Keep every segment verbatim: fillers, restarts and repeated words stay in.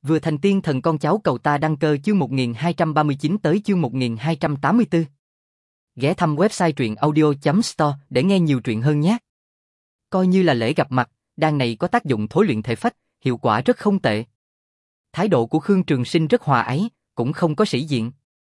Vừa thành tiên thần con cháu cầu ta đăng cơ chương một nghìn hai trăm ba mươi chín tới chương một nghìn hai trăm tám mươi tư. Ghé thăm website truyện audio chấm store để nghe nhiều truyện hơn nhé. Coi như là lễ gặp mặt, đan này có tác dụng thối luyện thể phách, hiệu quả rất không tệ. Thái độ của Khương Trường Sinh rất hòa ái, cũng không có sĩ diện.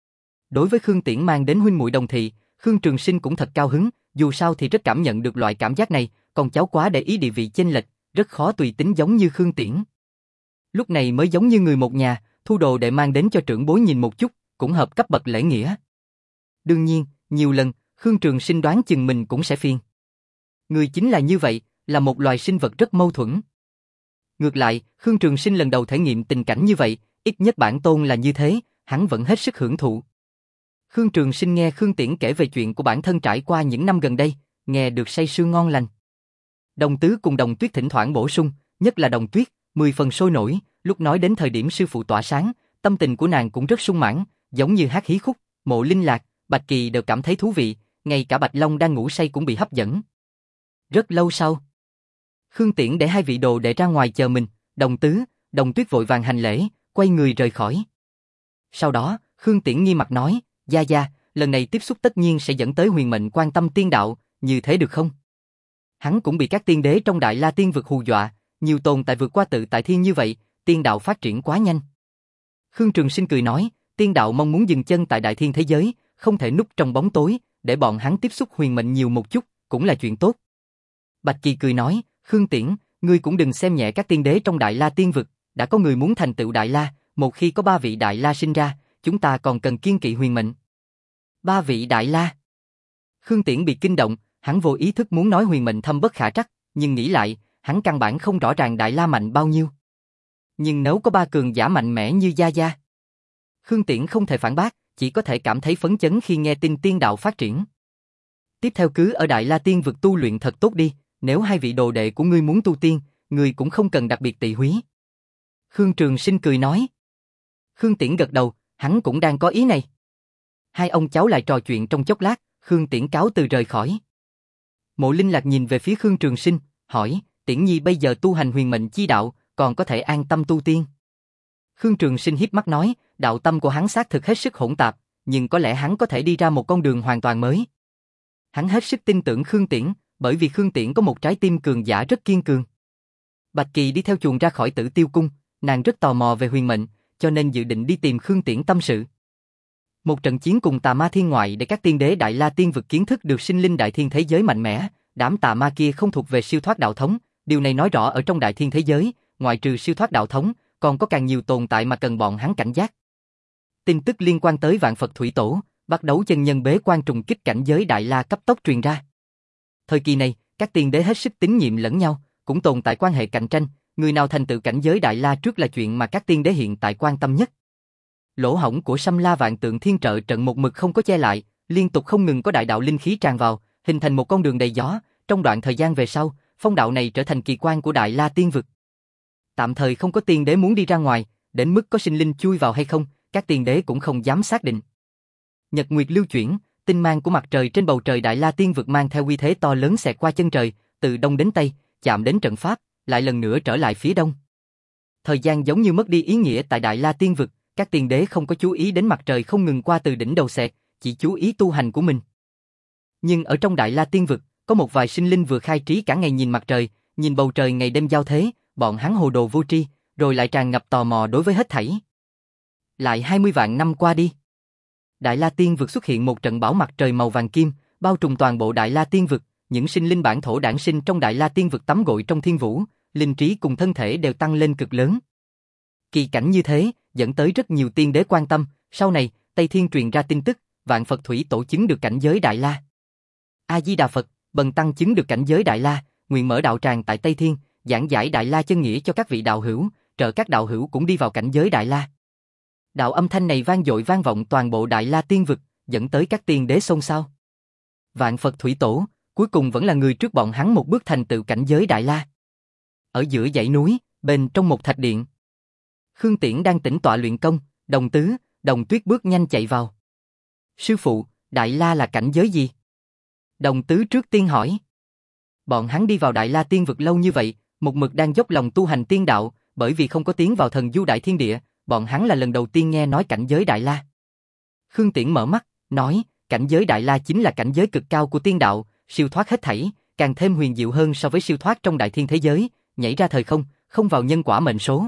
Đối với Khương Tiễn mang đến huynh muội đồng thị, Khương Trường Sinh cũng thật cao hứng, dù sao thì rất cảm nhận được loại cảm giác này, còn cháu quá để ý địa vị chênh lệch, rất khó tùy tính giống như Khương Tiễn. Lúc này mới giống như người một nhà, thu đồ đệ mang đến cho trưởng bối nhìn một chút, cũng hợp cấp bậc lễ nghĩa. Đương nhiên, nhiều lần, Khương Trường Sinh đoán chừng mình cũng sẽ phiền. Người chính là như vậy, là một loài sinh vật rất mâu thuẫn. Ngược lại, Khương Trường Sinh lần đầu thể nghiệm tình cảnh như vậy, ít nhất bản tôn là như thế, hắn vẫn hết sức hưởng thụ. Khương Trường Sinh nghe Khương Tiễn kể về chuyện của bản thân trải qua những năm gần đây, nghe được say sưa ngon lành. Đồng Tứ cùng Đồng Tuyết thỉnh thoảng bổ sung, nhất là Đồng Tuyết, mười phần sôi nổi, lúc nói đến thời điểm sư phụ tỏa sáng, tâm tình của nàng cũng rất sung mãn, giống như hát hí khúc, Mộ Linh Lạc, Bạch Kỳ đều cảm thấy thú vị, ngay cả Bạch Long đang ngủ say cũng bị hấp dẫn. Rất lâu sau, Khương Tiễn để hai vị đồ đệ ra ngoài chờ mình, Đồng Tứ, Đồng Tuyết vội vàng hành lễ, quay người rời khỏi. Sau đó, Khương Tiễn nghi mặt nói, Gia Gia, lần này tiếp xúc tất nhiên sẽ dẫn tới huyền mệnh quan tâm tiên đạo, như thế được không? Hắn cũng bị các tiên đế trong Đại La Tiên vực hù dọa, nhiều tồn tại vượt qua tự tại thiên như vậy, tiên đạo phát triển quá nhanh. Khương Trường Sinh cười nói, tiên đạo mong muốn dừng chân tại đại thiên thế giới, không thể núp trong bóng tối, để bọn hắn tiếp xúc huyền mệnh nhiều một chút, cũng là chuyện tốt. Bạch Kỳ cười nói, Khương Tiễn, ngươi cũng đừng xem nhẹ các tiên đế trong Đại La Tiên vực, đã có người muốn thành tựu Đại La, một khi có ba vị Đại La sinh ra, chúng ta còn cần kiên kỵ huyền mệnh. Ba vị Đại La. Khương Tiễn bị kinh động, hắn vô ý thức muốn nói huyền mệnh thâm bất khả trắc, nhưng nghĩ lại, hắn căn bản không rõ ràng Đại La mạnh bao nhiêu. Nhưng nếu có ba cường giả mạnh mẽ như Gia Gia, Khương Tiễn không thể phản bác, chỉ có thể cảm thấy phấn chấn khi nghe tin tiên đạo phát triển. Tiếp theo cứ ở Đại La Tiên vực tu luyện thật tốt đi, nếu hai vị đồ đệ của ngươi muốn tu tiên, ngươi cũng không cần đặc biệt tị húy. Khương Trường Sinh cười nói. Khương Tiễn gật đầu, hắn cũng đang có ý này. Hai ông cháu lại trò chuyện trong chốc lát, Khương Tiễn cáo từ rời khỏi. Mộ Linh Lạc nhìn về phía Khương Trường Sinh, hỏi, Tiễn Nhi bây giờ tu hành huyền mệnh chi đạo, còn có thể an tâm tu tiên. Khương Trường Sinh híp mắt nói, đạo tâm của hắn xác thực hết sức hỗn tạp, nhưng có lẽ hắn có thể đi ra một con đường hoàn toàn mới. Hắn hết sức tin tưởng Khương Tiễn, bởi vì Khương Tiễn có một trái tim cường giả rất kiên cường. Bạch Kỳ đi theo chuồng ra khỏi Tử Tiêu Cung, nàng rất tò mò về huyền mệnh, cho nên dự định đi tìm Khương Tiễn tâm sự. Một trận chiến cùng tà ma thiên ngoại để các tiên đế Đại La Tiên vực kiến thức được sinh linh đại thiên thế giới mạnh mẽ, đám tà ma kia không thuộc về siêu thoát đạo thống, điều này nói rõ ở trong đại thiên thế giới, ngoại trừ siêu thoát đạo thống, còn có càng nhiều tồn tại mà cần bọn hắn cảnh giác. Tin tức liên quan tới Vạn Phật Thủy Tổ, bắt đấu chân nhân bế quan trùng kích cảnh giới Đại La cấp tốc truyền ra. Thời kỳ này, các tiên đế hết sức tín nhiệm lẫn nhau, cũng tồn tại quan hệ cạnh tranh, người nào thành tựu cảnh giới Đại La trước là chuyện mà các tiên đế hiện tại quan tâm nhất. Lỗ hổng của Sâm La Vạn Tượng Thiên Trợ trận một mực không có che lại, liên tục không ngừng có đại đạo linh khí tràn vào, hình thành một con đường đầy gió, trong đoạn thời gian về sau, phong đạo này trở thành kỳ quan của Đại La Tiên vực. Tạm thời không có tiên đế muốn đi ra ngoài, đến mức có sinh linh chui vào hay không, các tiên đế cũng không dám xác định. Nhật nguyệt lưu chuyển, tinh mang của mặt trời trên bầu trời Đại La Tiên vực mang theo uy thế to lớn xẹt qua chân trời, từ đông đến tây, chạm đến trận pháp, lại lần nữa trở lại phía đông. Thời gian giống như mất đi ý nghĩa tại Đại La Tiên vực, các tiên đế không có chú ý đến mặt trời không ngừng qua từ đỉnh đầu xẹt, chỉ chú ý tu hành của mình. Nhưng ở trong Đại La Tiên vực, có một vài sinh linh vừa khai trí cả ngày nhìn mặt trời, nhìn bầu trời ngày đêm giao thế, bọn hắn hồ đồ vô tri, rồi lại tràn ngập tò mò đối với hết thảy. Lại hai mươi vạn năm qua đi, Đại La Tiên vực xuất hiện một trận bão mặt trời màu vàng kim, bao trùm toàn bộ Đại La Tiên vực, những sinh linh bản thổ đản sinh trong Đại La Tiên vực tắm gội trong thiên vũ, linh trí cùng thân thể đều tăng lên cực lớn. Kỳ cảnh như thế, dẫn tới rất nhiều tiên đế quan tâm, sau này, Tây Thiên truyền ra tin tức, Vạn Phật Thủy Tổ chứng được cảnh giới Đại La. A Di Đà Phật, Bần tăng chứng được cảnh giới Đại La, nguyện mở đạo tràng tại Tây Thiên, giảng giải Đại La chân nghĩa cho các vị đạo hữu, trợ các đạo hữu cũng đi vào cảnh giới Đại La. Đạo âm thanh này vang dội vang vọng toàn bộ Đại La Tiên vực, dẫn tới các tiên đế xôn xao. Vạn Phật Thủy Tổ, cuối cùng vẫn là người trước bọn hắn một bước thành tựu cảnh giới Đại La. Ở giữa dãy núi, bên trong một thạch điện, Khương Tiễn đang tĩnh tọa luyện công, Đồng Tứ, Đồng Tuyết bước nhanh chạy vào. Sư phụ, Đại La là cảnh giới gì? Đồng Tứ trước tiên hỏi. Bọn hắn đi vào Đại La Tiên vực lâu như vậy, một mực đang dốc lòng tu hành tiên đạo, bởi vì không có tiến vào thần du đại thiên địa, bọn hắn là lần đầu tiên nghe nói cảnh giới Đại La. Khương Tiễn mở mắt, nói, cảnh giới Đại La chính là cảnh giới cực cao của tiên đạo, siêu thoát hết thảy, càng thêm huyền diệu hơn so với siêu thoát trong đại thiên thế giới, nhảy ra thời không, không vào nhân quả mệnh số.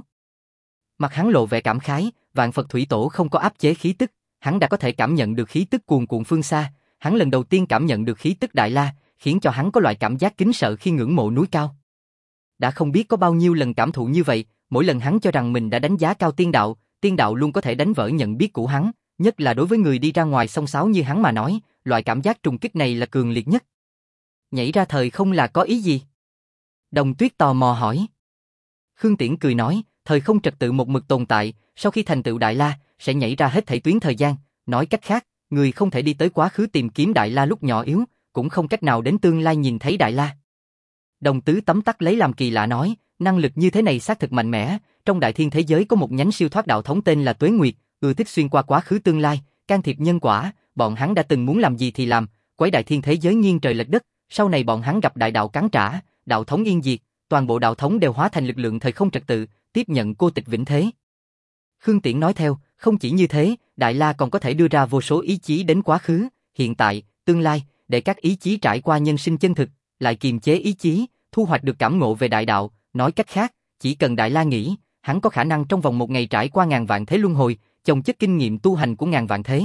Mặt hắn lộ vẻ cảm khái, Vạn Phật Thủy Tổ không có áp chế khí tức, hắn đã có thể cảm nhận được khí tức cuồn cuộn phương xa, hắn lần đầu tiên cảm nhận được khí tức Đại La, khiến cho hắn có loại cảm giác kính sợ khi ngưỡng mộ núi cao. Đã không biết có bao nhiêu lần cảm thụ như vậy, mỗi lần hắn cho rằng mình đã đánh giá cao tiên đạo, tiên đạo luôn có thể đánh vỡ nhận biết của hắn, nhất là đối với người đi ra ngoài sông sáo như hắn mà nói, loại cảm giác trùng kích này là cường liệt nhất. Nhảy ra thời không là có ý gì? Đồng Tuyết tò mò hỏi. Khương Tiễn cười nói, thời không trật tự một mực tồn tại, sau khi thành tựu Đại La, sẽ nhảy ra hết thảy tuyến thời gian, nói cách khác, người không thể đi tới quá khứ tìm kiếm Đại La lúc nhỏ yếu, cũng không cách nào đến tương lai nhìn thấy Đại La. Đồng Tứ tấm tắc lấy làm kỳ lạ nói, năng lực như thế này xác thực mạnh mẽ, trong đại thiên thế giới có một nhánh siêu thoát đạo thống tên là Tuế Nguyệt, ưa thích xuyên qua quá khứ tương lai, can thiệp nhân quả, bọn hắn đã từng muốn làm gì thì làm, quấy đại thiên thế giới nghiêng trời lệch đất, sau này bọn hắn gặp đại đạo cắn trả, đạo thống yên diệt, toàn bộ đạo thống đều hóa thành lực lượng thời không trật tự, tiếp nhận cô tịch vĩnh thế. Khương Tiễn nói theo, không chỉ như thế, Đại La còn có thể đưa ra vô số ý chí đến quá khứ, hiện tại, tương lai, để các ý chí trải qua nhân sinh chân thực, lại kiềm chế ý chí, thu hoạch được cảm ngộ về đại đạo, nói cách khác, chỉ cần Đại La nghĩ, hắn có khả năng trong vòng một ngày trải qua ngàn vạn thế luân hồi, chồng chất kinh nghiệm tu hành của ngàn vạn thế.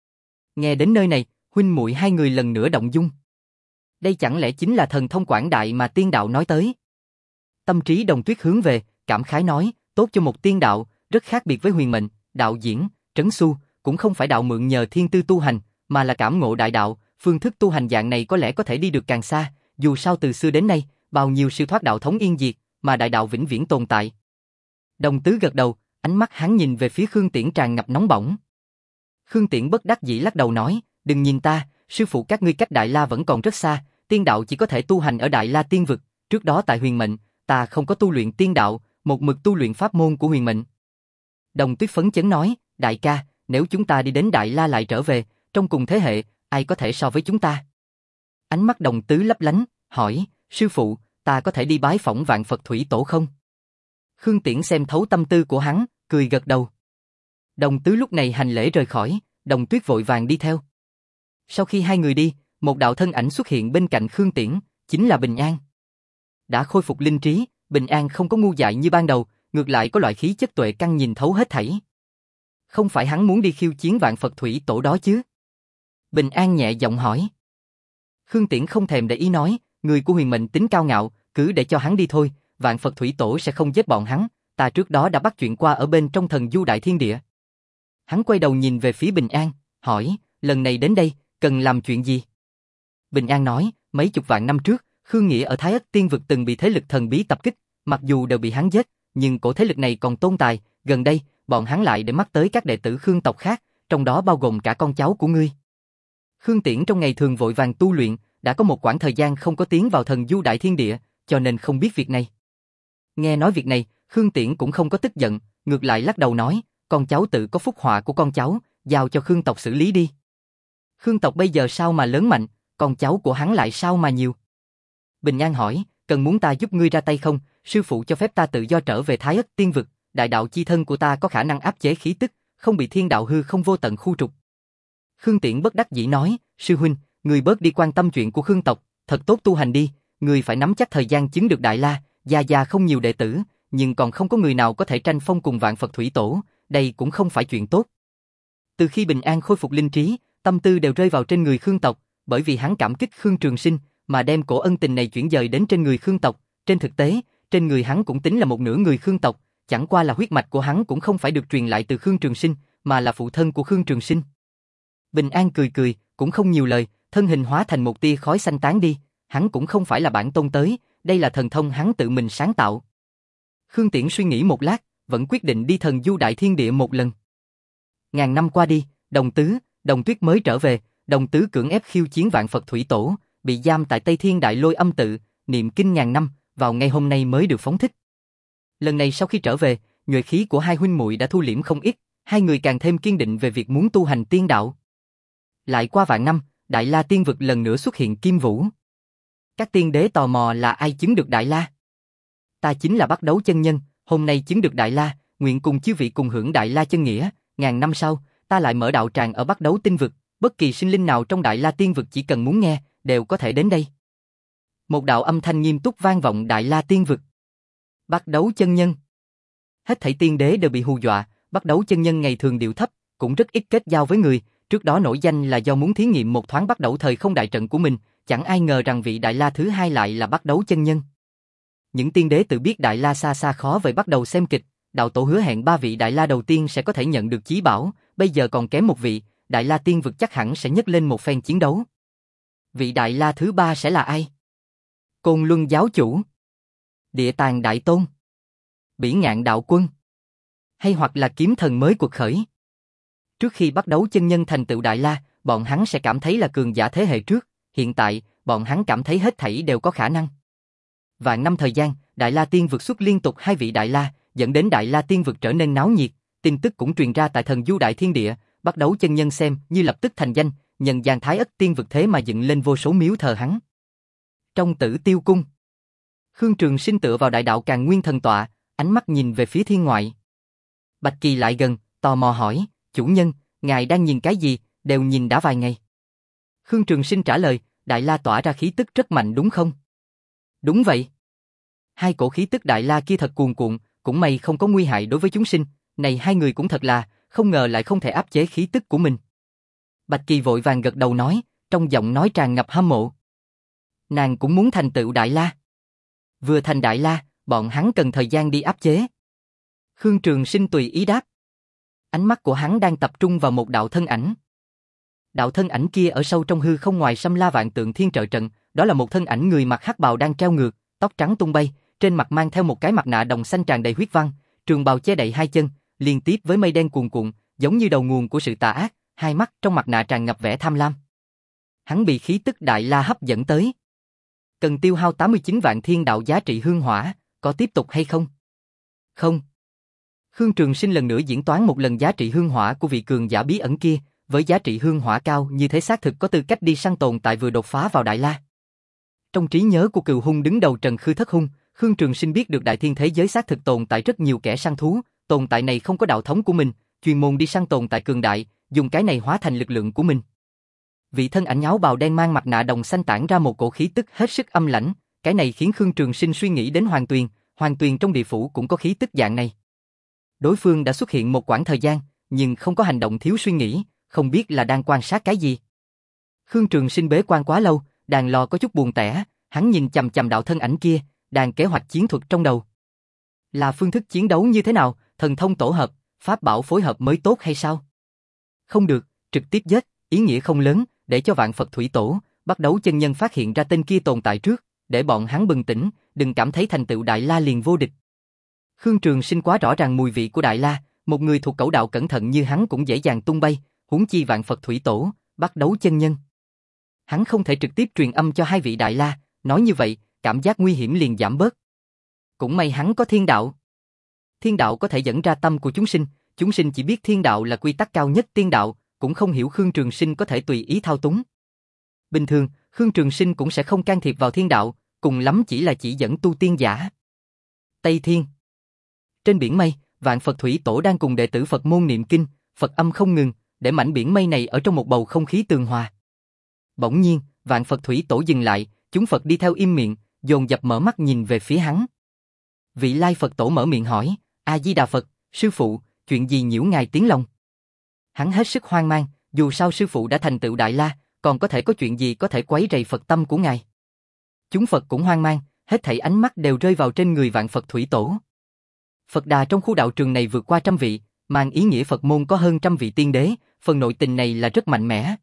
Nghe đến nơi này, huynh muội hai người lần nữa động dung. Đây chẳng lẽ chính là thần thông quảng đại mà tiên đạo nói tới? Tâm trí Đồng Tuyết hướng về, cảm khái nói, tốt cho một tiên đạo, rất khác biệt với huyền mệnh, đạo diễn, trấn xu, cũng không phải đạo mượn nhờ thiên tư tu hành, mà là cảm ngộ đại đạo, phương thức tu hành dạng này có lẽ có thể đi được càng xa, dù sao từ xưa đến nay, bao nhiêu siêu thoát đạo thống yên diệt, mà đại đạo vĩnh viễn tồn tại. Đồng Tứ gật đầu, ánh mắt hắn nhìn về phía Khương Tiễn tràn ngập nóng bỏng. Khương Tiễn bất đắc dĩ lắc đầu nói, đừng nhìn ta, sư phụ các ngươi cách Đại La vẫn còn rất xa, tiên đạo chỉ có thể tu hành ở Đại La tiên vực, trước đó tại huyền mệnh, ta không có tu luyện tiên đạo, một mực tu luyện pháp môn của huyền mệnh. Đồng Tuyết phấn chấn nói, đại ca, nếu chúng ta đi đến Đại La lại trở về, trong cùng thế hệ, ai có thể so với chúng ta? Ánh mắt Đồng Tứ lấp lánh, hỏi, sư phụ, ta có thể đi bái phỏng Vạn Phật Thủy Tổ không? Khương Tiễn xem thấu tâm tư của hắn, cười gật đầu. Đồng Tứ lúc này hành lễ rời khỏi, Đồng Tuyết vội vàng đi theo. Sau khi hai người đi, một đạo thân ảnh xuất hiện bên cạnh Khương Tiễn, chính là Bình An. Đã khôi phục linh trí, Bình An không có ngu dại như ban đầu, ngược lại có loại khí chất tuệ căn nhìn thấu hết thảy. Không phải hắn muốn đi khiêu chiến Vạn Phật Thủy Tổ đó chứ? Bình An nhẹ giọng hỏi. Khương Tiễn không thèm để ý nói, người của huyền mệnh tính cao ngạo, cứ để cho hắn đi thôi, Vạn Phật Thủy Tổ sẽ không giết bọn hắn, ta trước đó đã bắt chuyện qua ở bên trong thần du đại thiên địa. Hắn quay đầu nhìn về phía Bình An, hỏi, lần này đến đây, cần làm chuyện gì? Bình An nói, mấy chục vạn năm trước, Khương Nghĩa ở Thái Ất Tiên Vực từng bị thế lực thần bí tập kích, mặc dù đều bị hắn giết, nhưng cổ thế lực này còn tồn tại, gần đây, bọn hắn lại để mắt tới các đệ tử Khương tộc khác, trong đó bao gồm cả con cháu của ngươi. Khương Tiễn trong ngày thường vội vàng tu luyện, đã có một quãng thời gian không có tiến vào thần du đại thiên địa, cho nên không biết việc này. Nghe nói việc này, Khương Tiễn cũng không có tức giận, ngược lại lắc đầu nói, con cháu tự có phúc họa của con cháu, giao cho Khương tộc xử lý đi. Khương tộc bây giờ sao mà lớn mạnh, con cháu của hắn lại sao mà nhiều? Bình An hỏi, cần muốn ta giúp ngươi ra tay không? Sư phụ cho phép ta tự do trở về Thái Ất Tiên Vực, đại đạo chi thân của ta có khả năng áp chế khí tức, không bị thiên đạo hư không vô tận khu trục. Khương Tiễn bất đắc dĩ nói, sư huynh, người bớt đi quan tâm chuyện của Khương tộc, thật tốt tu hành đi, người phải nắm chắc thời gian chứng được Đại La, gia gia không nhiều đệ tử, nhưng còn không có người nào có thể tranh phong cùng Vạn Phật Thủy Tổ, đây cũng không phải chuyện tốt. Từ khi Bình An khôi phục linh trí, tâm tư đều rơi vào trên người Khương tộc, bởi vì hắn cảm kích Khương Trường Sinh, mà đem cổ ân tình này chuyển dời đến trên người Khương tộc, trên thực tế, trên người hắn cũng tính là một nửa người Khương tộc, chẳng qua là huyết mạch của hắn cũng không phải được truyền lại từ Khương Trường Sinh, mà là phụ thân của Khương Trường Sinh. Bình An cười cười, cũng không nhiều lời, thân hình hóa thành một tia khói xanh tán đi, hắn cũng không phải là bản tôn tới, đây là thần thông hắn tự mình sáng tạo. Khương Tiễn suy nghĩ một lát, vẫn quyết định đi thần du đại thiên địa một lần. Ngàn năm qua đi, Đồng Tứ, Đồng Tuyết mới trở về, Đồng Tứ cưỡng ép khiêu chiến Vạn Phật Thủy Tổ, bị giam tại Tây Thiên Đại Lôi âm tự, niệm kinh ngàn năm, vào ngày hôm nay mới được phóng thích. Lần này sau khi trở về, nhuệ khí của hai huynh muội đã thu liễm không ít, hai người càng thêm kiên định về việc muốn tu hành tiên đạo. Lại qua vạn năm, Đại La Tiên Vực lần nữa xuất hiện Kim Vũ. Các tiên đế tò mò là ai chứng được Đại La. Ta chính là bắt đấu chân nhân, hôm nay chứng được Đại La, nguyện cùng chư vị cùng hưởng Đại La chân nghĩa, ngàn năm sau, ta lại mở đạo tràng ở Bắc Đấu Tinh Vực, bất kỳ sinh linh nào trong Đại La Tiên Vực chỉ cần muốn nghe, đều có thể đến đây. Một đạo âm thanh nghiêm túc vang vọng Đại La Tiên Vực. Bắc Đấu chân nhân. Hết thảy tiên đế đều bị hù dọa, Bắc Đấu chân nhân ngày thường điệu thấp, cũng rất ít kết giao với người, trước đó nổi danh là do muốn thí nghiệm một thoáng Bắc Đấu thời không đại trận của mình, chẳng ai ngờ rằng vị Đại La thứ hai lại là Bắc Đấu chân nhân. Những tiên đế tự biết Đại La xa xa khó vậy bắt đầu xem kịch, đạo tổ hứa hẹn ba vị Đại La đầu tiên sẽ có thể nhận được chí bảo, bây giờ còn kém một vị, Đại La Tiên Vực chắc hẳn sẽ nhấc lên một phen chiến đấu. Vị Đại La thứ ba sẽ là ai? Côn Luân giáo chủ, Địa Tàng Đại Tôn, Bỉ Ngạn Đạo Quân, hay hoặc là kiếm thần mới cuộc khởi. Trước khi bắt đấu chân nhân thành tựu Đại La, bọn hắn sẽ cảm thấy là cường giả thế hệ trước, hiện tại, bọn hắn cảm thấy hết thảy đều có khả năng. Vạn năm thời gian, Đại La Tiên Vực xuất liên tục hai vị Đại La, dẫn đến Đại La Tiên Vực trở nên náo nhiệt, tin tức cũng truyền ra tại Thần Du Đại Thiên Địa, bắt đấu chân nhân xem như lập tức thành danh, nhân gian Thái Ất Tiên Vực thế mà dựng lên vô số miếu thờ hắn. Trong Tử Tiêu Cung, Khương Trường Sinh tựa vào đại đạo Càn Nguyên thần tọa, ánh mắt nhìn về phía thiên ngoại. Bạch Kỳ lại gần, tò mò hỏi, chủ nhân, ngài đang nhìn cái gì, đều nhìn đã vài ngày. Khương Trường Sinh trả lời, Đại La tỏa ra khí tức rất mạnh đúng không? Đúng vậy. Hai cổ khí tức Đại La kia thật cuồn cuộn, cũng may không có nguy hại đối với chúng sinh, này hai người cũng thật là, không ngờ lại không thể áp chế khí tức của mình. Bạch Kỳ vội vàng gật đầu nói, trong giọng nói tràn ngập hâm mộ. Nàng cũng muốn thành tựu Đại La. Vừa thành Đại La, bọn hắn cần thời gian đi áp chế. Khương Trường Sinh tùy ý đáp. Ánh mắt của hắn đang tập trung vào một đạo thân ảnh. Đạo thân ảnh kia ở sâu trong hư không ngoài Sâm La Vạn Tượng Thiên Trợ Trận, đó là một thân ảnh người mặc hắc bào đang treo ngược, tóc trắng tung bay, trên mặt mang theo một cái mặt nạ đồng xanh tràn đầy huyết văn, trường bào che đậy hai chân, liên tiếp với mây đen cuồn cuộn, giống như đầu nguồn của sự tà ác, hai mắt trong mặt nạ tràn ngập vẻ tham lam. Hắn bị khí tức Đại La hấp dẫn tới. Cần tiêu hao tám mươi chín vạn thiên đạo giá trị hương hỏa, có tiếp tục hay không? Không. Khương Trường Sinh lần nữa diễn toán một lần giá trị hương hỏa của vị cường giả bí ẩn kia, với giá trị hương hỏa cao như thế xác thực có tư cách đi săn tồn tại vừa đột phá vào Đại La. Trong trí nhớ của Cừu Hung đứng đầu Trần Khư Thất Hung, Khương Trường Sinh biết được đại thiên thế giới xác thực tồn tại rất nhiều kẻ săn thú, tồn tại này không có đạo thống của mình, chuyên môn đi săn tồn tại cường đại, dùng cái này hóa thành lực lượng của mình. Vị thân ảnh áo bào đen mang mặt nạ đồng xanh tản ra một cổ khí tức hết sức âm lãnh, cái này khiến Khương Trường Sinh suy nghĩ đến Hoàng Tuyền, Hoàng Tuyền trong địa phủ cũng có khí tức dạng này. Đối phương đã xuất hiện một quãng thời gian, nhưng không có hành động thiếu suy nghĩ, không biết là đang quan sát cái gì. Khương Trường Sinh bế quan quá lâu, đàn lò có chút buồn tẻ, hắn nhìn chằm chằm đạo thân ảnh kia, đang kế hoạch chiến thuật trong đầu. Là phương thức chiến đấu như thế nào, thần thông tổ hợp, pháp bảo phối hợp mới tốt hay sao? Không được, trực tiếp giết, ý nghĩa không lớn, để cho Vạn Phật Thủy Tổ, bắt đấu chân nhân phát hiện ra tên kia tồn tại trước, để bọn hắn bừng tỉnh, đừng cảm thấy thành tựu Đại La liền vô địch. Khương Trường Sinh quá rõ ràng mùi vị của Đại La, một người thuộc cẩu đạo cẩn thận như hắn cũng dễ dàng tung bay, huống chi Vạn Phật Thủy Tổ, bắt đấu chân nhân. Hắn không thể trực tiếp truyền âm cho hai vị Đại La, nói như vậy, cảm giác nguy hiểm liền giảm bớt. Cũng may hắn có thiên đạo. Thiên đạo có thể dẫn ra tâm của chúng sinh, chúng sinh chỉ biết thiên đạo là quy tắc cao nhất tiên đạo, cũng không hiểu Khương Trường Sinh có thể tùy ý thao túng. Bình thường, Khương Trường Sinh cũng sẽ không can thiệp vào thiên đạo, cùng lắm chỉ là chỉ dẫn tu tiên giả. Tây Thiên. Trên biển mây, Vạn Phật Thủy Tổ đang cùng đệ tử Phật môn niệm kinh, Phật âm không ngừng, để mảnh biển mây này ở trong một bầu không khí tường hòa. Bỗng nhiên, Vạn Phật Thủy Tổ dừng lại, chúng Phật đi theo im miệng, dồn dập mở mắt nhìn về phía hắn. Vị Lai Phật Tổ mở miệng hỏi, A Di Đà Phật, sư phụ, chuyện gì nhiễu ngài tiếng lòng? Hắn hết sức hoang mang, dù sao sư phụ đã thành tựu Đại La, còn có thể có chuyện gì có thể quấy rầy Phật tâm của ngài? Chúng Phật cũng hoang mang, hết thảy ánh mắt đều rơi vào trên người Vạn Phật Thủy Tổ. Phật đà trong khu đạo trường này vượt qua trăm vị, mang ý nghĩa Phật môn có hơn trăm vị tiên đế, phần nội tình này là rất mạnh mẽ.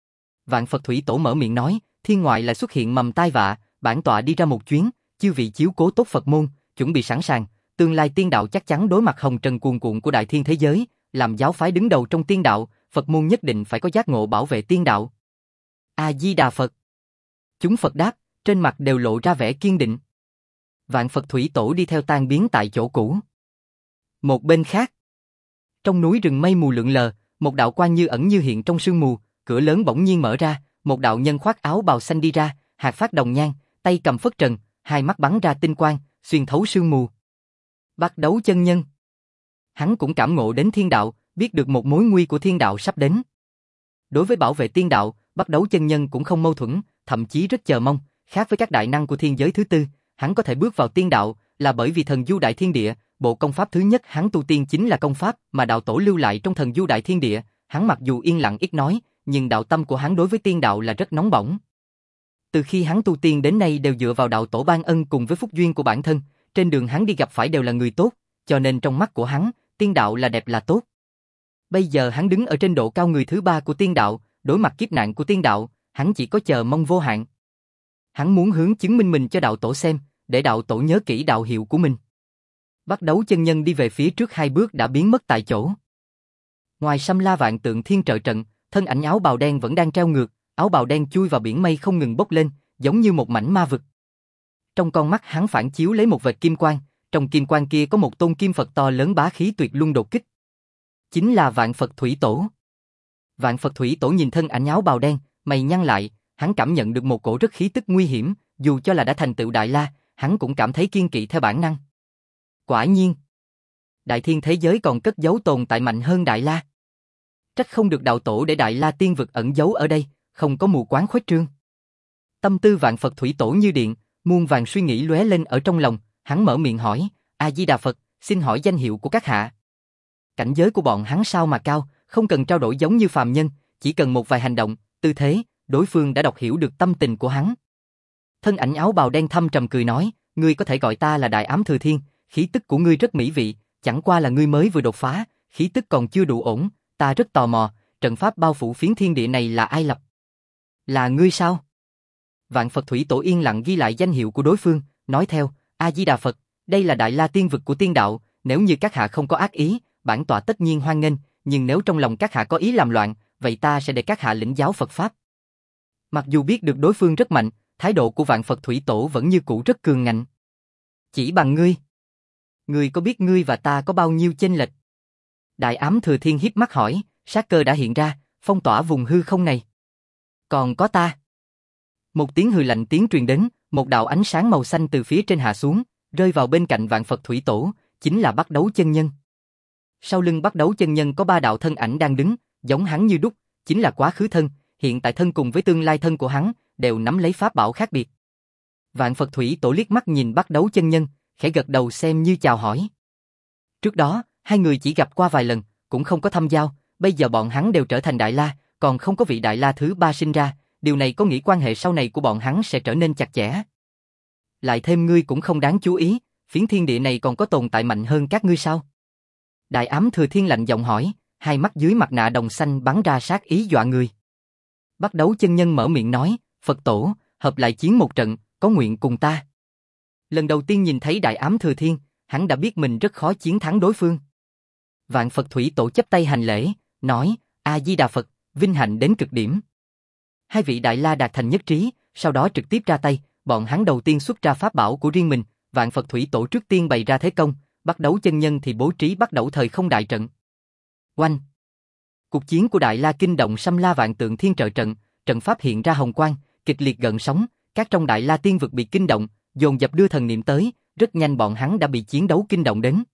Vạn Phật Thủy Tổ mở miệng nói, thiên ngoại lại xuất hiện mầm tai vạ, bản tọa đi ra một chuyến, chư vị chiếu cố tốt Phật môn, chuẩn bị sẵn sàng, tương lai tiên đạo chắc chắn đối mặt hồng trần cuồn cuộn của đại thiên thế giới, làm giáo phái đứng đầu trong tiên đạo, Phật môn nhất định phải có giác ngộ bảo vệ tiên đạo. A Di Đà Phật. Chúng Phật đáp, trên mặt đều lộ ra vẻ kiên định. Vạn Phật Thủy Tổ đi theo tan biến tại chỗ cũ. Một bên khác, trong núi rừng mây mù lượn lờ, một đạo quang như ẩn như hiện trong sương mù, cửa lớn bỗng nhiên mở ra, một đạo nhân khoác áo bào xanh đi ra, hạt phát đồng nhang, tay cầm phất trần, hai mắt bắn ra tinh quang, xuyên thấu sương mù. Bắt đấu chân nhân. Hắn cũng cảm ngộ đến thiên đạo, biết được một mối nguy của thiên đạo sắp đến. Đối với bảo vệ tiên đạo, bắt đấu chân nhân cũng không mâu thuẫn, thậm chí rất chờ mong, khác với các đại năng của thiên giới thứ tư, hắn có thể bước vào tiên đạo, là bởi vì thần du đại thiên địa, bộ công pháp thứ nhất hắn tu tiên chính là công pháp mà đạo tổ lưu lại trong thần du đại thiên địa, hắn mặc dù yên lặng ít nói, nhưng đạo tâm của hắn đối với tiên đạo là rất nóng bỏng. Từ khi hắn tu tiên đến nay đều dựa vào đạo tổ ban ân cùng với phúc duyên của bản thân, trên đường hắn đi gặp phải đều là người tốt, cho nên trong mắt của hắn, tiên đạo là đẹp là tốt. Bây giờ hắn đứng ở trên độ cao người thứ ba của tiên đạo, đối mặt kiếp nạn của tiên đạo, hắn chỉ có chờ mong vô hạn. Hắn muốn hướng chứng minh mình cho đạo tổ xem, để đạo tổ nhớ kỹ đạo hiệu của mình. Bắt đấu chân nhân đi về phía trước hai bước đã biến mất tại chỗ. Ngoài Sâm La Vạn Tượng Thiên trợ trận, thân ảnh áo bào đen vẫn đang treo ngược, áo bào đen chui vào biển mây không ngừng bốc lên, giống như một mảnh ma vực. Trong con mắt hắn phản chiếu lấy một vệt kim quang, trong kim quang kia có một tôn kim Phật to lớn bá khí tuyệt luân đột kích. Chính là Vạn Phật Thủy Tổ. Vạn Phật Thủy Tổ nhìn thân ảnh áo bào đen, mày nhăn lại, hắn cảm nhận được một cổ rất khí tức nguy hiểm, dù cho là đã thành tựu Đại La, hắn cũng cảm thấy kiêng kỵ theo bản năng. Quả nhiên, đại thiên thế giới còn cất giấu tồn tại mạnh hơn Đại La. Trách không được đạo tổ để Đại La tiên vực ẩn giấu ở đây, không có mù quáng khuếch trương. Tâm tư Vạn Phật Thủy Tổ như điện, muôn vàng suy nghĩ lóe lên ở trong lòng, hắn mở miệng hỏi, A Di Đà Phật, xin hỏi danh hiệu của các hạ. Cảnh giới của bọn hắn sao mà cao, không cần trao đổi giống như phàm nhân, chỉ cần một vài hành động, tư thế, đối phương đã đọc hiểu được tâm tình của hắn. Thân ảnh áo bào đen thâm trầm cười nói, ngươi có thể gọi ta là Đại Ám Thừa Thiên, khí tức của ngươi rất mỹ vị, chẳng qua là ngươi mới vừa đột phá, khí tức còn chưa đủ ổn, ta rất tò mò, trận pháp bao phủ phiến thiên địa này là ai lập? Là ngươi sao? Vạn Phật Thủy Tổ yên lặng ghi lại danh hiệu của đối phương, nói theo, A Di Đà Phật, đây là Đại La tiên vực của tiên đạo, nếu như các hạ không có ác ý, bản tọa tất nhiên hoan nghênh, nhưng nếu trong lòng các hạ có ý làm loạn, vậy ta sẽ để các hạ lĩnh giáo Phật Pháp. Mặc dù biết được đối phương rất mạnh, thái độ của Vạn Phật Thủy Tổ vẫn như cũ rất cường ngạnh. Chỉ bằng ngươi. Ngươi có biết ngươi và ta có bao nhiêu chênh lệch? Đại Ám Thừa Thiên híp mắt hỏi, sát cơ đã hiện ra, phong tỏa vùng hư không này. Còn có ta. Một tiếng hừ lạnh tiếng truyền đến, một đạo ánh sáng màu xanh từ phía trên hạ xuống, rơi vào bên cạnh Vạn Phật Thủy Tổ, chính là Bắt Đấu Chân Nhân. Sau lưng Bắt Đấu Chân Nhân có ba đạo thân ảnh đang đứng, giống hắn như đúc, chính là quá khứ thân, hiện tại thân cùng với tương lai thân của hắn, đều nắm lấy pháp bảo khác biệt. Vạn Phật Thủy Tổ liếc mắt nhìn Bắt Đấu Chân Nhân, khẽ gật đầu xem như chào hỏi. Trước đó, hai người chỉ gặp qua vài lần, cũng không có thâm giao, bây giờ bọn hắn đều trở thành Đại La, còn không có vị Đại La thứ ba sinh ra, điều này có nghĩa quan hệ sau này của bọn hắn sẽ trở nên chặt chẽ. Lại thêm ngươi cũng không đáng chú ý, phiến thiên địa này còn có tồn tại mạnh hơn các ngươi sao? Đại Ám Thừa Thiên lạnh giọng hỏi, hai mắt dưới mặt nạ đồng xanh bắn ra sát ý dọa người. Bắt Đấu Chân Nhân mở miệng nói, Phật Tổ, hợp lại chiến một trận, có nguyện cùng ta. Lần đầu tiên nhìn thấy Đại Ám Thừa Thiên, hắn đã biết mình rất khó chiến thắng đối phương. Vạn Phật Thủy Tổ chắp tay hành lễ, nói, A Di Đà Phật, vinh hạnh đến cực điểm. Hai vị Đại La đạt thành nhất trí, sau đó trực tiếp ra tay, bọn hắn đầu tiên xuất ra pháp bảo của riêng mình, Vạn Phật Thủy Tổ trước tiên bày ra thế công, Bắt Đấu Chân Nhân thì bố trí Bắt Đầu Thời Không đại trận. Oanh! Cuộc chiến của Đại La kinh động Sâm La Vạn Tượng Thiên trợ trận, trận pháp hiện ra hồng quang, kịch liệt gợn sóng, các trong Đại La tiên vực bị kinh động, dồn dập đưa thần niệm tới, rất nhanh bọn hắn đã bị chiến đấu kinh động đến.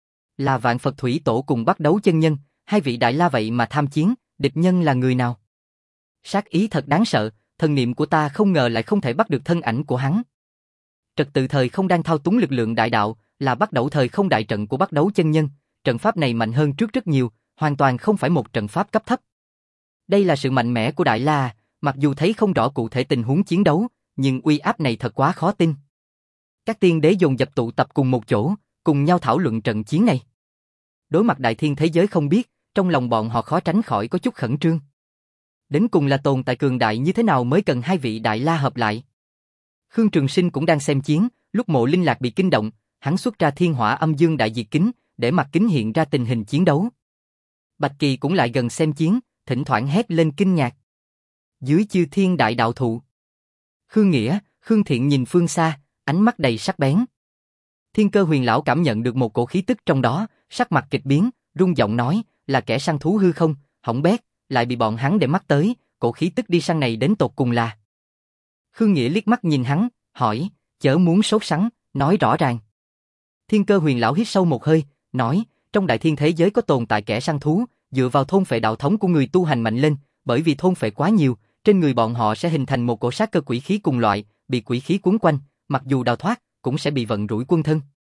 Là Vạn Phật Thủy Tổ cùng Bắt Đấu Chân Nhân, hai vị Đại La vậy mà tham chiến, địch nhân là người nào? Sát ý thật đáng sợ, thần niệm của ta không ngờ lại không thể bắt được thân ảnh của hắn. Trật tự thời không đang thao túng lực lượng đại đạo, là Bắt Đầu Thời Không đại trận của Bắt Đấu Chân Nhân, trận pháp này mạnh hơn trước rất nhiều, hoàn toàn không phải một trận pháp cấp thấp. Đây là sự mạnh mẽ của Đại La, mặc dù thấy không rõ cụ thể tình huống chiến đấu, nhưng uy áp này thật quá khó tin. Các tiên đế dồn dập tụ tập cùng một chỗ, cùng nhau thảo luận trận chiến này. Đối mặt đại thiên thế giới không biết, trong lòng bọn họ khó tránh khỏi có chút khẩn trương. Đến cùng là tồn tại cường đại như thế nào mới cần hai vị Đại La hợp lại. Khương Trường Sinh cũng đang xem chiến, lúc Mộ Linh Lạc bị kinh động, hắn xuất ra Thiên Hỏa Âm Dương Đại Diệt Kính, để mặt kính hiện ra tình hình chiến đấu. Bạch Kỳ cũng lại gần xem chiến, thỉnh thoảng hét lên kinh ngạc. Dưới Chư Thiên Đại Đạo Thụ, Khương Nghĩa, Khương Thiện nhìn phương xa, ánh mắt đầy sắc bén. Thiên Cơ Huyền lão cảm nhận được một cổ khí tức trong đó, sắc mặt kịch biến, rung giọng nói, là kẻ săn thú hư không, hỏng bét, lại bị bọn hắn để mắt tới, cổ khí tức đi săn này đến tột cùng là. Khương Nghĩa liếc mắt nhìn hắn, hỏi, chớ muốn sốt sắng, nói rõ ràng. Thiên Cơ Huyền lão hít sâu một hơi, nói, trong đại thiên thế giới có tồn tại kẻ săn thú, dựa vào thôn phệ đạo thống của người tu hành mạnh lên, bởi vì thôn phệ quá nhiều, trên người bọn họ sẽ hình thành một cổ sát cơ quỷ khí cùng loại, bị quỷ khí cuốn quanh, mặc dù đào thoát, cũng sẽ bị vận rủi quân thân.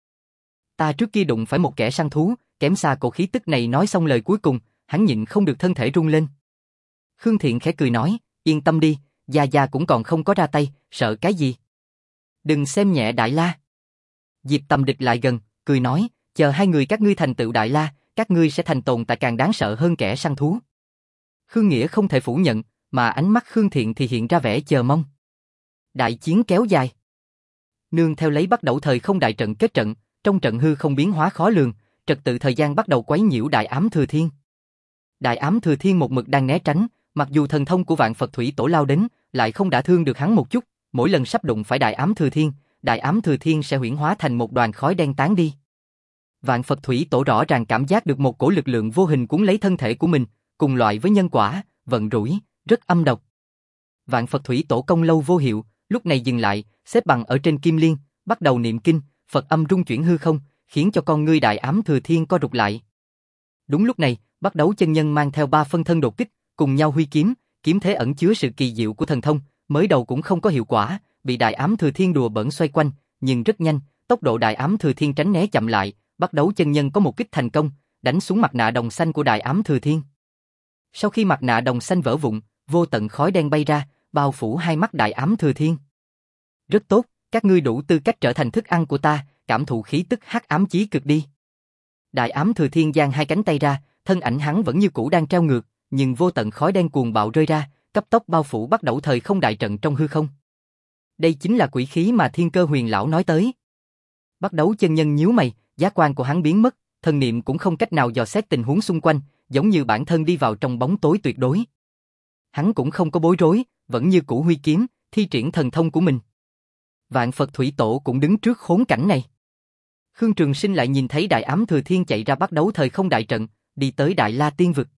Ta trước kia đụng phải một kẻ săn thú, kém xa cổ khí tức này. Nói xong lời cuối cùng, hắn nhịn không được thân thể rung lên. Khương Thiện khẽ cười nói, yên tâm đi, Gia Gia cũng còn không có ra tay, sợ cái gì? Đừng xem nhẹ Đại La. Diệp Tầm Địch lại gần, cười nói, chờ hai người các ngươi thành tựu Đại La, các ngươi sẽ thành tồn tại càng đáng sợ hơn kẻ săn thú. Khương Nghĩa không thể phủ nhận, mà ánh mắt Khương Thiện thì hiện ra vẻ chờ mong. Đại chiến kéo dài. Nương theo lấy bắt đầu thời không đại trận kết trận, trong trận hư không biến hóa khó lường, trật tự thời gian bắt đầu quấy nhiễu Đại Ám Thừa Thiên. Đại Ám Thừa Thiên một mực đang né tránh, mặc dù thần thông của Vạn Phật Thủy Tổ lao đến, lại không đả thương được hắn một chút, mỗi lần sắp đụng phải Đại Ám Thừa Thiên, Đại Ám Thừa Thiên sẽ huyễn hóa thành một đoàn khói đen tán đi. Vạn Phật Thủy Tổ rõ ràng cảm giác được một cổ lực lượng vô hình cuốn lấy thân thể của mình, cùng loại với nhân quả, vận rủi, rất âm độc. Vạn Phật Thủy Tổ công lâu vô hiệu, lúc này dừng lại, xếp bằng ở trên kim liên, bắt đầu niệm kinh, Phật âm rung chuyển hư không, khiến cho con ngươi Đại Ám Thừa Thiên co rụt lại. Đúng lúc này, Bắt Đấu chân nhân mang theo ba phân thân đột kích, cùng nhau huy kiếm, kiếm thế ẩn chứa sự kỳ diệu của thần thông, mới đầu cũng không có hiệu quả, bị Đại Ám Thừa Thiên đùa bỡn xoay quanh, nhưng rất nhanh, tốc độ Đại Ám Thừa Thiên tránh né chậm lại, Bắt Đấu chân nhân có một kích thành công, đánh xuống mặt nạ đồng xanh của Đại Ám Thừa Thiên. Sau khi mặt nạ đồng xanh vỡ vụn, vô tận khói đen bay ra, bao phủ hai mắt Đại Ám Thừa Thiên. Rất tốt, các ngươi đủ tư cách trở thành thức ăn của ta, cảm thụ khí tức hắc ám chí cực đi. Đại Ám Thừa Thiên giang hai cánh tay ra, thân ảnh hắn vẫn như cũ đang treo ngược, nhưng vô tận khói đen cuồng bạo rơi ra, cấp tốc bao phủ Bắt Đầu thời không đại trận trong hư không. Đây chính là quỷ khí mà Thiên Cơ Huyền lão nói tới. Bắt Đầu chân nhân nhíu mày, giác quan của hắn biến mất, thần niệm cũng không cách nào dò xét tình huống xung quanh, giống như bản thân đi vào trong bóng tối tuyệt đối. Hắn cũng không có bối rối, vẫn như cũ huy kiếm, thi triển thần thông của mình. Vạn Phật Thủy Tổ cũng đứng trước khốn cảnh này. Khương Trường Sinh lại nhìn thấy Đại Ám Thừa Thiên chạy ra Bắt Đầu thời không đại trận, đi tới Đại La Tiên Vực.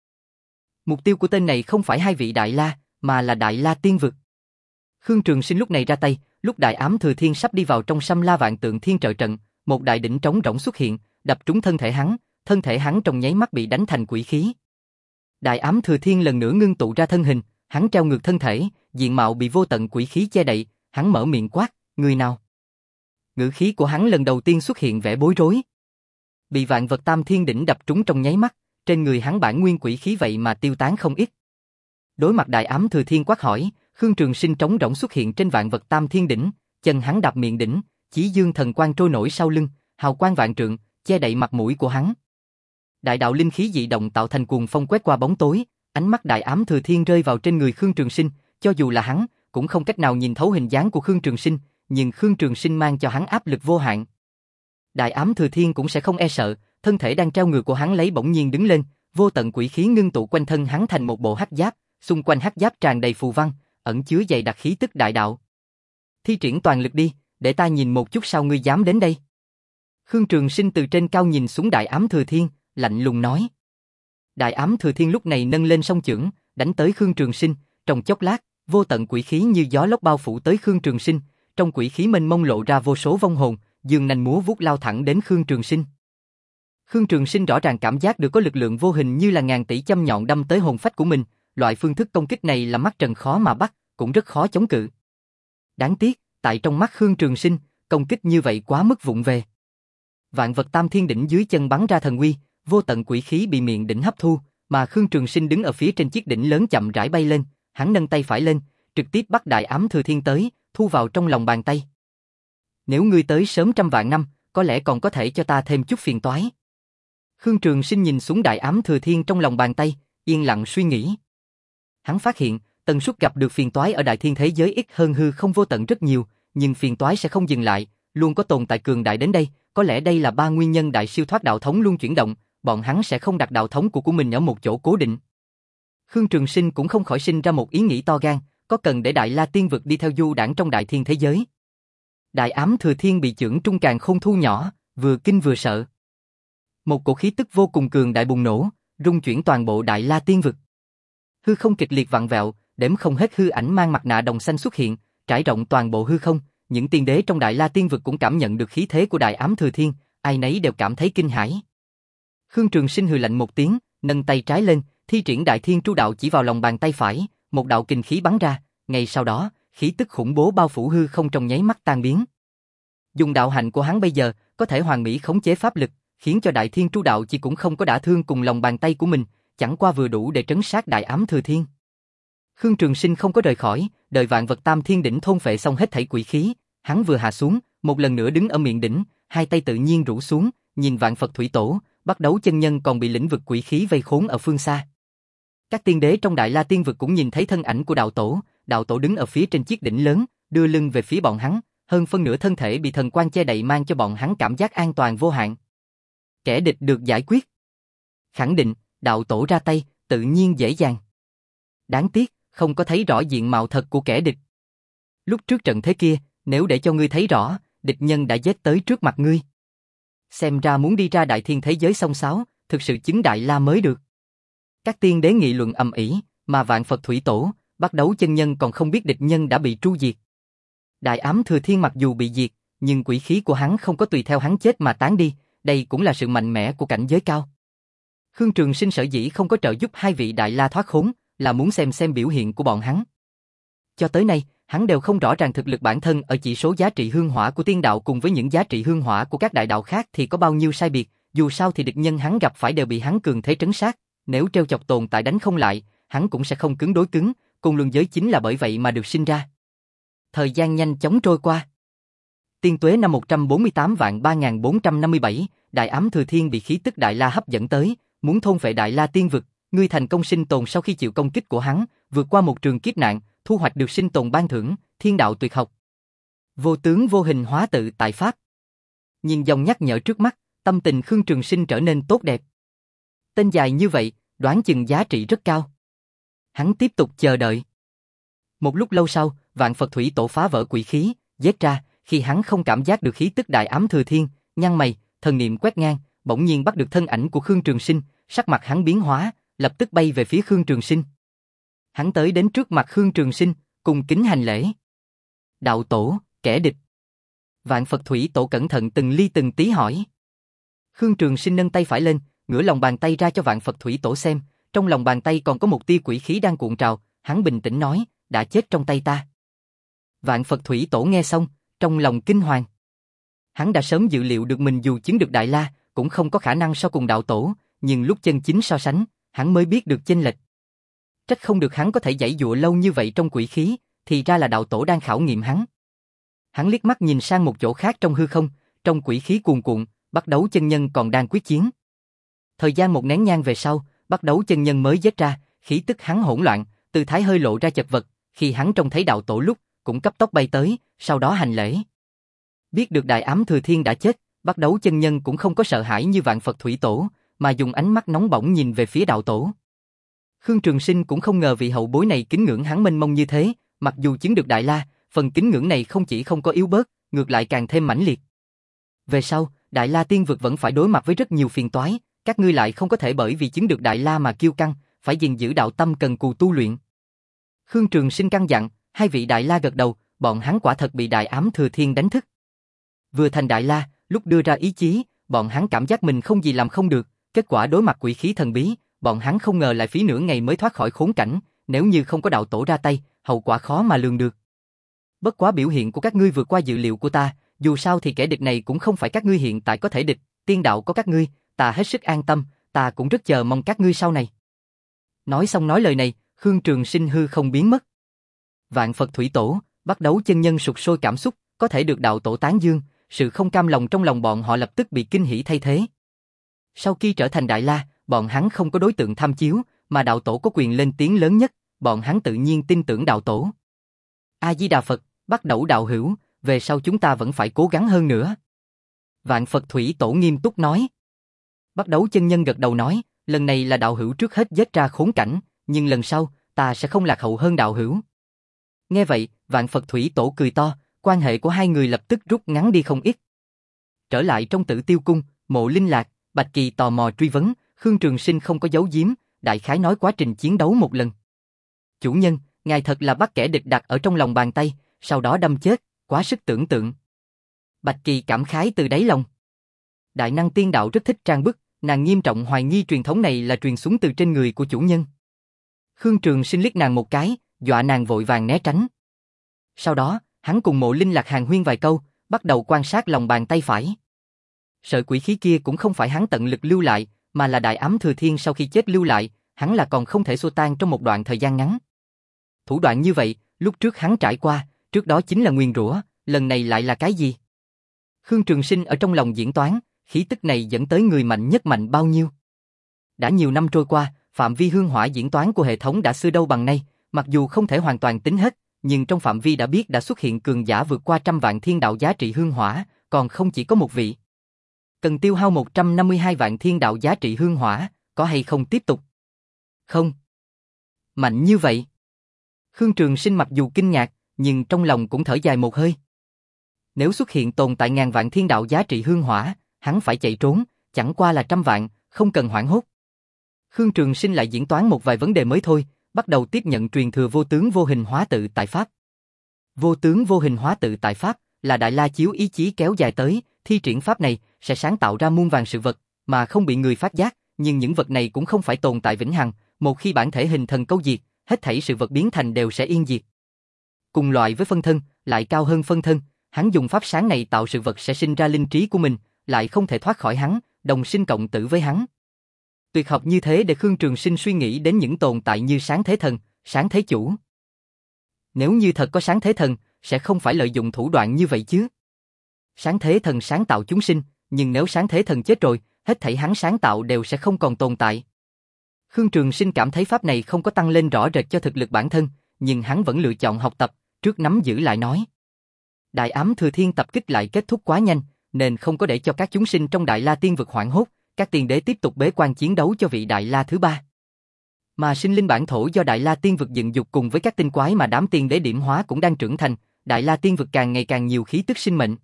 Mục tiêu của tên này không phải hai vị Đại La, mà là Đại La Tiên Vực. Khương Trường Sinh lúc này ra tay, lúc Đại Ám Thừa Thiên sắp đi vào trong Xăm La Vạn Tượng Thiên trợ trận, một đại đỉnh trống rỗng xuất hiện, đập trúng thân thể hắn, thân thể hắn trong nháy mắt bị đánh thành quỷ khí. Đại Ám Thừa Thiên lần nữa ngưng tụ ra thân hình, hắn treo ngược thân thể, diện mạo bị vô tận quỷ khí che đậy, hắn mở miệng quát, người nào? Ngữ khí của hắn lần đầu tiên xuất hiện vẻ bối rối. Bị Vạn Vật Tam Thiên đỉnh đập trúng trong nháy mắt, trên người hắn bản nguyên quỷ khí vậy mà tiêu tán không ít. Đối mặt Đại Ám Thừa Thiên quát hỏi, Khương Trường Sinh trống rỗng xuất hiện trên Vạn Vật Tam Thiên đỉnh, chân hắn đạp miệng đỉnh, Chí Dương thần quang trôi nổi sau lưng, hào quang vạn trượng, che đậy mặt mũi của hắn. Đại đạo linh khí dị động tạo thành cuồng phong quét qua bóng tối, ánh mắt Đại Ám Thừa Thiên rơi vào trên người Khương Trường Sinh, cho dù là hắn cũng không cách nào nhìn thấu hình dáng của Khương Trường Sinh, nhưng Khương Trường Sinh mang cho hắn áp lực vô hạn. Đại Ám Thừa Thiên cũng sẽ không e sợ, thân thể đang treo ngược của hắn lấy bỗng nhiên đứng lên, vô tận quỷ khí ngưng tụ quanh thân hắn thành một bộ hắc giáp, xung quanh hắc giáp tràn đầy phù văn, ẩn chứa dày đặc khí tức đại đạo. Thi triển toàn lực đi, để ta nhìn một chút sao ngươi dám đến đây. Khương Trường Sinh từ trên cao nhìn xuống Đại Ám Thừa Thiên, lạnh lùng nói. Đại Ám Thừa Thiên lúc này nâng lên song chưởng, đánh tới Khương Trường Sinh, trong chốc lát, vô tận quỷ khí như gió lốc bao phủ tới Khương Trường Sinh, trong quỷ khí mênh mông lộ ra vô số vong hồn, dương nanh múa vuốt lao thẳng đến Khương Trường Sinh. Khương Trường Sinh rõ ràng cảm giác được có lực lượng vô hình như là ngàn tỷ châm nhọn đâm tới hồn phách của mình, loại phương thức công kích này là mắt trần khó mà bắt, cũng rất khó chống cự. Đáng tiếc, tại trong mắt Khương Trường Sinh, công kích như vậy quá mức vụng về. Vạn Vật Tam Thiên đỉnh dưới chân bắn ra thần uy, vô tận quỷ khí bị miệng đỉnh hấp thu, mà Khương Trường Sinh đứng ở phía trên chiếc đỉnh lớn chậm rãi bay lên, hắn nâng tay phải lên, trực tiếp bắt Đại Ám Thừa Thiên tới, thu vào trong lòng bàn tay. Nếu ngươi tới sớm trăm vạn năm, có lẽ còn có thể cho ta thêm chút phiền toái. Khương Trường Sinh nhìn xuống Đại Ám Thừa Thiên trong lòng bàn tay, yên lặng suy nghĩ. Hắn phát hiện, tần suất gặp được phiền toái ở đại thiên thế giới ít hơn hư không vô tận rất nhiều, nhưng phiền toái sẽ không dừng lại, luôn có tồn tại cường đại đến đây, có lẽ đây là ba nguyên nhân đại siêu thoát đạo thống luôn chuyển động, bọn hắn sẽ không đặt đạo thống của của mình ở một chỗ cố định. Khương Trường Sinh cũng không khỏi sinh ra một ý nghĩ to gan, có cần để Đại La Tiên Vực đi theo du đảng trong đại thiên thế giới. Đại Ám Thừa Thiên bị chưởng trung càng khôn thu nhỏ, vừa kinh vừa sợ. Một cổ khí tức vô cùng cường đại bùng nổ, rung chuyển toàn bộ Đại La Tiên Vực. Hư không kịch liệt vặn vẹo, đếm không hết hư ảnh mang mặt nạ đồng xanh xuất hiện, trải rộng toàn bộ hư không, những tiên đế trong Đại La Tiên Vực cũng cảm nhận được khí thế của Đại Ám Thừa Thiên, ai nấy đều cảm thấy kinh hãi. Khương Trường Sinh hừ lạnh một tiếng, nâng tay trái lên, thi triển Đại Thiên Tru Đạo chỉ vào lòng bàn tay phải, một đạo kình khí bắn ra, ngay sau đó, khí tức khủng bố bao phủ hư không trong nháy mắt tan biến. Dùng đạo hạnh của hắn bây giờ, có thể hoàn mỹ khống chế pháp lực, khiến cho Đại Thiên Tru Đạo chỉ cũng không có đả thương cùng lòng bàn tay của mình, chẳng qua vừa đủ để trấn sát Đại Ám Thừa Thiên. Khương Trường Sinh không có rời khỏi, đợi vạn vật Tam Thiên đỉnh thôn phệ xong hết thảy quỷ khí, hắn vừa hạ xuống, một lần nữa đứng ở miệng đỉnh, hai tay tự nhiên rũ xuống, nhìn vạn Phật Thủy Tổ, Bắt Đấu chân nhân còn bị lĩnh vực quỷ khí vây khốn ở phương xa. Các tiên đế trong Đại La Tiên vực cũng nhìn thấy thân ảnh của đạo tổ, đạo tổ đứng ở phía trên chiếc đỉnh lớn, đưa lưng về phía bọn hắn, hơn phân nửa thân thể bị thần quang che đậy mang cho bọn hắn cảm giác an toàn vô hạn. Kẻ địch được giải quyết. Khẳng định, đạo tổ ra tay, tự nhiên dễ dàng. Đáng tiếc, không có thấy rõ diện mạo thật của kẻ địch. Lúc trước trận thế kia, nếu để cho ngươi thấy rõ, địch nhân đã giết tới trước mặt ngươi. Xem ra muốn đi ra đại thiên thế giới xông xáo, thực sự chứng Đại La mới được. Các tiên đế nghị luận ầm ĩ, mà vạn Phật Thủy Tổ, Bắt Đấu chân nhân còn không biết địch nhân đã bị tru diệt. Đại Ám Thừa Thiên mặc dù bị diệt, nhưng quỷ khí của hắn không có tùy theo hắn chết mà tán đi, đây cũng là sự mạnh mẽ của cảnh giới cao. Khương Trường Sinh sở dĩ không có trợ giúp hai vị Đại La thoát khốn, là muốn xem xem biểu hiện của bọn hắn. Cho tới nay, hắn đều không rõ ràng thực lực bản thân ở chỉ số giá trị hương hỏa của tiên đạo cùng với những giá trị hương hỏa của các đại đạo khác thì có bao nhiêu sai biệt, dù sao thì địch nhân hắn gặp phải đều bị hắn cường thế trấn sát, nếu trêu chọc tồn tại đánh không lại, hắn cũng sẽ không cứng đối cứng, cùng luân giới chính là bởi vậy mà được sinh ra. Thời gian nhanh chóng trôi qua. Tiên tuế năm một trăm bốn mươi tám vạn ba nghìn bốn trăm năm mươi bảy, Đại Ám Thừa Thiên bị khí tức Đại La hấp dẫn tới, muốn thôn phệ Đại La Tiên vực, ngươi thành công sinh tồn sau khi chịu công kích của hắn, vượt qua một trường kiếp nạn, thu hoạch được sinh tồn ban thưởng, Thiên Đạo Tuyệt Học. Vô tướng vô hình hóa tự tại pháp. Nhìn dòng nhắc nhở trước mắt, tâm tình Khương Trường Sinh trở nên tốt đẹp. Tên dài như vậy, đoán chừng giá trị rất cao. Hắn tiếp tục chờ đợi. Một lúc lâu sau, vạn Phật Thủy Tổ phá vỡ quỷ khí, giết ra, khi hắn không cảm giác được khí tức Đại Ám Thừa Thiên, nhăn mày, thần niệm quét ngang, bỗng nhiên bắt được thân ảnh của Khương Trường Sinh, sắc mặt hắn biến hóa, lập tức bay về phía Khương Trường Sinh. Hắn tới đến trước mặt Khương Trường Sinh, cùng kính hành lễ. Đạo tổ, kẻ địch. Vạn Phật Thủy Tổ cẩn thận từng ly từng tí hỏi. Khương Trường Sinh nâng tay phải lên, ngửa lòng bàn tay ra cho Vạn Phật Thủy Tổ xem, trong lòng bàn tay còn có một tia quỷ khí đang cuộn trào, hắn bình tĩnh nói, đã chết trong tay ta. Vạn Phật Thủy Tổ nghe xong, trong lòng kinh hoàng. Hắn đã sớm dự liệu được mình dù chứng được Đại La, cũng không có khả năng so cùng đạo tổ, nhưng lúc chân chính so sánh, hắn mới biết được chênh lệch. Trách không được hắn có thể giãy dụa lâu như vậy trong quỷ khí, thì ra là đạo tổ đang khảo nghiệm hắn. Hắn liếc mắt nhìn sang một chỗ khác trong hư không, trong quỷ khí cuồn cuộn, Bắt Đấu chân nhân còn đang quyết chiến. Thời gian một nén nhang về sau, Bắt Đấu chân nhân mới giết ra, khí tức hắn hỗn loạn, tư thái hơi lộ ra chật vật, khi hắn trông thấy đạo tổ lúc, cũng cấp tốc bay tới, sau đó hành lễ. Biết được Đại Ám Thừa Thiên đã chết, Bắt Đấu chân nhân cũng không có sợ hãi như Vạn Phật Thủy Tổ, mà dùng ánh mắt nóng bỏng nhìn về phía đạo tổ. Khương Trường Sinh cũng không ngờ vị hậu bối này kính ngưỡng hắn mênh mông như thế, mặc dù chứng được Đại La, phần kính ngưỡng này không chỉ không có yếu bớt, ngược lại càng thêm mãnh liệt. Về sau, Đại La Tiên vực vẫn phải đối mặt với rất nhiều phiền toái, các ngươi lại không có thể bởi vì chứng được Đại La mà kiêu căng, phải gìn giữ đạo tâm cần cù tu luyện. Khương Trường Sinh căn dặn, hai vị Đại La gật đầu, bọn hắn quả thật bị Đại Ám Thừa Thiên đánh thức. Vừa thành Đại La, lúc đưa ra ý chí, bọn hắn cảm giác mình không gì làm không được, kết quả đối mặt quỷ khí thần bí, bọn hắn không ngờ lại phí nửa ngày mới thoát khỏi khốn cảnh, nếu như không có đạo tổ ra tay, hậu quả khó mà lường được. Bất quá biểu hiện của các ngươi vượt qua dự liệu của ta, dù sao thì kẻ địch này cũng không phải các ngươi hiện tại có thể địch, tiên đạo có các ngươi, ta hết sức an tâm, ta cũng rất chờ mong các ngươi sau này. Nói xong nói lời này, Khương Trường Sinh hư không biến mất. Vạn Phật Thủy Tổ, Bắt Đấu chân nhân sục sôi cảm xúc, có thể được đạo tổ tán dương, sự không cam lòng trong lòng bọn họ lập tức bị kinh hỉ thay thế. Sau khi trở thành Đại La, bọn hắn không có đối tượng tham chiếu, mà đạo tổ có quyền lên tiếng lớn nhất, bọn hắn tự nhiên tin tưởng đạo tổ. A Di Đà Phật, Bắt Đầu đạo hữu, về sau chúng ta vẫn phải cố gắng hơn nữa. Vạn Phật Thủy Tổ nghiêm túc nói. Bắt Đầu chân nhân gật đầu nói, lần này là đạo hữu trước hết giết ra khốn cảnh, nhưng lần sau, ta sẽ không lạc hậu hơn đạo hữu. Nghe vậy, Vạn Phật Thủy Tổ cười to, quan hệ của hai người lập tức rút ngắn đi không ít. Trở lại trong Tử Tiêu Cung, Mộ Linh Lạc, Bạch Kỳ tò mò truy vấn, Khương Trường Sinh không có giấu giếm, đại khái nói quá trình chiến đấu một lần. Chủ nhân, ngài thật là bắt kẻ địch đặt ở trong lòng bàn tay, sau đó đâm chết, quá sức tưởng tượng. Bạch Kỳ cảm khái từ đáy lòng. Đại năng tiên đạo rất thích trang bức, nàng nghiêm trọng hoài nghi truyền thống này là truyền xuống từ trên người của chủ nhân. Khương Trường Sinh liếc nàng một cái, dọa nàng vội vàng né tránh. Sau đó, hắn cùng Mộ Linh Lạc hàn huyên vài câu, bắt đầu quan sát lòng bàn tay phải. Sợi quỷ khí kia cũng không phải hắn tận lực lưu lại, mà là Đại Ám Thừa Thiên sau khi chết lưu lại, hắn là còn không thể xua tan trong một đoạn thời gian ngắn. Thủ đoạn như vậy, lúc trước hắn trải qua, trước đó chính là nguyền rủa, lần này lại là cái gì? Khương Trường Sinh ở trong lòng diễn toán, khí tức này dẫn tới người mạnh nhất mạnh bao nhiêu? Đã nhiều năm trôi qua, phạm vi hương hỏa diễn toán của hệ thống đã xưa đâu bằng nay, mặc dù không thể hoàn toàn tính hết, nhưng trong phạm vi đã biết đã xuất hiện cường giả vượt qua trăm vạn thiên đạo giá trị hương hỏa, còn không chỉ có một vị. Cần tiêu hao một trăm năm mươi hai vạn thiên đạo giá trị hương hỏa, có hay không tiếp tục? Không. Mạnh như vậy. Khương Trường Sinh mặc dù kinh ngạc, nhưng trong lòng cũng thở dài một hơi. Nếu xuất hiện tồn tại ngàn vạn thiên đạo giá trị hương hỏa, hắn phải chạy trốn, chẳng qua là trăm vạn, không cần hoảng hốt. Khương Trường Sinh lại diễn toán một vài vấn đề mới thôi, bắt đầu tiếp nhận truyền thừa vô tướng vô hình hóa tự tại pháp. Vô tướng vô hình hóa tự tại pháp là Đại La chiếu ý chí kéo dài tới, thi triển pháp này sẽ sáng tạo ra muôn vàn sự vật mà không bị người phát giác, nhưng những vật này cũng không phải tồn tại vĩnh hằng, một khi bản thể hình thần câu diệt, hết thảy sự vật biến thành đều sẽ yên diệt. Cùng loại với phân thân, lại cao hơn phân thân, hắn dùng pháp sáng này tạo sự vật sẽ sinh ra linh trí của mình, lại không thể thoát khỏi hắn, đồng sinh cộng tử với hắn. Tuyệt học như thế để Khương Trường Sinh suy nghĩ đến những tồn tại như Sáng Thế Thần, Sáng Thế Chủ. Nếu như thật có Sáng Thế Thần, sẽ không phải lợi dụng thủ đoạn như vậy chứ. Sáng Thế Thần sáng tạo chúng sinh, nhưng nếu Sáng Thế Thần chết rồi, hết thảy hắn sáng tạo đều sẽ không còn tồn tại. Khương Trường Sinh cảm thấy pháp này không có tăng lên rõ rệt cho thực lực bản thân, nhưng hắn vẫn lựa chọn học tập, trước nắm giữ lại nói. Đại Ám Thừa Thiên tập kích lại kết thúc quá nhanh, nên không có để cho các chúng sinh trong Đại La Tiên vực hoảng hốt, các tiên đế tiếp tục bế quan chiến đấu cho vị Đại La thứ ba. Mà sinh linh bản thổ do Đại La Tiên vực dựng dục cùng với các tinh quái mà đám tiên đế điểm hóa cũng đang trưởng thành, Đại La Tiên vực càng ngày càng nhiều khí tức sinh mệnh.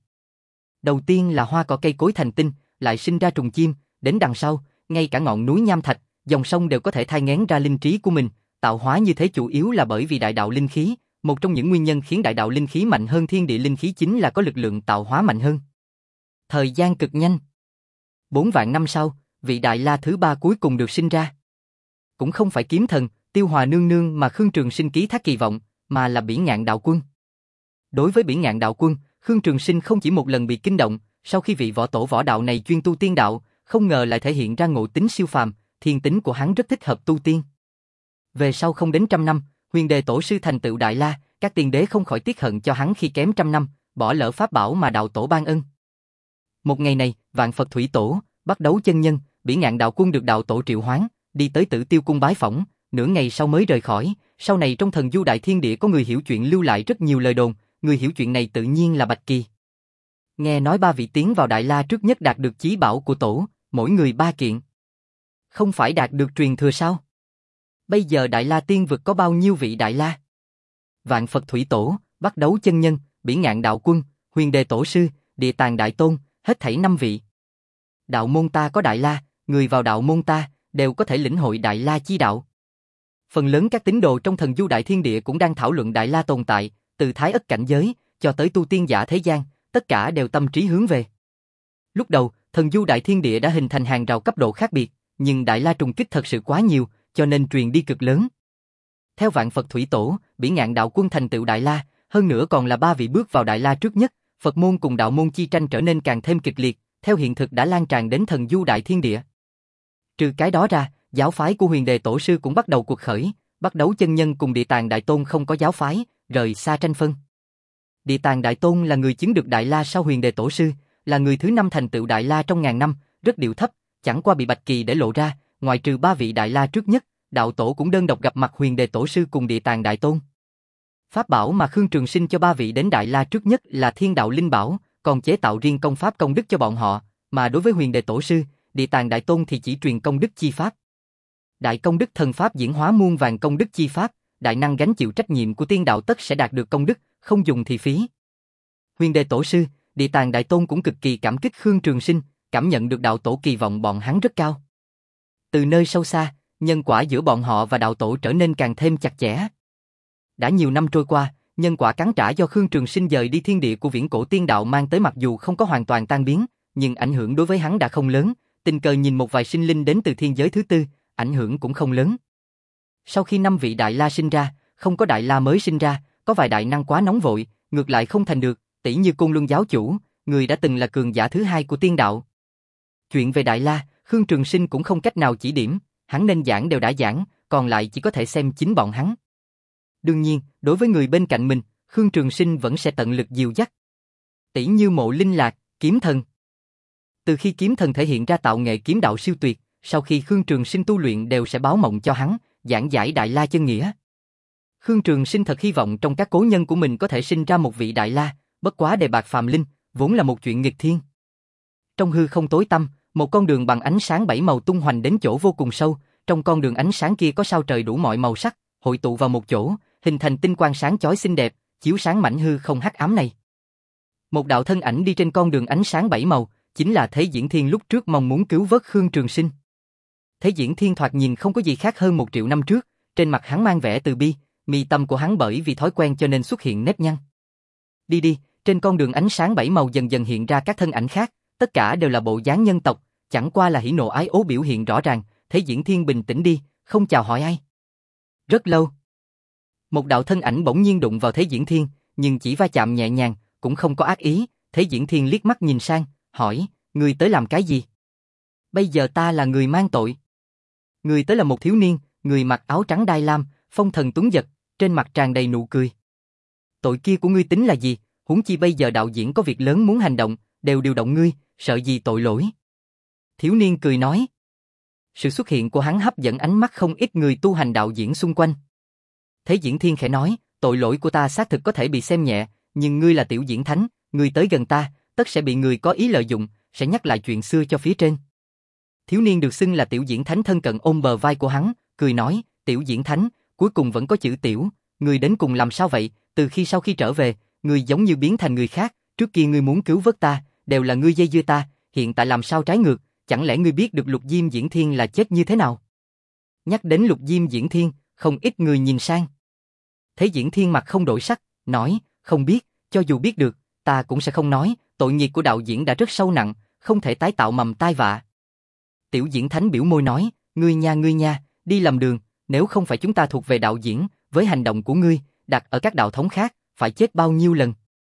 Đầu tiên là hoa cỏ cây cối thành tinh, lại sinh ra trùng chim, đến đằng sau, ngay cả ngọn núi nham thạch, dòng sông đều có thể thai nghén ra linh trí của mình, tạo hóa như thế chủ yếu là bởi vì đại đạo linh khí, một trong những nguyên nhân khiến đại đạo linh khí mạnh hơn thiên địa linh khí chính là có lực lượng tạo hóa mạnh hơn. Thời gian cực nhanh. Bốn vạn năm sau, vị Đại La thứ ba cuối cùng được sinh ra. Cũng không phải kiếm thần, Tiêu Hòa nương nương mà Khương Trường Sinh ký thác kỳ vọng, mà là Bỉ Ngạn Đạo Quân. Đối với Bỉ Ngạn Đạo Quân, Khương Trường Sinh không chỉ một lần bị kinh động, sau khi vị võ tổ võ đạo này chuyên tu tiên đạo, không ngờ lại thể hiện ra ngộ tính siêu phàm, thiên tính của hắn rất thích hợp tu tiên. Về sau không đến trăm năm, Huyền Đề Tổ sư thành tựu Đại La, các tiên đế không khỏi tiếc hận cho hắn khi kém trăm năm, bỏ lỡ pháp bảo mà đạo tổ ban ân. Một ngày này, Vạn Phật Thủy Tổ, Bắt Đấu chân nhân, Bỉ Ngạn Đạo Quân được đạo tổ triệu hoán, đi tới Tử Tiêu cung bái phỏng, nửa ngày sau mới rời khỏi. Sau này trong Thần Du Đại Thiên Địa có người hiểu chuyện lưu lại rất nhiều lời đồn, người hiểu chuyện này tự nhiên là Bạch Kỳ. Nghe nói ba vị tiến vào Đại La trước nhất đạt được chí bảo của tổ, mỗi người ba kiện. Không phải đạt được truyền thừa sao? Bây giờ Đại La Tiên vực có bao nhiêu vị Đại La? Vạn Phật Thủy Tổ, Bắt Đấu chân nhân, Bỉ Ngạn Đạo Quân, Huyền Đề Tổ sư, Địa Tàng Đại Tôn, hết thảy năm vị. Đạo môn ta có Đại La, người vào đạo môn ta đều có thể lĩnh hội Đại La chi đạo. Phần lớn các tín đồ trong Thần Du Đại Thiên Địa cũng đang thảo luận Đại La tồn tại, từ thái ất cảnh giới cho tới tu tiên giả thế gian, tất cả đều tâm trí hướng về. Lúc đầu, Thần Du Đại Thiên Địa đã hình thành hàng rào cấp độ khác biệt, nhưng Đại La trùng kích thật sự quá nhiều, cho nên truyền đi cực lớn. Theo Vạn Phật Thủy Tổ, Bỉ Ngạn Đạo Quân thành tựu Đại La, hơn nữa còn là ba vị bước vào Đại La trước nhất, Phật môn cùng đạo môn chi tranh trở nên càng thêm kịch liệt, theo hiện thực đã lan tràn đến Thần Du Đại Thiên Địa. Trừ cái đó ra, giáo phái của Huyền Đề Tổ sư cũng bắt đầu cuộc khởi, Bắt Đấu chân nhân cùng Địa Tàng Đại Tôn không có giáo phái, rời xa tranh phân. Địa Tàng Đại Tôn là người chứng được Đại La sau Huyền Đề Tổ sư, là người thứ năm thành tựu Đại La trong ngàn năm, rất điệu thấp, chẳng qua bị Bạch Kỳ để lộ ra, ngoài trừ ba vị Đại La trước nhất, đạo tổ cũng đơn độc gặp mặt Huyền Đề Tổ sư cùng Địa Tàng Đại Tôn. Pháp bảo mà Khương Trường Sinh cho ba vị đến Đại La trước nhất là Thiên Đạo Linh Bảo, còn chế tạo riêng công pháp công đức cho bọn họ, mà đối với Huyền Đề Tổ sư, Địa Tàng Đại Tôn thì chỉ truyền công đức chi pháp. Đại công đức thần pháp diễn hóa muôn vàng công đức chi pháp, đại năng gánh chịu trách nhiệm của tiên đạo tất sẽ đạt được công đức, không dùng thì phí. Huyền Đề Tổ sư, Địa Tàng Đại Tôn cũng cực kỳ cảm kích Khương Trường Sinh, cảm nhận được đạo tổ kỳ vọng bọn hắn rất cao. Từ nơi sâu xa, nhân quả giữa bọn họ và đạo tổ trở nên càng thêm chặt chẽ. Đã nhiều năm trôi qua, nhân quả cắn trả do Khương Trường Sinh dời đi thiên địa của viễn cổ tiên đạo mang tới mặc dù không có hoàn toàn tan biến, nhưng ảnh hưởng đối với hắn đã không lớn, tình cờ nhìn một vài sinh linh đến từ thiên giới thứ tư, ảnh hưởng cũng không lớn. Sau khi năm vị Đại La sinh ra, không có Đại La mới sinh ra, có vài đại năng quá nóng vội, ngược lại không thành được, tỷ như Côn Luân giáo chủ, người đã từng là cường giả thứ hai của tiên đạo. Chuyện về Đại La, Khương Trường Sinh cũng không cách nào chỉ điểm, hắn nên giảng đều đã giảng, còn lại chỉ có thể xem chính bọn hắn. Đương nhiên, đối với người bên cạnh mình, Khương Trường Sinh vẫn sẽ tận lực dìu dắt. Tỷ như Mộ Linh Lạc, kiếm thần. Từ khi kiếm thần thể hiện ra tạo nghệ kiếm đạo siêu tuyệt, sau khi Khương Trường Sinh tu luyện đều sẽ báo mộng cho hắn, giảng giải Đại La chân nghĩa. Khương Trường Sinh thật hy vọng trong các cố nhân của mình có thể sinh ra một vị Đại La, bất quá đề bạt phàm linh, vốn là một chuyện nghịch thiên. Trong hư không tối tăm, một con đường bằng ánh sáng bảy màu tung hoành đến chỗ vô cùng sâu, trong con đường ánh sáng kia có sao trời đủ mọi màu sắc, hội tụ vào một chỗ, hình thành tinh quang sáng chói xinh đẹp, chiếu sáng mảnh hư không hắc ám này. Một đạo thân ảnh đi trên con đường ánh sáng bảy màu, chính là Thế Diễn Thiên lúc trước mong muốn cứu vớt Khương Trường Sinh. Thế Diễn Thiên thoạt nhìn không có gì khác hơn một triệu năm trước, trên mặt hắn mang vẻ từ bi, mi tâm của hắn bởi vì thói quen cho nên xuất hiện nếp nhăn. Đi đi, trên con đường ánh sáng bảy màu dần dần hiện ra các thân ảnh khác, tất cả đều là bộ dáng nhân tộc, chẳng qua là hỉ nộ ái ố biểu hiện rõ ràng. Thế Diễn Thiên bình tĩnh đi, không chào hỏi ai. Rất lâu, một đạo thân ảnh bỗng nhiên đụng vào Thế Diễn Thiên, nhưng chỉ va chạm nhẹ nhàng, cũng không có ác ý. Thế Diễn Thiên liếc mắt nhìn sang, hỏi, người tới làm cái gì? Bây giờ ta là người mang tội. Người tới là một thiếu niên, người mặc áo trắng đai lam, phong thần tuấn giật, trên mặt tràn đầy nụ cười. Tội kia của ngươi tính là gì? Huống chi bây giờ đạo diễn có việc lớn muốn hành động, đều điều động ngươi, sợ gì tội lỗi? Thiếu niên cười nói. Sự xuất hiện của hắn hấp dẫn ánh mắt không ít người tu hành đạo diễn xung quanh. Thế Diễn Thiên khẽ nói, tội lỗi của ta xác thực có thể bị xem nhẹ, nhưng ngươi là Tiểu Diễn Thánh, ngươi tới gần ta, tất sẽ bị người có ý lợi dụng, sẽ nhắc lại chuyện xưa cho phía trên. Thiếu niên được xưng là Tiểu Diễn Thánh thân cận ôm bờ vai của hắn, cười nói, Tiểu Diễn Thánh, cuối cùng vẫn có chữ Tiểu, ngươi đến cùng làm sao vậy? Từ khi sau khi trở về, ngươi giống như biến thành người khác, trước kia ngươi muốn cứu vớt ta, đều là ngươi dây dưa ta, hiện tại làm sao trái ngược, chẳng lẽ ngươi biết được Lục Diêm Diễn Thiên là chết như thế nào? Nhắc đến Lục Diêm Diễn Thiên, không ít người nhìn sang. Thế Diễn Thiên mặt không đổi sắc, nói, không biết, cho dù biết được, ta cũng sẽ không nói, tội nghiệp của đạo diễn đã rất sâu nặng, không thể tái tạo mầm tai vạ. Tiểu Diễn Thánh biểu môi nói, ngươi nha ngươi nha, đi lầm đường, nếu không phải chúng ta thuộc về đạo diễn, với hành động của ngươi, đặt ở các đạo thống khác, phải chết bao nhiêu lần.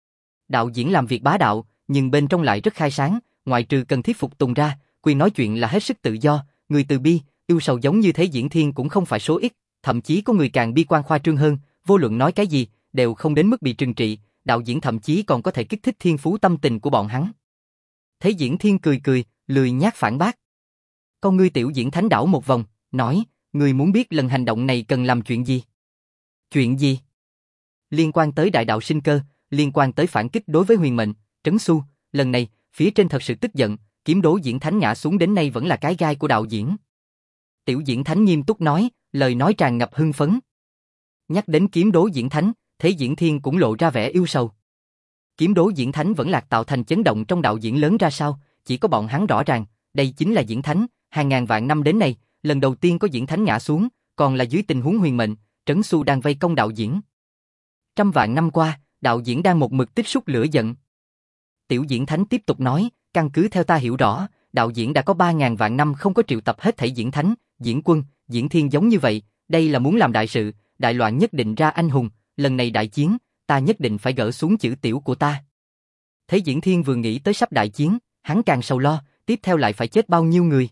Đạo diễn làm việc bá đạo, nhưng bên trong lại rất khai sáng, ngoại trừ cần thiết phục tùng ra, quyền nói chuyện là hết sức tự do, người từ bi, yêu sầu giống như Thế Diễn Thiên cũng không phải số ít, thậm chí có người càng bi quan khoa trương hơn, vô luận nói cái gì, đều không đến mức bị trừng trị, đạo diễn thậm chí còn có thể kích thích thiên phú tâm tình của bọn hắn. Thế Diễn Thiên cười cười, lười nhác phản bác. Con ngươi Tiểu Diễn Thánh đảo một vòng, nói, ngươi muốn biết lần hành động này cần làm chuyện gì? Chuyện gì? Liên quan tới đại đạo sinh cơ, liên quan tới phản kích đối với huyền mệnh, Trấn Xu, lần này, phía trên thật sự tức giận, Kiếm Đố Diễn Thánh ngã xuống đến nay vẫn là cái gai của đạo diễn. Tiểu Diễn Thánh nghiêm túc nói, lời nói tràn ngập hưng phấn. Nhắc đến Kiếm Đố Diễn Thánh, Thế Diễn Thiên cũng lộ ra vẻ yêu sầu. Kiếm Đố Diễn Thánh vẫn lạc tạo thành chấn động trong đạo diễn lớn ra sao, chỉ có bọn hắn rõ ràng, đây chính là Diễn Thánh, hàng ngàn vạn năm đến nay, lần đầu tiên có Diễn Thánh ngã xuống, còn là dưới tình huống huyền mệnh, Trấn Xu đang vây công đạo diễn. Trăm vạn năm qua, đạo diễn đang một mực tích xúc lửa giận. Tiểu Diễn Thánh tiếp tục nói, căn cứ theo ta hiểu rõ, đạo diễn đã có ba ngàn vạn năm không có triệu tập hết thảy diễn thánh, diễn quân, diễn thiên giống như vậy, đây là muốn làm đại sự, đại loạn nhất định ra anh hùng, lần này đại chiến, ta nhất định phải gỡ xuống chữ Tiểu của ta. Thế Diễn Thiên vừa nghĩ tới sắp đại chiến, hắn càng sầu lo, tiếp theo lại phải chết bao nhiêu người.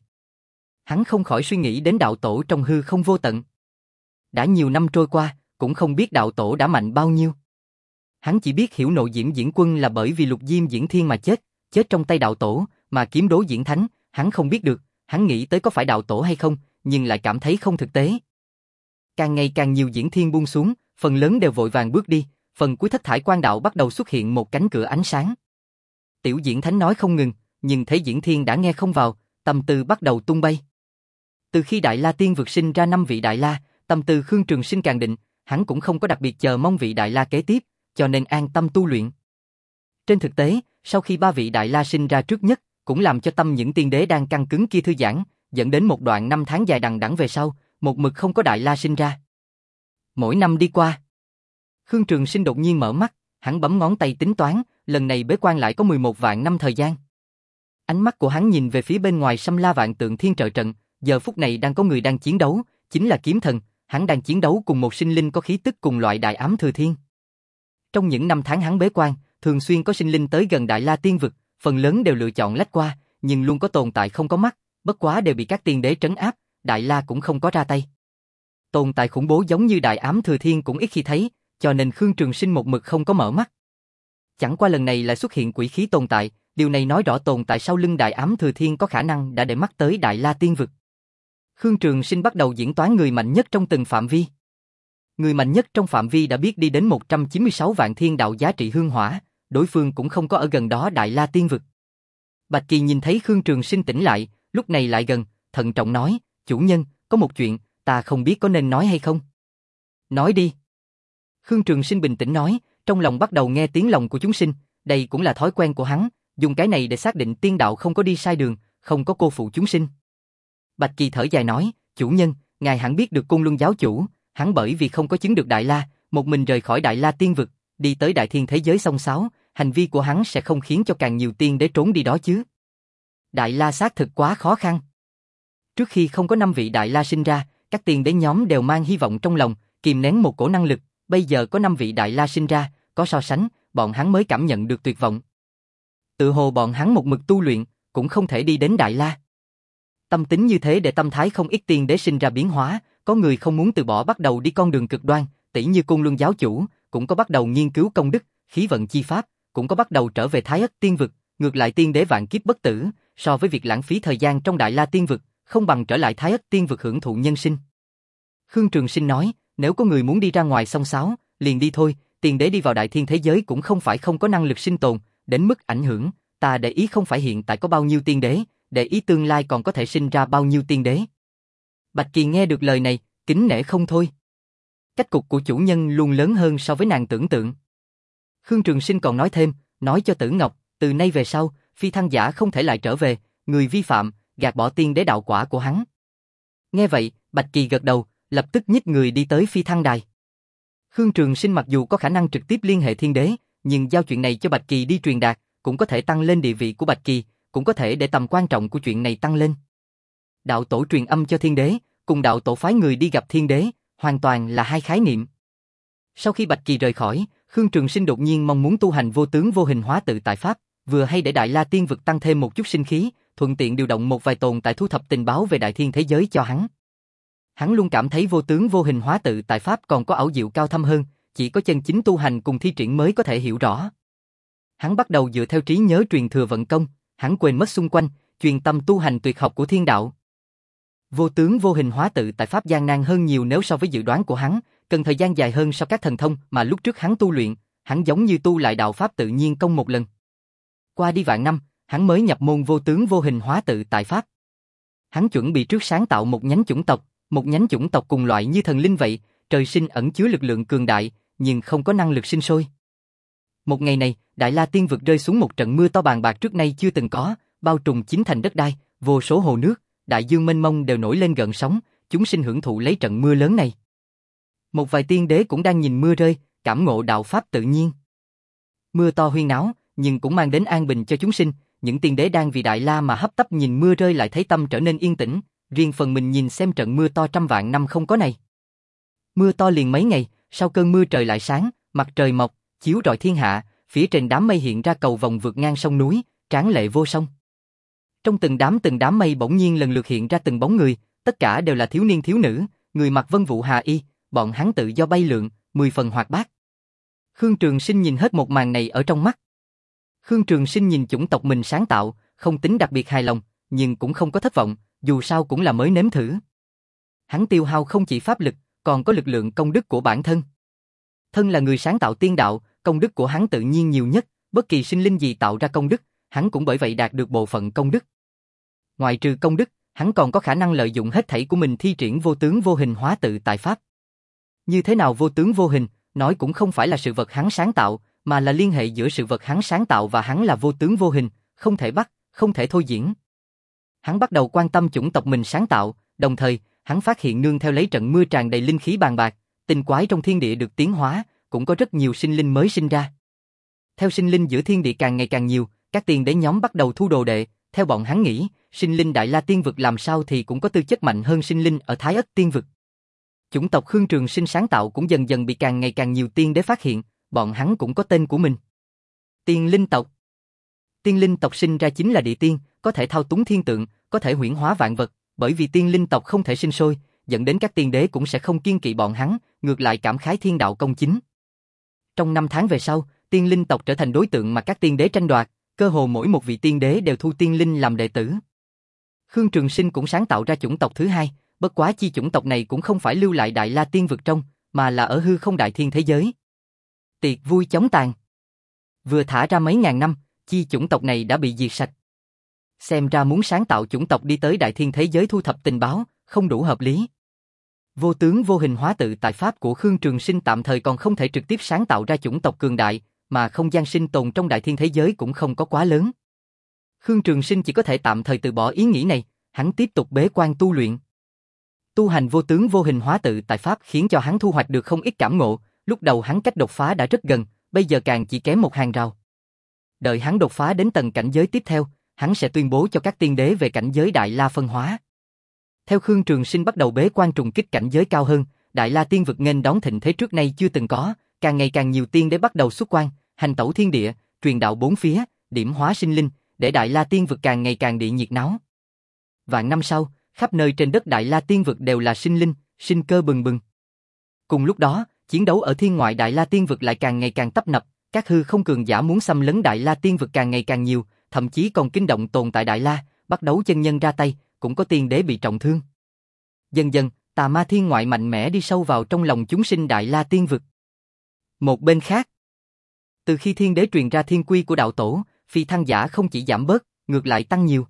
Hắn không khỏi suy nghĩ đến đạo tổ trong hư không vô tận. Đã nhiều năm trôi qua, cũng không biết đạo tổ đã mạnh bao nhiêu. Hắn chỉ biết hiểu Nộ Diễm Diễn Quân là bởi vì Lục Diêm Diễn Thiên mà chết, chết trong tay đạo tổ, mà Kiếm Đố Diễn Thánh, hắn không biết được, hắn nghĩ tới có phải đạo tổ hay không, nhưng lại cảm thấy không thực tế. Càng ngày càng nhiều diễn thiên buông xuống, phần lớn đều vội vàng bước đi, phần cuối thất thải quan đạo bắt đầu xuất hiện một cánh cửa ánh sáng. Tiểu Diễn Thánh nói không ngừng, nhưng thấy diễn thiên đã nghe không vào, tâm tư bắt đầu tung bay. Từ khi Đại La Tiên vực sinh ra năm vị Đại La, tâm tư Khương Trường Sinh càng định, hắn cũng không có đặc biệt chờ mong vị Đại La kế tiếp, cho nên an tâm tu luyện. Trên thực tế, sau khi ba vị Đại La sinh ra trước nhất, cũng làm cho tâm những tiên đế đang căng cứng kia thư giãn, dẫn đến một đoạn năm tháng dài đằng đẵng về sau, một mực không có Đại La sinh ra. Mỗi năm đi qua, Khương Trường Sinh đột nhiên mở mắt, hắn bấm ngón tay tính toán, lần này bế quan lại có mười một vạn năm thời gian. Ánh mắt của hắn nhìn về phía bên ngoài Sâm La Vạn Tượng Thiên Trợ Trận, giờ phút này đang có người đang chiến đấu, chính là kiếm thần, hắn đang chiến đấu cùng một sinh linh có khí tức cùng loại Đại Ám Thừa Thiên. Trong những năm tháng hắn bế quan, thường xuyên có sinh linh tới gần Đại La Tiên Vực, phần lớn đều lựa chọn lách qua, nhưng luôn có tồn tại không có mắt, bất quá đều bị các tiên đế trấn áp, Đại La cũng không có ra tay. Tồn tại khủng bố giống như Đại Ám Thừa Thiên cũng ít khi thấy, cho nên Khương Trường Sinh một mực không có mở mắt. Chẳng qua lần này lại xuất hiện quỷ khí tồn tại, điều này nói rõ tồn tại sau lưng Đại Ám Thừa Thiên có khả năng đã để mắt tới Đại La Tiên Vực. Khương Trường Sinh bắt đầu diễn toán người mạnh nhất trong từng phạm vi. Người mạnh nhất trong phạm vi đã biết đi đến một trăm chín mươi sáu vạn thiên đạo giá trị hương hỏa, đối phương cũng không có ở gần đó Đại La Tiên Vực. Bạch Kỳ nhìn thấy Khương Trường Sinh tỉnh lại, lúc này lại gần, thận trọng nói, chủ nhân, có một chuyện, ta không biết có nên nói hay không. Nói đi. Khương Trường Sinh bình tĩnh nói, trong lòng bắt đầu nghe tiếng lòng của chúng sinh, đây cũng là thói quen của hắn, dùng cái này để xác định tiên đạo không có đi sai đường, không có cô phụ chúng sinh. Bạch Kỳ thở dài nói, chủ nhân, ngài hẳn biết được Côn Luân giáo chủ, hắn bởi vì không có chứng được Đại La, một mình rời khỏi Đại La Tiên Vực, đi tới Đại Thiên thế giới xông xáo, hành vi của hắn sẽ không khiến cho càng nhiều tiên đế trốn đi đó chứ. Đại La xác thực quá khó khăn. Trước khi không có năm vị Đại La sinh ra, các tiên đế nhóm đều mang hy vọng trong lòng, kìm nén một cổ năng lực, bây giờ có năm vị Đại La sinh ra, có so sánh, bọn hắn mới cảm nhận được tuyệt vọng. Tự hồ bọn hắn một mực tu luyện, cũng không thể đi đến Đại La. Tâm tính như thế để tâm thái không ít tiên đế sinh ra biến hóa, có người không muốn từ bỏ bắt đầu đi con đường cực đoan, tỷ như Côn Luân giáo chủ, cũng có bắt đầu nghiên cứu công đức, khí vận chi pháp, cũng có bắt đầu trở về Thái Ất Tiên Vực, ngược lại tiên đế vạn kiếp bất tử, so với việc lãng phí thời gian trong Đại La Tiên Vực, không bằng trở lại Thái Ất Tiên Vực hưởng thụ nhân sinh. Khương Trường Sinh nói, nếu có người muốn đi ra ngoài xông xáo, liền đi thôi, tiên đế đi vào Đại Thiên thế giới cũng không phải không có năng lực sinh tồn, đến mức ảnh hưởng, ta để ý không phải hiện tại có bao nhiêu tiên đế, để ý tương lai còn có thể sinh ra bao nhiêu tiên đế. Bạch Kỳ nghe được lời này, kính nể không thôi. Cách cục của chủ nhân luôn lớn hơn so với nàng tưởng tượng. Khương Trường Sinh còn nói thêm, nói cho Tử Ngọc, từ nay về sau, phi thăng giả không thể lại trở về, người vi phạm, gạt bỏ tiên đế đạo quả của hắn. Nghe vậy, Bạch Kỳ gật đầu, lập tức nhích người đi tới phi thăng đài. Khương Trường Sinh mặc dù có khả năng trực tiếp liên hệ thiên đế, nhưng giao chuyện này cho Bạch Kỳ đi truyền đạt, cũng có thể tăng lên địa vị của Bạch Kỳ, cũng có thể để tầm quan trọng của chuyện này tăng lên. Đạo tổ truyền âm cho thiên đế, cùng đạo tổ phái người đi gặp thiên đế, hoàn toàn là hai khái niệm. Sau khi Bạch Kỳ rời khỏi, Khương Trường Sinh đột nhiên mong muốn tu hành vô tướng vô hình hóa tự tại pháp, vừa hay để Đại La Tiên Vực tăng thêm một chút sinh khí, thuận tiện điều động một vài tồn tại thu thập tình báo về Đại Thiên thế giới cho hắn. Hắn luôn cảm thấy vô tướng vô hình hóa tự tại pháp còn có ảo diệu cao thâm hơn, chỉ có chân chính tu hành cùng thi triển mới có thể hiểu rõ. Hắn bắt đầu dựa theo trí nhớ truyền thừa vận công, hắn quên mất xung quanh, truyền tâm tu hành tuyệt học của thiên đạo. Vô tướng vô hình hóa tự tại pháp gian nan hơn nhiều nếu so với dự đoán của hắn, cần thời gian dài hơn so các thần thông mà lúc trước hắn tu luyện, hắn giống như tu lại đạo pháp tự nhiên công một lần. Qua đi vạn năm, hắn mới nhập môn vô tướng vô hình hóa tự tại pháp. Hắn chuẩn bị trước sáng tạo một nhánh chủng tộc, một nhánh chủng tộc cùng loại như thần linh vậy, trời sinh ẩn chứa lực lượng cường đại, nhưng không có năng lực sinh sôi. Một ngày này, Đại La Tiên Vực rơi xuống một trận mưa to bàn bạc trước nay chưa từng có, bao trùm chín thành đất đai, vô số hồ nước, đại dương mênh mông đều nổi lên gợn sóng, chúng sinh hưởng thụ lấy trận mưa lớn này. Một vài tiên đế cũng đang nhìn mưa rơi, cảm ngộ đạo pháp tự nhiên. Mưa to huyên náo, nhưng cũng mang đến an bình cho chúng sinh, những tiên đế đang vì Đại La mà hấp tấp nhìn mưa rơi lại thấy tâm trở nên yên tĩnh, riêng phần mình nhìn xem trận mưa to trăm vạn năm không có này. Mưa to liền mấy ngày, sau cơn mưa trời lại sáng, mặt trời mọc, chiếu rọi thiên hạ, phía trên đám mây hiện ra cầu vồng vượt ngang sông núi, tráng lệ vô song. Trong từng đám từng đám mây bỗng nhiên lần lượt hiện ra từng bóng người, tất cả đều là thiếu niên thiếu nữ, người mặc vân vụ hà y, bọn hắn tự do bay lượn, mười phần hoạt bát. Khương Trường Sinh nhìn hết một màn này ở trong mắt. Khương Trường Sinh nhìn chủng tộc mình sáng tạo, không tính đặc biệt hài lòng, nhưng cũng không có thất vọng, dù sao cũng là mới nếm thử. Hắn tiêu hao không chỉ pháp lực, còn có lực lượng công đức của bản thân. Thân là người sáng tạo tiên đạo, công đức của hắn tự nhiên nhiều nhất, bất kỳ sinh linh gì tạo ra công đức, hắn cũng bởi vậy đạt được bộ phận công đức. Ngoài trừ công đức, hắn còn có khả năng lợi dụng hết thảy của mình thi triển vô tướng vô hình hóa tự tại pháp. Như thế nào vô tướng vô hình, nói cũng không phải là sự vật hắn sáng tạo, mà là liên hệ giữa sự vật hắn sáng tạo và hắn là vô tướng vô hình, không thể bắt, không thể thôi diễn. Hắn bắt đầu quan tâm chủng tộc mình sáng tạo, đồng thời, hắn phát hiện nương theo lấy trận mưa tràn đầy linh khí bàn bạc, tinh quái trong thiên địa được tiến hóa, cũng có rất nhiều sinh linh mới sinh ra. Theo sinh linh giữa thiên địa càng ngày càng nhiều, các tiên đế nhóm bắt đầu thu đồ đệ, theo bọn hắn nghĩ, sinh linh Đại La Tiên Vực làm sao thì cũng có tư chất mạnh hơn sinh linh ở Thái Ất Tiên Vực. Chủng tộc Khương Trường Sinh sáng tạo cũng dần dần bị càng ngày càng nhiều tiên đế phát hiện, bọn hắn cũng có tên của mình. Tiên linh tộc. Tiên linh tộc sinh ra chính là địa tiên, có thể thao túng thiên tượng, có thể huyễn hóa vạn vật, bởi vì tiên linh tộc không thể sinh sôi, dẫn đến các tiên đế cũng sẽ không kiêng kỵ bọn hắn, ngược lại cảm khái thiên đạo công chính. Trong năm tháng về sau, tiên linh tộc trở thành đối tượng mà các tiên đế tranh đoạt, cơ hồ mỗi một vị tiên đế đều thu tiên linh làm đệ tử. Khương Trường Sinh cũng sáng tạo ra chủng tộc thứ hai, bất quá chi chủng tộc này cũng không phải lưu lại Đại La Tiên Vực trong, mà là ở hư không đại thiên thế giới. Tiệc vui chóng tàn. Vừa thả ra mấy ngàn năm, chi chủng tộc này đã bị diệt sạch. Xem ra muốn sáng tạo chủng tộc đi tới đại thiên thế giới thu thập tình báo, không đủ hợp lý. Vô tướng vô hình hóa tự tại pháp của Khương Trường Sinh tạm thời còn không thể trực tiếp sáng tạo ra chủng tộc cường đại, mà không gian sinh tồn trong đại thiên thế giới cũng không có quá lớn. Khương Trường Sinh chỉ có thể tạm thời từ bỏ ý nghĩ này, hắn tiếp tục bế quan tu luyện. Tu hành vô tướng vô hình hóa tự tại pháp khiến cho hắn thu hoạch được không ít cảm ngộ, lúc đầu hắn cách đột phá đã rất gần, bây giờ càng chỉ kém một hàng rào. Đợi hắn đột phá đến tầng cảnh giới tiếp theo, hắn sẽ tuyên bố cho các tiên đế về cảnh giới Đại La phân hóa. Theo Khương Trường Sinh bắt đầu bế quan trùng kích cảnh giới cao hơn, Đại La Tiên Vực nghênh đón thịnh thế trước nay chưa từng có, càng ngày càng nhiều tiên đế bắt đầu xuất quan, hành tẩu thiên địa, truyền đạo bốn phía, điểm hóa sinh linh, để Đại La Tiên Vực càng ngày càng địa nhiệt náo. Vạn năm sau, khắp nơi trên đất Đại La Tiên Vực đều là sinh linh, sinh cơ bừng bừng. Cùng lúc đó, chiến đấu ở thiên ngoại Đại La Tiên Vực lại càng ngày càng tấp nập, các hư không cường giả muốn xâm lấn Đại La Tiên Vực càng ngày càng nhiều, thậm chí còn kinh động tồn tại Đại La, bắt đấu chân nhân ra tay, cũng có tiên đế bị trọng thương. Dần dần, tà ma thiên ngoại mạnh mẽ đi sâu vào trong lòng chúng sinh Đại La Tiên Vực. Một bên khác, từ khi thiên đế truyền ra thiên quy của đạo tổ, phi thăng giả không chỉ giảm bớt, ngược lại tăng nhiều.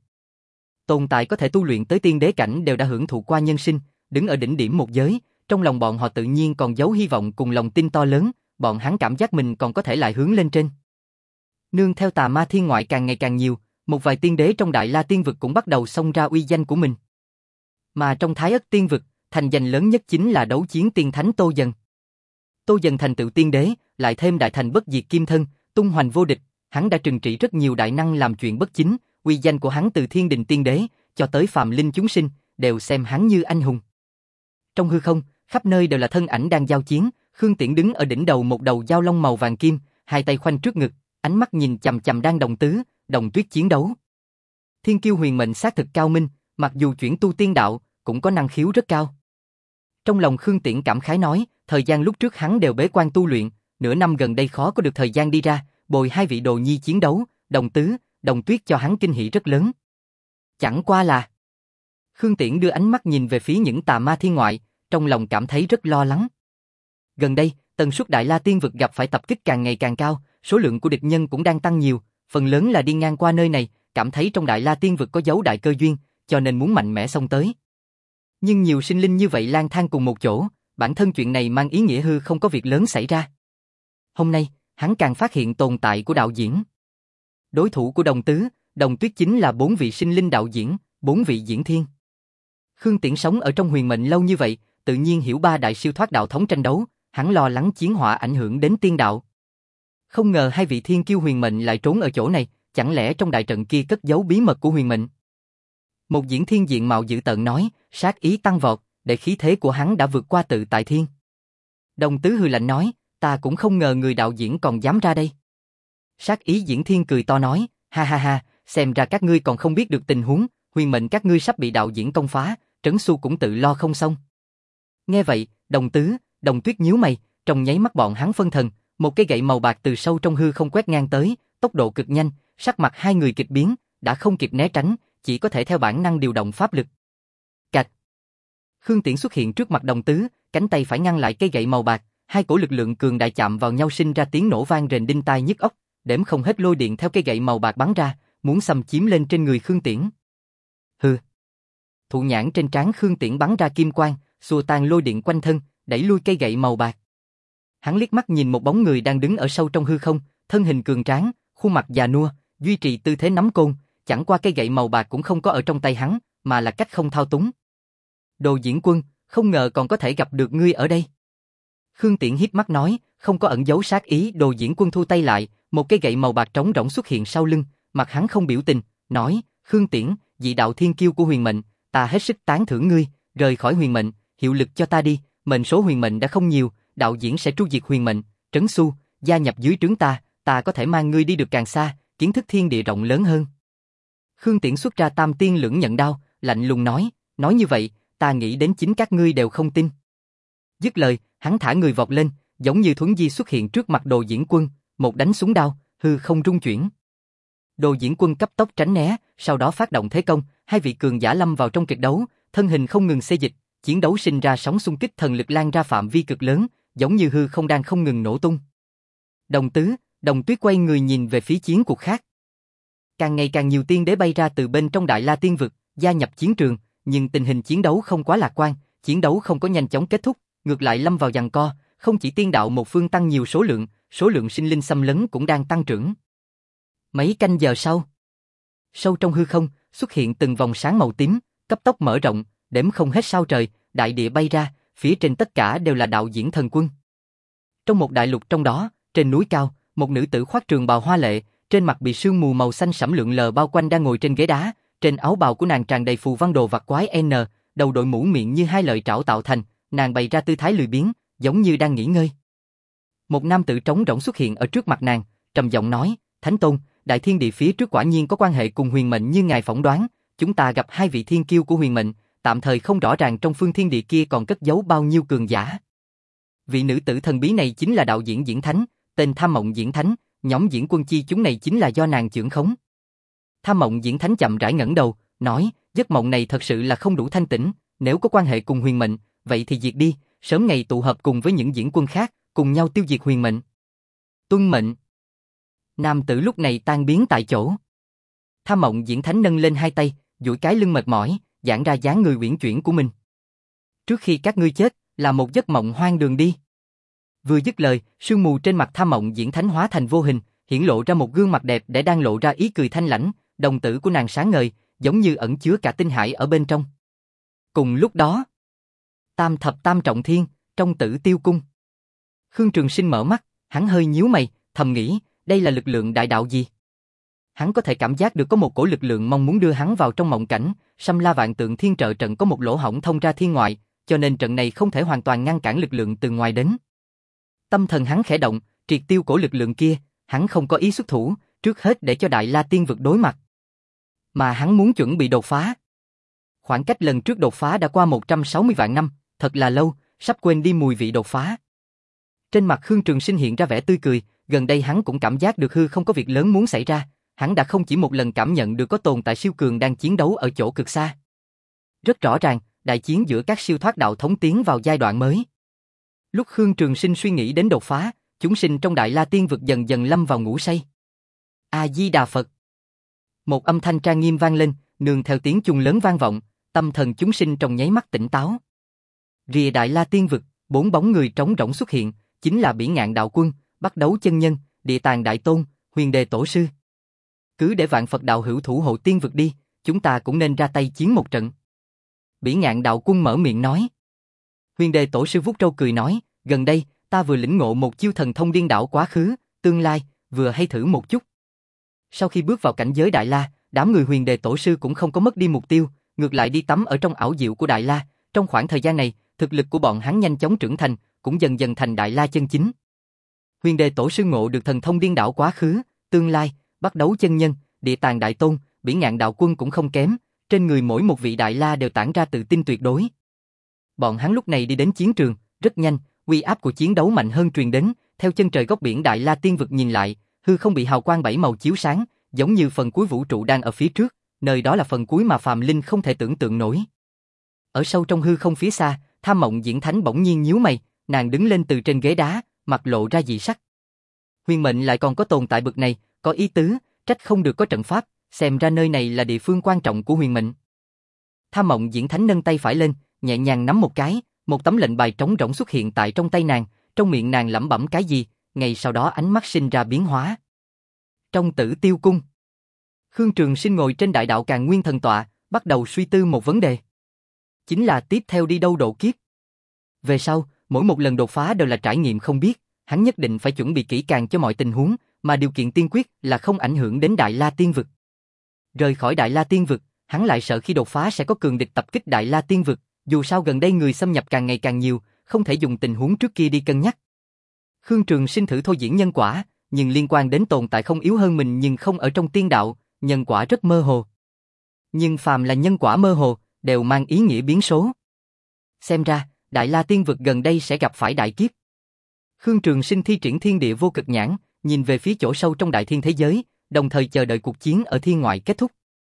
Tồn tại có thể tu luyện tới tiên đế cảnh đều đã hưởng thụ qua nhân sinh, đứng ở đỉnh điểm một giới, trong lòng bọn họ tự nhiên còn giấu hy vọng cùng lòng tin to lớn, bọn hắn cảm giác mình còn có thể lại hướng lên trên. Nương theo tà ma thiên ngoại càng ngày càng nhiều, một vài tiên đế trong Đại La Tiên Vực cũng bắt đầu xông ra uy danh của mình. Mà trong Thái Ất Tiên Vực, thành danh lớn nhất chính là đấu chiến tiên thánh Tô Dần. Tô Dần thành tựu tiên đế, lại thêm đại thành bất diệt kim thân, tung hoành vô địch, hắn đã trừng trị rất nhiều đại năng làm chuyện bất chính, uy danh của hắn từ thiên đình tiên đế cho tới phàm linh chúng sinh đều xem hắn như anh hùng. Trong hư không, khắp nơi đều là thân ảnh đang giao chiến, Khương Tiễn đứng ở đỉnh đầu một đầu dao long màu vàng kim, hai tay khoanh trước ngực, ánh mắt nhìn chằm chằm đang đồng tứ, đồng tuyết chiến đấu. Thiên kiêu huyền mệnh xác thực cao minh, mặc dù chuyển tu tiên đạo, cũng có năng khiếu rất cao. Trong lòng Khương Tiễn cảm khái nói, thời gian lúc trước hắn đều bế quan tu luyện, nửa năm gần đây khó có được thời gian đi ra, bồi hai vị đồ nhi chiến đấu, đồng tứ, đồng tuyết cho hắn kinh hỉ rất lớn. Chẳng qua là... Khương Tiễn đưa ánh mắt nhìn về phía những tà ma thiên ngoại, trong lòng cảm thấy rất lo lắng. Gần đây, tần suất Đại La Tiên Vực gặp phải tập kích càng ngày càng cao, số lượng của địch nhân cũng đang tăng nhiều, phần lớn là đi ngang qua nơi này, cảm thấy trong Đại La Tiên Vực có dấu đại cơ duyên, cho nên muốn mạnh mẽ xông tới. Nhưng nhiều sinh linh như vậy lang thang cùng một chỗ, bản thân chuyện này mang ý nghĩa hư không có việc lớn xảy ra. Hôm nay, hắn càng phát hiện tồn tại của đạo diễn. Đối thủ của đồng tứ, đồng tuyết chính là bốn vị sinh linh đạo diễn, bốn vị diễn thiên. Khương Tiễn sống ở trong huyền mệnh lâu như vậy, tự nhiên hiểu ba đại siêu thoát đạo thống tranh đấu, hắn lo lắng chiến hỏa ảnh hưởng đến tiên đạo. Không ngờ hai vị thiên kiêu huyền mệnh lại trốn ở chỗ này, chẳng lẽ trong đại trận kia cất giấu bí mật của huyền mệnh? Một diễn thiên diện mạo dữ tợn nói, sát ý tăng vọt, để khí thế của hắn đã vượt qua tự tại thiên. Đồng tứ hừ lạnh nói, ta cũng không ngờ người đạo diễn còn dám ra đây. Sát ý diễn thiên cười to nói, ha ha ha, xem ra các ngươi còn không biết được tình huống, huyền mệnh các ngươi sắp bị đạo diễn công phá, Trấn Xu cũng tự lo không xong. Nghe vậy, đồng tứ, đồng tuyết nhíu mày, trong nháy mắt bọn hắn phân thần, một cái gậy màu bạc từ sâu trong hư không quét ngang tới, tốc độ cực nhanh, sắc mặt hai người kịch biến, đã không kịp né tránh, chỉ có thể theo bản năng điều động pháp lực. Cạch. Khương Tiễn xuất hiện trước mặt đồng tứ, cánh tay phải ngăn lại cây gậy màu bạc, hai cổ lực lượng cường đại chạm vào nhau sinh ra tiếng nổ vang rền đinh tai nhức óc, đếm không hết lôi điện theo cây gậy màu bạc bắn ra, muốn xâm chiếm lên trên người Khương Tiễn. Hừ. Thụ nhãn trên trán Khương Tiễn bắn ra kim quang, xua tan lôi điện quanh thân, đẩy lui cây gậy màu bạc. Hắn liếc mắt nhìn một bóng người đang đứng ở sâu trong hư không, thân hình cường tráng, khuôn mặt già nua, duy trì tư thế nắm côn, chẳng qua cây gậy màu bạc cũng không có ở trong tay hắn, mà là cách không thao túng. Đồ Diễn Quân, không ngờ còn có thể gặp được ngươi ở đây. Khương Tiễn híp mắt nói, không có ẩn giấu sát ý. Đồ Diễn Quân thu tay lại, một cây gậy màu bạc trống rỗng xuất hiện sau lưng, mặt hắn không biểu tình, nói, Khương Tiễn, dị đạo thiên kiêu của huyền mệnh, ta hết sức tán thưởng ngươi, rời khỏi huyền mệnh, hiệu lực cho ta đi, mệnh số huyền mệnh đã không nhiều, đạo diễn sẽ tru diệt huyền mệnh, Trấn Xu, gia nhập dưới trướng ta, ta có thể mang ngươi đi được càng xa, kiến thức thiên địa rộng lớn hơn. Khương Tiễn xuất ra tam tiên lưỡng nhận đao, lạnh lùng nói, nói như vậy, ta nghĩ đến chính các ngươi đều không tin. Dứt lời, hắn thả người vọt lên, giống như thuấn di xuất hiện trước mặt Đồ Diễn Quân, một đánh súng đao, hư không rung chuyển. Đồ Diễn Quân cấp tốc tránh né, sau đó phát động thế công, hai vị cường giả lâm vào trong kịch đấu, thân hình không ngừng xê dịch, chiến đấu sinh ra sóng xung kích thần lực lan ra phạm vi cực lớn, giống như hư không đang không ngừng nổ tung. Đồng Tứ, Đồng Tuyết quay người nhìn về phía chiến cuộc khác. Càng ngày càng nhiều tiên đế bay ra từ bên trong Đại La Tiên Vực, gia nhập chiến trường, nhưng tình hình chiến đấu không quá lạc quan, chiến đấu không có nhanh chóng kết thúc, ngược lại lâm vào giằng co, không chỉ tiên đạo một phương tăng nhiều số lượng, số lượng sinh linh xâm lấn cũng đang tăng trưởng. Mấy canh giờ sau, sâu trong hư không, xuất hiện từng vòng sáng màu tím, cấp tốc mở rộng, đếm không hết sao trời, đại địa bay ra, phía trên tất cả đều là đạo diễn thần quân. Trong một đại lục trong đó, trên núi cao, một nữ tử khoác trường bào hoa lệ, trên mặt bị sương mù màu xanh sẫm lượn lờ bao quanh đang ngồi trên ghế đá, trên áo bào của nàng tràn đầy phù văn đồ vặt quái N, đầu đội mũ miệng như hai lợi trảo tạo thành, nàng bày ra tư thái lười biếng, giống như đang nghỉ ngơi. Một nam tử trống rỗng xuất hiện ở trước mặt nàng, trầm giọng nói, Thánh Tôn, đại thiên địa phía trước quả nhiên có quan hệ cùng huyền mệnh như ngài phỏng đoán, chúng ta gặp hai vị thiên kiêu của huyền mệnh, tạm thời không rõ ràng trong phương thiên địa kia còn cất giấu bao nhiêu cường giả. Vị nữ tử thần bí này chính là đạo diễn Diễn Thánh, tên Tham Mộng Diễn Thánh, nhóm diễn quân chi chúng này chính là do nàng chưởng khống. Tham Mộng Diễn Thánh chậm rãi ngẩng đầu, nói, giấc mộng này thật sự là không đủ thanh tĩnh, nếu có quan hệ cùng huyền mệnh, vậy thì diệt đi, sớm ngày tụ hợp cùng với những diễn quân khác, cùng nhau tiêu diệt huyền mệnh. Tuân mệnh. Nam tử lúc này tan biến tại chỗ. Tham Mộng Diễn Thánh nâng lên hai tay, duỗi cái lưng mệt mỏi, giãn ra dáng người uyển chuyển của mình. Trước khi các ngươi chết, là một giấc mộng hoang đường đi. Vừa dứt lời, sương mù trên mặt Tham Mộng Diễn Thánh hóa thành vô hình, hiển lộ ra một gương mặt đẹp để đang lộ ra ý cười thanh lãnh, đồng tử của nàng sáng ngời, giống như ẩn chứa cả tinh hải ở bên trong. Cùng lúc đó, Tam thập tam trọng thiên, trong Tử Tiêu cung. Khương Trường Sinh mở mắt, hắn hơi nhíu mày, thầm nghĩ, đây là lực lượng đại đạo gì? Hắn có thể cảm giác được có một cổ lực lượng mong muốn đưa hắn vào trong mộng cảnh, Sâm La Vạn Tượng Thiên Trợ trận có một lỗ hổng thông ra thiên ngoại, cho nên trận này không thể hoàn toàn ngăn cản lực lượng từ ngoài đến. Tâm thần hắn khẽ động, triệt tiêu cổ lực lượng kia, hắn không có ý xuất thủ, trước hết để cho Đại La Tiên Vực đối mặt. Mà hắn muốn chuẩn bị đột phá. Khoảng cách lần trước đột phá đã qua một trăm sáu mươi vạn năm, thật là lâu, sắp quên đi mùi vị đột phá. Trên mặt Khương Trường Sinh hiện ra vẻ tươi cười, gần đây hắn cũng cảm giác được hư không có việc lớn muốn xảy ra, hắn đã không chỉ một lần cảm nhận được có tồn tại siêu cường đang chiến đấu ở chỗ cực xa. Rất rõ ràng, đại chiến giữa các siêu thoát đạo thống tiến vào giai đoạn mới. Lúc Khương Trường Sinh suy nghĩ đến đột phá, chúng sinh trong Đại La Tiên Vực dần dần lâm vào ngủ say. A-di-đà Phật. Một âm thanh trang nghiêm vang lên, nương theo tiếng chuông lớn vang vọng, tâm thần chúng sinh trong nháy mắt tỉnh táo. Rìa Đại La Tiên Vực, bốn bóng người trống rỗng xuất hiện, chính là Bỉ Ngạn Đạo Quân, Bắt Đấu Chân Nhân, Địa Tàng Đại Tôn, Huyền Đề Tổ Sư. Cứ để vạn Phật đạo hữu thủ hộ tiên vực đi, chúng ta cũng nên ra tay chiến một trận. Bỉ Ngạn Đạo Quân mở miệng nói. Huyền Đề Tổ Sư vuốt râu cười nói, gần đây, ta vừa lĩnh ngộ một chiêu thần thông điên đảo quá khứ, tương lai, vừa hay thử một chút. Sau khi bước vào cảnh giới Đại La, đám người Huyền Đề Tổ Sư cũng không có mất đi mục tiêu, ngược lại đi tắm ở trong ảo diệu của Đại La, trong khoảng thời gian này, thực lực của bọn hắn nhanh chóng trưởng thành, cũng dần dần thành Đại La chân chính. Huyền Đề Tổ Sư ngộ được thần thông điên đảo quá khứ, tương lai, Bắt Đấu Chân Nhân, Địa Tàng Đại Tôn, Bỉ Ngạn Đạo Quân cũng không kém, trên người mỗi một vị Đại La đều tản ra tự tin tuyệt đối. Bọn hắn lúc này đi đến chiến trường, rất nhanh, uy áp của chiến đấu mạnh hơn truyền đến, theo chân trời góc biển Đại La Tiên Vực nhìn lại, hư không bị hào quang bảy màu chiếu sáng, giống như phần cuối vũ trụ đang ở phía trước, nơi đó là phần cuối mà phàm linh không thể tưởng tượng nổi. Ở sâu trong hư không phía xa, Tham Mộng Diễn Thánh bỗng nhiên nhíu mày, nàng đứng lên từ trên ghế đá, mặt lộ ra dị sắc. Huyền mệnh lại còn có tồn tại bực này, có ý tứ, trách không được có trận pháp, xem ra nơi này là địa phương quan trọng của huyền mệnh. Tham Mộng Diễn Thánh nâng tay phải lên, nhẹ nhàng nắm một cái, một tấm lệnh bài trống rỗng xuất hiện tại trong tay nàng, trong miệng nàng lẩm bẩm cái gì, ngay sau đó ánh mắt sinh ra biến hóa. Trong Tử Tiêu cung, Khương Trường Sinh ngồi trên đại đạo Càn Nguyên thần tọa, bắt đầu suy tư một vấn đề. Chính là tiếp theo đi đâu độ kiếp. Về sau, mỗi một lần đột phá đều là trải nghiệm không biết, hắn nhất định phải chuẩn bị kỹ càng cho mọi tình huống, mà điều kiện tiên quyết là không ảnh hưởng đến Đại La Tiên Vực. Rời khỏi Đại La Tiên Vực, hắn lại sợ khi đột phá sẽ có cường địch tập kích Đại La Tiên Vực, dù sao gần đây người xâm nhập càng ngày càng nhiều, không thể dùng tình huống trước kia đi cân nhắc. Khương Trường Sinh thử thôi diễn nhân quả, nhưng liên quan đến tồn tại không yếu hơn mình nhưng không ở trong tiên đạo, nhân quả rất mơ hồ. Nhưng phàm là nhân quả mơ hồ, đều mang ý nghĩa biến số. Xem ra, Đại La Tiên Vực gần đây sẽ gặp phải đại kiếp. Khương Trường Sinh thi triển thiên địa vô cực nhãn, nhìn về phía chỗ sâu trong đại thiên thế giới, đồng thời chờ đợi cuộc chiến ở thiên ngoại kết thúc.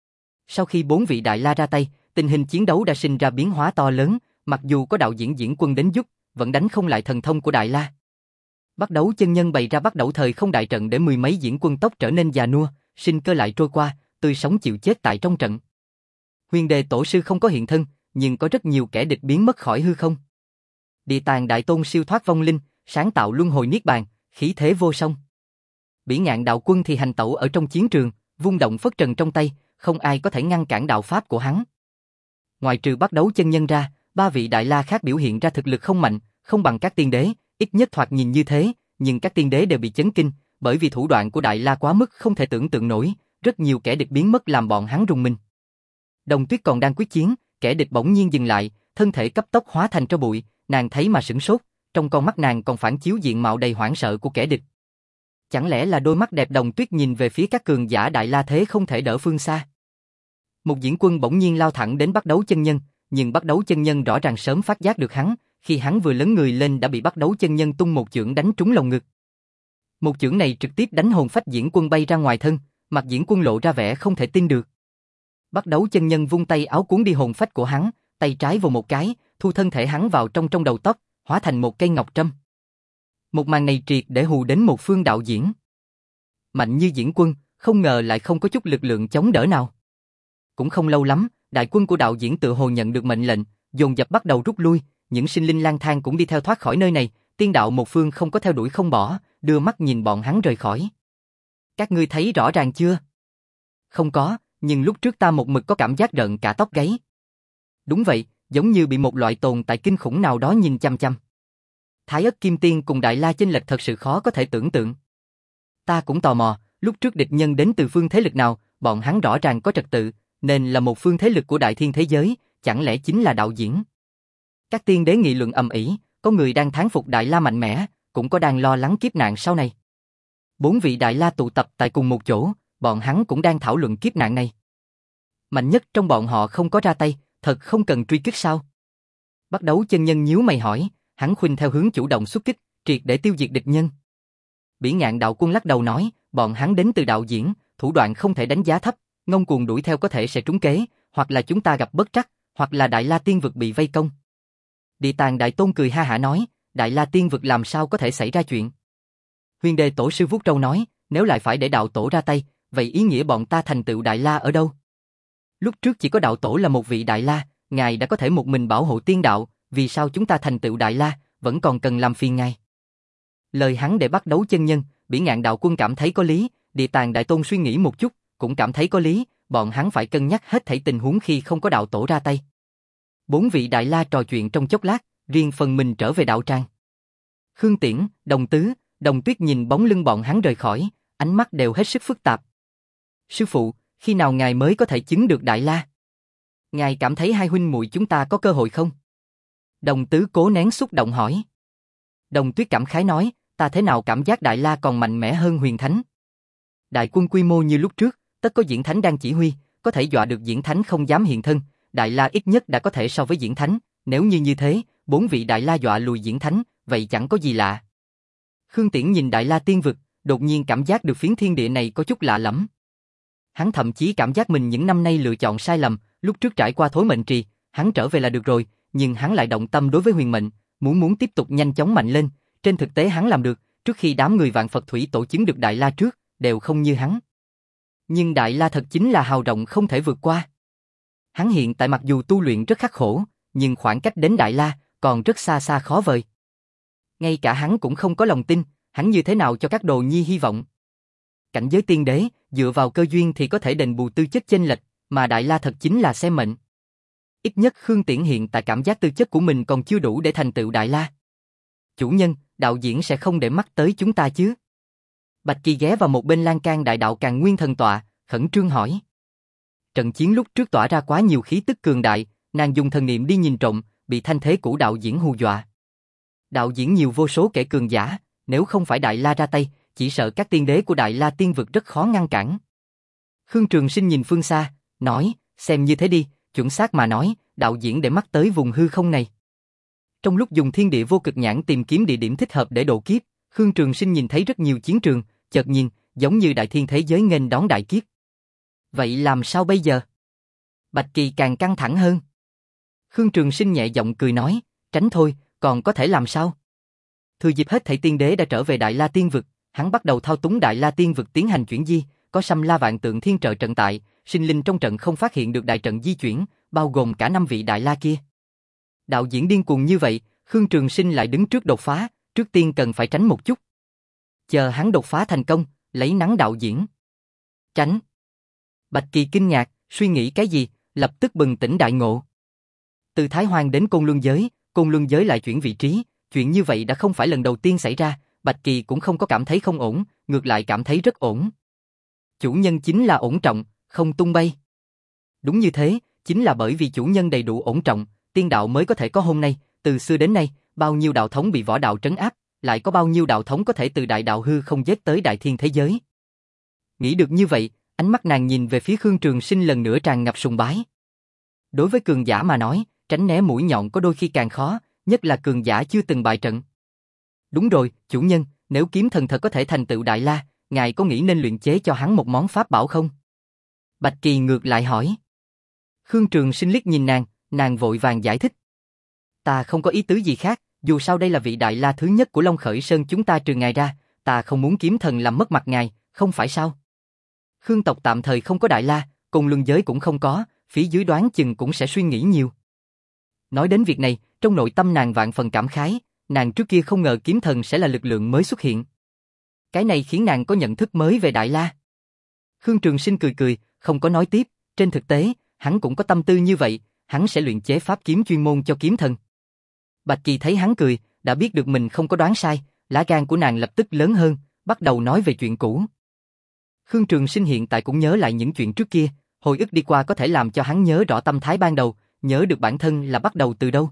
Sau khi bốn vị Đại La ra tay, tình hình chiến đấu đã sinh ra biến hóa to lớn, mặc dù có đạo diễn diễn quân đến giúp, vẫn đánh không lại thần thông của Đại La. Bắt Đấu chân nhân bày ra Bắt Đầu thời không đại trận để mười mấy diễn quân tốc trở nên già nua, sinh cơ lại trôi qua, tươi sống chịu chết tại trong trận. Huyền Đề tổ sư không có hiện thân, nhưng có rất nhiều kẻ địch biến mất khỏi hư không. Địa Tạng Đại Tôn siêu thoát vong linh, sáng tạo luân hồi niết bàn, khí thế vô song. Bỉ Ngạn đạo quân thì hành tẩu ở trong chiến trường, vung động phất trần trong tay, không ai có thể ngăn cản đạo pháp của hắn. Ngoài trừ Bắt Đấu chân nhân ra, ba vị Đại La khác biểu hiện ra thực lực không mạnh, không bằng các tiên đế, ít nhất thoạt nhìn như thế, nhưng các tiên đế đều bị chấn kinh, bởi vì thủ đoạn của Đại La quá mức không thể tưởng tượng nổi, rất nhiều kẻ địch biến mất làm bọn hắn rùng mình. Đồng Tuyết còn đang quyết chiến, kẻ địch bỗng nhiên dừng lại, thân thể cấp tốc hóa thành tro bụi, nàng thấy mà sửng sốt, trong con mắt nàng còn phản chiếu diện mạo đầy hoảng sợ của kẻ địch. Chẳng lẽ là đôi mắt đẹp Đồng Tuyết nhìn về phía các cường giả Đại La thế không thể đỡ phương xa. Một diễn quân bỗng nhiên lao thẳng đến Bắt Đấu chân nhân, nhưng Bắt Đấu chân nhân rõ ràng sớm phát giác được hắn, khi hắn vừa lớn người lên đã bị Bắt Đấu chân nhân tung một chưởng đánh trúng lồng ngực. Một chưởng này trực tiếp đánh hồn phách diễn quân bay ra ngoài thân, mặt diễn quân lộ ra vẻ không thể tin được. Bắt Đấu chân nhân vung tay áo cuốn đi hồn phách của hắn, tay trái vồ một cái, thu thân thể hắn vào trong trong đầu tóc, hóa thành một cây ngọc trâm. Một màn này triệt để hù đến một phương đạo diễn. Mạnh như diễn quân, không ngờ lại không có chút lực lượng chống đỡ nào. Cũng không lâu lắm, đại quân của đạo diễn tự hồ nhận được mệnh lệnh, dồn dập bắt đầu rút lui, những sinh linh lang thang cũng đi theo thoát khỏi nơi này, tiên đạo một phương không có theo đuổi không bỏ, đưa mắt nhìn bọn hắn rời khỏi. Các ngươi thấy rõ ràng chưa? Không có, nhưng lúc trước ta một mực có cảm giác rợn cả tóc gáy. Đúng vậy, giống như bị một loại tồn tại kinh khủng nào đó nhìn chăm chăm. Thái Ất Kim Tiên cùng Đại La chênh lệch thật sự khó có thể tưởng tượng. Ta cũng tò mò, lúc trước địch nhân đến từ phương thế lực nào, bọn hắn rõ ràng có trật tự, nên là một phương thế lực của đại thiên thế giới, chẳng lẽ chính là đạo diễn? Các tiên đế nghị luận ầm ĩ, có người đang thán phục Đại La mạnh mẽ, cũng có đang lo lắng kiếp nạn sau này. Bốn vị Đại La tụ tập tại cùng một chỗ, bọn hắn cũng đang thảo luận kiếp nạn này. Mạnh nhất trong bọn họ không có ra tay, thật không cần truy kích sao? Bắt Đấu chân nhân nhíu mày hỏi, hắn khuynh theo hướng chủ động xuất kích, triệt để tiêu diệt địch nhân. Bỉ Ngạn đạo quân lắc đầu nói, bọn hắn đến từ đạo diễn, thủ đoạn không thể đánh giá thấp, ngông cuồng đuổi theo có thể sẽ trúng kế, hoặc là chúng ta gặp bất trắc, hoặc là Đại La Tiên Vực bị vây công. Địa Tạng Đại Tôn cười ha hả nói, Đại La Tiên Vực làm sao có thể xảy ra chuyện? Huyền Đề tổ sư vuốt râu nói, nếu lại phải để đạo tổ ra tay, vậy ý nghĩa bọn ta thành tựu Đại La ở đâu? Lúc trước chỉ có đạo tổ là một vị Đại La, ngài đã có thể một mình bảo hộ tiên đạo, vì sao chúng ta thành tựu Đại La, vẫn còn cần làm phiền ngài? Lời hắn để Bắt Đấu chân nhân, Bỉ Ngạn đạo quân cảm thấy có lý, Địa Tạng Đại Tôn suy nghĩ một chút, cũng cảm thấy có lý, bọn hắn phải cân nhắc hết thảy tình huống khi không có đạo tổ ra tay. Bốn vị Đại La trò chuyện trong chốc lát, riêng phần mình trở về đạo tràng. Khương Tiễn, Đồng Tứ, Đồng Tuyết nhìn bóng lưng bọn hắn rời khỏi, ánh mắt đều hết sức phức tạp. Sư phụ, khi nào ngài mới có thể chứng được Đại La? Ngài cảm thấy hai huynh muội chúng ta có cơ hội không? Đồng Tứ cố nén xúc động hỏi. Đồng Tuyết cảm khái nói, ta thế nào cảm giác Đại La còn mạnh mẽ hơn Huyền Thánh. Đại quân quy mô như lúc trước, tất có Diễn Thánh đang chỉ huy, có thể dọa được Diễn Thánh không dám hiện thân, Đại La ít nhất đã có thể so với Diễn Thánh, nếu như như thế, bốn vị Đại La dọa lùi Diễn Thánh, vậy chẳng có gì lạ. Khương Tiễn nhìn Đại La Tiên Vực, đột nhiên cảm giác được phiến thiên địa này có chút lạ lẫm. Hắn thậm chí cảm giác mình những năm nay lựa chọn sai lầm, lúc trước trải qua thối mệnh trì, hắn trở về là được rồi, nhưng hắn lại động tâm đối với huyền mệnh, muốn muốn tiếp tục nhanh chóng mạnh lên, trên thực tế hắn làm được, trước khi đám người Vạn Phật Thủy tổ chứng được Đại La trước, đều không như hắn. Nhưng Đại La thật chính là hào rộng không thể vượt qua. Hắn hiện tại mặc dù tu luyện rất khắc khổ, nhưng khoảng cách đến Đại La còn rất xa xa khó vời. Ngay cả hắn cũng không có lòng tin, hắn như thế nào cho các đồ nhi hy vọng. Cảnh giới tiên đế, dựa vào cơ duyên thì có thể đền bù tư chất chênh lệch, mà Đại La thật chính là xem mệnh. Ít nhất Khương Tiễn hiện tại cảm giác tư chất của mình còn chưa đủ để thành tựu Đại La. Chủ nhân, đạo diễn sẽ không để mắt tới chúng ta chứ? Bạch Kỳ ghé vào một bên lan can đại đạo Càn Nguyên thần tọa, khẩn trương hỏi. trận chiến lúc trước tỏa ra quá nhiều khí tức cường đại, nàng dùng thần niệm đi nhìn trộm, bị thanh thế của đạo diễn hù dọa. Đạo diễn nhiều vô số kẻ cường giả, nếu không phải Đại La ra tay, chỉ sợ các tiên đế của Đại La tiên vực rất khó ngăn cản. Khương Trường Sinh nhìn phương xa, nói, xem như thế đi, chuẩn xác mà nói, đạo diễn để mắt tới vùng hư không này. Trong lúc dùng thiên địa vô cực nhãn tìm kiếm địa điểm thích hợp để độ kiếp, Khương Trường Sinh nhìn thấy rất nhiều chiến trường, chợt nhìn, giống như đại thiên thế giới nghênh đón đại kiếp. Vậy làm sao bây giờ? Bạch Kỳ càng căng thẳng hơn. Khương Trường Sinh nhẹ giọng cười nói, tránh thôi, còn có thể làm sao? Thừa dịp hết thảy tiên đế đã trở về Đại La tiên vực, hắn bắt đầu thao túng Đại La tiên vực tiến hành chuyển di, có Sâm La Vạn Tượng Thiên trợ trận tại, sinh linh trong trận không phát hiện được đại trận di chuyển, bao gồm cả năm vị Đại La kia. Đạo diễn điên cuồng như vậy, Khương Trường Sinh lại đứng trước đột phá, trước tiên cần phải tránh một chút. Chờ hắn đột phá thành công, lấy nắng đạo diễn. Tránh. Bạch Kỳ kinh ngạc, suy nghĩ cái gì, lập tức bừng tỉnh đại ngộ. Từ Thái Hoang đến Côn Luân giới, Côn Luân giới lại chuyển vị trí, chuyện như vậy đã không phải lần đầu tiên xảy ra, Bạch Kỳ cũng không có cảm thấy không ổn, ngược lại cảm thấy rất ổn. Chủ nhân chính là ổn trọng, không tung bay. Đúng như thế, chính là bởi vì chủ nhân đầy đủ ổn trọng, tiên đạo mới có thể có hôm nay, từ xưa đến nay, bao nhiêu đạo thống bị võ đạo trấn áp, lại có bao nhiêu đạo thống có thể từ đại đạo hư không giết tới đại thiên thế giới. Nghĩ được như vậy, ánh mắt nàng nhìn về phía Khương Trường Sinh lần nữa tràn ngập sùng bái. Đối với cường giả mà nói, tránh né mũi nhọn có đôi khi càng khó, nhất là cường giả chưa từng bại trận. Đúng rồi, chủ nhân, nếu kiếm thần thật có thể thành tựu Đại La, ngài có nghĩ nên luyện chế cho hắn một món pháp bảo không? Bạch Kỳ ngược lại hỏi. Khương Trường Sinh liếc nhìn nàng, nàng vội vàng giải thích. Ta không có ý tứ gì khác, dù sao đây là vị Đại La thứ nhất của Long Khởi Sơn chúng ta trừ ngài ra, ta không muốn kiếm thần làm mất mặt ngài, không phải sao? Khương tộc tạm thời không có Đại La, cùng luân giới cũng không có, phía dưới đoán chừng cũng sẽ suy nghĩ nhiều. Nói đến việc này, trong nội tâm nàng vạn phần cảm khái, nàng trước kia không ngờ kiếm thần sẽ là lực lượng mới xuất hiện. Cái này khiến nàng có nhận thức mới về Đại La. Khương Trường Sinh cười cười, không có nói tiếp, trên thực tế, hắn cũng có tâm tư như vậy, hắn sẽ luyện chế pháp kiếm chuyên môn cho kiếm thần. Bạch Kỳ thấy hắn cười, đã biết được mình không có đoán sai, lá gan của nàng lập tức lớn hơn, bắt đầu nói về chuyện cũ. Khương Trường Sinh hiện tại cũng nhớ lại những chuyện trước kia, hồi ức đi qua có thể làm cho hắn nhớ rõ tâm thái ban đầu, nhớ được bản thân là bắt đầu từ đâu.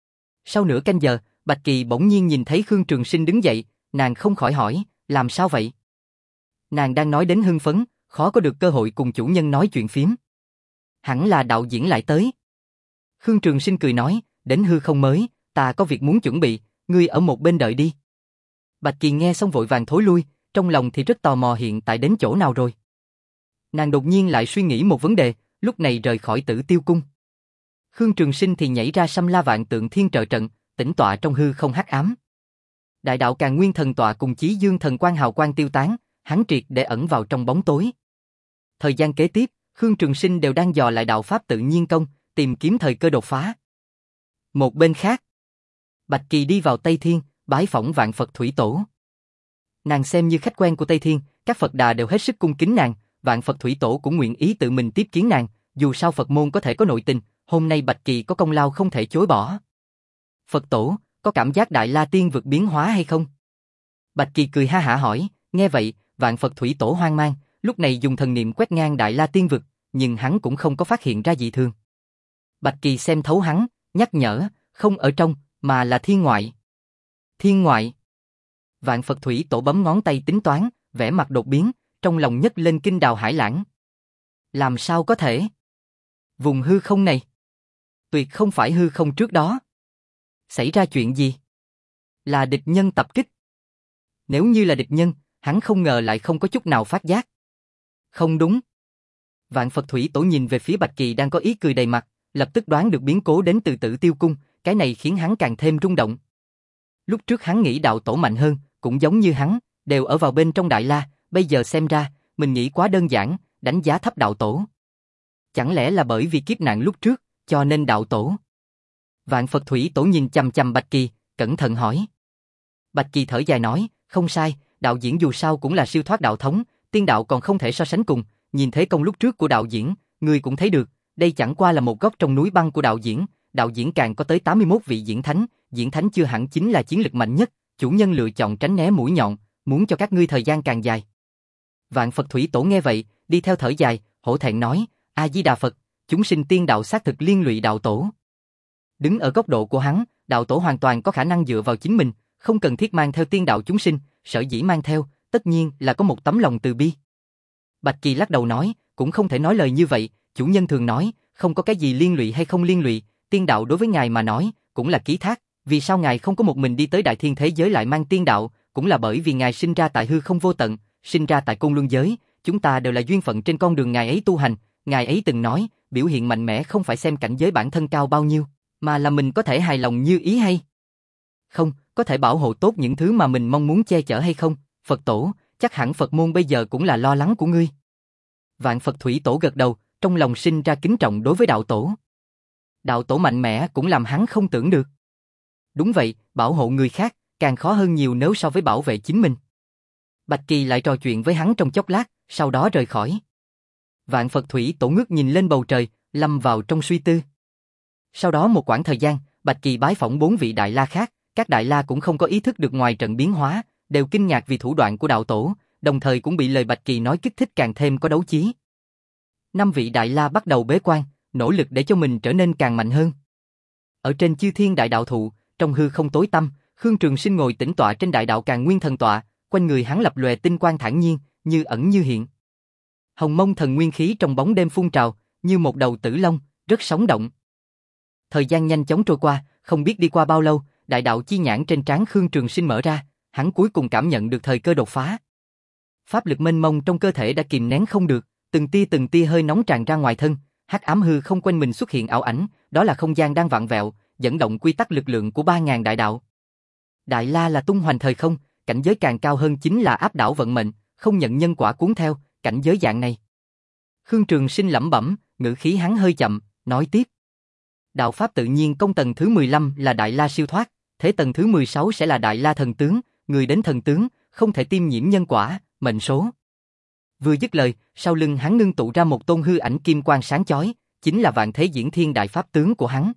Sau nửa canh giờ, Bạch Kỳ bỗng nhiên nhìn thấy Khương Trường Sinh đứng dậy, nàng không khỏi hỏi, làm sao vậy? Nàng đang nói đến hưng phấn, khó có được cơ hội cùng chủ nhân nói chuyện phiếm. Hẳn là đạo diễn lại tới. Khương Trường Sinh cười nói, đến hư không mới, ta có việc muốn chuẩn bị, ngươi ở một bên đợi đi. Bạch Kỳ nghe xong vội vàng thối lui, trong lòng thì rất tò mò hiện tại đến chỗ nào rồi. Nàng đột nhiên lại suy nghĩ một vấn đề, lúc này rời khỏi Tử Tiêu Cung. Khương Trường Sinh thì nhảy ra Sâm La Vạn Tượng Thiên trợ trận, tĩnh tọa trong hư không hắc ám. Đại đạo Càn Nguyên thần tọa cùng Chí Dương thần quang hào quang tiêu tán, hắn triệt để ẩn vào trong bóng tối. Thời gian kế tiếp, Khương Trường Sinh đều đang dò lại đạo pháp tự nhiên công, tìm kiếm thời cơ đột phá. Một bên khác, Bạch Kỳ đi vào Tây Thiên, bái phỏng Vạn Phật Thủy Tổ. Nàng xem như khách quen của Tây Thiên, các Phật đà đều hết sức cung kính nàng, Vạn Phật Thủy Tổ cũng nguyện ý tự mình tiếp kiến nàng, dù sao Phật môn có thể có nội tình, hôm nay Bạch Kỳ có công lao không thể chối bỏ. Phật Tổ, có cảm giác Đại La tiên vực biến hóa hay không? Bạch Kỳ cười ha hả hỏi, nghe vậy, Vạn Phật Thủy Tổ hoang mang, lúc này dùng thần niệm quét ngang Đại La tiên vực, nhưng hắn cũng không có phát hiện ra dị thường. Bạch Kỳ xem thấu hắn, nhắc nhở, không ở trong, mà là thiên ngoại. Thiên ngoại. Vạn Phật Thủy Tổ bấm ngón tay tính toán, vẻ mặt đột biến, trong lòng nhấc lên kinh đào hải lãng. Làm sao có thể? Vùng hư không này, tuyệt không phải hư không trước đó. Xảy ra chuyện gì? Là địch nhân tập kích. Nếu như là địch nhân, hắn không ngờ lại không có chút nào phát giác. Không đúng. Vạn Phật Thủy Tổ nhìn về phía Bạch Kỳ đang có ý cười đầy mặt, lập tức đoán được biến cố đến từ Tử Tiêu Cung, cái này khiến hắn càng thêm rung động. Lúc trước hắn nghĩ đạo tổ mạnh hơn, cũng giống như hắn, đều ở vào bên trong Đại La, bây giờ xem ra, mình nghĩ quá đơn giản, đánh giá thấp đạo tổ. Chẳng lẽ là bởi vì kiếp nạn lúc trước, cho nên đạo tổ? Vạn Phật Thủy Tổ nhìn chằm chằm Bạch Kỳ, cẩn thận hỏi. Bạch Kỳ thở dài nói, không sai, đạo diễn dù sao cũng là siêu thoát đạo thống, tiên đạo còn không thể so sánh cùng, nhìn thế công lúc trước của đạo diễn, ngươi cũng thấy được, đây chẳng qua là một góc trong núi băng của đạo diễn, đạo diễn càng có tới tám mươi mốt vị diễn thánh, diễn thánh chưa hẳn chính là chiến lực mạnh nhất, chủ nhân lựa chọn tránh né mũi nhọn, muốn cho các ngươi thời gian càng dài. Vạn Phật Thủy Tổ nghe vậy, đi theo thở dài, hổ thẹn nói, A Di Đà Phật, chúng sinh tiên đạo xác thực liên lụy đạo tổ. Đứng ở góc độ của hắn, đạo tổ hoàn toàn có khả năng dựa vào chính mình, không cần thiết mang theo tiên đạo chúng sinh, sở dĩ mang theo, tất nhiên là có một tấm lòng từ bi. Bạch Kỳ lắc đầu nói, cũng không thể nói lời như vậy, chủ nhân thường nói, không có cái gì liên lụy hay không liên lụy, tiên đạo đối với ngài mà nói, cũng là ký thác, vì sao ngài không có một mình đi tới đại thiên thế giới lại mang tiên đạo, cũng là bởi vì ngài sinh ra tại hư không vô tận, sinh ra tại côn luân giới, chúng ta đều là duyên phận trên con đường ngài ấy tu hành, ngài ấy từng nói, biểu hiện mạnh mẽ không phải xem cảnh giới bản thân cao bao nhiêu, mà là mình có thể hài lòng như ý hay không, có thể bảo hộ tốt những thứ mà mình mong muốn che chở hay không. Phật tổ, chắc hẳn Phật môn bây giờ cũng là lo lắng của ngươi. Vạn Phật Thủy Tổ gật đầu, trong lòng sinh ra kính trọng đối với đạo tổ. Đạo tổ mạnh mẽ cũng làm hắn không tưởng được. Đúng vậy, bảo hộ người khác, càng khó hơn nhiều nếu so với bảo vệ chính mình. Bạch Kỳ lại trò chuyện với hắn trong chốc lát, sau đó rời khỏi. Vạn Phật Thủy Tổ ngước nhìn lên bầu trời, lâm vào trong suy tư. Sau đó một quãng thời gian, Bạch Kỳ bái phỏng bốn vị Đại La khác, các Đại La cũng không có ý thức được ngoài trận biến hóa, đều kinh ngạc vì thủ đoạn của đạo tổ, đồng thời cũng bị lời Bạch Kỳ nói kích thích càng thêm có đấu chí. Năm vị Đại La bắt đầu bế quan, nỗ lực để cho mình trở nên càng mạnh hơn. Ở trên Chư Thiên Đại Đạo Thụ, trong hư không tối tăm, Khương Trường Sinh ngồi tĩnh tọa trên Đại Đạo Càn Nguyên Thần Tọa, quanh người hắn lập lòe tinh quang thản nhiên, như ẩn như hiện. Hồng mông thần nguyên khí trong bóng đêm phun trào, như một đầu tử long, rất sống động. Thời gian nhanh chóng trôi qua, không biết đi qua bao lâu, đại đạo chi nhãn trên trán Khương Trường Sinh mở ra, hắn cuối cùng cảm nhận được thời cơ đột phá. Pháp lực mênh mông trong cơ thể đã kìm nén không được, từng tia từng tia hơi nóng tràn ra ngoài thân, hắc ám hư không quanh mình xuất hiện ảo ảnh, đó là không gian đang vặn vẹo, dẫn động quy tắc lực lượng của ba ngàn đại đạo. Đại La là tung hoành thời không, cảnh giới càng cao hơn chính là áp đảo vận mệnh, không nhận nhân quả cuốn theo, cảnh giới dạng này. Khương Trường Sinh lẩm bẩm, ngữ khí hắn hơi chậm, nói tiếp. Đạo pháp tự nhiên công tầng thứ mười lăm là Đại La siêu thoát, thế tầng thứ mười sáu sẽ là Đại La thần tướng, người đến thần tướng, không thể tiêm nhiễm nhân quả, mệnh số. Vừa dứt lời, sau lưng hắn ngưng tụ ra một tôn hư ảnh kim quang sáng chói, chính là Vạn Thế Diễn Thiên Đại Pháp tướng của hắn.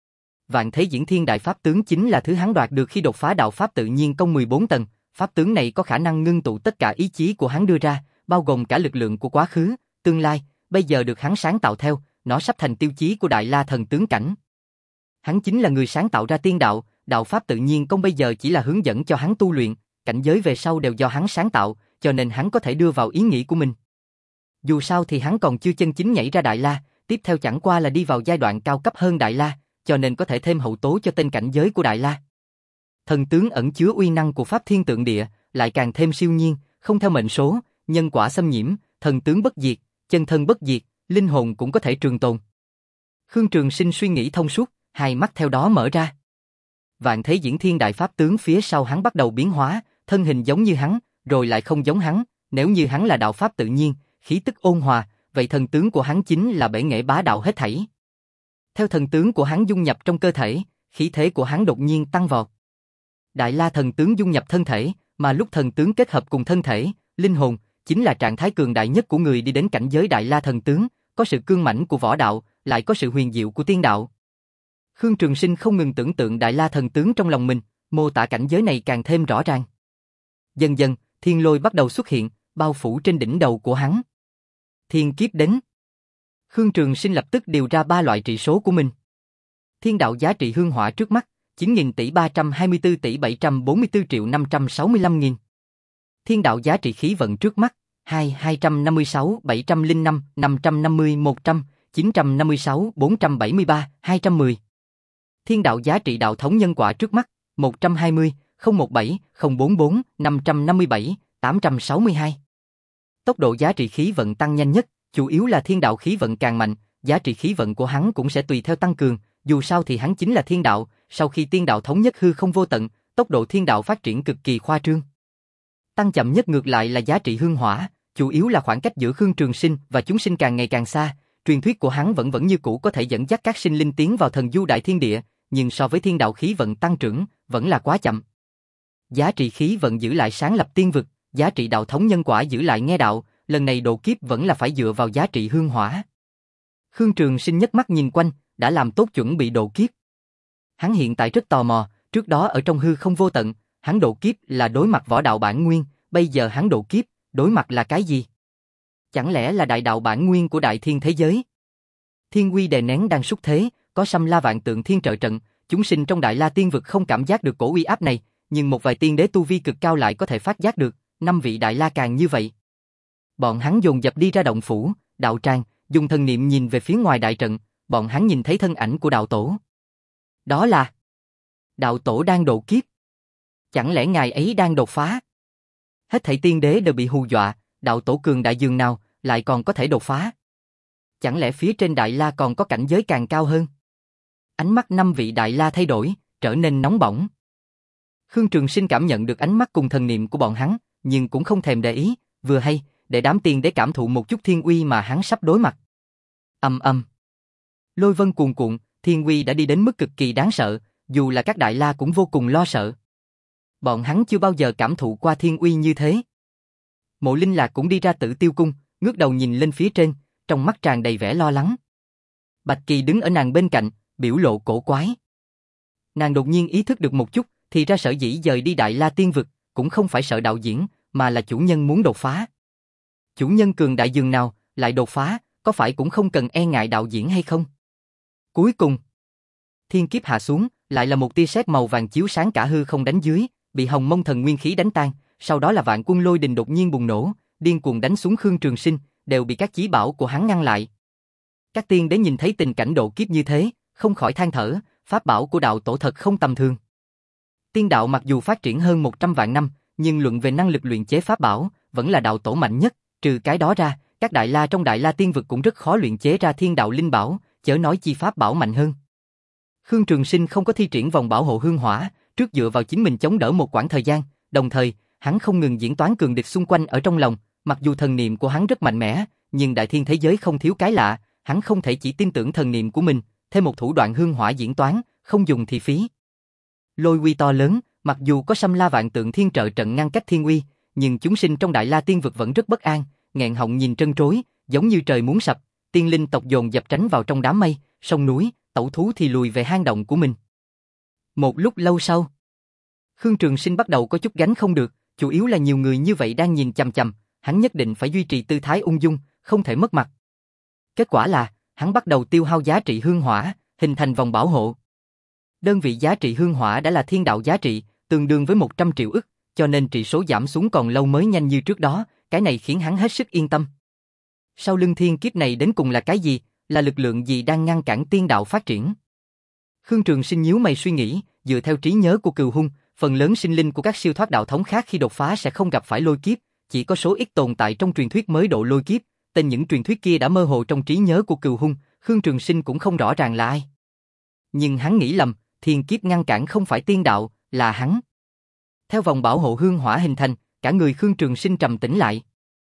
Vạn Thế Diễn Thiên Đại Pháp tướng chính là thứ hắn đoạt được khi đột phá đạo pháp tự nhiên công mười bốn tầng, pháp tướng này có khả năng ngưng tụ tất cả ý chí của hắn đưa ra, bao gồm cả lực lượng của quá khứ, tương lai, bây giờ được hắn sáng tạo theo, nó sắp thành tiêu chí của Đại La thần tướng cảnh. Hắn chính là người sáng tạo ra tiên đạo, đạo pháp tự nhiên công bây giờ chỉ là hướng dẫn cho hắn tu luyện, cảnh giới về sau đều do hắn sáng tạo, cho nên hắn có thể đưa vào ý nghĩ của mình. Dù sao thì hắn còn chưa chân chính nhảy ra Đại La, tiếp theo chẳng qua là đi vào giai đoạn cao cấp hơn Đại La, cho nên có thể thêm hậu tố cho tên cảnh giới của Đại La. Thần tướng ẩn chứa uy năng của Pháp Thiên Tượng Địa, lại càng thêm siêu nhiên, không theo mệnh số, nhân quả xâm nhiễm, thần tướng bất diệt, chân thân bất diệt, linh hồn cũng có thể trường tồn. Khương Trường Sinh suy nghĩ thông suốt, hai mắt theo đó mở ra. Vạn Thế Diễn Thiên Đại Pháp tướng phía sau hắn bắt đầu biến hóa, thân hình giống như hắn, rồi lại không giống hắn, nếu như hắn là đạo pháp tự nhiên, khí tức ôn hòa, vậy thần tướng của hắn chính là bể nghệ bá đạo hết thảy. Theo thần tướng của hắn dung nhập trong cơ thể, khí thế của hắn đột nhiên tăng vọt. Đại La thần tướng dung nhập thân thể, mà lúc thần tướng kết hợp cùng thân thể, linh hồn, chính là trạng thái cường đại nhất của người đi đến cảnh giới Đại La thần tướng, có sự cương mãnh của võ đạo, lại có sự huyền diệu của tiên đạo. Khương Trường Sinh không ngừng tưởng tượng Đại La thần tướng trong lòng mình, mô tả cảnh giới này càng thêm rõ ràng. Dần dần, thiên lôi bắt đầu xuất hiện, bao phủ trên đỉnh đầu của hắn. Thiên kiếp đến. Khương Trường Sinh lập tức điều ra ba loại trị số của mình. Thiên đạo giá trị hương hỏa trước mắt, chín nghìn tỷ ba trăm hai mươi tư tỷ bảy trăm bốn mươi tư triệu năm trăm sáu mươi lăm nghìn. Thiên đạo giá trị khí vận trước mắt, hai hai trăm năm mươi sáu bảy trăm lẻ năm năm trăm năm mươi một trăm chín trăm năm mươi sáu bốn trăm bảy mươi ba hai trăm mười. Thiên đạo giá trị đạo thống nhân quả trước mắt, một trăm hai mươi không một bảy không bốn bốn năm trăm năm mươi bảy tám trăm sáu mươi hai. Tốc độ giá trị khí vận tăng nhanh nhất, chủ yếu là thiên đạo khí vận càng mạnh, giá trị khí vận của hắn cũng sẽ tùy theo tăng cường, dù sao thì hắn chính là thiên đạo, sau khi tiên đạo thống nhất hư không vô tận, tốc độ thiên đạo phát triển cực kỳ khoa trương. Tăng chậm nhất ngược lại là giá trị hương hỏa, chủ yếu là khoảng cách giữa Khương Trường Sinh và chúng sinh càng ngày càng xa, truyền thuyết của hắn vẫn vẫn như cũ có thể dẫn dắt các sinh linh tiến vào thần du đại thiên địa, nhưng so với thiên đạo khí vận tăng trưởng, vẫn là quá chậm. Giá trị khí vận giữ lại sáng lập tiên vực, giá trị đạo thống nhân quả giữ lại nghe đạo, lần này độ kiếp vẫn là phải dựa vào giá trị hương hỏa. Khương Trường Sinh nhấc mắt nhìn quanh, đã làm tốt chuẩn bị độ kiếp. Hắn hiện tại rất tò mò, trước đó ở trong hư không vô tận, hắn độ kiếp là đối mặt võ đạo bản nguyên, bây giờ hắn độ kiếp, đối mặt là cái gì? Chẳng lẽ là đại đạo bản nguyên của đại thiên thế giới? Thiên uy đè nén đang xuất thế, có Sâm La Vạn Tượng Thiên trợ trận, chúng sinh trong Đại La Tiên vực không cảm giác được cổ uy áp này, nhưng một vài tiên đế tu vi cực cao lại có thể phát giác được, năm vị Đại La càng như vậy. Bọn hắn dồn dập đi ra động phủ, đạo tràng, dùng thần niệm nhìn về phía ngoài đại trận, bọn hắn nhìn thấy thân ảnh của đạo tổ. Đó là đạo tổ đang độ kiếp. Chẳng lẽ ngài ấy đang đột phá? Hết thảy tiên đế đều bị hù dọa, đạo tổ cường đại dường nào lại còn có thể đột phá? Chẳng lẽ phía trên Đại La còn có cảnh giới càng cao hơn? Ánh mắt năm vị Đại La thay đổi, trở nên nóng bỏng. Khương Trường Sinh cảm nhận được ánh mắt cùng thần niệm của bọn hắn, nhưng cũng không thèm để ý, vừa hay, để đám tiên đế cảm thụ một chút thiên uy mà hắn sắp đối mặt. Ầm ầm. Lôi vân cuồn cuộn, thiên uy đã đi đến mức cực kỳ đáng sợ, dù là các Đại La cũng vô cùng lo sợ. Bọn hắn chưa bao giờ cảm thụ qua thiên uy như thế. Mộ Linh Lạc cũng đi ra Tử Tiêu Cung, ngước đầu nhìn lên phía trên, trong mắt tràn đầy vẻ lo lắng. Bạch Kỳ đứng ở nàng bên cạnh, biểu lộ cổ quái. Nàng đột nhiên ý thức được một chút, thì ra sở dĩ dời đi Đại La Tiên vực, cũng không phải sợ đạo diễn, mà là chủ nhân muốn đột phá. Chủ nhân cường đại dường nào, lại đột phá, có phải cũng không cần e ngại đạo diễn hay không? Cuối cùng, thiên kiếp hạ xuống, lại là một tia sét màu vàng chiếu sáng cả hư không đánh dưới, bị Hồng Mông Thần Nguyên khí đánh tan, sau đó là vạn quân lôi đình đột nhiên bùng nổ, điên cuồng đánh xuống Khương Trường Sinh, đều bị các chí bảo của hắn ngăn lại. Các tiên đế nhìn thấy tình cảnh độ kiếp như thế, không khỏi than thở, pháp bảo của đạo tổ thật không tầm thường. Tiên đạo mặc dù phát triển hơn một trăm vạn năm, nhưng luận về năng lực luyện chế pháp bảo, vẫn là đạo tổ mạnh nhất, trừ cái đó ra, các Đại La trong Đại La Tiên vực cũng rất khó luyện chế ra thiên đạo linh bảo, chớ nói chi pháp bảo mạnh hơn. Khương Trường Sinh không có thi triển vòng bảo hộ hương hỏa, trước dựa vào chính mình chống đỡ một quãng thời gian, đồng thời, hắn không ngừng diễn toán cường địch xung quanh ở trong lòng, mặc dù thần niệm của hắn rất mạnh mẽ, nhưng đại thiên thế giới không thiếu cái lạ, hắn không thể chỉ tin tưởng thần niệm của mình, thêm một thủ đoạn hương hỏa diễn toán, không dùng thì phí. Lôi uy to lớn, mặc dù có Sâm La Vạn Tượng Thiên trợ trận ngăn cách thiên uy, nhưng chúng sinh trong Đại La Tiên vực vẫn rất bất an, nghẹn họng nhìn trân trối, giống như trời muốn sập, tiên linh tộc dồn dập tránh vào trong đám mây, sông núi, tẩu thú thì lùi về hang động của mình. Một lúc lâu sau, Khương Trường Sinh bắt đầu có chút gánh không được, chủ yếu là nhiều người như vậy đang nhìn chằm chằm, hắn nhất định phải duy trì tư thái ung dung, không thể mất mặt. Kết quả là, hắn bắt đầu tiêu hao giá trị hương hỏa, hình thành vòng bảo hộ. Đơn vị giá trị hương hỏa đã là thiên đạo giá trị, tương đương với một trăm triệu ức, cho nên trị số giảm xuống còn lâu mới nhanh như trước đó, cái này khiến hắn hết sức yên tâm. Sau lưng thiên kiếp này đến cùng là cái gì, là lực lượng gì đang ngăn cản tiên đạo phát triển? Khương Trường Sinh nhíu mày suy nghĩ, dựa theo trí nhớ của Cừu Hung, phần lớn sinh linh của các siêu thoát đạo thống khác khi đột phá sẽ không gặp phải lôi kiếp, chỉ có số ít tồn tại trong truyền thuyết mới độ lôi kiếp, tên những truyền thuyết kia đã mơ hồ trong trí nhớ của Cừu Hung, Khương Trường Sinh cũng không rõ ràng là ai. Nhưng hắn nghĩ lầm, thiên kiếp ngăn cản không phải tiên đạo, là hắn. Theo vòng bảo hộ hương hỏa hình thành, cả người Khương Trường Sinh trầm tĩnh lại.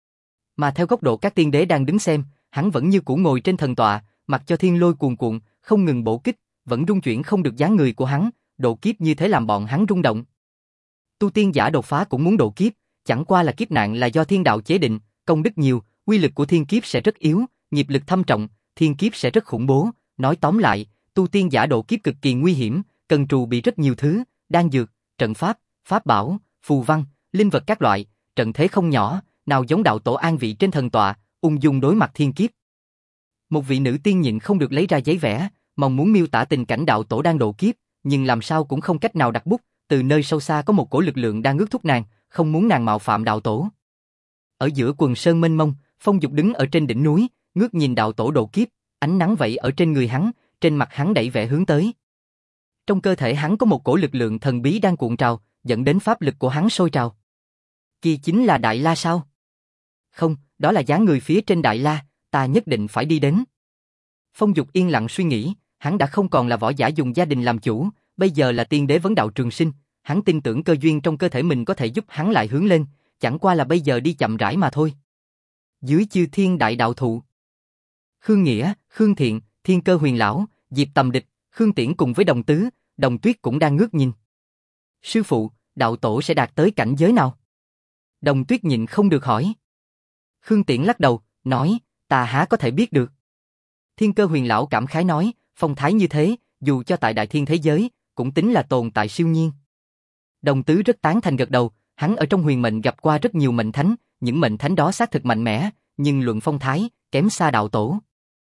Mà theo góc độ các tiên đế đang đứng xem, hắn vẫn như cũ ngồi trên thần tọa, mặc cho thiên lôi cuồn cuộn, không ngừng bổ kích, vẫn rung chuyển không được dáng người của hắn, độ kiếp như thế làm bọn hắn rung động. Tu tiên giả đột phá cũng muốn độ kiếp, chẳng qua là kiếp nạn là do thiên đạo chế định, công đức nhiều, uy lực của thiên kiếp sẽ rất yếu, nghiệp lực thâm trọng, thiên kiếp sẽ rất khủng bố. Nói tóm lại, tu tiên giả độ kiếp cực kỳ nguy hiểm, cần trù bị rất nhiều thứ, đan dược, trận pháp, pháp bảo, phù văn, linh vật các loại, trận thế không nhỏ, nào giống đạo tổ an vị trên thần tọa, ung dung đối mặt thiên kiếp. Một vị nữ tiên nhịn không được lấy ra giấy vẽ, mong muốn miêu tả tình cảnh đạo tổ đang độ kiếp, nhưng làm sao cũng không cách nào đặt bút, từ nơi sâu xa có một cổ lực lượng đang ước thúc nàng, không muốn nàng mạo phạm đạo tổ. Ở giữa quần sơn mênh mông, Phong Dục đứng ở trên đỉnh núi, ngước nhìn đạo tổ độ kiếp, ánh nắng vẩy ở trên người hắn, trên mặt hắn đẩy vẻ hướng tới. Trong cơ thể hắn có một cổ lực lượng thần bí đang cuộn trào, dẫn đến pháp lực của hắn sôi trào. Kia chính là Đại La sao? Không, đó là dáng người phía trên Đại La, ta nhất định phải đi đến. Phong Dục yên lặng suy nghĩ, hắn đã không còn là võ giả dùng gia đình làm chủ, bây giờ là tiên đế vấn đạo trường sinh, hắn tin tưởng cơ duyên trong cơ thể mình có thể giúp hắn lại hướng lên, chẳng qua là bây giờ đi chậm rãi mà thôi. Dưới chư thiên đại đạo thụ, Khương Nghĩa, Khương Thiện, Thiên Cơ Huyền Lão, Diệp Tầm Địch, Khương Tiễn cùng với Đồng Tứ, Đồng Tuyết cũng đang ngước nhìn. Sư phụ, đạo tổ sẽ đạt tới cảnh giới nào? Đồng Tuyết nhịn không được hỏi. Khương Tiễn lắc đầu, nói, ta há có thể biết được. Thiên Cơ Huyền Lão cảm khái nói, phong thái như thế, dù cho tại đại thiên thế giới, cũng tính là tồn tại siêu nhiên. Đồng Tứ rất tán thành gật đầu, hắn ở trong huyền mệnh gặp qua rất nhiều mệnh thánh, những mệnh thánh đó xác thực mạnh mẽ, nhưng luận phong thái, kém xa đạo tổ.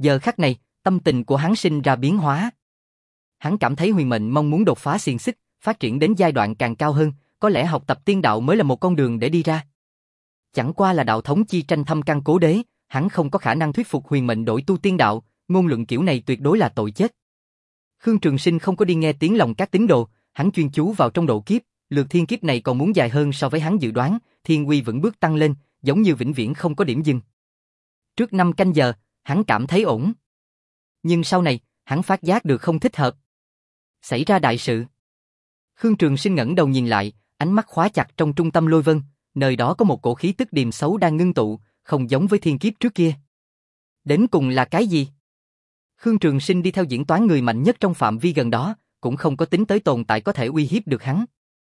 Giờ khắc này, tâm tình của hắn sinh ra biến hóa. Hắn cảm thấy huyền mệnh mong muốn đột phá xiềng xích, phát triển đến giai đoạn càng cao hơn, có lẽ học tập tiên đạo mới là một con đường để đi ra. Chẳng qua là đạo thống chi tranh thâm căn cố đế, hắn không có khả năng thuyết phục huyền mệnh đổi tu tiên đạo, ngôn luận kiểu này tuyệt đối là tội chết. Khương Trường Sinh không có đi nghe tiếng lòng các tín đồ, hắn chuyên chú vào trong độ kiếp, lượt thiên kiếp này còn muốn dài hơn so với hắn dự đoán, thiên uy vững bước tăng lên, giống như vĩnh viễn không có điểm dừng. Trước năm canh giờ, hắn cảm thấy ổn. Nhưng sau này, hắn phát giác được không thích hợp. Xảy ra đại sự. Khương Trường Sinh ngẩng đầu nhìn lại, ánh mắt khóa chặt trong trung tâm lôi vân, nơi đó có một cổ khí tức điềm xấu đang ngưng tụ, không giống với thiên kiếp trước kia. Đến cùng là cái gì? Khương Trường Sinh đi theo diễn toán người mạnh nhất trong phạm vi gần đó, cũng không có tính tới tồn tại có thể uy hiếp được hắn.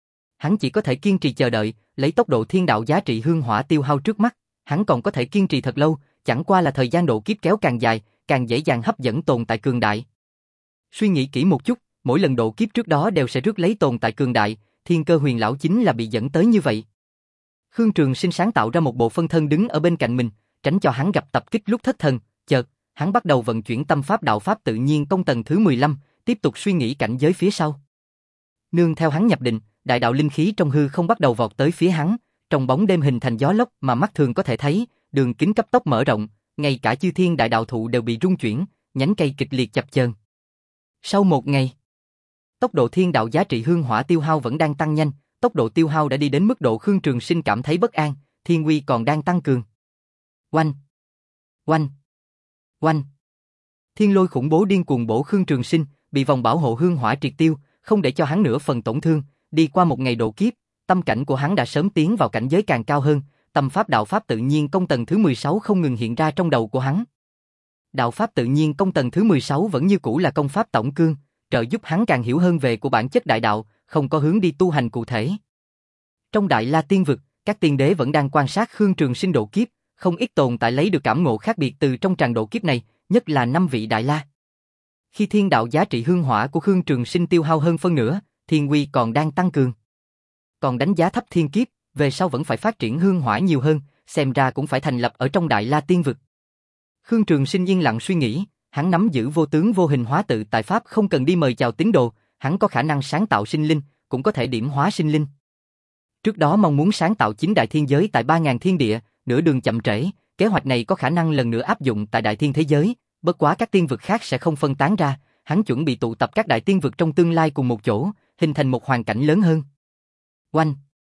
Hắn chỉ có thể kiên trì chờ đợi, lấy tốc độ thiên đạo giá trị hương hỏa tiêu hao trước mắt, hắn còn có thể kiên trì thật lâu, chẳng qua là thời gian độ kiếp kéo càng dài, càng dễ dàng hấp dẫn tồn tại cường đại. Suy nghĩ kỹ một chút, mỗi lần độ kiếp trước đó đều sẽ rước lấy tồn tại cường đại, Thiên Cơ Huyền lão chính là bị dẫn tới như vậy. Khương Trường Sinh sáng tạo ra một bộ phân thân đứng ở bên cạnh mình, tránh cho hắn gặp tập kích lúc thất thần, chợt, hắn bắt đầu vận chuyển tâm pháp đạo pháp tự nhiên công tầng thứ mười lăm, tiếp tục suy nghĩ cảnh giới phía sau. Nương theo hắn nhập định, đại đạo linh khí trong hư không bắt đầu vọt tới phía hắn, trong bóng đêm hình thành gió lốc mà mắt thường có thể thấy, đường kính cấp tốc mở rộng, ngay cả chư thiên đại đạo thụ đều bị rung chuyển, nhánh cây kịch liệt chập chờn. Sau một ngày, tốc độ thiên đạo giá trị hương hỏa tiêu hao vẫn đang tăng nhanh, tốc độ tiêu hao đã đi đến mức độ Khương Trường Sinh cảm thấy bất an, thiên uy còn đang tăng cường. Oanh, oanh, oanh. Thiên lôi khủng bố điên cuồng bổ Khương Trường Sinh, bị vòng bảo hộ hương hỏa triệt tiêu, không để cho hắn nửa phần tổn thương. Đi qua một ngày độ kiếp, tâm cảnh của hắn đã sớm tiến vào cảnh giới càng cao hơn, tâm pháp đạo pháp tự nhiên công tầng thứ mười sáu không ngừng hiện ra trong đầu của hắn. Đạo pháp tự nhiên công tầng thứ mười sáu vẫn như cũ là công pháp tổng cương, trợ giúp hắn càng hiểu hơn về của bản chất đại đạo, không có hướng đi tu hành cụ thể. Trong Đại La Tiên Vực, các tiên đế vẫn đang quan sát Khương Trường Sinh độ kiếp, không ít tồn tại lấy được cảm ngộ khác biệt từ trong tràng độ kiếp này, nhất là năm vị Đại La. Khi thiên đạo giá trị hương hỏa của Khương Trường Sinh tiêu hao hơn phân nửa, thiên uy còn đang tăng cường. Còn đánh giá thấp thiên kiếp, về sau vẫn phải phát triển hương hỏa nhiều hơn, xem ra cũng phải thành lập ở trong Đại La Tiên Vực. Khương Trường Sinh yên lặng suy nghĩ, hắn nắm giữ vô tướng vô hình hóa tự tại pháp, không cần đi mời chào tín đồ, hắn có khả năng sáng tạo sinh linh, cũng có thể điểm hóa sinh linh. Trước đó mong muốn sáng tạo chính đại thiên giới tại ba ngàn thiên địa, nửa đường chậm trễ, kế hoạch này có khả năng lần nữa áp dụng tại đại thiên thế giới, bất quá các tiên vực khác sẽ không phân tán ra, hắn chuẩn bị tụ tập các đại tiên vực trong tương lai cùng một chỗ, hình thành một hoàn cảnh lớn hơn. Oanh!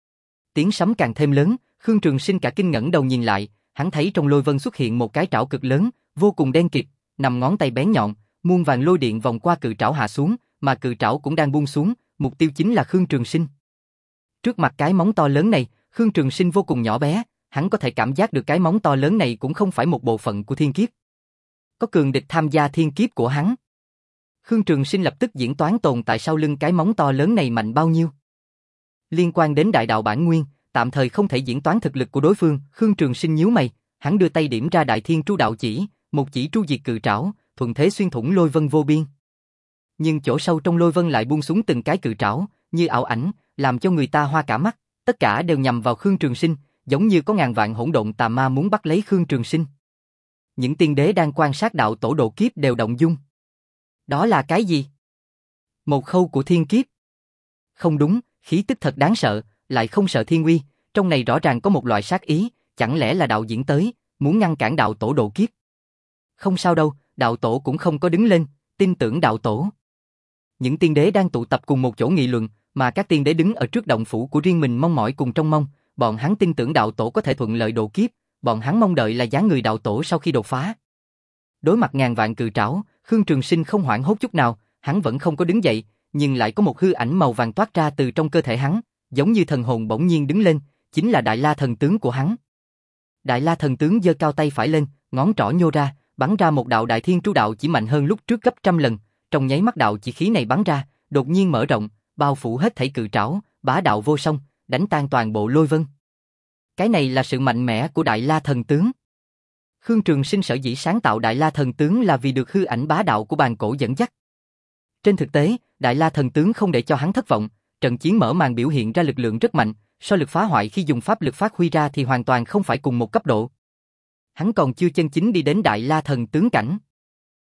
Tiếng sấm càng thêm lớn, Khương Trường Sinh cả kinh ngẩng đầu nhìn lại, hắn thấy trong lôi vân xuất hiện một cái trảo cực lớn, vô cùng đen kịt, nằm ngón tay bén nhọn, muôn vàng lôi điện vòng qua cự trảo hạ xuống, mà cự trảo cũng đang buông xuống, mục tiêu chính là Khương Trường Sinh. Trước mặt cái móng to lớn này, Khương Trường Sinh vô cùng nhỏ bé, hắn có thể cảm giác được cái móng to lớn này cũng không phải một bộ phận của thiên kiếp. Có cường địch tham gia thiên kiếp của hắn. Khương Trường Sinh lập tức diễn toán tồn tại sau lưng cái móng to lớn này mạnh bao nhiêu. Liên quan đến đại đạo bản nguyên, tạm thời không thể diễn toán thực lực của đối phương, Khương Trường Sinh nhíu mày, hắn đưa tay điểm ra Đại Thiên Tru Đạo Chỉ, một chỉ tru diệt cự trảo, thuận thế xuyên thủng lôi vân vô biên. Nhưng chỗ sâu trong lôi vân lại buông xuống từng cái cự trảo, như ảo ảnh, làm cho người ta hoa cả mắt, tất cả đều nhằm vào Khương Trường Sinh, giống như có ngàn vạn hỗn độn tà ma muốn bắt lấy Khương Trường Sinh. Những tiên đế đang quan sát đạo tổ độ kiếp đều động dung. Đó là cái gì? Một khâu của thiên kiếp. Không đúng, khí tức thật đáng sợ, lại không sợ thiên uy, trong này rõ ràng có một loại sát ý, chẳng lẽ là đạo diễn tới, muốn ngăn cản đạo tổ độ kiếp. Không sao đâu, đạo tổ cũng không có đứng lên, tin tưởng đạo tổ. Những tiên đế đang tụ tập cùng một chỗ nghị luận, mà các tiên đế đứng ở trước động phủ của riêng mình mong mỏi cùng trong mong, bọn hắn tin tưởng đạo tổ có thể thuận lợi độ kiếp, bọn hắn mong đợi là dáng người đạo tổ sau khi đột phá. Đối mặt ngàn vạn cự trảo, Khương Trường Sinh không hoảng hốt chút nào, hắn vẫn không có đứng dậy, nhưng lại có một hư ảnh màu vàng toát ra từ trong cơ thể hắn, giống như thần hồn bỗng nhiên đứng lên, chính là Đại La thần tướng của hắn. Đại La thần tướng giơ cao tay phải lên, ngón trỏ nhô ra, bắn ra một đạo Đại Thiên Tru Đạo chỉ mạnh hơn lúc trước gấp trăm lần, trong nháy mắt đạo chỉ khí này bắn ra, đột nhiên mở rộng, bao phủ hết thảy cự trảo, bá đạo vô song, đánh tan toàn bộ lôi vân. Cái này là sự mạnh mẽ của Đại La thần tướng. Khương Trường Sinh sở dĩ sáng tạo Đại La thần tướng là vì được hư ảnh bá đạo của bàn cổ dẫn dắt. Trên thực tế, Đại La thần tướng không để cho hắn thất vọng, trận chiến mở màn biểu hiện ra lực lượng rất mạnh, so lực phá hoại khi dùng pháp lực phát huy ra thì hoàn toàn không phải cùng một cấp độ. Hắn còn chưa chân chính đi đến Đại La thần tướng cảnh.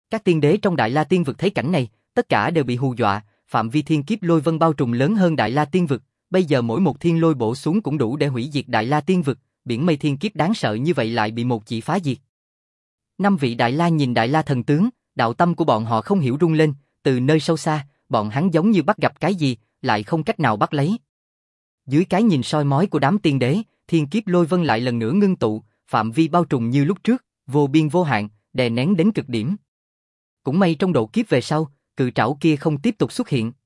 Các tiên đế trong Đại La Tiên Vực thấy cảnh này, tất cả đều bị hù dọa, phạm vi thiên kiếp lôi vân bao trùm lớn hơn Đại La Tiên Vực, bây giờ mỗi một thiên lôi bổ xuống cũng đủ để hủy diệt Đại La Tiên Vực, biển mây thiên kiếp đáng sợ như vậy lại bị một chỉ phá diệt. Năm vị Đại La nhìn Đại La thần tướng, đạo tâm của bọn họ không hiểu rung lên, từ nơi sâu xa, bọn hắn giống như bắt gặp cái gì, lại không cách nào bắt lấy. Dưới cái nhìn soi mói của đám tiên đế, thiên kiếp lôi vân lại lần nữa ngưng tụ, phạm vi bao trùm như lúc trước, vô biên vô hạn, đè nén đến cực điểm. Cũng may trong độ kiếp về sau, cự trảo kia không tiếp tục xuất hiện.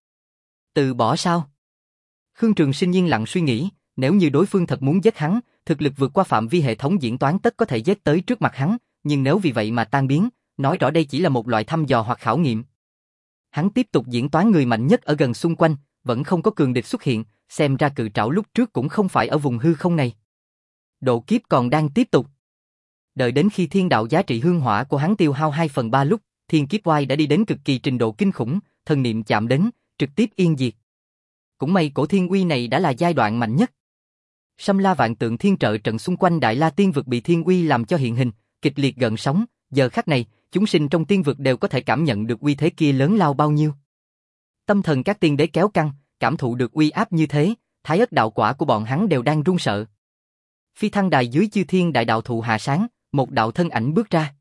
Từ bỏ sao? Khương Trường Sinh yên lặng suy nghĩ, nếu như đối phương thật muốn giết hắn, thực lực vượt qua phạm vi hệ thống diễn toán tất có thể giết tới trước mặt hắn, nhưng nếu vì vậy mà tan biến, nói rõ đây chỉ là một loại thăm dò hoặc khảo nghiệm. Hắn tiếp tục diễn toán người mạnh nhất ở gần xung quanh, vẫn không có cường địch xuất hiện, xem ra cự trảo lúc trước cũng không phải ở vùng hư không này. Độ kiếp còn đang tiếp tục. Đợi đến khi thiên đạo giá trị hương hỏa của hắn tiêu hao hai phần ba lúc, thiên kiếp oai đã đi đến cực kỳ trình độ kinh khủng, thần niệm chạm đến, trực tiếp yên diệt. Cũng may cổ thiên uy này đã là giai đoạn mạnh nhất. Sâm La vạn tượng thiên trợ trận xung quanh Đại La Tiên Vực bị thiên uy làm cho hiện hình, kịch liệt gợn sóng, giờ khắc này, chúng sinh trong tiên vực đều có thể cảm nhận được uy thế kia lớn lao bao nhiêu. Tâm thần các tiên đế kéo căng, cảm thụ được uy áp như thế, thái ất đạo quả của bọn hắn đều đang run sợ. Phi thăng đài dưới chư thiên đại đạo thụ hạ sáng, một đạo thân ảnh bước ra.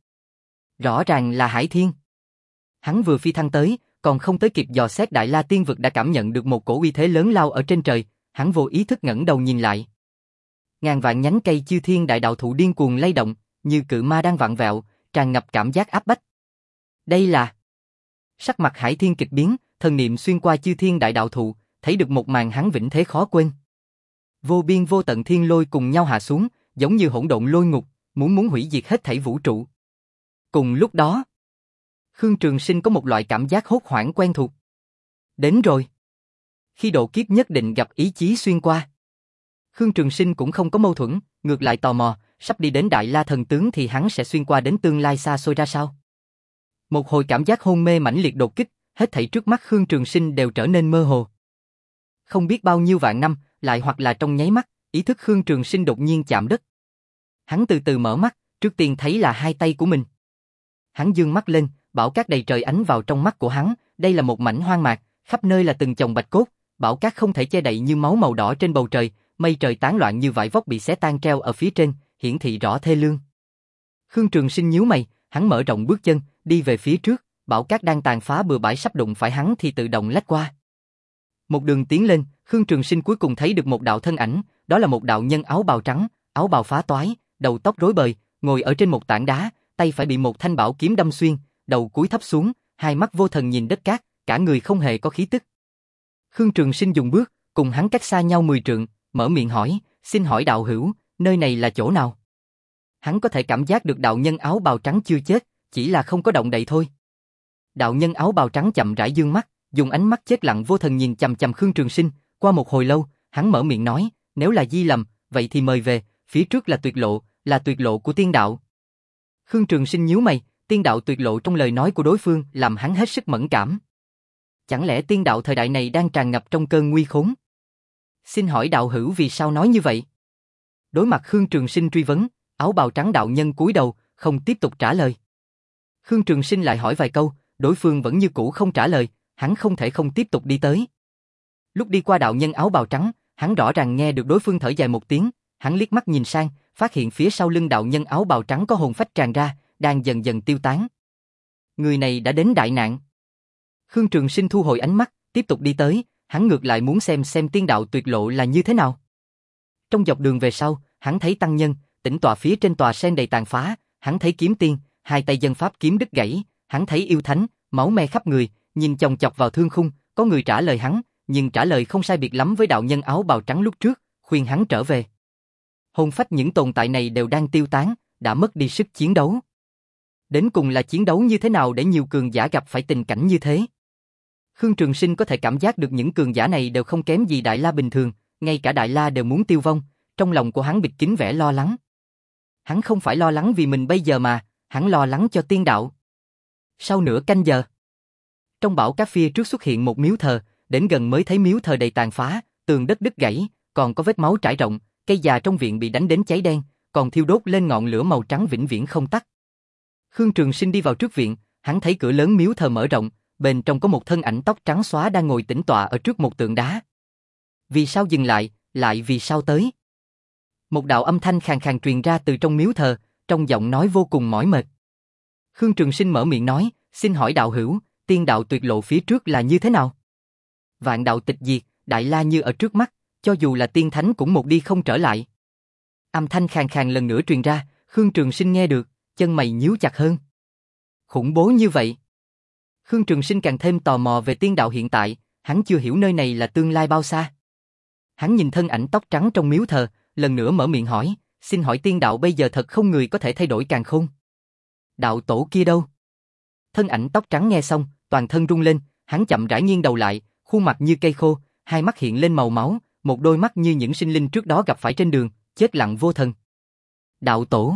Rõ ràng là Hải Thiên. Hắn vừa phi thăng tới, còn không tới kịp dò xét Đại La Tiên Vực đã cảm nhận được một cổ uy thế lớn lao ở trên trời, hắn vô ý thức ngẩng đầu nhìn lại. Ngàn vạn nhánh cây chư thiên đại đạo thụ điên cuồng lay động, như cự ma đang vặn vẹo, tràn ngập cảm giác áp bách. Đây là... Sắc mặt Hải Thiên kịch biến, thần niệm xuyên qua chư thiên đại đạo thụ, thấy được một màn hắn vĩnh thế khó quên. Vô biên vô tận thiên lôi cùng nhau hạ xuống, giống như hỗn độn lôi ngục, muốn muốn hủy diệt hết thảy vũ trụ. Cùng lúc đó, Khương Trường Sinh có một loại cảm giác hốt hoảng quen thuộc. Đến rồi. Khi độ kiếp nhất định gặp ý chí xuyên qua. Khương Trường Sinh cũng không có mâu thuẫn, ngược lại tò mò, sắp đi đến Đại La thần tướng thì hắn sẽ xuyên qua đến tương lai xa xôi ra sao? Một hồi cảm giác hôn mê mãnh liệt đột kích, hết thảy trước mắt Khương Trường Sinh đều trở nên mơ hồ. Không biết bao nhiêu vạn năm, lại hoặc là trong nháy mắt, ý thức Khương Trường Sinh đột nhiên chạm đất. Hắn từ từ mở mắt, trước tiên thấy là hai tay của mình. Hắn dương mắt lên, bão cát đầy trời ánh vào trong mắt của hắn, đây là một mảnh hoang mạc, khắp nơi là từng chồng bạch cốt, bão cát không thể che đậy như máu màu đỏ trên bầu trời, mây trời tán loạn như vải vóc bị xé tan treo ở phía trên, hiển thị rõ thê lương. Khương Trường Sinh nhíu mày, hắn mở rộng bước chân, đi về phía trước, bão cát đang tàn phá bừa bãi sắp đụng phải hắn thì tự động lách qua. Một đường tiến lên, Khương Trường Sinh cuối cùng thấy được một đạo thân ảnh, đó là một đạo nhân áo bào trắng, áo bào phá toái, đầu tóc rối bời, ngồi ở trên một tảng đá, tay phải bị một thanh bảo kiếm đâm xuyên, đầu cúi thấp xuống, hai mắt vô thần nhìn đất cát, cả người không hề có khí tức. Khương Trường Sinh dừng bước, cùng hắn cách xa nhau mười trượng, mở miệng hỏi, xin hỏi đạo hữu, nơi này là chỗ nào? Hắn có thể cảm giác được đạo nhân áo bào trắng chưa chết, chỉ là không có động đậy thôi. Đạo nhân áo bào trắng chậm rãi dương mắt, dùng ánh mắt chết lặng vô thần nhìn chằm chằm Khương Trường Sinh, qua một hồi lâu, hắn mở miệng nói, nếu là di lầm, vậy thì mời về, phía trước là tuyệt lộ, là tuyệt lộ của tiên đạo. Khương Trường Sinh nhíu mày, tiên đạo tuyệt lộ trong lời nói của đối phương làm hắn hết sức mẫn cảm. Chẳng lẽ tiên đạo thời đại này đang tràn ngập trong cơn nguy khốn? Xin hỏi đạo hữu vì sao nói như vậy? Đối mặt Khương Trường Sinh truy vấn, áo bào trắng đạo nhân cúi đầu, không tiếp tục trả lời. Khương Trường Sinh lại hỏi vài câu, đối phương vẫn như cũ không trả lời, hắn không thể không tiếp tục đi tới. Lúc đi qua đạo nhân áo bào trắng, hắn rõ ràng nghe được đối phương thở dài một tiếng, hắn liếc mắt nhìn sang, phát hiện phía sau lưng đạo nhân áo bào trắng có hồn phách tràn ra, đang dần dần tiêu tán. Người này đã đến đại nạn. Khương Trường Sinh thu hồi ánh mắt, tiếp tục đi tới, hắn ngược lại muốn xem xem tiên đạo tuyệt lộ là như thế nào. Trong dọc đường về sau, hắn thấy tăng nhân, tĩnh tọa phía trên tòa sen đầy tàn phá, hắn thấy kiếm tiên, hai tay dân pháp kiếm đứt gãy, hắn thấy yêu thánh, máu me khắp người, nhìn chòng chọc vào thương khung, có người trả lời hắn, nhưng trả lời không sai biệt lắm với đạo nhân áo bào trắng lúc trước, khuyên hắn trở về. Hồn phách những tồn tại này đều đang tiêu tán, đã mất đi sức chiến đấu. Đến cùng là chiến đấu như thế nào để nhiều cường giả gặp phải tình cảnh như thế? Khương Trường Sinh có thể cảm giác được những cường giả này đều không kém gì Đại La bình thường, ngay cả Đại La đều muốn tiêu vong, trong lòng của hắn bịt kín vẻ lo lắng. Hắn không phải lo lắng vì mình bây giờ mà, hắn lo lắng cho tiên đạo. Sau nửa canh giờ, trong bão cát phía trước xuất hiện một miếu thờ, đến gần mới thấy miếu thờ đầy tàn phá, tường đất đứt gãy, còn có vết máu trải rộng, cây già trong viện bị đánh đến cháy đen, còn thiêu đốt lên ngọn lửa màu trắng vĩnh viễn không tắt. Khương Trường Sinh đi vào trước viện, hắn thấy cửa lớn miếu thờ mở rộng, bên trong có một thân ảnh tóc trắng xóa đang ngồi tĩnh tọa ở trước một tượng đá. Vì sao dừng lại, lại vì sao tới? Một đạo âm thanh khàn khàn truyền ra từ trong miếu thờ, trong giọng nói vô cùng mỏi mệt. Khương Trường Sinh mở miệng nói, xin hỏi đạo hữu, tiên đạo tuyệt lộ phía trước là như thế nào? Vạn đạo tịch diệt, đại la như ở trước mắt, cho dù là tiên thánh cũng một đi không trở lại. Âm thanh khàn khàn lần nữa truyền ra, Khương Trường Sinh nghe được, chân mày nhíu chặt hơn. Khủng bố như vậy. Khương Trường Sinh càng thêm tò mò về tiên đạo hiện tại, hắn chưa hiểu nơi này là tương lai bao xa. Hắn nhìn thân ảnh tóc trắng trong miếu thờ, lần nữa mở miệng hỏi, xin hỏi tiên đạo bây giờ thật không người có thể thay đổi càn khôn? Đạo tổ kia đâu? Thân ảnh tóc trắng nghe xong, toàn thân rung lên, hắn chậm rãi nghiêng đầu lại, khuôn mặt như cây khô, hai mắt hiện lên màu máu, một đôi mắt như những sinh linh trước đó gặp phải trên đường, chết lặng vô thần. Đạo tổ.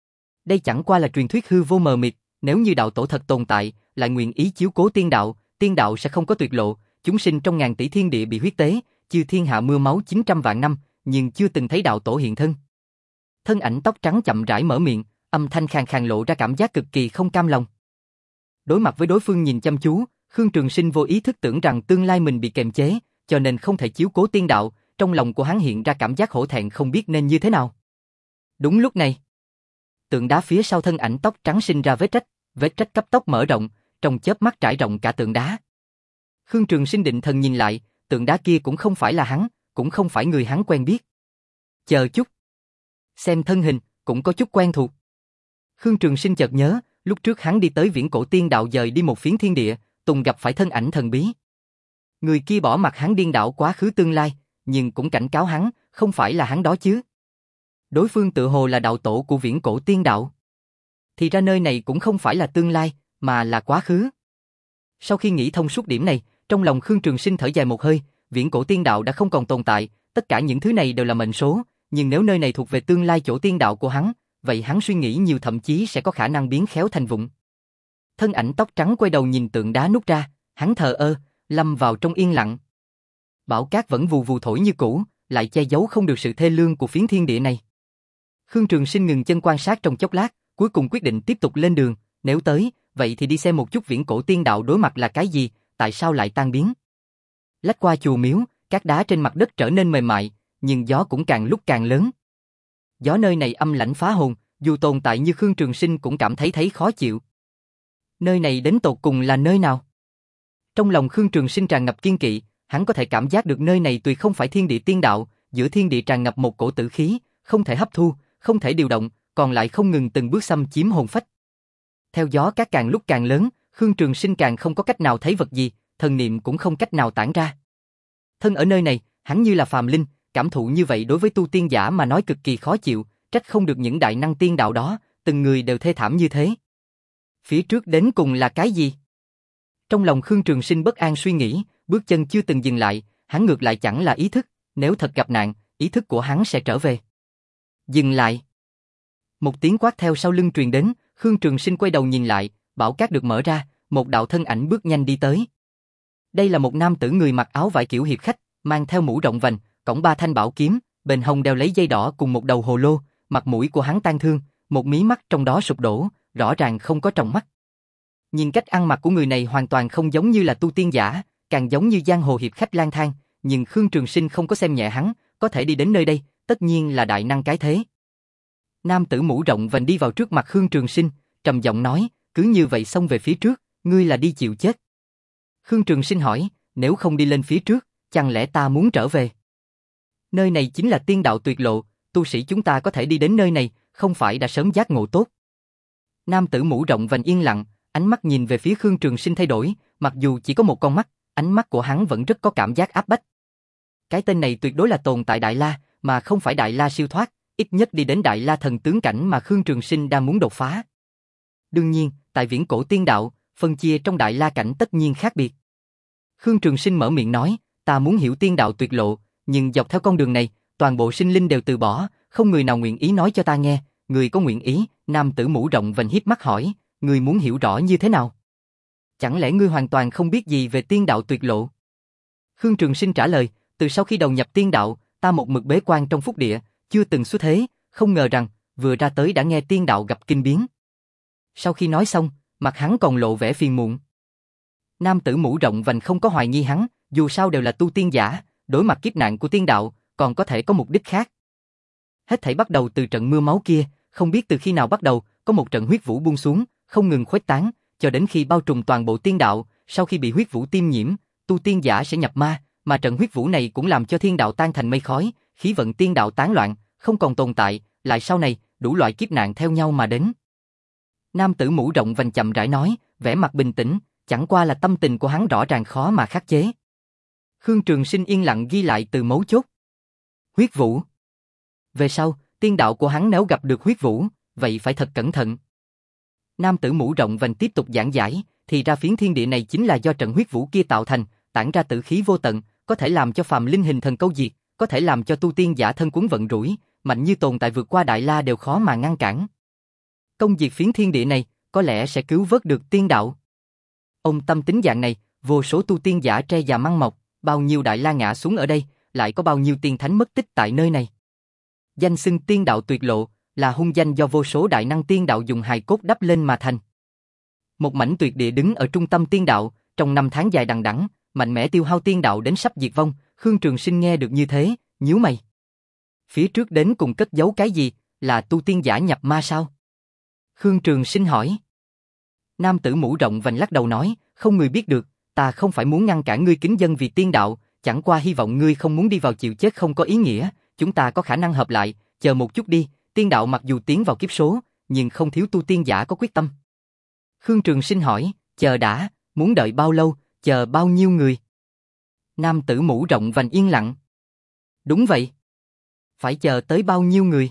Đây chẳng qua là truyền thuyết hư vô mờ mịt, nếu như đạo tổ thật tồn tại, lại nguyện ý chiếu cố tiên đạo, tiên đạo sẽ không có tuyệt lộ, chúng sinh trong ngàn tỷ thiên địa bị huyết tế, chư thiên hạ mưa máu chín trăm vạn năm, nhưng chưa từng thấy đạo tổ hiện thân. Thân ảnh tóc trắng chậm rãi mở miệng, âm thanh khàn khàn lộ ra cảm giác cực kỳ không cam lòng. Đối mặt với đối phương nhìn chăm chú, Khương Trường Sinh vô ý thức tưởng rằng tương lai mình bị kềm chế, cho nên không thể chiếu cố tiên đạo, trong lòng của hắn hiện ra cảm giác hổ thẹn không biết nên như thế nào. Đúng lúc này, tượng đá phía sau thân ảnh tóc trắng sinh ra vết rách, vết rách cấp tốc mở rộng, trong chớp mắt trải rộng cả tượng đá. Khương Trường Sinh định thần nhìn lại, tượng đá kia cũng không phải là hắn, cũng không phải người hắn quen biết. Chờ chút, xem thân hình, cũng có chút quen thuộc. Khương Trường Sinh chợt nhớ, lúc trước hắn đi tới viễn cổ tiên đạo dời đi một phiến thiên địa, Tùng gặp phải thân ảnh thần bí. Người kia bỏ mặc hắn điên đảo quá khứ tương lai, nhưng cũng cảnh cáo hắn, không phải là hắn đó chứ. Đối phương tự hồ là đạo tổ của viễn cổ tiên đạo. Thì ra nơi này cũng không phải là tương lai, mà là quá khứ. Sau khi nghĩ thông suốt điểm này, trong lòng Khương Trường Sinh thở dài một hơi, viễn cổ tiên đạo đã không còn tồn tại, tất cả những thứ này đều là mệnh số, nhưng nếu nơi này thuộc về tương lai chỗ tiên đạo của hắn, vậy hắn suy nghĩ nhiều thậm chí sẽ có khả năng biến khéo thành vụng. Thân ảnh tóc trắng quay đầu nhìn tượng đá nút ra, hắn thờ ơ, lâm vào trong yên lặng. Bão cát vẫn vù vù thổi như cũ, lại che giấu không được sự thê lương của phiến thiên địa này. Khương Trường Sinh ngừng chân quan sát trong chốc lát, cuối cùng quyết định tiếp tục lên đường, nếu tới, vậy thì đi xem một chút viễn cổ tiên đạo đối mặt là cái gì, tại sao lại tan biến. Lách qua chùa miếu, các đá trên mặt đất trở nên mềm mại, nhưng gió cũng càng lúc càng lớn. Gió nơi này âm lãnh phá hồn, dù tồn tại như Khương Trường Sinh cũng cảm thấy thấy khó chịu. Nơi này đến tột cùng là nơi nào? Trong lòng Khương Trường Sinh tràn ngập kiên kỵ, hắn có thể cảm giác được nơi này tuy không phải thiên địa tiên đạo, giữa thiên địa tràn ngập một cổ tử khí, không thể hấp thu, không thể điều động, còn lại không ngừng từng bước xâm chiếm hồn phách. Theo gió cát càng lúc càng lớn, Khương Trường Sinh càng không có cách nào thấy vật gì, thần niệm cũng không cách nào tản ra. Thân ở nơi này, hắn như là phàm linh, cảm thụ như vậy đối với tu tiên giả mà nói cực kỳ khó chịu, trách không được những đại năng tiên đạo đó, từng người đều thê thảm như thế. Phía trước đến cùng là cái gì? Trong lòng Khương Trường Sinh bất an suy nghĩ, bước chân chưa từng dừng lại, hắn ngược lại chẳng là ý thức, nếu thật gặp nạn, ý thức của hắn sẽ trở về. Dừng lại. Một tiếng quát theo sau lưng truyền đến, Khương Trường Sinh quay đầu nhìn lại, bão cát được mở ra, một đạo thân ảnh bước nhanh đi tới. Đây là một nam tử người mặc áo vải kiểu hiệp khách, mang theo mũ rộng vành, cõng ba thanh bảo kiếm, bên hông đeo lấy dây đỏ cùng một đầu hồ lô, mặt mũi của hắn tang thương, một mí mắt trong đó sụp đổ, rõ ràng không có tròng mắt. Nhìn cách ăn mặc của người này hoàn toàn không giống như là tu tiên giả, càng giống như giang hồ hiệp khách lang thang, nhưng Khương Trường Sinh không có xem nhẹ hắn, có thể đi đến nơi đây, tất nhiên là đại năng cái thế. Nam tử mũ rộng vành đi vào trước mặt Khương Trường Sinh, trầm giọng nói, cứ như vậy xông về phía trước, ngươi là đi chịu chết. Khương Trường Sinh hỏi, nếu không đi lên phía trước, chẳng lẽ ta muốn trở về? Nơi này chính là tiên đạo tuyệt lộ, tu sĩ chúng ta có thể đi đến nơi này, không phải đã sớm giác ngộ tốt. Nam tử mũ rộng vành yên lặng, ánh mắt nhìn về phía Khương Trường Sinh thay đổi, mặc dù chỉ có một con mắt, ánh mắt của hắn vẫn rất có cảm giác áp bách. Cái tên này tuyệt đối là tồn tại Đại La, mà không phải Đại La siêu thoát, ít nhất đi đến Đại La thần tướng cảnh mà Khương Trường Sinh đang muốn đột phá. Đương nhiên, tại viễn cổ tiên đạo, phân chia trong Đại La cảnh tất nhiên khác biệt. Khương Trường Sinh mở miệng nói, ta muốn hiểu tiên đạo tuyệt lộ, nhưng dọc theo con đường này, toàn bộ sinh linh đều từ bỏ, không người nào nguyện ý nói cho ta nghe, người có nguyện ý? Nam tử mũ rộng vành híp mắt hỏi, người muốn hiểu rõ như thế nào? Chẳng lẽ ngươi hoàn toàn không biết gì về tiên đạo tuyệt lộ? Khương Trường Sinh trả lời, từ sau khi đầu nhập tiên đạo, ta một mực bế quan trong phúc địa, chưa từng xuất thế, không ngờ rằng, vừa ra tới đã nghe tiên đạo gặp kinh biến. Sau khi nói xong, mặt hắn còn lộ vẻ phiền muộn. Nam tử mũ rộng vành không có hoài nghi hắn, dù sao đều là tu tiên giả, đối mặt kiếp nạn của tiên đạo, còn có thể có mục đích khác. Hết thảy bắt đầu từ trận mưa máu kia, không biết từ khi nào bắt đầu, có một trận huyết vũ buông xuống, không ngừng khuếch tán, cho đến khi bao trùm toàn bộ tiên đạo, sau khi bị huyết vũ tiêm nhiễm, tu tiên giả sẽ nhập ma, mà trận huyết vũ này cũng làm cho thiên đạo tan thành mây khói, khí vận tiên đạo tán loạn, không còn tồn tại, lại sau này, đủ loại kiếp nạn theo nhau mà đến. Nam tử mũ rộng vành chậm rãi nói, vẻ mặt bình tĩnh, chẳng qua là tâm tình của hắn rõ ràng khó mà khắc chế. Khương Trường Sinh yên lặng ghi lại từ mấu chốt. Huyết vũ. Về sau, tiên đạo của hắn nếu gặp được huyết vũ, vậy phải thật cẩn thận. Nam tử mũ rộng vành tiếp tục giảng giải, thì ra phiến thiên địa này chính là do trận huyết vũ kia tạo thành, tản ra tử khí vô tận, có thể làm cho phàm linh hình thần câu diệt, có thể làm cho tu tiên giả thân cuốn vận rủi, mạnh như tồn tại vượt qua đại la đều khó mà ngăn cản. Công diệt phiến thiên địa này, có lẽ sẽ cứu vớt được tiên đạo. Ông tâm tính dạng này, vô số tu tiên giả tre già măng mọc, bao nhiêu đại la ngã xuống ở đây, lại có bao nhiêu tiên thánh mất tích tại nơi này. Danh xưng tiên đạo tuyệt lộ, là hung danh do vô số đại năng tiên đạo dùng hài cốt đắp lên mà thành. Một mảnh tuyệt địa đứng ở trung tâm tiên đạo, trong năm tháng dài đằng đẵng, mạnh mẽ tiêu hao tiên đạo đến sắp diệt vong. Khương Trường Sinh nghe được như thế, nhíu mày. Phía trước đến cùng cất giấu cái gì, là tu tiên giả nhập ma sao? Khương Trường Sinh hỏi. Nam tử mũ rộng vành lắc đầu nói, không người biết được, ta không phải muốn ngăn cản ngươi kính dân vì tiên đạo, chẳng qua hy vọng ngươi không muốn đi vào chịu chết không có ý nghĩa, chúng ta có khả năng hợp lại, chờ một chút đi, tiên đạo mặc dù tiến vào kiếp số, nhưng không thiếu tu tiên giả có quyết tâm. Khương Trường Sinh hỏi, chờ đã, muốn đợi bao lâu, chờ bao nhiêu người? Nam tử mũ rộng vành yên lặng. Đúng vậy. Phải chờ tới bao nhiêu người?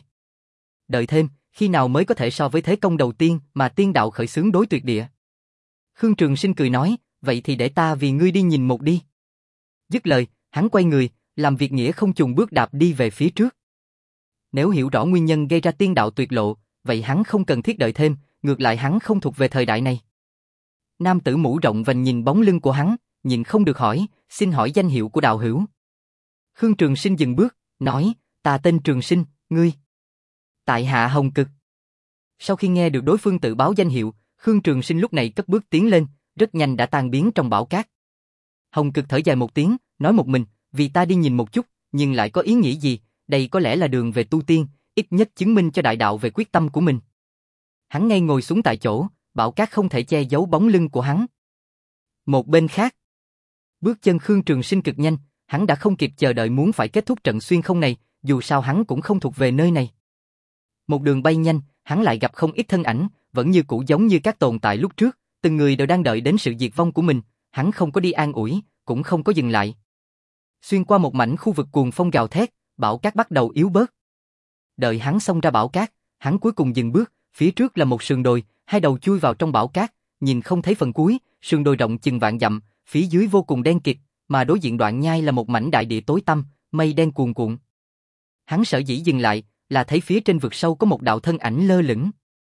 Đợi thêm, khi nào mới có thể so với thế công đầu tiên mà tiên đạo khởi xướng đối tuyệt địa? Khương Trường Sinh cười nói, vậy thì để ta vì ngươi đi nhìn một đi. Dứt lời, hắn quay người, làm việc nghĩa không chùn bước đạp đi về phía trước. Nếu hiểu rõ nguyên nhân gây ra tiên đạo tuyệt lộ, vậy hắn không cần thiết đợi thêm, ngược lại hắn không thuộc về thời đại này. Nam tử mũ rộng vành nhìn bóng lưng của hắn, nhìn không được hỏi, xin hỏi danh hiệu của đạo hữu. Khương Trường Sinh dừng bước, nói, ta tên Trường Sinh, ngươi. Tại hạ Hồng Cực. Sau khi nghe được đối phương tự báo danh hiệu, Khương Trường Sinh lúc này cất bước tiến lên, rất nhanh đã tan biến trong bão cát. Hồng Cực thở dài một tiếng, nói một mình, vì ta đi nhìn một chút, nhưng lại có ý nghĩ gì, đây có lẽ là đường về tu tiên, ít nhất chứng minh cho đại đạo về quyết tâm của mình. Hắn ngay ngồi xuống tại chỗ, bão cát không thể che giấu bóng lưng của hắn. Một bên khác, bước chân Khương Trường Sinh cực nhanh, hắn đã không kịp chờ đợi muốn phải kết thúc trận xuyên không này, dù sao hắn cũng không thuộc về nơi này. Một đường bay nhanh, hắn lại gặp không ít thân ảnh, vẫn như cũ giống như các tồn tại lúc trước, từng người đều đang đợi đến sự diệt vong của mình, hắn không có đi an ủi, cũng không có dừng lại. Xuyên qua một mảnh khu vực cuồng phong gào thét, bão cát bắt đầu yếu bớt. Đợi hắn xông ra bão cát, hắn cuối cùng dừng bước, phía trước là một sườn đồi, hai đầu chui vào trong bão cát, nhìn không thấy phần cuối, sườn đồi rộng chừng vạn dặm, phía dưới vô cùng đen kịt, mà đối diện đoạn nhai là một mảnh đại địa tối tăm, mây đen cuồn cuộn. Hắn sở dĩ dừng lại, là thấy phía trên vực sâu có một đạo thân ảnh lơ lửng.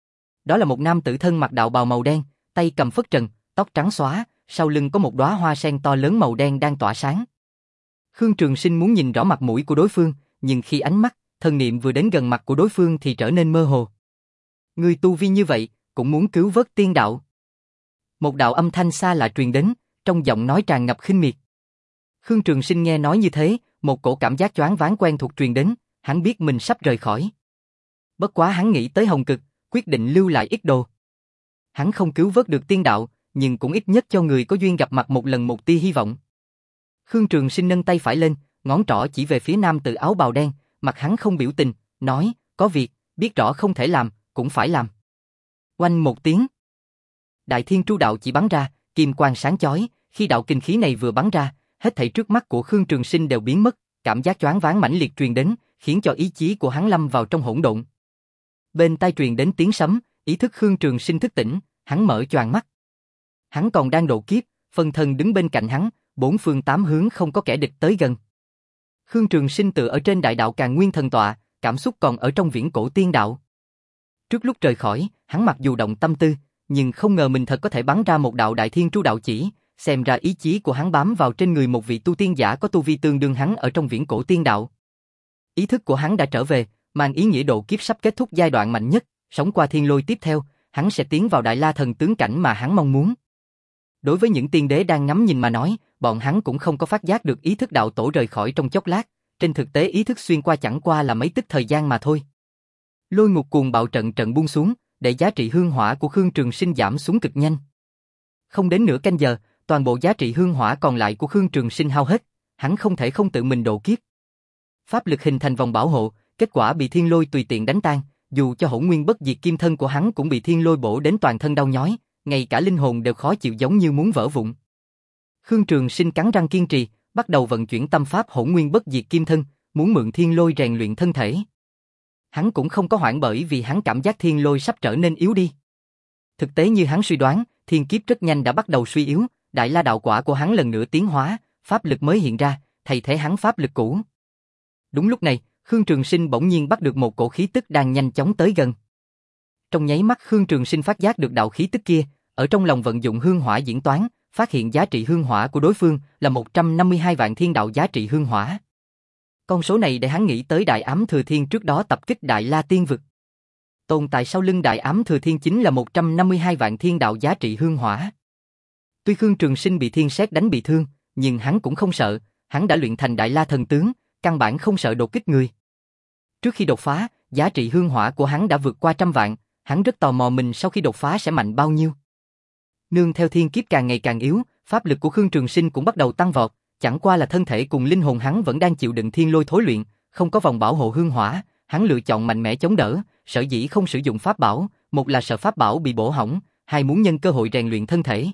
Đó là một nam tử thân mặc đạo bào màu đen, tay cầm phất trần, tóc trắng xóa, sau lưng có một đóa hoa sen to lớn màu đen đang tỏa sáng. Khương Trường Sinh muốn nhìn rõ mặt mũi của đối phương, nhưng khi ánh mắt, thần niệm vừa đến gần mặt của đối phương thì trở nên mơ hồ. Ngươi tu vi như vậy, cũng muốn cứu vớt tiên đạo? Một đạo âm thanh xa lạ truyền đến, trong giọng nói tràn ngập khinh miệt. Khương Trường Sinh nghe nói như thế, một cổ cảm giác choáng váng quen thuộc truyền đến, hắn biết mình sắp rời khỏi. Bất quá hắn nghĩ tới Hồng Cực, quyết định lưu lại ít đồ. Hắn không cứu vớt được tiên đạo, nhưng cũng ít nhất cho người có duyên gặp mặt một lần một tia hy vọng. Khương Trường Sinh nâng tay phải lên, ngón trỏ chỉ về phía nam tử áo bào đen, mặt hắn không biểu tình, nói, có việc, biết rõ không thể làm, cũng phải làm. Oanh một tiếng. Đại Thiên Tru đạo chỉ bắn ra, kim quang sáng chói, khi đạo kinh khí này vừa bắn ra, hết thảy trước mắt của Khương Trường Sinh đều biến mất, cảm giác choáng váng mãnh liệt truyền đến, khiến cho ý chí của hắn lâm vào trong hỗn độn. Bên tai truyền đến tiếng sấm, ý thức Khương Trường Sinh thức tỉnh, hắn mở choàng mắt. Hắn còn đang độ kiếp, phân thân đứng bên cạnh hắn, bốn phương tám hướng không có kẻ địch tới gần. Khương Trường Sinh tựa ở trên đại đạo Càn Nguyên thần tọa, cảm xúc còn ở trong viễn cổ tiên đạo. Trước lúc rời khỏi, hắn mặc dù động tâm tư, nhưng không ngờ mình thật có thể bắn ra một đạo Đại Thiên Tru đạo chỉ, xem ra ý chí của hắn bám vào trên người một vị tu tiên giả có tu vi tương đương hắn ở trong viễn cổ tiên đạo. Ý thức của hắn đã trở về, mang ý nghĩa độ kiếp sắp kết thúc giai đoạn mạnh nhất, sống qua thiên lôi tiếp theo, hắn sẽ tiến vào Đại La Thần tướng cảnh mà hắn mong muốn. Đối với những tiên đế đang ngắm nhìn mà nói, bọn hắn cũng không có phát giác được ý thức đạo tổ rời khỏi trong chốc lát, trên thực tế ý thức xuyên qua chẳng qua là mấy tức thời gian mà thôi. Lôi ngục cuồng bạo trận trận buông xuống, để giá trị hương hỏa của Khương Trường Sinh giảm xuống cực nhanh. Không đến nửa canh giờ, toàn bộ giá trị hương hỏa còn lại của Khương Trường Sinh hao hết, hắn không thể không tự mình độ kiếp. Pháp lực hình thành vòng bảo hộ, kết quả bị thiên lôi tùy tiện đánh tan, dù cho hỗn nguyên bất diệt kim thân của hắn cũng bị thiên lôi bổ đến toàn thân đau nhói, ngay cả linh hồn đều khó chịu giống như muốn vỡ vụn. Khương Trường Sinh cắn răng kiên trì, bắt đầu vận chuyển tâm pháp hỗn nguyên bất diệt kim thân, muốn mượn thiên lôi rèn luyện thân thể. Hắn cũng không có hoảng bởi vì hắn cảm giác thiên lôi sắp trở nên yếu đi. Thực tế như hắn suy đoán, thiên kiếp rất nhanh đã bắt đầu suy yếu, đại la đạo quả của hắn lần nữa tiến hóa, pháp lực mới hiện ra, thay thế hắn pháp lực cũ. Đúng lúc này, Khương Trường Sinh bỗng nhiên bắt được một cổ khí tức đang nhanh chóng tới gần. Trong nháy mắt Khương Trường Sinh phát giác được đạo khí tức kia, ở trong lòng vận dụng hương hỏa diễn toán, phát hiện giá trị hương hỏa của đối phương là một trăm năm mươi hai vạn thiên đạo giá trị hương hỏa. Con số này để hắn nghĩ tới Đại Ám Thừa Thiên trước đó tập kích Đại La Tiên Vực. Tồn tại sau lưng Đại Ám Thừa Thiên chính là một trăm năm mươi hai vạn thiên đạo giá trị hương hỏa. Tuy Khương Trường Sinh bị thiên sét đánh bị thương, nhưng hắn cũng không sợ, hắn đã luyện thành Đại La Thần Tướng, căn bản không sợ đột kích người. Trước khi đột phá, giá trị hương hỏa của hắn đã vượt qua trăm vạn, hắn rất tò mò mình sau khi đột phá sẽ mạnh bao nhiêu. Nương theo thiên kiếp càng ngày càng yếu, pháp lực của Khương Trường Sinh cũng bắt đầu tăng vọt, chẳng qua là thân thể cùng linh hồn hắn vẫn đang chịu đựng thiên lôi thối luyện, không có vòng bảo hộ hương hỏa, hắn lựa chọn mạnh mẽ chống đỡ, sở dĩ không sử dụng pháp bảo, một là sợ pháp bảo bị bổ hỏng, hai muốn nhân cơ hội rèn luyện thân thể.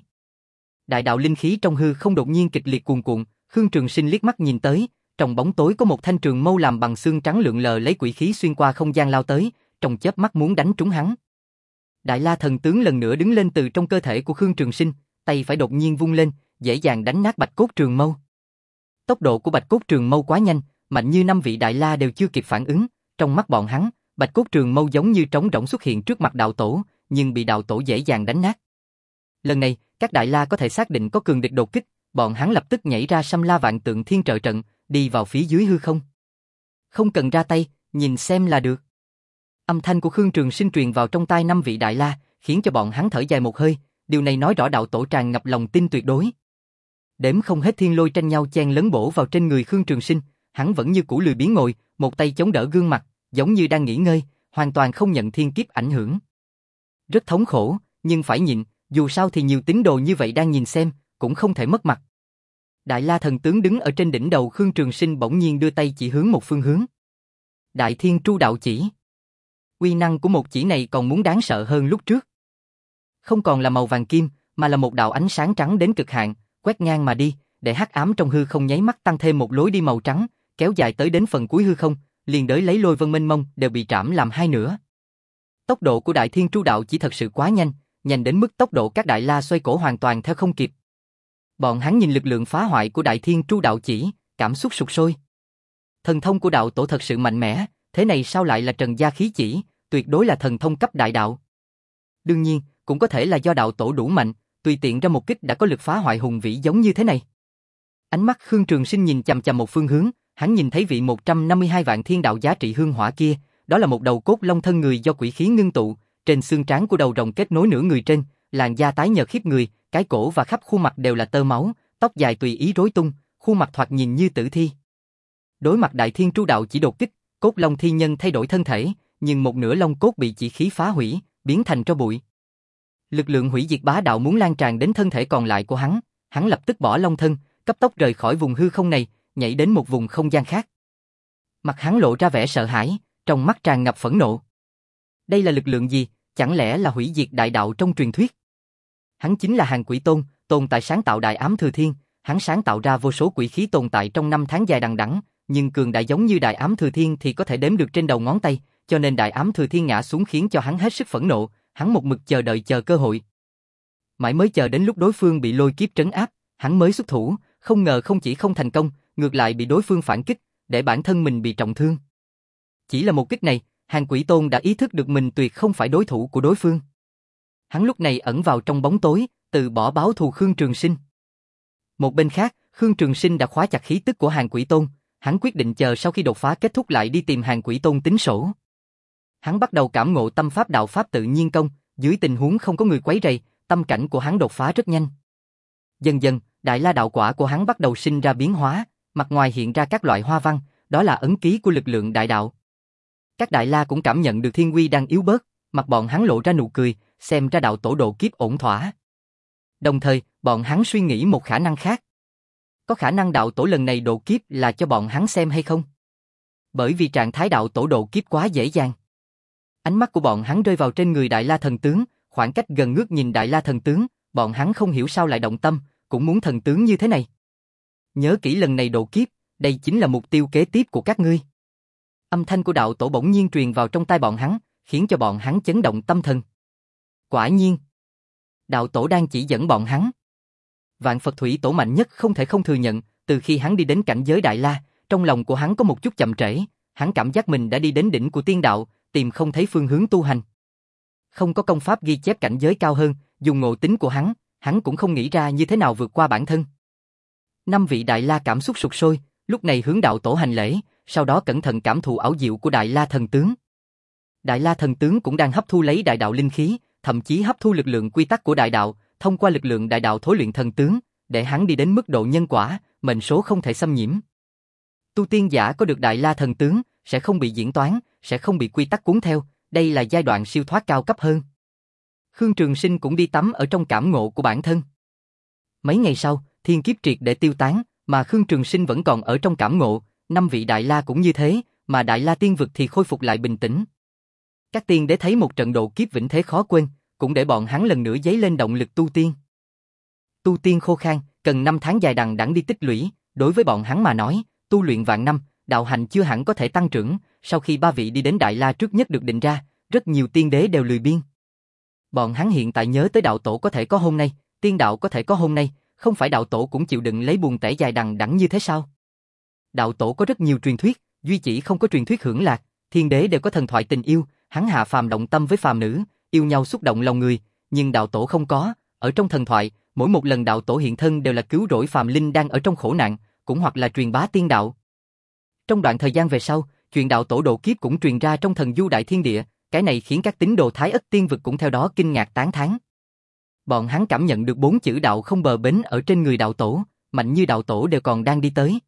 Đại đạo linh khí trong hư không đột nhiên kịch liệt cuồn cuộn, Khương Trường Sinh liếc mắt nhìn tới, trong bóng tối có một thanh trường mâu làm bằng xương trắng lượn lờ lấy quỷ khí xuyên qua không gian lao tới, trong chớp mắt muốn đánh trúng hắn. Đại La Thần Tướng lần nữa đứng lên từ trong cơ thể của Khương Trường Sinh, tay phải đột nhiên vung lên, dễ dàng đánh nát bạch cốt trường mâu. Tốc độ của bạch cốt trường mâu quá nhanh, mạnh như năm vị Đại La đều chưa kịp phản ứng, trong mắt bọn hắn, bạch cốt trường mâu giống như trống rỗng xuất hiện trước mặt đạo tổ, nhưng bị đạo tổ dễ dàng đánh nát. Lần này, các Đại La có thể xác định có cường địch đột kích, bọn hắn lập tức nhảy ra Xăm La Vạn Tượng Thiên trợ trận, đi vào phía dưới hư không. Không cần ra tay, nhìn xem là được. Âm thanh của Khương Trường Sinh truyền vào trong tai năm vị Đại La, khiến cho bọn hắn thở dài một hơi, điều này nói rõ đạo tổ tràn ngập lòng tin tuyệt đối. Đếm không hết thiên lôi tranh nhau chen lấn bổ vào trên người Khương Trường Sinh, hắn vẫn như cũ lười biếng ngồi, một tay chống đỡ gương mặt, giống như đang nghỉ ngơi, hoàn toàn không nhận thiên kiếp ảnh hưởng. Rất thống khổ, nhưng phải nhịn, dù sao thì nhiều tín đồ như vậy đang nhìn xem, cũng không thể mất mặt. Đại La Thần Tướng đứng ở trên đỉnh đầu Khương Trường Sinh bỗng nhiên đưa tay chỉ hướng một phương hướng. Đại Thiên Tru Đạo Chỉ. Uy năng của một chỉ này còn muốn đáng sợ hơn lúc trước. Không còn là màu vàng kim, mà là một đạo ánh sáng trắng đến cực hạn, quét ngang mà đi, để hắc ám trong hư không nháy mắt tăng thêm một lối đi màu trắng, kéo dài tới đến phần cuối hư không, liền đới lấy lôi vân mênh mông đều bị trảm làm hai nửa. Tốc độ của Đại Thiên Tru Đạo Chỉ thật sự quá nhanh, nhanh đến mức tốc độ các Đại La xoay cổ hoàn toàn theo không kịp. Bọn hắn nhìn lực lượng phá hoại của Đại Thiên Tru Đạo Chỉ, cảm xúc sục sôi. Thần thông của đạo tổ thật sự mạnh mẽ, thế này sao lại là Trần Gia Khí Chỉ, tuyệt đối là thần thông cấp đại đạo. Đương nhiên, cũng có thể là do đạo tổ đủ mạnh, tùy tiện ra một kích đã có lực phá hoại hùng vĩ giống như thế này. Ánh mắt Khương Trường Sinh nhìn chằm chằm một phương hướng, hắn nhìn thấy vị một trăm năm mươi hai vạn thiên đạo giá trị hương hỏa kia, đó là một đầu cốt long thân người do quỷ khí ngưng tụ, trên xương trán của đầu rồng kết nối nửa người trên, làn da tái nhợt khiếp người, cái cổ và khắp khuôn mặt đều là tơ máu, tóc dài tùy ý rối tung, khuôn mặt thoạt nhìn như tử thi. Đối mặt Đại Thiên Tru Đạo Chỉ đột kích, cốt long thi nhân thay đổi thân thể, nhưng một nửa long cốt bị chỉ khí phá hủy, biến thành tro bụi. Lực lượng hủy diệt bá đạo muốn lan tràn đến thân thể còn lại của hắn, hắn lập tức bỏ long thân, cấp tốc rời khỏi vùng hư không này, nhảy đến một vùng không gian khác. Mặt hắn lộ ra vẻ sợ hãi, trong mắt tràn ngập phẫn nộ. Đây là lực lượng gì, chẳng lẽ là hủy diệt đại đạo trong truyền thuyết? Hắn chính là Hàn Quỷ Tôn, tồn tại sáng tạo Đại Ám Thừa Thiên, hắn sáng tạo ra vô số quỷ khí tồn tại trong năm tháng dài đằng đẵng, nhưng cường đại giống như Đại Ám Thừa Thiên thì có thể đếm được trên đầu ngón tay, cho nên Đại Ám Thừa Thiên ngã xuống khiến cho hắn hết sức phẫn nộ, hắn một mực chờ đợi chờ cơ hội. Mãi mới chờ đến lúc đối phương bị lôi kiếp trấn áp, hắn mới xuất thủ, không ngờ không chỉ không thành công, ngược lại bị đối phương phản kích, để bản thân mình bị trọng thương. Chỉ là một kích này, Hàn Quỷ Tôn đã ý thức được mình tuyệt không phải đối thủ của đối phương. Hắn lúc này ẩn vào trong bóng tối, từ bỏ báo thù Khương Trường Sinh. Một bên khác, Khương Trường Sinh đã khóa chặt khí tức của Hàn Quỷ Tôn, hắn quyết định chờ sau khi đột phá kết thúc lại đi tìm Hàn Quỷ Tôn tính sổ. Hắn bắt đầu cảm ngộ tâm pháp đạo pháp tự nhiên công, Dưới tình huống không có người quấy rầy, tâm cảnh của hắn đột phá rất nhanh. Dần dần, Đại La đạo quả của hắn bắt đầu sinh ra biến hóa, mặt ngoài hiện ra các loại hoa văn, đó là ấn ký của lực lượng đại đạo. Các Đại La cũng cảm nhận được thiên uy đang yếu bớt, mặt bọn hắn lộ ra nụ cười, xem ra đạo tổ độ kiếp ổn thỏa. Đồng thời, bọn hắn suy nghĩ một khả năng khác. Có khả năng đạo tổ lần này độ kiếp là cho bọn hắn xem hay không? Bởi vì trạng thái đạo tổ độ kiếp quá dễ dàng. Ánh mắt của bọn hắn rơi vào trên người Đại La thần tướng, khoảng cách gần ngước nhìn Đại La thần tướng, bọn hắn không hiểu sao lại động tâm, cũng muốn thần tướng như thế này. Nhớ kỹ lần này độ kiếp, đây chính là mục tiêu kế tiếp của các ngươi. Âm thanh của đạo tổ bỗng nhiên truyền vào trong tai bọn hắn, khiến cho bọn hắn chấn động tâm thần. Quả nhiên, đạo tổ đang chỉ dẫn bọn hắn. Vạn Phật Thủy Tổ mạnh nhất không thể không thừa nhận, từ khi hắn đi đến cảnh giới Đại La, trong lòng của hắn có một chút chậm trễ, hắn cảm giác mình đã đi đến đỉnh của tiên đạo, tìm không thấy phương hướng tu hành. Không có công pháp ghi chép cảnh giới cao hơn, dùng ngộ tính của hắn, hắn cũng không nghĩ ra như thế nào vượt qua bản thân. Năm vị Đại La cảm xúc sục sôi, lúc này hướng đạo tổ hành lễ, sau đó cẩn thận cảm thụ ảo diệu của Đại La thần tướng. Đại La thần tướng cũng đang hấp thu lấy đại đạo linh khí, thậm chí hấp thu lực lượng quy tắc của đại đạo, thông qua lực lượng đại đạo thối luyện thần tướng, để hắn đi đến mức độ nhân quả, mệnh số không thể xâm nhiễm. Tu tiên giả có được Đại La thần tướng, sẽ không bị diễn toán, sẽ không bị quy tắc cuốn theo, đây là giai đoạn siêu thoát cao cấp hơn. Khương Trường Sinh cũng đi tắm ở trong cảm ngộ của bản thân. Mấy ngày sau, thiên kiếp triệt để tiêu tán, mà Khương Trường Sinh vẫn còn ở trong cảm ngộ, năm vị Đại La cũng như thế, mà Đại La tiên vực thì khôi phục lại bình tĩnh. Các tiên đế thấy một trận độ kiếp vĩnh thế khó quên, cũng để bọn hắn lần nữa dấy lên động lực tu tiên. Tu tiên khô khan, cần năm tháng dài đằng đẵng đi tích lũy, đối với bọn hắn mà nói, tu luyện vạn năm, đạo hành chưa hẳn có thể tăng trưởng, sau khi ba vị đi đến Đại La trước nhất được định ra, rất nhiều tiên đế đều lười biếng. Bọn hắn hiện tại nhớ tới đạo tổ có thể có hôm nay, tiên đạo có thể có hôm nay, không phải đạo tổ cũng chịu đựng lấy buồn tẻ dài đằng đẵng như thế sao? Đạo tổ có rất nhiều truyền thuyết, duy chỉ không có truyền thuyết hưởng lạc, thiên đế đều có thần thoại tình yêu, hắn hạ phàm động tâm với phàm nữ, yêu nhau xúc động lòng người, nhưng đạo tổ không có, ở trong thần thoại, mỗi một lần đạo tổ hiện thân đều là cứu rỗi phàm linh đang ở trong khổ nạn, cũng hoặc là truyền bá tiên đạo. Trong đoạn thời gian về sau, chuyện đạo tổ độ kiếp cũng truyền ra trong thần du đại thiên địa, cái này khiến các tín đồ Thái Ất tiên vực cũng theo đó kinh ngạc tán thán. Bọn hắn cảm nhận được bốn chữ đạo không bờ bến ở trên người đạo tổ, mạnh như đạo tổ đều còn đang đi tới.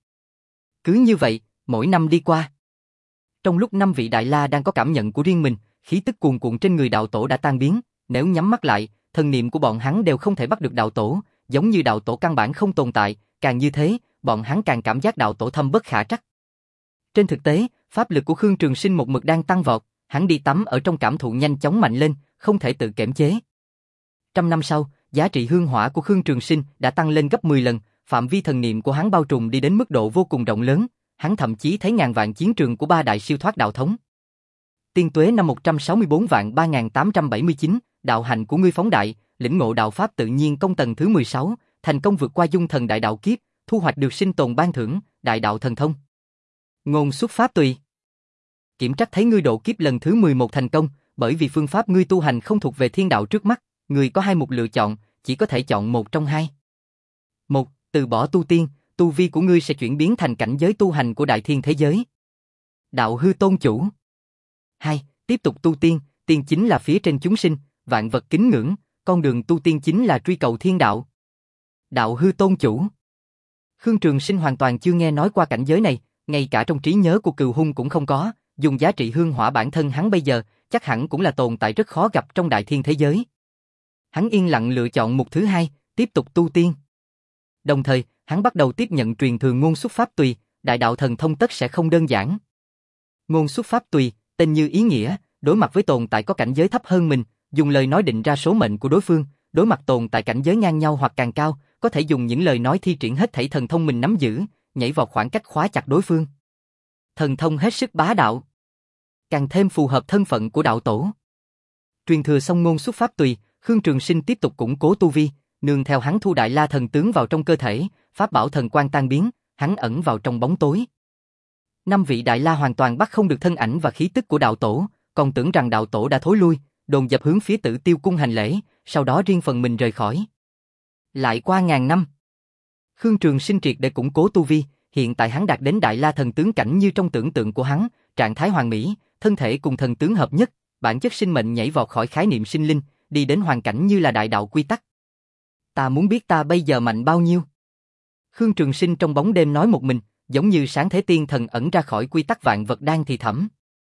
Cứ như vậy, mỗi năm đi qua. Trong lúc năm vị Đại La đang có cảm nhận của riêng mình, khí tức cuồn cuộn trên người đạo tổ đã tan biến, nếu nhắm mắt lại, thần niệm của bọn hắn đều không thể bắt được đạo tổ, giống như đạo tổ căn bản không tồn tại, càng như thế, bọn hắn càng cảm giác đạo tổ thâm bất khả trắc. Trên thực tế, pháp lực của Khương Trường Sinh một mực đang tăng vọt, hắn đi tắm ở trong cảm thụ nhanh chóng mạnh lên, không thể tự kiểm chế. Trăm năm sau, giá trị hương hỏa của Khương Trường Sinh đã tăng lên gấp mười lần, phạm vi thần niệm của hắn bao trùm đi đến mức độ vô cùng rộng lớn, hắn thậm chí thấy ngàn vạn chiến trường của ba đại siêu thoát đạo thống. Tiên tuế năm một trăm sáu mươi bốn vạn ba nghìn tám trăm bảy mươi chín, đạo hành của ngươi phóng đại, lĩnh ngộ đạo pháp tự nhiên công tầng thứ mười sáu, thành công vượt qua dung thần đại đạo kiếp, thu hoạch được sinh tồn ban thưởng, đại đạo thần thông. Ngôn xuất pháp tùy. Kiểm trắc thấy ngươi độ kiếp lần thứ mười một thành công, bởi vì phương pháp ngươi tu hành không thuộc về thiên đạo trước mắt, ngươi có hai một lựa chọn, chỉ có thể chọn một trong hai. Một, từ bỏ tu tiên, tu vi của ngươi sẽ chuyển biến thành cảnh giới tu hành của đại thiên thế giới. Đạo hư tôn chủ. Hai, tiếp tục tu tiên, tiên chính là phía trên chúng sinh, vạn vật kính ngưỡng, con đường tu tiên chính là truy cầu thiên đạo. Đạo hư tôn chủ. Khương Trường Sinh hoàn toàn chưa nghe nói qua cảnh giới này, ngay cả trong trí nhớ của Cừu Hung cũng không có, dùng giá trị hương hỏa bản thân hắn bây giờ, chắc hẳn cũng là tồn tại rất khó gặp trong đại thiên thế giới. Hắn yên lặng lựa chọn mục thứ hai, tiếp tục tu tiên. Đồng thời, hắn bắt đầu tiếp nhận truyền thừa ngôn xuất pháp tùy, đại đạo thần thông tất sẽ không đơn giản. Ngôn xuất pháp tùy, tên như ý nghĩa, đối mặt với tồn tại có cảnh giới thấp hơn mình, dùng lời nói định ra số mệnh của đối phương, đối mặt tồn tại cảnh giới ngang nhau hoặc càng cao, có thể dùng những lời nói thi triển hết thảy thần thông mình nắm giữ, nhảy vào khoảng cách khóa chặt đối phương. Thần thông hết sức bá đạo, càng thêm phù hợp thân phận của đạo tổ. Truyền thừa xong ngôn xuất pháp tùy, Khương Trường Sinh tiếp tục củng cố tu vi, nương theo hắn thu Đại La thần tướng vào trong cơ thể, pháp bảo thần quang tan biến, hắn ẩn vào trong bóng tối. Năm vị Đại La hoàn toàn bắt không được thân ảnh và khí tức của đạo tổ, còn tưởng rằng đạo tổ đã thối lui, đồn dập hướng phía Tử Tiêu cung hành lễ, sau đó riêng phần mình rời khỏi. Lại qua ngàn năm, Khương Trường Sinh triệt để củng cố tu vi, hiện tại hắn đạt đến Đại La thần tướng cảnh như trong tưởng tượng của hắn, trạng thái hoàn mỹ, thân thể cùng thần tướng hợp nhất, bản chất sinh mệnh nhảy vọt khỏi khái niệm sinh linh, đi đến hoàn cảnh như là đại đạo quy tắc. Ta muốn biết ta bây giờ mạnh bao nhiêu. Khương Trường Sinh trong bóng đêm nói một mình, giống như sáng thế tiên thần ẩn ra khỏi quy tắc vạn vật đang thì thầm.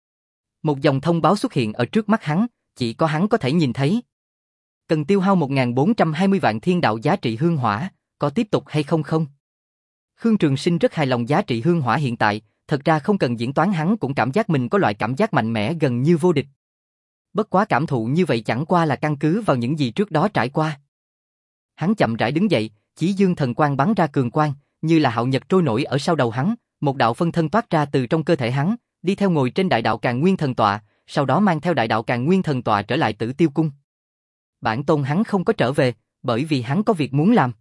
Một dòng thông báo xuất hiện ở trước mắt hắn, chỉ có hắn có thể nhìn thấy. Cần tiêu hao một nghìn bốn trăm hai mươi vạn thiên đạo giá trị hương hỏa, có tiếp tục hay không không? Khương Trường Sinh rất hài lòng giá trị hương hỏa hiện tại, thật ra không cần diễn toán hắn cũng cảm giác mình có loại cảm giác mạnh mẽ gần như vô địch. Bất quá cảm thụ như vậy chẳng qua là căn cứ vào những gì trước đó trải qua. Hắn chậm rãi đứng dậy, Chí Dương thần quang bắn ra cường quang, như là hạo nhật trôi nổi ở sau đầu hắn, một đạo phân thân toát ra từ trong cơ thể hắn, đi theo ngồi trên đại đạo Càn Nguyên thần tọa, sau đó mang theo đại đạo Càn Nguyên thần tọa trở lại Tử Tiêu cung. Bản tôn hắn không có trở về, bởi vì hắn có việc muốn làm.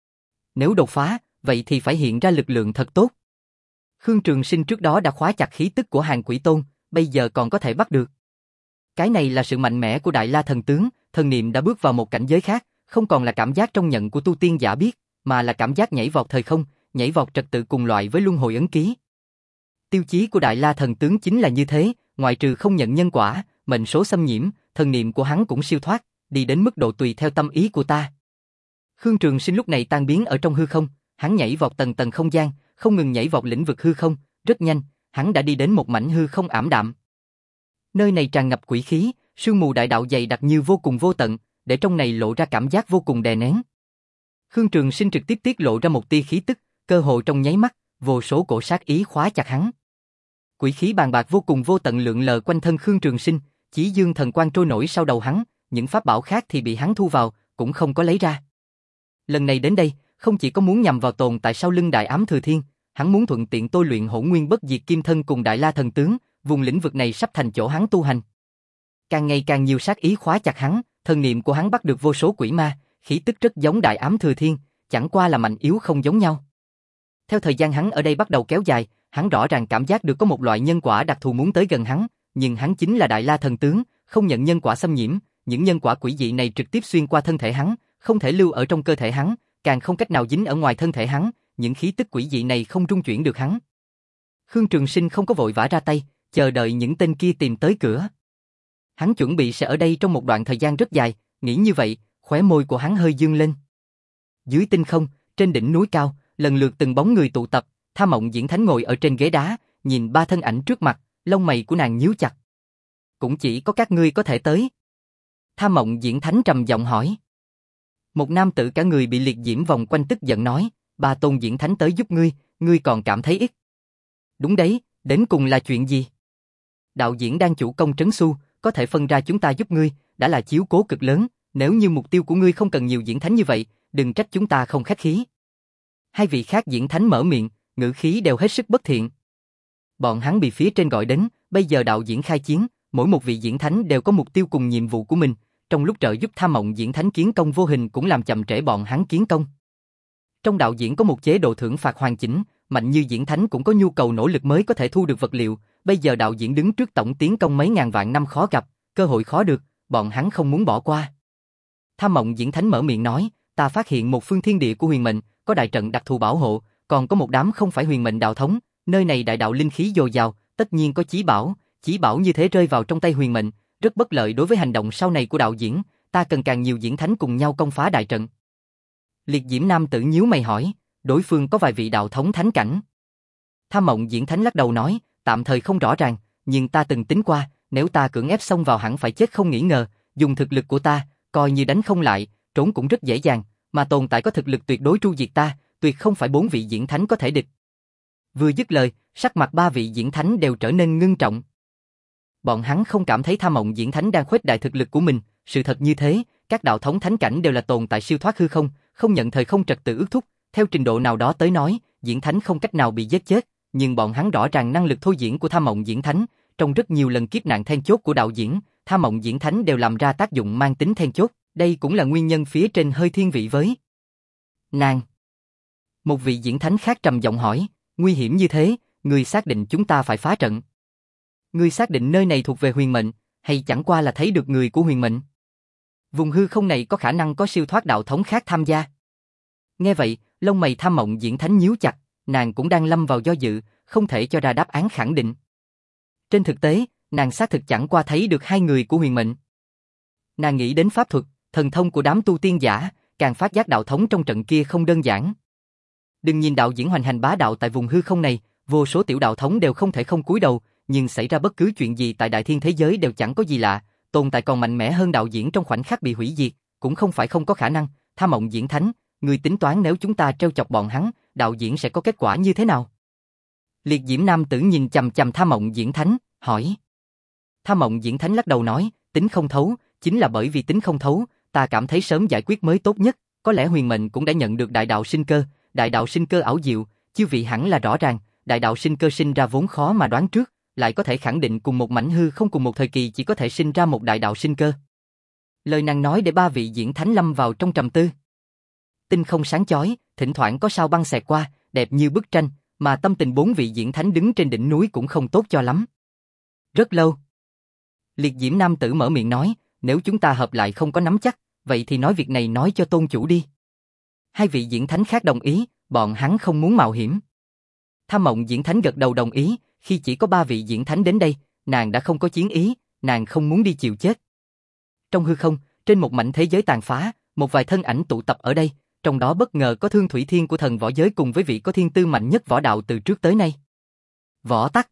Nếu đột phá, vậy thì phải hiện ra lực lượng thật tốt. Khương Trường Sinh trước đó đã khóa chặt khí tức của Hàng Quỷ Tôn, bây giờ còn có thể bắt được. Cái này là sự mạnh mẽ của Đại La thần tướng, thần niệm đã bước vào một cảnh giới khác, không còn là cảm giác trong nhận của tu tiên giả biết, mà là cảm giác nhảy vọt thời không, nhảy vọt trật tự cùng loại với luân hồi ấn ký. Tiêu chí của Đại La thần tướng chính là như thế, ngoại trừ không nhận nhân quả, mệnh số xâm nhiễm, thần niệm của hắn cũng siêu thoát, đi đến mức độ tùy theo tâm ý của ta. Khương Trường Sinh lúc này tan biến ở trong hư không, hắn nhảy vọt tầng tầng không gian, không ngừng nhảy vọt lĩnh vực hư không, rất nhanh, hắn đã đi đến một mảnh hư không ảm đạm. Nơi này tràn ngập quỷ khí, sương mù đại đạo dày đặc như vô cùng vô tận, để trong này lộ ra cảm giác vô cùng đè nén. Khương Trường Sinh trực tiếp tiết lộ ra một tia khí tức, cơ hồ trong nháy mắt, vô số cổ sát ý khóa chặt hắn. Quỷ khí bàn bạc vô cùng vô tận lượn lờ quanh thân Khương Trường Sinh, Chí Dương thần quang trôi nổi sau đầu hắn, những pháp bảo khác thì bị hắn thu vào, cũng không có lấy ra. Lần này đến đây, không chỉ có muốn nhằm vào tồn tại sau lưng Đại Ám Thừa Thiên, hắn muốn thuận tiện tôi luyện Hỗn Nguyên Bất Diệt Kim Thân cùng Đại La thần tướng, vùng lĩnh vực này sắp thành chỗ hắn tu hành. Càng ngày càng nhiều sát ý khóa chặt hắn, thần niệm của hắn bắt được vô số quỷ ma, khí tức rất giống Đại Ám Thừa Thiên, chẳng qua là mạnh yếu không giống nhau. Theo thời gian hắn ở đây bắt đầu kéo dài, hắn rõ ràng cảm giác được có một loại nhân quả đặc thù muốn tới gần hắn, nhưng hắn chính là Đại La thần tướng, không nhận nhân quả xâm nhiễm, những nhân quả quỷ dị này trực tiếp xuyên qua thân thể hắn, không thể lưu ở trong cơ thể hắn, càng không cách nào dính ở ngoài thân thể hắn, những khí tức quỷ dị này không trung chuyển được hắn. Khương Trường Sinh không có vội vã ra tay, chờ đợi những tên kia tìm tới cửa. Hắn chuẩn bị sẽ ở đây trong một đoạn thời gian rất dài, nghĩ như vậy, khóe môi của hắn hơi dương lên. Dưới tinh không, trên đỉnh núi cao, lần lượt từng bóng người tụ tập, Tha Mộng Diễn Thánh ngồi ở trên ghế đá, nhìn ba thân ảnh trước mặt, lông mày của nàng nhíu chặt. Cũng chỉ có các ngươi có thể tới. Tha Mộng Diễn Thánh trầm giọng hỏi. Một nam tử cả người bị liệt diễm vòng quanh tức giận nói, ba tôn diễn thánh tới giúp ngươi, ngươi còn cảm thấy ít. Đúng đấy, đến cùng là chuyện gì? Đạo diễn đang chủ công trấn xu, có thể phân ra chúng ta giúp ngươi, đã là chiếu cố cực lớn, nếu như mục tiêu của ngươi không cần nhiều diễn thánh như vậy, đừng trách chúng ta không khách khí. Hai vị khác diễn thánh mở miệng, ngữ khí đều hết sức bất thiện. Bọn hắn bị phía trên gọi đến, bây giờ đạo diễn khai chiến, mỗi một vị diễn thánh đều có mục tiêu cùng nhiệm vụ của mình, trong lúc trợ giúp Tha Mộng Diễn Thánh kiến công vô hình cũng làm chậm trễ bọn hắn kiến công. Trong đạo diễn có một chế độ thưởng phạt hoàn chỉnh, mạnh như diễn thánh cũng có nhu cầu nỗ lực mới có thể thu được vật liệu, bây giờ đạo diễn đứng trước tổng tiến công mấy ngàn vạn năm khó gặp, cơ hội khó được, bọn hắn không muốn bỏ qua. Tha Mộng Diễn Thánh mở miệng nói, ta phát hiện một phương thiên địa của huyền mệnh, có đại trận đặc thù bảo hộ, còn có một đám không phải huyền mệnh đạo thống, nơi này đại đạo linh khí dồi dào, tất nhiên có chí bảo, chí bảo như thế rơi vào trong tay huyền mệnh, rất bất lợi đối với hành động sau này của đạo diễn, ta cần càng nhiều diễn thánh cùng nhau công phá đại trận. Liệt diễm nam tử nhíu mày hỏi, đối phương có vài vị đạo thống thánh cảnh. Tha Mộng Diễn Thánh lắc đầu nói, tạm thời không rõ ràng, nhưng ta từng tính qua, nếu ta cưỡng ép xông vào hẳn phải chết không nghi ngờ, dùng thực lực của ta, coi như đánh không lại, trốn cũng rất dễ dàng, mà tồn tại có thực lực tuyệt đối tru diệt ta, tuyệt không phải bốn vị diễn thánh có thể địch. Vừa dứt lời, sắc mặt ba vị diễn thánh đều trở nên ngưng trọng. Bọn hắn không cảm thấy Tha Mộng Diễn Thánh đang khuếch đại thực lực của mình, sự thật như thế, các đạo thống thánh cảnh đều là tồn tại siêu thoát hư không, không nhận thời không trật tự ước thúc, theo trình độ nào đó tới nói, diễn thánh không cách nào bị giết chết, nhưng bọn hắn rõ ràng năng lực thôi diễn của Tha Mộng Diễn Thánh, trong rất nhiều lần kiếp nạn then chốt của đạo diễn, Tha Mộng Diễn Thánh đều làm ra tác dụng mang tính then chốt, đây cũng là nguyên nhân phía trên hơi thiên vị với nàng. Một vị diễn thánh khác trầm giọng hỏi, nguy hiểm như thế, ngươi xác định chúng ta phải phá trận? Ngươi xác định nơi này thuộc về huyền mệnh, hay chẳng qua là thấy được người của huyền mệnh? Vùng hư không này có khả năng có siêu thoát đạo thống khác tham gia. Nghe vậy, lông mày Tha Mộng Diễn Thánh nhíu chặt, nàng cũng đang lâm vào do dự, không thể cho ra đáp án khẳng định. Trên thực tế, nàng xác thực chẳng qua thấy được hai người của huyền mệnh. Nàng nghĩ đến pháp thuật, thần thông của đám tu tiên giả, càng phát giác đạo thống trong trận kia không đơn giản. Đừng nhìn đạo diễn hoành hành bá đạo tại vùng hư không này, vô số tiểu đạo thống đều không thể không cúi đầu, nhưng xảy ra bất cứ chuyện gì tại đại thiên thế giới đều chẳng có gì lạ, tồn tại còn mạnh mẽ hơn đạo diễn trong khoảnh khắc bị hủy diệt, cũng không phải không có khả năng. Tha Mộng Diễn Thánh, người tính toán nếu chúng ta trêu chọc bọn hắn, đạo diễn sẽ có kết quả như thế nào? Liệt Diễm nam tử nhìn chằm chằm Tha Mộng Diễn Thánh, hỏi. Tha Mộng Diễn Thánh lắc đầu nói, tính không thấu, chính là bởi vì tính không thấu, ta cảm thấy sớm giải quyết mới tốt nhất, có lẽ huyền mệnh cũng đã nhận được đại đạo sinh cơ, đại đạo sinh cơ ảo diệu, chư vị hẳn là rõ ràng, đại đạo sinh cơ sinh ra vốn khó mà đoán trước, lại có thể khẳng định cùng một mảnh hư không cùng một thời kỳ chỉ có thể sinh ra một đại đạo sinh cơ. Lời nàng nói để ba vị diễn thánh lâm vào trong trầm tư. Tinh không sáng chói, thỉnh thoảng có sao băng xẹt qua, đẹp như bức tranh, mà tâm tình bốn vị diễn thánh đứng trên đỉnh núi cũng không tốt cho lắm. Rất lâu. Liệt Diễm nam tử mở miệng nói, nếu chúng ta hợp lại không có nắm chắc, vậy thì nói việc này nói cho tôn chủ đi. Hai vị diễn thánh khác đồng ý, bọn hắn không muốn mạo hiểm. Tha Mộng Diễn Thánh gật đầu đồng ý, khi chỉ có ba vị diễn thánh đến đây, nàng đã không có chiến ý, nàng không muốn đi chịu chết. Trong hư không, trên một mảnh thế giới tàn phá, một vài thân ảnh tụ tập ở đây, trong đó bất ngờ có Thương Thủy Thiên của thần võ giới cùng với vị có thiên tư mạnh nhất võ đạo từ trước tới nay. Võ Tắc.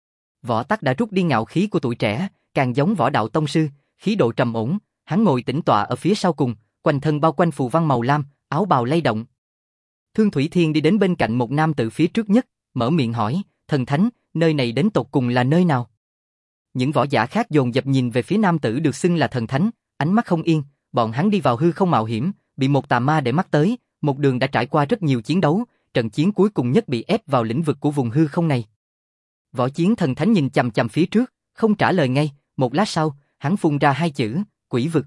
Võ Tắc đã rút đi ngạo khí của tuổi trẻ, càng giống võ đạo tông sư, khí độ trầm ổn, hắn ngồi tĩnh tọa ở phía sau cùng, quanh thân bao quanh phù văn màu lam, áo bào lay động. Thương Thủy Thiên đi đến bên cạnh một nam tử phía trước nhất, mở miệng hỏi, thần thánh, nơi này đến tột cùng là nơi nào? Những võ giả khác dồn dập nhìn về phía nam tử được xưng là thần thánh, ánh mắt không yên, bọn hắn đi vào hư không mạo hiểm, bị một tà ma để mắt tới, một đường đã trải qua rất nhiều chiến đấu, trận chiến cuối cùng nhất bị ép vào lĩnh vực của vùng hư không này. Võ Chiến thần thánh nhìn chằm chằm phía trước, không trả lời ngay, một lát sau, hắn phun ra hai chữ, quỷ vực.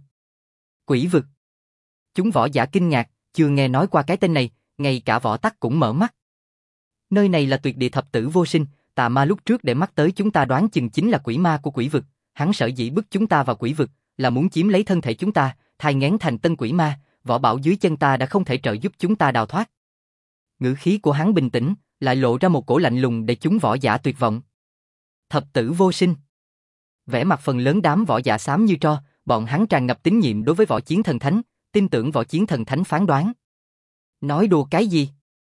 Quỷ vực. Chúng võ giả kinh ngạc, chưa nghe nói qua cái tên này, ngay cả Võ Tắc cũng mở mắt. Nơi này là tuyệt địa thập tử vô sinh, tà ma lúc trước để mắt tới chúng ta đoán chừng chính là quỷ ma của quỷ vực, hắn sở dĩ bức chúng ta vào quỷ vực, là muốn chiếm lấy thân thể chúng ta, thai nghén thành tân quỷ ma, võ bảo dưới chân ta đã không thể trợ giúp chúng ta đào thoát. Ngữ khí của hắn bình tĩnh, lại lộ ra một cổ lạnh lùng để chúng võ giả tuyệt vọng. Thập tử vô sinh. Vẻ mặt phần lớn đám võ giả xám như tro, bọn hắn tràn ngập tín nhiệm đối với Võ Chiến thần thánh, tin tưởng Võ Chiến thần thánh phán đoán. Nói đùa cái gì?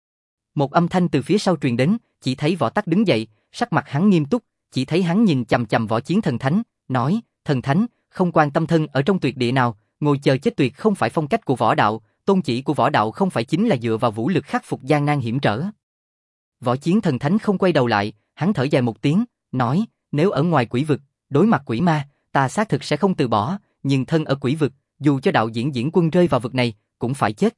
Một âm thanh từ phía sau truyền đến, chỉ thấy Võ Tắc đứng dậy, sắc mặt hắn nghiêm túc, chỉ thấy hắn nhìn chằm chằm Võ Chiến thần thánh, nói, thần thánh, không quan tâm thân ở trong tuyệt địa nào, ngồi chờ chết tuyệt không phải phong cách của võ đạo, tôn chỉ của võ đạo không phải chính là dựa vào vũ lực khắc phục gian nan hiểm trở. Võ Chiến thần thánh không quay đầu lại, hắn thở dài một tiếng, nói, nếu ở ngoài quỷ vực, đối mặt quỷ ma, ta xác thực sẽ không từ bỏ, nhưng thân ở quỷ vực, dù cho đạo diễn Diễn Quân rơi vào vực này, cũng phải chết.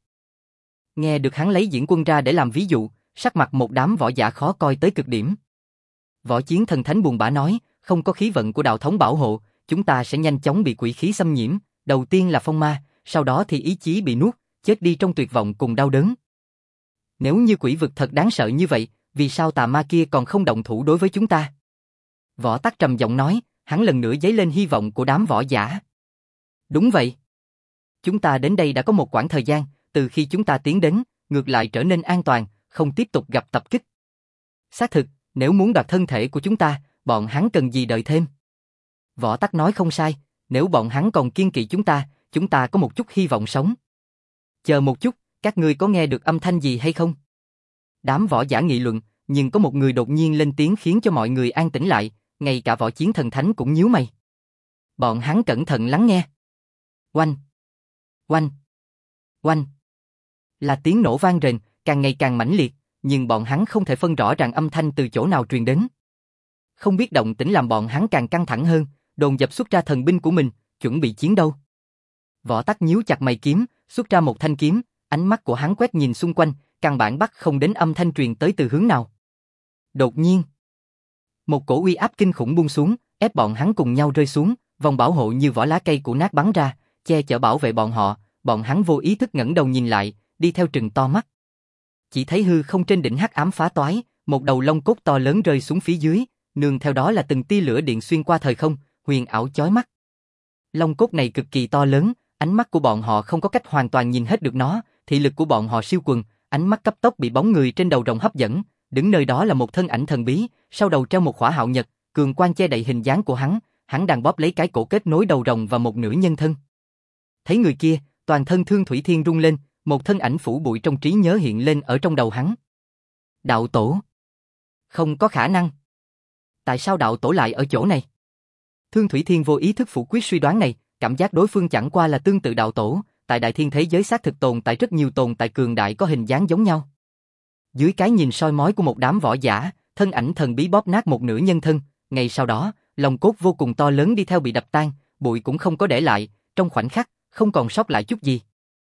Nghe được hắn lấy Diễn Quân ra để làm ví dụ, sắc mặt một đám võ giả khó coi tới cực điểm. Võ Chiến thần thánh buồn bã nói, không có khí vận của đạo thống bảo hộ, chúng ta sẽ nhanh chóng bị quỷ khí xâm nhiễm, đầu tiên là phong ma, sau đó thì ý chí bị nuốt, chết đi trong tuyệt vọng cùng đau đớn. Nếu như quỷ vực thật đáng sợ như vậy, vì sao tà ma kia còn không động thủ đối với chúng ta? Võ Tắc trầm giọng nói, hắn lần nữa dấy lên hy vọng của đám võ giả. Đúng vậy. Chúng ta đến đây đã có một quãng thời gian, từ khi chúng ta tiến đến, ngược lại trở nên an toàn, không tiếp tục gặp tập kích. Xác thực, nếu muốn đoạt thân thể của chúng ta, bọn hắn cần gì đợi thêm? Võ Tắc nói không sai, nếu bọn hắn còn kiên kỵ chúng ta, chúng ta có một chút hy vọng sống. Chờ một chút, các ngươi có nghe được âm thanh gì hay không? Đám võ giả nghị luận, nhưng có một người đột nhiên lên tiếng khiến cho mọi người an tĩnh lại, ngay cả Võ Chiến thần thánh cũng nhíu mày. Bọn hắn cẩn thận lắng nghe. Oanh! Oanh! Oanh! Là tiếng nổ vang rền, càng ngày càng mãnh liệt, nhưng bọn hắn không thể phân rõ ràng âm thanh từ chỗ nào truyền đến. Không biết động tĩnh làm bọn hắn càng căng thẳng hơn, dồn dập xuất ra thần binh của mình, chuẩn bị chiến đấu. Võ Tắc nhíu chặt mày kiếm, xuất ra một thanh kiếm, ánh mắt của hắn quét nhìn xung quanh, căn bản bắt không đến âm thanh truyền tới từ hướng nào. Đột nhiên, một cổ uy áp kinh khủng buông xuống, ép bọn hắn cùng nhau rơi xuống, vòng bảo hộ như vỏ lá cây củ nát bắn ra, che chở bảo vệ bọn họ, bọn hắn vô ý thức ngẩng đầu nhìn lại, đi theo trừng to mắt. Chỉ thấy hư không trên đỉnh hắc ám phá toái, một đầu lông cốt to lớn rơi xuống phía dưới, nương theo đó là từng tia lửa điện xuyên qua thời không, huyền ảo chói mắt. Lông cốt này cực kỳ to lớn, ánh mắt của bọn họ không có cách hoàn toàn nhìn hết được nó, thị lực của bọn họ siêu quần, ánh mắt cấp tốc bị bóng người trên đầu rồng hấp dẫn, đứng nơi đó là một thân ảnh thần bí, sau đầu treo một khỏa hạo nhật, cường quang che đậy hình dáng của hắn, hắn đang bóp lấy cái cổ kết nối đầu rồng và một nửa nhân thân. Thấy người kia, toàn thân Thương Thủy Thiên rung lên, một thân ảnh phủ bụi trong trí nhớ hiện lên ở trong đầu hắn. Đạo tổ. Không có khả năng. Tại sao đạo tổ lại ở chỗ này? Thương Thủy Thiên vô ý thức phủ quyết suy đoán này, cảm giác đối phương chẳng qua là tương tự đạo tổ, tại đại thiên thế giới xác thực tồn tại rất nhiều tồn tại cường đại có hình dáng giống nhau. Dưới cái nhìn soi mói của một đám võ giả, thân ảnh thần bí bóp nát một nửa nhân thân, ngay sau đó, lòng cốt vô cùng to lớn đi theo bị đập tan, bụi cũng không có để lại, trong khoảnh khắc, không còn sót lại chút gì.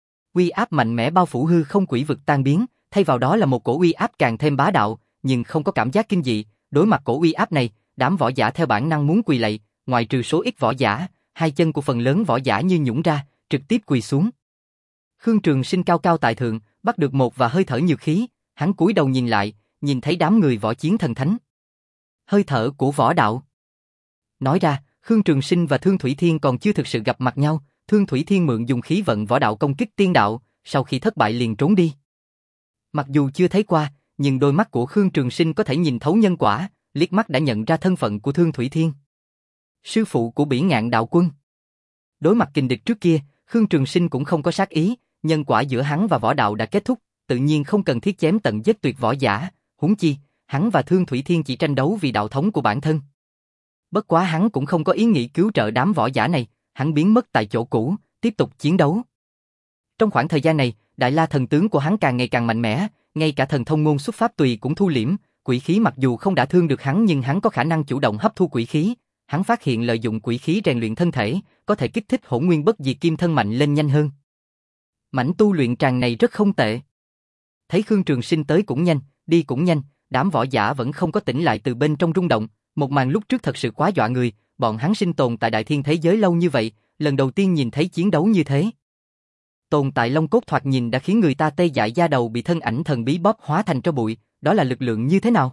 Uy áp mạnh mẽ bao phủ hư không quỷ vực tan biến, thay vào đó là một cổ uy áp càng thêm bá đạo, nhưng không có cảm giác kinh dị. Đối mặt cổ uy áp này, đám võ giả theo bản năng muốn quỳ lạy, ngoại trừ số ít võ giả, hai chân của phần lớn võ giả như nhũn ra, trực tiếp quỳ xuống. Khương Trường Sinh cao cao tại thượng, bắt được một và hơi thở nhiều khí, hắn cúi đầu nhìn lại, nhìn thấy đám người võ chiến thần thánh. Hơi thở của võ đạo. Nói ra, Khương Trường Sinh và Thương Thủy Thiên còn chưa thực sự gặp mặt nhau, Thương Thủy Thiên mượn dùng khí vận võ đạo công kích tiên đạo, sau khi thất bại liền trốn đi. Mặc dù chưa thấy qua, nhưng đôi mắt của Khương Trường Sinh có thể nhìn thấu nhân quả, liếc mắt đã nhận ra thân phận của Thương Thủy Thiên. Sư phụ của Bỉ Ngạn đạo quân. Đối mặt kình địch trước kia, Khương Trường Sinh cũng không có sát ý, nhân quả giữa hắn và võ đạo đã kết thúc, tự nhiên không cần thiết chém tận giết tuyệt võ giả, huống chi, hắn và Thương Thủy Thiên chỉ tranh đấu vì đạo thống của bản thân. Bất quá hắn cũng không có ý nghĩ cứu trợ đám võ giả này, hắn biến mất tại chỗ cũ, tiếp tục chiến đấu. Trong khoảng thời gian này, Đại La thần tướng của hắn càng ngày càng mạnh mẽ, ngay cả thần thông ngôn xuất pháp tùy cũng thu liễm, quỷ khí mặc dù không đả thương được hắn nhưng hắn có khả năng chủ động hấp thu quỷ khí. Hắn phát hiện lợi dụng quỷ khí rèn luyện thân thể, có thể kích thích Hỗn Nguyên Bất Diệt Kim thân mạnh lên nhanh hơn. Mảnh tu luyện tràng này rất không tệ. Thấy Khương Trường Sinh tới cũng nhanh, đi cũng nhanh, đám võ giả vẫn không có tỉnh lại từ bên trong rung động, một màn lúc trước thật sự quá dọa người, bọn hắn sinh tồn tại đại thiên thế giới lâu như vậy, lần đầu tiên nhìn thấy chiến đấu như thế. Tồn tại long cốt thoạt nhìn đã khiến người ta tê dại da đầu bị thân ảnh thần bí bóp hóa thành tro bụi, đó là lực lượng như thế nào?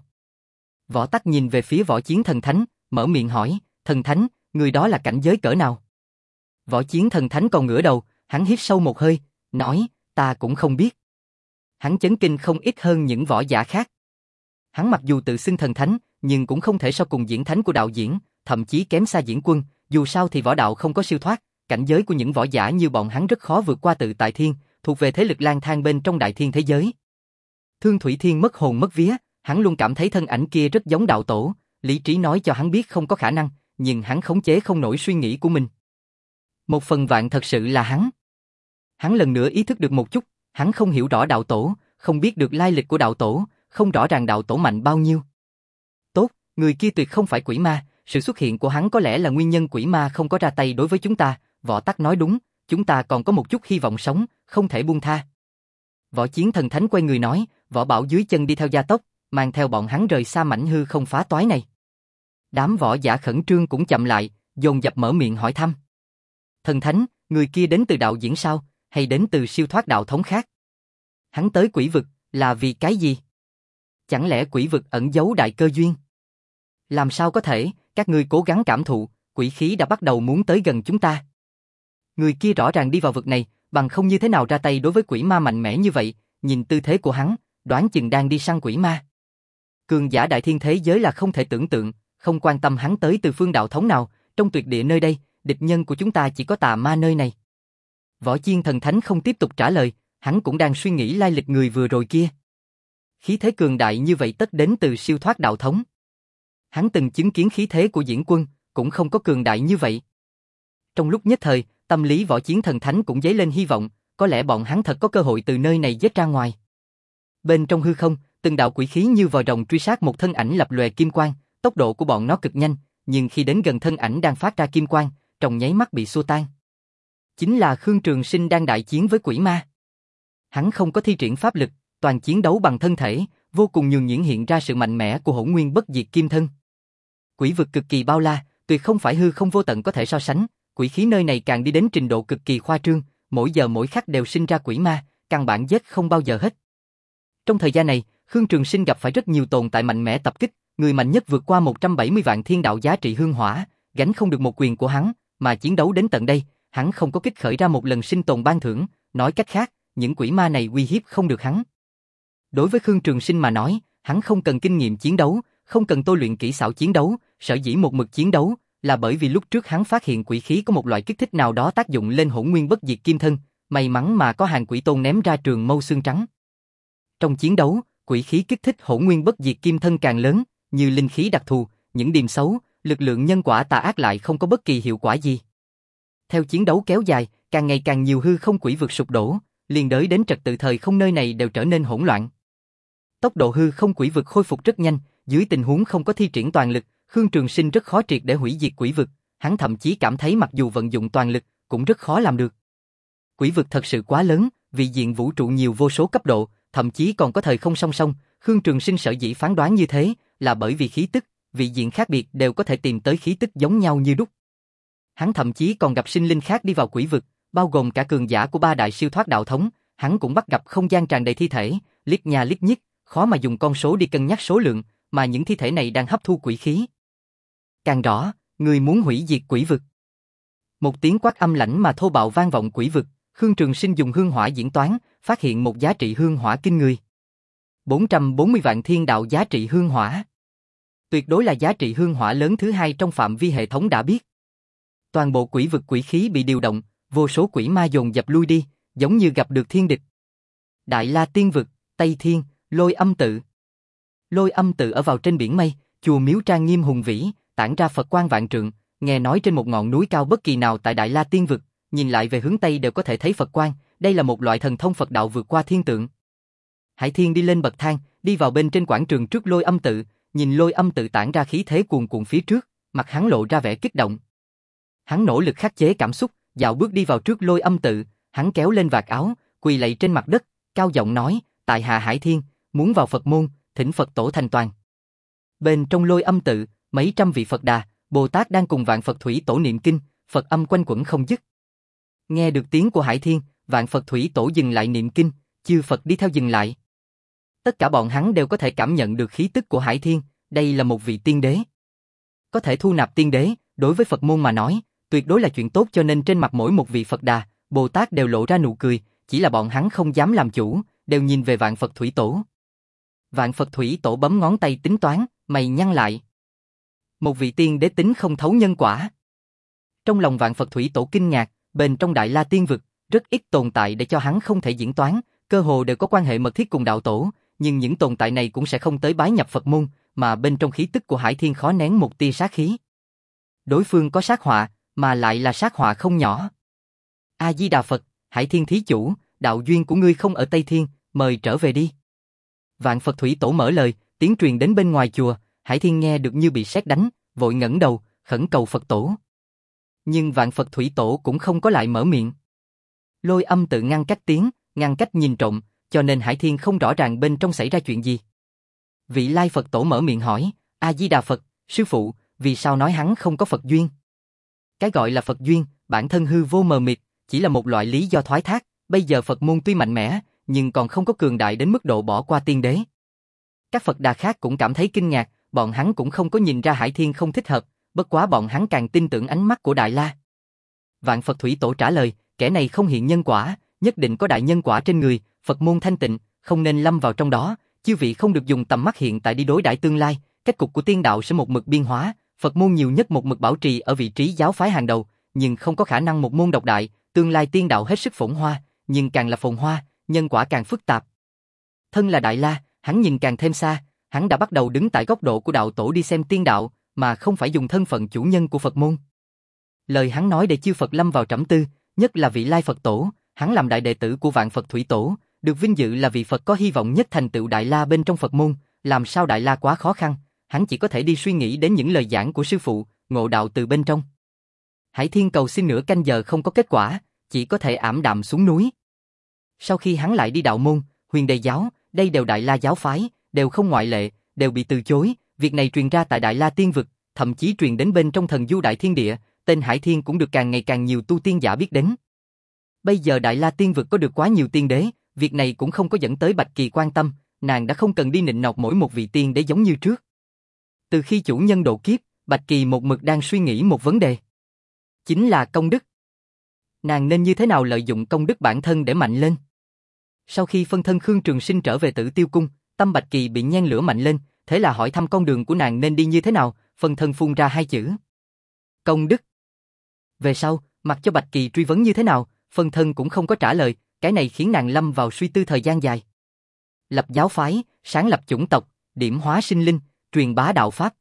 Võ Tắc nhìn về phía võ chiến thần thánh, mở miệng hỏi, thần thánh, người đó là cảnh giới cỡ nào? Võ chiến thần thánh còn ngửa đầu, hắn hít sâu một hơi, nói, ta cũng không biết. Hắn chấn kinh không ít hơn những võ giả khác. Hắn mặc dù tự xưng thần thánh, nhưng cũng không thể so cùng diễn thánh của đạo diễn, thậm chí kém xa diễn quân, dù sao thì võ đạo không có siêu thoát, cảnh giới của những võ giả như bọn hắn rất khó vượt qua tự tại thiên, thuộc về thế lực lang thang bên trong đại thiên thế giới. Thương Thủy Thiên mất hồn mất vía, hắn luôn cảm thấy thân ảnh kia rất giống đạo tổ, lý trí nói cho hắn biết không có khả năng, nhưng hắn khống chế không nổi suy nghĩ của mình. Một phần vạn thật sự là hắn. Hắn lần nữa ý thức được một chút, hắn không hiểu rõ đạo tổ, không biết được lai lịch của đạo tổ, không rõ ràng đạo tổ mạnh bao nhiêu. Tốt, người kia tuyệt không phải quỷ ma, sự xuất hiện của hắn có lẽ là nguyên nhân quỷ ma không có ra tay đối với chúng ta, Võ Tắc nói đúng, chúng ta còn có một chút hy vọng sống, không thể buông tha. Võ Chiến thần thánh quay người nói, Võ Bảo dưới chân đi theo gia tốc, mang theo bọn hắn rời xa mảnh hư không phá toái này. Đám võ giả khẩn trương cũng chậm lại, dồn dập mở miệng hỏi thăm. Thần thánh, người kia đến từ đạo diễn sao, hay đến từ siêu thoát đạo thống khác? Hắn tới quỷ vực, là vì cái gì? Chẳng lẽ quỷ vực ẩn giấu đại cơ duyên? Làm sao có thể, các ngươi cố gắng cảm thụ, quỷ khí đã bắt đầu muốn tới gần chúng ta. Người kia rõ ràng đi vào vực này, bằng không như thế nào ra tay đối với quỷ ma mạnh mẽ như vậy, nhìn tư thế của hắn, đoán chừng đang đi săn quỷ ma. Cường giả đại thiên thế giới là không thể tưởng tượng, không quan tâm hắn tới từ phương đạo thống nào, trong tuyệt địa nơi đây, địch nhân của chúng ta chỉ có tà ma nơi này. Võ Chiên thần thánh không tiếp tục trả lời, hắn cũng đang suy nghĩ lai lịch người vừa rồi kia. Khí thế cường đại như vậy tất đến từ siêu thoát đạo thống. Hắn từng chứng kiến khí thế của diễn quân, cũng không có cường đại như vậy. Trong lúc nhất thời, tâm lý Võ Chiến thần thánh cũng dấy lên hy vọng, có lẽ bọn hắn thật có cơ hội từ nơi này giết ra ngoài. Bên trong hư không, từng đạo quỷ khí như vòi rồng truy sát một thân ảnh lập lòe kim quang, tốc độ của bọn nó cực nhanh, nhưng khi đến gần thân ảnh đang phát ra kim quang, trong nháy mắt bị xua tan. Chính là Khương Trường Sinh đang đại chiến với quỷ ma. Hắn không có thi triển pháp lực, toàn chiến đấu bằng thân thể, vô cùng nhường nhuyễn hiện ra sự mạnh mẽ của Hỗn Nguyên Bất Diệt Kim thân. Quỷ vực cực kỳ bao la, tuyệt không phải hư không vô tận có thể so sánh, quỷ khí nơi này càng đi đến trình độ cực kỳ khoa trương, mỗi giờ mỗi khắc đều sinh ra quỷ ma, căn bản giết không bao giờ hết. Trong thời gian này, Khương Trường Sinh gặp phải rất nhiều tồn tại mạnh mẽ tập kích, người mạnh nhất vượt qua một trăm bảy mươi vạn thiên đạo giá trị hương hỏa, gánh không được một quyền của hắn, mà chiến đấu đến tận đây, hắn không có kích khởi ra một lần sinh tồn ban thưởng, nói cách khác, những quỷ ma này uy hiếp không được hắn. Đối với Khương Trường Sinh mà nói, hắn không cần kinh nghiệm chiến đấu, không cần tôi luyện kỹ xảo chiến đấu, sở dĩ một mực chiến đấu, là bởi vì lúc trước hắn phát hiện quỷ khí có một loại kích thích nào đó tác dụng lên hỗn nguyên bất diệt kim thân, may mắn mà có hàng quỷ tôn ném ra trường mâu xương trắng. Trong chiến đấu, quỷ khí kích thích hỗn nguyên bất diệt kim thân càng lớn, như linh khí đặc thù, những điểm xấu, lực lượng nhân quả tà ác lại không có bất kỳ hiệu quả gì. Theo chiến đấu kéo dài, càng ngày càng nhiều hư không quỷ vực sụp đổ, liền đới đến trật tự thời không nơi này đều trở nên hỗn loạn. Tốc độ hư không quỷ vực khôi phục rất nhanh, dưới tình huống không có thi triển toàn lực, Khương Trường Sinh rất khó triệt để hủy diệt quỷ vực, hắn thậm chí cảm thấy mặc dù vận dụng toàn lực, cũng rất khó làm được. Quỷ vực thật sự quá lớn, vị diện vũ trụ nhiều vô số cấp độ, thậm chí còn có thời không song song, Khương Trường Sinh sở dĩ phán đoán như thế, là bởi vì khí tức, vị diện khác biệt đều có thể tìm tới khí tức giống nhau như đúc. Hắn thậm chí còn gặp sinh linh khác đi vào quỷ vực, bao gồm cả cường giả của ba đại siêu thoát đạo thống, hắn cũng bắt gặp không gian tràn đầy thi thể, liếc nhà liếc nhích, khó mà dùng con số đi cân nhắc số lượng, mà những thi thể này đang hấp thu quỷ khí. Càng rõ, người muốn hủy diệt quỷ vực. Một tiếng quát âm lãnh mà thô bạo vang vọng quỷ vực, Khương Trường Sinh dùng hương hỏa diễn toán, phát hiện một giá trị hương hỏa kinh người. bốn trăm bốn mươi vạn thiên đạo giá trị hương hỏa. Tuyệt đối là giá trị hương hỏa lớn thứ hai trong phạm vi hệ thống đã biết. Toàn bộ quỷ vực quỷ khí bị điều động, vô số quỷ ma dồn dập lui đi, giống như gặp được thiên địch. Đại La Tiên Vực, Tây Thiên, Lôi Âm Tự. Lôi Âm Tự ở vào trên biển mây, chùa miếu trang nghiêm hùng vĩ, tản ra Phật quang vạn trượng, nghe nói trên một ngọn núi cao bất kỳ nào tại Đại La Tiên Vực, nhìn lại về hướng Tây đều có thể thấy Phật quang, đây là một loại thần thông Phật đạo vượt qua thiên tượng. Hải Thiên đi lên bậc thang, đi vào bên trên quảng trường trước Lôi Âm Tự, nhìn Lôi Âm Tự tản ra khí thế cuồn cuộn phía trước, mặt hắn lộ ra vẻ kích động. Hắn nỗ lực khắc chế cảm xúc, dạo bước đi vào trước Lôi Âm Tự, hắn kéo lên vạt áo, quỳ lạy trên mặt đất, cao giọng nói, tại hạ Hải Thiên, muốn vào Phật môn, thỉnh Phật tổ thành toàn. Bên trong Lôi Âm Tự, mấy trăm vị Phật Đà, Bồ Tát đang cùng vạn Phật Thủy Tổ niệm kinh, Phật âm quanh quẩn không dứt. Nghe được tiếng của Hải Thiên, vạn Phật Thủy Tổ dừng lại niệm kinh, chư Phật đi theo dừng lại. Tất cả bọn hắn đều có thể cảm nhận được khí tức của Hải Thiên, đây là một vị tiên đế. Có thể thu nạp tiên đế, đối với Phật môn mà nói, tuyệt đối là chuyện tốt, cho nên trên mặt mỗi một vị Phật Đà, Bồ Tát đều lộ ra nụ cười, chỉ là bọn hắn không dám làm chủ, đều nhìn về vạn Phật Thủy Tổ. Vạn Phật Thủy Tổ bấm ngón tay tính toán, mày nhăn lại. Một vị tiên đế tính không thấu nhân quả. Trong lòng vạn Phật Thủy Tổ kinh ngạc, bên trong Đại La Tiên Vực, rất ít tồn tại để cho hắn không thể diễn toán, cơ hồ đều có quan hệ mật thiết cùng đạo tổ, nhưng những tồn tại này cũng sẽ không tới bái nhập Phật môn, mà bên trong khí tức của Hải Thiên khó nén một tia sát khí. Đối phương có sát họa, mà lại là sát họa không nhỏ. A Di Đà Phật, Hải Thiên thí chủ, đạo duyên của ngươi không ở Tây Thiên, mời trở về đi. Vạn Phật Thủy Tổ mở lời, tiếng truyền đến bên ngoài chùa, Hải Thiên nghe được như bị sét đánh, vội ngẩng đầu, khẩn cầu Phật Tổ. Nhưng Vạn Phật Thủy Tổ cũng không có lại mở miệng. Lôi Âm Tự ngăn cách tiếng, ngăn cách nhìn trộm, cho nên Hải Thiên không rõ ràng bên trong xảy ra chuyện gì. Vị Lai Phật Tổ mở miệng hỏi, A Di Đà Phật, sư phụ, vì sao nói hắn không có Phật duyên? Cái gọi là Phật duyên, bản thân hư vô mờ mịt, chỉ là một loại lý do thoái thác, bây giờ Phật môn tuy mạnh mẽ, nhưng còn không có cường đại đến mức độ bỏ qua tiên đế. Các Phật Đà khác cũng cảm thấy kinh ngạc, bọn hắn cũng không có nhìn ra Hải Thiên không thích hợp, bất quá bọn hắn càng tin tưởng ánh mắt của Đại La. Vạn Phật Thủy Tổ trả lời, kẻ này không hiện nhân quả, nhất định có đại nhân quả trên người, Phật môn thanh tịnh, không nên lâm vào trong đó, chư vị không được dùng tầm mắt hiện tại đi đối đãi tương lai, kết cục của tiên đạo sẽ một mực biên hóa, Phật môn nhiều nhất một mực bảo trì ở vị trí giáo phái hàng đầu, nhưng không có khả năng một môn độc đại, tương lai tiên đạo hết sức phồn hoa, nhưng càng là phồn hoa, nhân quả càng phức tạp. Thân là Đại La, hắn nhìn càng thêm xa, hắn đã bắt đầu đứng tại góc độ của đạo tổ đi xem tiên đạo, mà không phải dùng thân phận chủ nhân của Phật môn. Lời hắn nói để chư Phật lâm vào trầm tư, nhất là vị Lai Phật Tổ, hắn làm đại đệ tử của Vạn Phật Thủy Tổ, được vinh dự là vị Phật có hy vọng nhất thành tựu Đại La bên trong Phật môn, làm sao Đại La quá khó khăn, hắn chỉ có thể đi suy nghĩ đến những lời giảng của sư phụ, ngộ đạo từ bên trong. Hải Thiên cầu xin nửa canh giờ không có kết quả, chỉ có thể ảm đạm xuống núi. Sau khi hắn lại đi đạo môn, Huyền Đề giáo, đây đều Đại La giáo phái, đều không ngoại lệ, đều bị từ chối, việc này truyền ra tại Đại La Tiên Vực, thậm chí truyền đến bên trong Thần Du Đại Thiên Địa, tên Hải Thiên cũng được càng ngày càng nhiều tu tiên giả biết đến. Bây giờ Đại La Tiên Vực có được quá nhiều tiên đế, việc này cũng không có dẫn tới Bạch Kỳ quan tâm, nàng đã không cần đi nịnh nọt mỗi một vị tiên đế giống như trước. Từ khi chủ nhân độ kiếp, Bạch Kỳ một mực đang suy nghĩ một vấn đề. Chính là công đức. Nàng nên như thế nào lợi dụng công đức bản thân để mạnh lên? Sau khi phân thân Khương Trường Sinh trở về Tử Tiêu Cung, tâm Bạch Kỳ bị nhen lửa mạnh lên, thế là hỏi thăm con đường của nàng nên đi như thế nào, phân thân phun ra hai chữ. Công đức. Về sau, mặc cho Bạch Kỳ truy vấn như thế nào, phân thân cũng không có trả lời, cái này khiến nàng lâm vào suy tư thời gian dài. Lập giáo phái, sáng lập chủng tộc, điểm hóa sinh linh, truyền bá đạo pháp.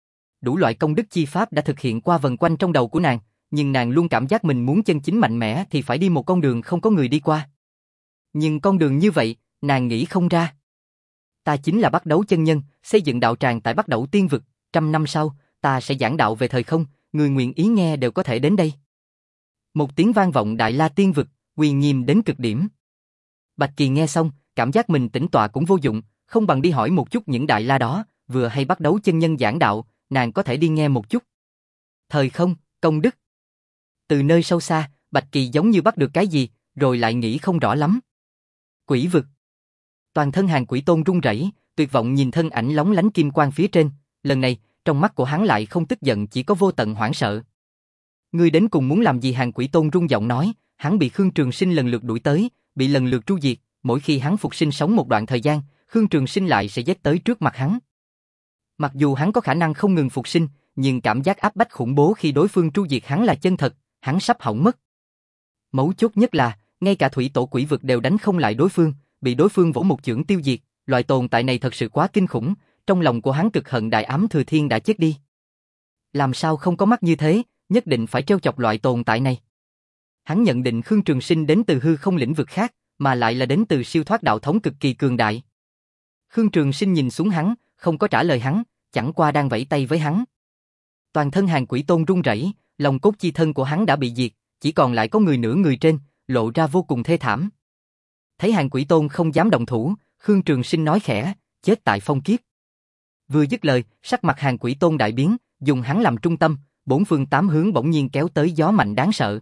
Đủ loại công đức chi pháp đã thực hiện qua vần quanh trong đầu của nàng, nhưng nàng luôn cảm giác mình muốn chân chính mạnh mẽ thì phải đi một con đường không có người đi qua. Nhưng con đường như vậy, nàng nghĩ không ra. Ta chính là Bắt Đấu chân nhân, xây dựng đạo tràng tại Bắt Đầu Tiên vực, trăm năm sau, ta sẽ giảng đạo về thời không, người nguyện ý nghe đều có thể đến đây. Một tiếng vang vọng Đại La Tiên vực, uy nghiêm đến cực điểm. Bạch Kỳ nghe xong, cảm giác mình tĩnh tọa cũng vô dụng, không bằng đi hỏi một chút những Đại La đó, vừa hay Bắt Đấu chân nhân giảng đạo, nàng có thể đi nghe một chút. Thời không, công đức. Từ nơi sâu xa, Bạch Kỳ giống như bắt được cái gì, rồi lại nghĩ không rõ lắm. Quỷ vực. Toàn thân Hàng Quỷ Tôn run rẩy, tuyệt vọng nhìn thân ảnh lóng lánh kim quang phía trên, lần này, trong mắt của hắn lại không tức giận chỉ có vô tận hoảng sợ. Ngươi đến cùng muốn làm gì? Hàng Quỷ Tôn run giọng nói, hắn bị Khương Trường Sinh lần lượt đuổi tới, bị lần lượt tru diệt, mỗi khi hắn phục sinh sống một đoạn thời gian, Khương Trường Sinh lại sẽ giết tới trước mặt hắn. Mặc dù hắn có khả năng không ngừng phục sinh, nhưng cảm giác áp bách khủng bố khi đối phương tru diệt hắn là chân thật, hắn sắp hỏng mất. Mấu chốt nhất là, ngay cả thủy tổ quỷ vực đều đánh không lại đối phương, bị đối phương vỗ một chưởng tiêu diệt, loại tồn tại này thật sự quá kinh khủng, trong lòng của hắn cực hận Đại Ám Thừa Thiên đã chết đi. Làm sao không có mắt như thế, nhất định phải trêu chọc loại tồn tại này. Hắn nhận định Khương Trường Sinh đến từ hư không lĩnh vực khác, mà lại là đến từ siêu thoát đạo thống cực kỳ cường đại. Khương Trường Sinh nhìn xuống hắn, không có trả lời hắn, chẳng qua đang vẫy tay với hắn. Toàn thân Hàng Quỷ Tôn run rẩy, lòng cốt chi thân của hắn đã bị diệt, chỉ còn lại có người nửa người trên, lộ ra vô cùng thê thảm. Thấy Hàng Quỷ Tôn không dám động thủ, Khương Trường Sinh nói khẽ, chết tại phong kiếp. Vừa dứt lời, sắc mặt Hàng Quỷ Tôn đại biến, dùng hắn làm trung tâm, bốn phương tám hướng bỗng nhiên kéo tới gió mạnh đáng sợ.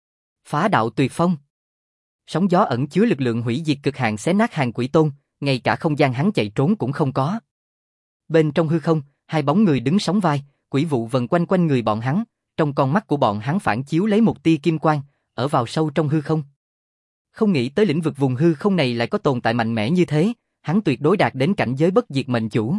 Phá đạo tuyệt phong. Sóng gió ẩn chứa lực lượng hủy diệt cực hạn xé nát Hàng Quỷ Tôn, ngay cả không gian hắn chạy trốn cũng không có. Bên trong hư không, hai bóng người đứng sóng vai, quỷ vụ vần quanh quanh người bọn hắn, trong con mắt của bọn hắn phản chiếu lấy một tia kim quang, ở vào sâu trong hư không. Không nghĩ tới lĩnh vực vùng hư không này lại có tồn tại mạnh mẽ như thế, hắn tuyệt đối đạt đến cảnh giới bất diệt mệnh chủ.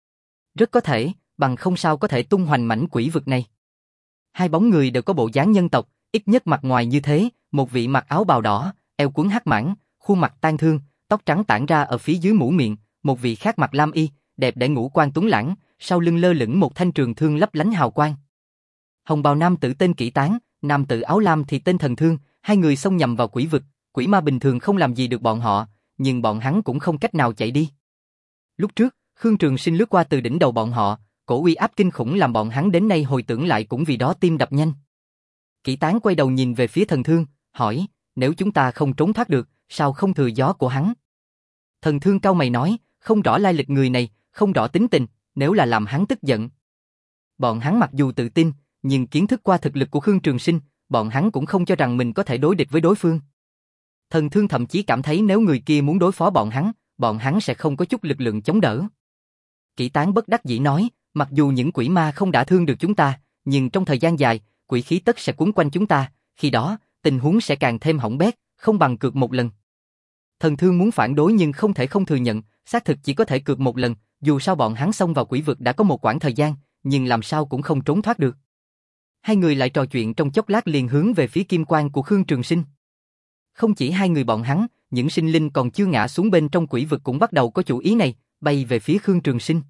Rất có thể, bằng không sao có thể tung hoành mảnh quỷ vực này. Hai bóng người đều có bộ dáng nhân tộc, ít nhất mặt ngoài như thế, một vị mặc áo bào đỏ, eo quấn hắc mãng, khuôn mặt tang thương, tóc trắng tản ra ở phía dưới mũi miệng, một vị khác mặc lam y, đẹp đẽ ngũ quan tuấn lãng, sau lưng lơ lửng một thanh trường thương lấp lánh hào quang. Hồng bào nam tử tên Kỷ Tán, nam tử áo lam thì tên Thần Thương, hai người xông nhầm vào quỷ vực, quỷ ma bình thường không làm gì được bọn họ, nhưng bọn hắn cũng không cách nào chạy đi. Lúc trước, Khương Trường Sinh lướt qua từ đỉnh đầu bọn họ, cổ uy áp kinh khủng làm bọn hắn đến nay hồi tưởng lại cũng vì đó tim đập nhanh. Kỷ Tán quay đầu nhìn về phía Thần Thương, hỏi, nếu chúng ta không trốn thoát được, sao không thừa gió của hắn? Thần Thương cau mày nói, không rõ lai lịch người này, không rõ tính tình, nếu là làm hắn tức giận. Bọn hắn mặc dù tự tin, nhưng kiến thức qua thực lực của Khương Trường Sinh, bọn hắn cũng không cho rằng mình có thể đối địch với đối phương. Thần Thương thậm chí cảm thấy nếu người kia muốn đối phó bọn hắn, bọn hắn sẽ không có chút lực lượng chống đỡ. Kỷ Tán bất đắc dĩ nói, mặc dù những quỷ ma không đả thương được chúng ta, nhưng trong thời gian dài, quỷ khí tất sẽ cuốn quanh chúng ta, khi đó, tình huống sẽ càng thêm hỏng bét, không bằng cược một lần. Thần Thương muốn phản đối nhưng không thể không thừa nhận, xác thực chỉ có thể cược một lần, dù sao bọn hắn xông vào quỷ vực đã có một quãng thời gian, nhưng làm sao cũng không trốn thoát được. Hai người lại trò chuyện trong chốc lát liền hướng về phía kim quang của Khương Trường Sinh. Không chỉ hai người bọn hắn, những sinh linh còn chưa ngã xuống bên trong quỷ vực cũng bắt đầu có chủ ý này, bay về phía Khương Trường Sinh.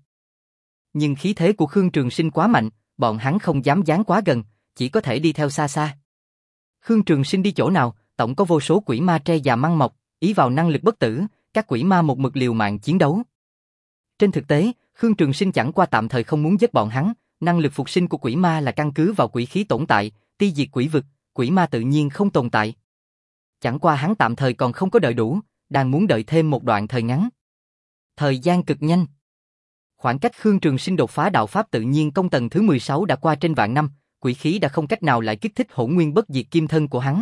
Nhưng khí thế của Khương Trường Sinh quá mạnh, bọn hắn không dám dán quá gần, chỉ có thể đi theo xa xa. Khương Trường Sinh đi chỗ nào, tổng có vô số quỷ ma tre già măng mọc, ý vào năng lực bất tử, các quỷ ma một mực liều mạng chiến đấu. Trên thực tế, Khương Trường Sinh chẳng qua tạm thời không muốn giết bọn hắn, năng lực phục sinh của quỷ ma là căn cứ vào quỷ khí tồn tại, ti diệt quỷ vực, quỷ ma tự nhiên không tồn tại. Chẳng qua hắn tạm thời còn không có đợi đủ, đang muốn đợi thêm một đoạn thời ngắn. Thời gian cực nhanh. Khoảng cách Khương Trường Sinh đột phá đạo pháp tự nhiên công tầng thứ mười sáu đã qua trên vạn năm, quỷ khí đã không cách nào lại kích thích hỗn nguyên bất diệt kim thân của hắn.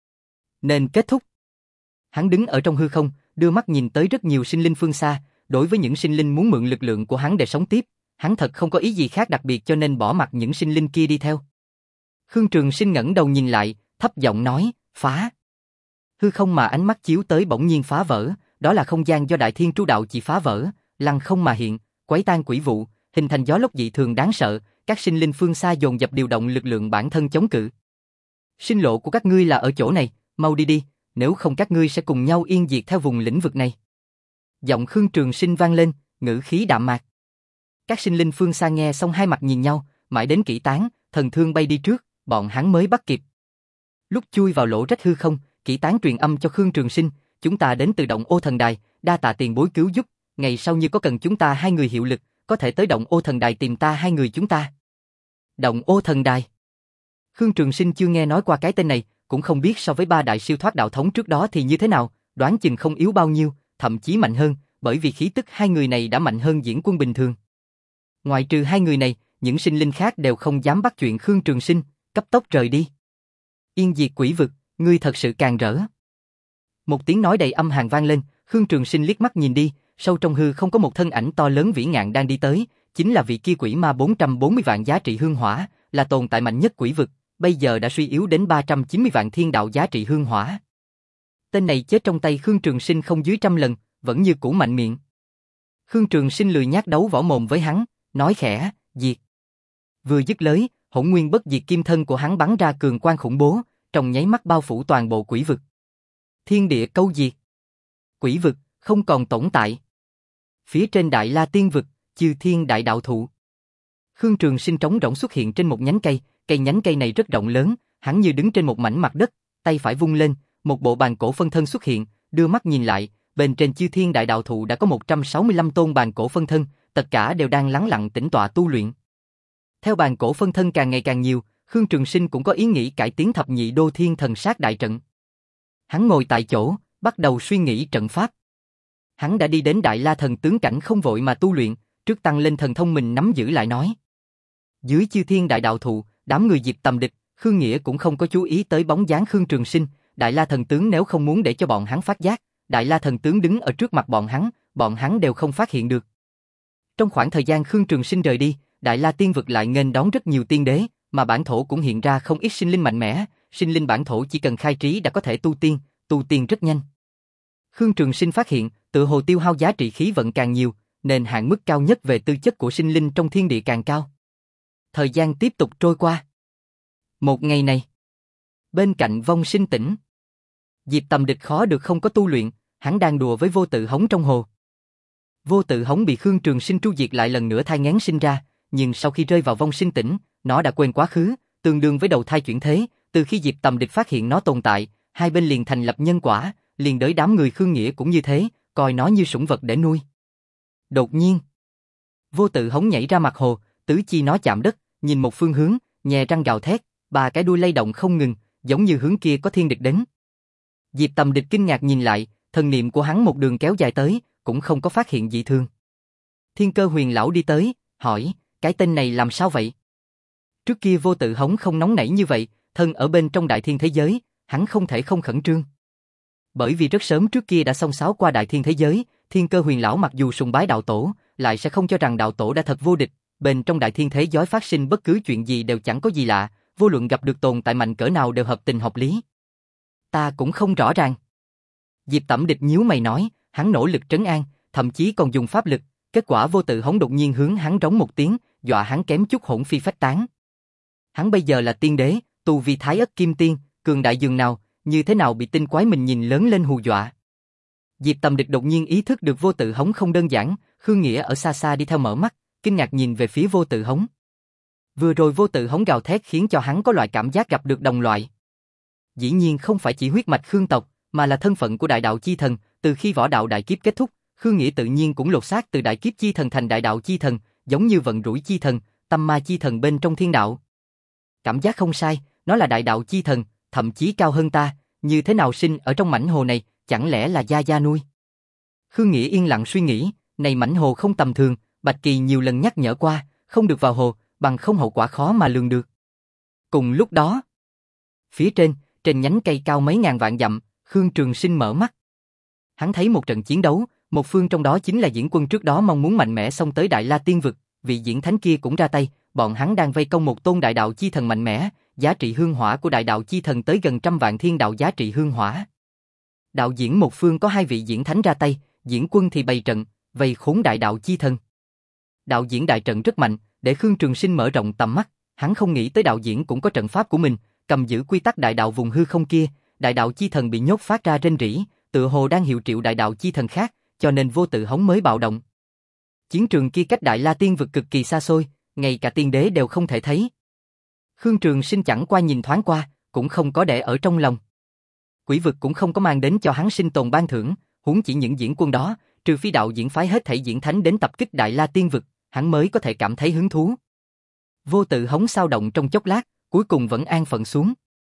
Nên kết thúc. Hắn đứng ở trong hư không, đưa mắt nhìn tới rất nhiều sinh linh phương xa, đối với những sinh linh muốn mượn lực lượng của hắn để sống tiếp, hắn thật không có ý gì khác đặc biệt cho nên bỏ mặc những sinh linh kia đi theo. Khương Trường Sinh ngẩng đầu nhìn lại, thấp giọng nói, phá. Hư không mà ánh mắt chiếu tới bỗng nhiên phá vỡ, đó là không gian do Đại Thiên Tru Đạo chỉ phá vỡ, lăng không mà hiện, quấy tan quỷ vụ, hình thành gió lốc dị thường đáng sợ, các sinh linh phương xa dồn dập điều động lực lượng bản thân chống cự. Sinh lộ của các ngươi là ở chỗ này, mau đi đi, nếu không các ngươi sẽ cùng nhau yên diệt theo vùng lĩnh vực này. Giọng Khương Trường Sinh vang lên, ngữ khí đạm mạc. Các sinh linh phương xa nghe xong hai mặt nhìn nhau, mãi đến Kỷ Tán, Thần Thương bay đi trước, bọn hắn mới bắt kịp. Lúc chui vào lỗ rách hư không, Kỷ Tán truyền âm cho Khương Trường Sinh, chúng ta đến từ Động Ô Thần Đài, đa tạ tiền bối cứu giúp, ngày sau như có cần chúng ta hai người hiệu lực, có thể tới Động Ô Thần Đài tìm ta hai người chúng ta. Động Ô Thần Đài. Khương Trường Sinh chưa nghe nói qua cái tên này, cũng không biết so với ba đại siêu thoát đạo thống trước đó thì như thế nào, đoán chừng không yếu bao nhiêu, thậm chí mạnh hơn, bởi vì khí tức hai người này đã mạnh hơn Diễn Quân bình thường. Ngoại trừ hai người này, những sinh linh khác đều không dám bắt chuyện Khương Trường Sinh, cấp tốc rời đi. Yên diệt quỷ vực, ngươi thật sự càng rỡ. Một tiếng nói đầy âm hàn vang lên, Khương Trường Sinh liếc mắt nhìn đi, sâu trong hư không có một thân ảnh to lớn vĩ ngạn đang đi tới, chính là vị kia quỷ ma bốn trăm bốn mươi vạn giá trị hương hỏa, là tồn tại mạnh nhất quỷ vực, bây giờ đã suy yếu đến ba trăm chín mươi vạn thiên đạo giá trị hương hỏa. Tên này chết trong tay Khương Trường Sinh không dưới trăm lần, vẫn như cũ mạnh miệng. Khương Trường Sinh lười nhác đấu võ mồm với hắn, nói khẽ, diệt. Vừa dứt lời, hỗn nguyên bất diệt kim thân của hắn bắn ra cường quang khủng bố, trong nháy mắt bao phủ toàn bộ quỷ vực. Thiên địa câu diệt. Quỷ vực không còn tồn tại. Phía trên Đại La Tiên vực, Chư Thiên Đại Đạo Thụ. Khương Trường Sinh trống rỗng xuất hiện trên một nhánh cây, cây nhánh cây này rất rộng lớn, hắn như đứng trên một mảnh mặt đất, tay phải vung lên, một bộ bàn cổ phân thân xuất hiện, đưa mắt nhìn lại, bên trên Chư Thiên Đại Đạo Thụ đã có một trăm sáu mươi lăm tôn bàn cổ phân thân, tất cả đều đang lắng lặng tĩnh tọa tu luyện. Theo bàn cổ phân thân càng ngày càng nhiều, Khương Trường Sinh cũng có ý nghĩ cải tiến thập nhị đô thiên thần sát đại trận. Hắn ngồi tại chỗ, bắt đầu suy nghĩ trận pháp. Hắn đã đi đến Đại La thần tướng cảnh không vội mà tu luyện, trước tăng lên thần thông mình nắm giữ lại nói. Dưới Chư Thiên Đại Đạo Thụ, đám người Diệp Tầm Địch, Khương Nghĩa cũng không có chú ý tới bóng dáng Khương Trường Sinh, Đại La thần tướng nếu không muốn để cho bọn hắn phát giác, Đại La thần tướng đứng ở trước mặt bọn hắn, bọn hắn đều không phát hiện được. Trong khoảng thời gian Khương Trường Sinh rời đi, Đại La Tiên vực lại nghênh đón rất nhiều tiên đế, mà bản thổ cũng hiện ra không ít sinh linh mạnh mẽ, sinh linh bản thổ chỉ cần khai trí đã có thể tu tiên, tu tiên rất nhanh. Khương Trường Sinh phát hiện, tự hồ tiêu hao giá trị khí vận càng nhiều, nên hạn mức cao nhất về tư chất của sinh linh trong thiên địa càng cao. Thời gian tiếp tục trôi qua. Một ngày này, bên cạnh Vong Sinh Tỉnh, Diệp Tầm Địch khó được không có tu luyện, hắn đang đùa với Vô Tự Hống trong hồ. Vô Tự Hống bị Khương Trường Sinh tru diệt lại lần nữa thai nghén sinh ra, nhưng sau khi rơi vào Vong Sinh Tỉnh, nó đã quên quá khứ, tương đương với đầu thai chuyển thế, từ khi Diệp Tầm Địch phát hiện nó tồn tại, hai bên liền thành lập nhân quả, liền đới đám người Khương Nghĩa cũng như thế, coi nó như sủng vật để nuôi. Đột nhiên, Vô Tự Hống nhảy ra mặt hồ, tứ chi nó chạm đất, nhìn một phương hướng, nhè răng gào thét, ba cái đuôi lay động không ngừng, giống như hướng kia có thiên địch đến. Diệp Tầm Địch kinh ngạc nhìn lại, thần niệm của hắn một đường kéo dài tới, cũng không có phát hiện dị thường. Thiên Cơ Huyền lão đi tới, hỏi, cái tên này làm sao vậy? Trước kia Vô Tự Hống không nóng nảy như vậy, thân ở bên trong đại thiên thế giới, hắn không thể không khẩn trương. Bởi vì rất sớm trước kia đã xông xáo qua đại thiên thế giới, Thiên Cơ Huyền lão mặc dù sùng bái đạo tổ, lại sẽ không cho rằng đạo tổ đã thật vô địch, bên trong đại thiên thế giới phát sinh bất cứ chuyện gì đều chẳng có gì lạ, vô luận gặp được tồn tại mạnh cỡ nào đều hợp tình hợp lý. Ta cũng không rõ ràng. Diệp Tẩm Địch nhíu mày nói, hắn nỗ lực trấn an, thậm chí còn dùng pháp lực, kết quả Vô Tự Hống đột nhiên hướng hắn rống một tiếng, dọa hắn kém chút hồn phi phách tán. Hắn bây giờ là tiên đế, tu vi Thái Ất Kim Tiên, cường đại dường nào, như thế nào bị tinh quái mình nhìn lớn lên hù dọa. Diệp Tầm Địch đột nhiên ý thức được Vô Tự Hống không đơn giản, Khương Nghĩa ở xa xa đi theo mở mắt, kinh ngạc nhìn về phía Vô Tự Hống. Vừa rồi Vô Tự Hống gào thét khiến cho hắn có loại cảm giác gặp được đồng loại. Dĩ nhiên không phải chỉ huyết mạch Khương tộc, mà là thân phận của Đại Đạo Chi Thần, từ khi võ đạo đại kiếp kết thúc, Khương Nghĩa tự nhiên cũng lột xác từ Đại Kiếp Chi Thần thành Đại Đạo Chi Thần, giống như vận rủi Chi Thần, tâm ma Chi Thần bên trong thiên đạo. Cảm giác không sai, nó là Đại Đạo Chi Thần, thậm chí cao hơn ta, như thế nào sinh ở trong mảnh hồ này, chẳng lẽ là gia gia nuôi? Khương Nghĩa yên lặng suy nghĩ, này mảnh hồ không tầm thường, Bạch Kỳ nhiều lần nhắc nhở qua, không được vào hồ, bằng không hậu quả khó mà lường được. Cùng lúc đó, phía trên, trên nhánh cây cao mấy ngàn vạn dặm, Khương Trường Sinh mở mắt. Hắn thấy một trận chiến đấu, một phương trong đó chính là Diễn Quân trước đó mong muốn mạnh mẽ xông tới Đại La Tiên vực, vị diễn thánh kia cũng ra tay, bọn hắn đang vây công một tôn Đại Đạo Chi Thần mạnh mẽ, giá trị hương hỏa của Đại Đạo Chi Thần tới gần trăm vạn thiên đạo giá trị hương hỏa. Đạo diễn một phương có hai vị diễn thánh ra tay, Diễn Quân thì bày trận, vây khốn Đại Đạo Chi Thần. Đạo diễn đại trận rất mạnh, để Khương Trường Sinh mở rộng tầm mắt, hắn không nghĩ tới đạo diễn cũng có trận pháp của mình, cầm giữ quy tắc đại đạo vùng hư không kia, đại đạo chi thần bị nhốt phát ra rên rỉ, tựa hồ đang hiệu triệu đại đạo chi thần khác, cho nên vô tự hống mới bạo động. Chiến trường kia cách Đại La Tiên vực cực kỳ xa xôi, ngay cả tiên đế đều không thể thấy. Khương Trường Sinh chẳng qua nhìn thoáng qua, cũng không có để ở trong lòng. Quỷ vực cũng không có mang đến cho hắn sinh tồn ban thưởng, huống chỉ những diễn quân đó, trừ phi đạo diễn phái hết thảy diễn thánh đến tập kích Đại La Tiên vực, hắn mới có thể cảm thấy hứng thú. Vô tự hống sao động trong chốc lát, cuối cùng vẫn an phận xuống.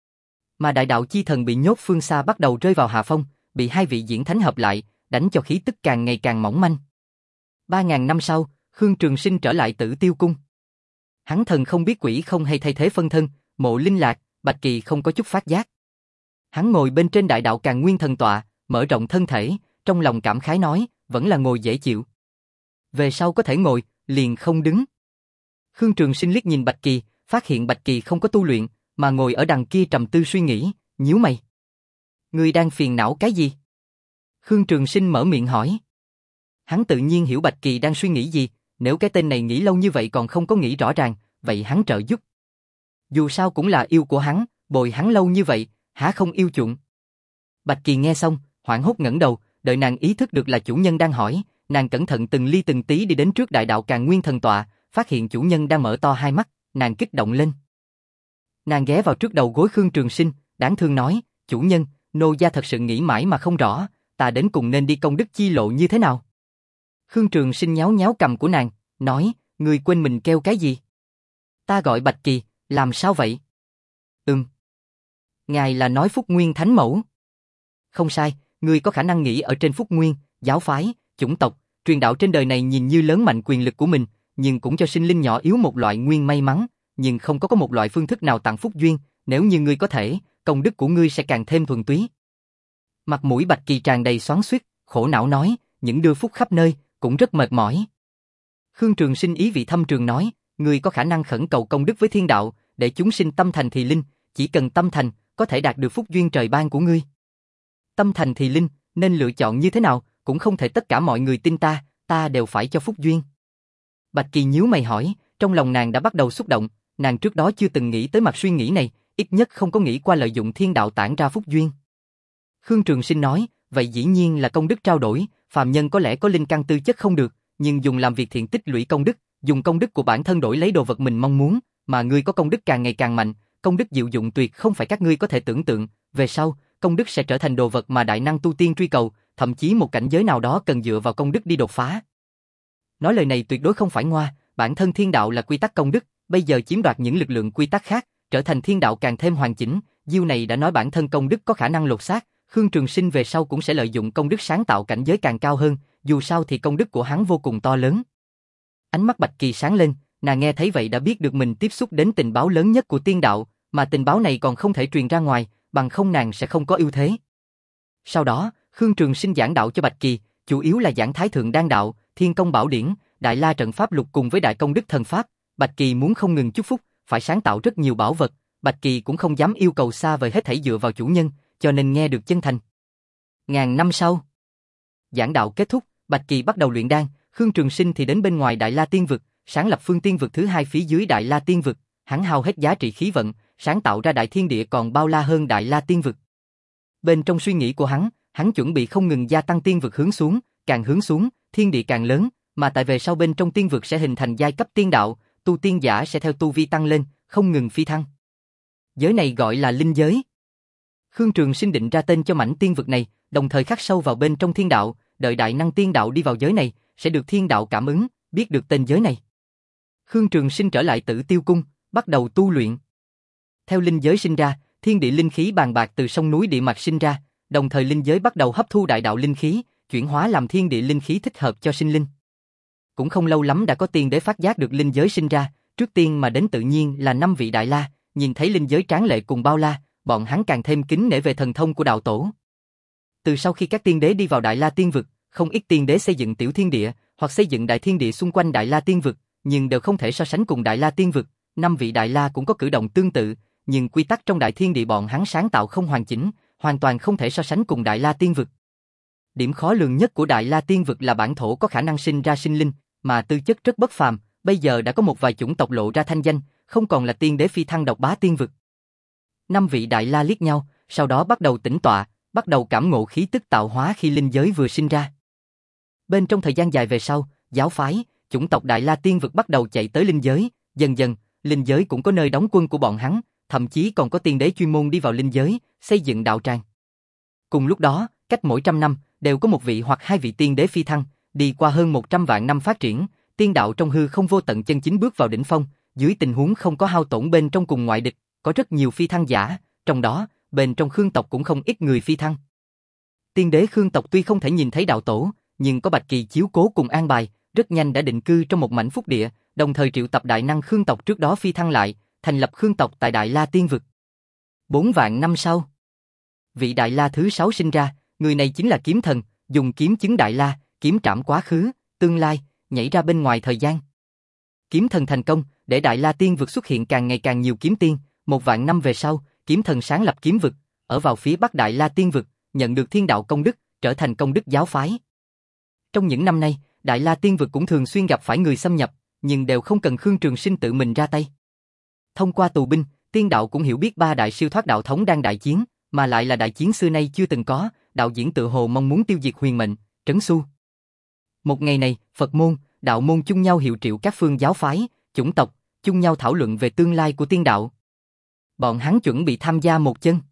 Mà đại đạo chi thần bị nhốt phương xa bắt đầu rơi vào hạ phong, bị hai vị diễn thánh hợp lại, đánh cho khí tức càng ngày càng mỏng manh. Ba ngàn năm sau, Khương Trường Sinh trở lại Tử Tiêu Cung. Hắn thần không biết quỷ không hay thay thế phân thân, Mộ Linh Lạc, Bạch Kỳ không có chút phát giác. Hắn ngồi bên trên đại đạo Càn Nguyên thần tọa, mở rộng thân thể, trong lòng cảm khái nói, vẫn là ngồi dễ chịu. Về sau có thể ngồi, liền không đứng. Khương Trường Sinh liếc nhìn Bạch Kỳ, phát hiện Bạch Kỳ không có tu luyện, mà ngồi ở đằng kia trầm tư suy nghĩ, nhíu mày. Ngươi đang phiền não cái gì? Khương Trường Sinh mở miệng hỏi. Hắn tự nhiên hiểu Bạch Kỳ đang suy nghĩ gì, nếu cái tên này nghĩ lâu như vậy còn không có nghĩ rõ ràng, vậy hắn trợ giúp. Dù sao cũng là yêu của hắn, bồi hắn lâu như vậy, há không yêu chuộng. Bạch Kỳ nghe xong, hoảng hốt ngẩng đầu, đợi nàng ý thức được là chủ nhân đang hỏi, nàng cẩn thận từng ly từng tí đi đến trước đại đạo Càn Nguyên thần tọa, phát hiện chủ nhân đang mở to hai mắt, nàng kích động lên. Nàng ghé vào trước đầu gối Khương Trường Sinh, đáng thương nói, chủ nhân, nô gia thật sự nghĩ mãi mà không rõ, ta đến cùng nên đi công đức chi lộ như thế nào? Khương Trường Sinh nhéo nhéo cầm của nàng, nói, ngươi quên mình kêu cái gì? Ta gọi Bạch Kỳ, làm sao vậy? Ừm. Ngài là nói Phúc Nguyên Thánh Mẫu. Không sai, ngươi có khả năng nghĩ ở trên Phúc Nguyên, giáo phái, chủng tộc, truyền đạo trên đời này nhìn như lớn mạnh quyền lực của mình, nhưng cũng cho sinh linh nhỏ yếu một loại nguyên may mắn, nhưng không có có một loại phương thức nào tặng phúc duyên, nếu như ngươi có thể, công đức của ngươi sẽ càng thêm thuần túy. Mặt mũi Bạch Kỳ tràn đầy xoắn xuýt, khổ não nói, những đưa phúc khắp nơi, cũng rất mệt mỏi. Khương Trường Sinh ý vị thâm trường nói, ngươi có khả năng khẩn cầu công đức với thiên đạo, để chúng sinh tâm thành thì linh, chỉ cần tâm thành, có thể đạt được phúc duyên trời ban của ngươi. Tâm thành thì linh, nên lựa chọn như thế nào, cũng không thể tất cả mọi người tin ta, ta đều phải cho phúc duyên. Bạch Kỳ nhíu mày hỏi, trong lòng nàng đã bắt đầu xúc động, nàng trước đó chưa từng nghĩ tới mặt suy nghĩ này, ít nhất không có nghĩ qua lợi dụng thiên đạo tản ra phúc duyên. Khương Trường Sinh nói, vậy dĩ nhiên là công đức trao đổi, phàm nhân có lẽ có linh căn tư chất không được, nhưng dùng làm việc thiện tích lũy công đức, dùng công đức của bản thân đổi lấy đồ vật mình mong muốn, mà ngươi có công đức càng ngày càng mạnh, công đức diệu dụng tuyệt không phải các ngươi có thể tưởng tượng, về sau, công đức sẽ trở thành đồ vật mà đại năng tu tiên truy cầu, thậm chí một cảnh giới nào đó cần dựa vào công đức đi đột phá. Nói lời này tuyệt đối không phải ngoa, bản thân thiên đạo là quy tắc công đức, bây giờ chiếm đoạt những lực lượng quy tắc khác, trở thành thiên đạo càng thêm hoàn chỉnh, Diêu này đã nói bản thân công đức có khả năng lột xác, Khương Trường Sinh về sau cũng sẽ lợi dụng công đức sáng tạo cảnh giới càng cao hơn, dù sao thì công đức của hắn vô cùng to lớn. Ánh mắt Bạch Kỳ sáng lên, nàng nghe thấy vậy đã biết được mình tiếp xúc đến tình báo lớn nhất của tiên đạo, mà tình báo này còn không thể truyền ra ngoài, bằng không nàng sẽ không có ưu thế. Sau đó, Khương Trường Sinh giảng đạo cho Bạch Kỳ, chủ yếu là giảng Thái Thượng Đan Đạo, Thiên Công Bảo Điển, Đại La Trận Pháp Lục cùng với Đại Công Đức Thần Pháp. Bạch Kỳ muốn không ngừng chúc phúc, phải sáng tạo rất nhiều bảo vật, Bạch Kỳ cũng không dám yêu cầu xa vời hết thảy dựa vào chủ nhân, cho nên nghe được chân thành. Ngàn năm sau, giảng đạo kết thúc, Bạch Kỳ bắt đầu luyện đan, Khương Trường Sinh thì đến bên ngoài Đại La Tiên Vực, sáng lập phương tiên vực thứ hai phía dưới Đại La Tiên Vực, hắn hao hết giá trị khí vận, sáng tạo ra đại thiên địa còn bao la hơn Đại La Tiên Vực. Bên trong suy nghĩ của hắn, hắn chuẩn bị không ngừng gia tăng tiên vực hướng xuống, càng hướng xuống, thiên địa càng lớn, mà tại về sau bên trong tiên vực sẽ hình thành giai cấp tiên đạo, tu tiên giả sẽ theo tu vi tăng lên, không ngừng phi thăng. Giới này gọi là linh giới. Khương Trường Sinh định ra tên cho mảnh tiên vực này, đồng thời khắc sâu vào bên trong thiên đạo, đợi đại năng tiên đạo đi vào giới này, sẽ được thiên đạo cảm ứng, biết được tên giới này. Khương Trường Sinh trở lại Tử Tiêu Cung, bắt đầu tu luyện. Theo linh giới sinh ra, thiên địa linh khí bàn bạc từ sông núi địa mạch sinh ra, đồng thời linh giới bắt đầu hấp thu đại đạo linh khí, chuyển hóa làm thiên địa linh khí thích hợp cho sinh linh. Cũng không lâu lắm đã có tiên đế phát giác được linh giới sinh ra, trước tiên mà đến tự nhiên là năm vị đại la, nhìn thấy linh giới tráng lệ cùng bao la, bọn hắn càng thêm kính nể về thần thông của đạo tổ. Từ sau khi các tiên đế đi vào Đại La Tiên Vực, không ít tiên đế xây dựng tiểu thiên địa, hoặc xây dựng đại thiên địa xung quanh Đại La Tiên Vực, nhưng đều không thể so sánh cùng Đại La Tiên Vực. Năm vị đại la cũng có cử động tương tự, nhưng quy tắc trong đại thiên địa bọn hắn sáng tạo không hoàn chỉnh, hoàn toàn không thể so sánh cùng Đại La Tiên Vực. Điểm khó lường nhất của Đại La Tiên Vực là bản thổ có khả năng sinh ra sinh linh, mà tư chất rất bất phàm, bây giờ đã có một vài chủng tộc lộ ra thanh danh, không còn là tiên đế phi thăng độc bá tiên vực. Năm vị Đại La liếc nhau, sau đó bắt đầu tĩnh tọa, bắt đầu cảm ngộ khí tức tạo hóa khi linh giới vừa sinh ra. Bên trong thời gian dài về sau, giáo phái, chủng tộc Đại La tiên vực bắt đầu chạy tới linh giới, dần dần, linh giới cũng có nơi đóng quân của bọn hắn, thậm chí còn có tiên đế chuyên môn đi vào linh giới, xây dựng đạo tràng. Cùng lúc đó, cách mỗi trăm năm, đều có một vị hoặc hai vị tiên đế phi thăng, đi qua hơn một trăm vạn năm phát triển, tiên đạo trong hư không vô tận chân chính bước vào đỉnh phong, dưới tình huống không có hao tổn bên trong cùng ngoại địch, có rất nhiều phi thăng giả, trong đó, bên trong Khương tộc cũng không ít người phi thăng. Tiên đế Khương tộc tuy không thể nhìn thấy đạo tổ, nhưng có Bạch Kỳ chiếu cố cùng an bài, rất nhanh đã định cư trong một mảnh phúc địa, đồng thời triệu tập đại năng Khương tộc trước đó phi thăng lại, thành lập Khương tộc tại Đại La tiên vực. Bốn vạn năm sau, vị Đại La thứ sáu sinh ra, người này chính là kiếm thần, dùng kiếm chứng Đại La, kiếm trảm quá khứ, tương lai, nhảy ra bên ngoài thời gian. Kiếm thần thành công, để Đại La tiên vực xuất hiện càng ngày càng nhiều kiếm tiên, một vạn năm về sau, kiếm thần sáng lập kiếm vực, ở vào phía bắc Đại La tiên vực, nhận được thiên đạo công đức, trở thành công đức giáo phái. Trong những năm nay, Đại La tiên vực cũng thường xuyên gặp phải người xâm nhập, nhưng đều không cần Khương Trường Sinh tự mình ra tay. Thông qua tù binh, tiên đạo cũng hiểu biết ba đại siêu thoát đạo thống đang đại chiến, mà lại là đại chiến xưa nay chưa từng có, đạo diễn tự hồ mong muốn tiêu diệt huyền mệnh, trấn xu. Một ngày này, Phật môn, đạo môn chung nhau hiệu triệu các phương giáo phái, chủng tộc, chung nhau thảo luận về tương lai của tiên đạo. Bọn hắn chuẩn bị tham gia một chân.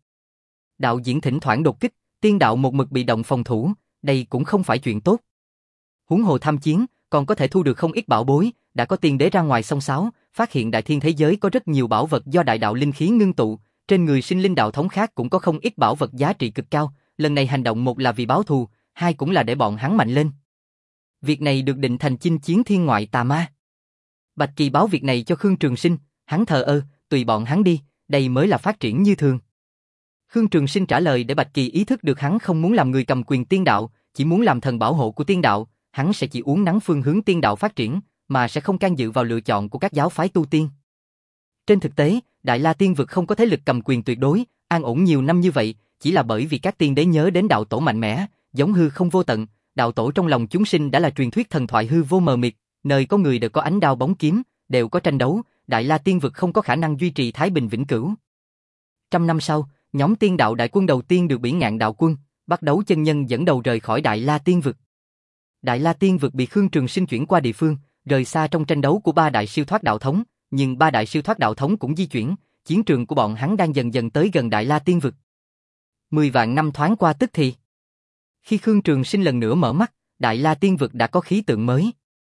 Đạo diễn thỉnh thoảng đột kích, tiên đạo một mực bị động phòng thủ, đây cũng không phải chuyện tốt. Huống hồ tham chiến, còn có thể thu được không ít bảo bối, đã có tiên đế ra ngoài xông xáo, phát hiện đại thiên thế giới có rất nhiều bảo vật do đại đạo linh khí ngưng tụ, trên người sinh linh đạo thống khác cũng có không ít bảo vật giá trị cực cao, lần này hành động một là vì báo thù, hai cũng là để bọn hắn mạnh lên. Việc này được định thành chinh chiến thiên ngoại tà ma. Bạch Kỳ báo việc này cho Khương Trường Sinh, hắn thờ ơ, tùy bọn hắn đi, đây mới là phát triển như thường. Khương Trường Sinh trả lời để Bạch Kỳ ý thức được hắn không muốn làm người cầm quyền tiên đạo, chỉ muốn làm thần bảo hộ của tiên đạo, hắn sẽ chỉ uốn nắn phương hướng tiên đạo phát triển, mà sẽ không can dự vào lựa chọn của các giáo phái tu tiên. Trên thực tế, Đại La tiên vực không có thế lực cầm quyền tuyệt đối, an ổn nhiều năm như vậy, chỉ là bởi vì các tiên đế nhớ đến đạo tổ mạnh mẽ, giống hư không vô tận, đạo tổ trong lòng chúng sinh đã là truyền thuyết thần thoại hư vô mờ mịt, nơi có người đều có ánh đao bóng kiếm, đều có tranh đấu, Đại La tiên vực không có khả năng duy trì thái bình vĩnh cửu. Trăm năm sau, nhóm tiên đạo đại quân đầu tiên được Bỉ Ngạn đạo quân, bắt đấu chân nhân dẫn đầu rời khỏi Đại La tiên vực. Đại La tiên vực bị Khương Trường Sinh chuyển qua địa phương, rời xa trong tranh đấu của ba đại siêu thoát đạo thống, nhưng ba đại siêu thoát đạo thống cũng di chuyển, chiến trường của bọn hắn đang dần dần tới gần Đại La tiên vực. Mười vạn năm thoáng qua tức thì. Khi Khương Trường Sinh lần nữa mở mắt, Đại La tiên vực đã có khí tượng mới.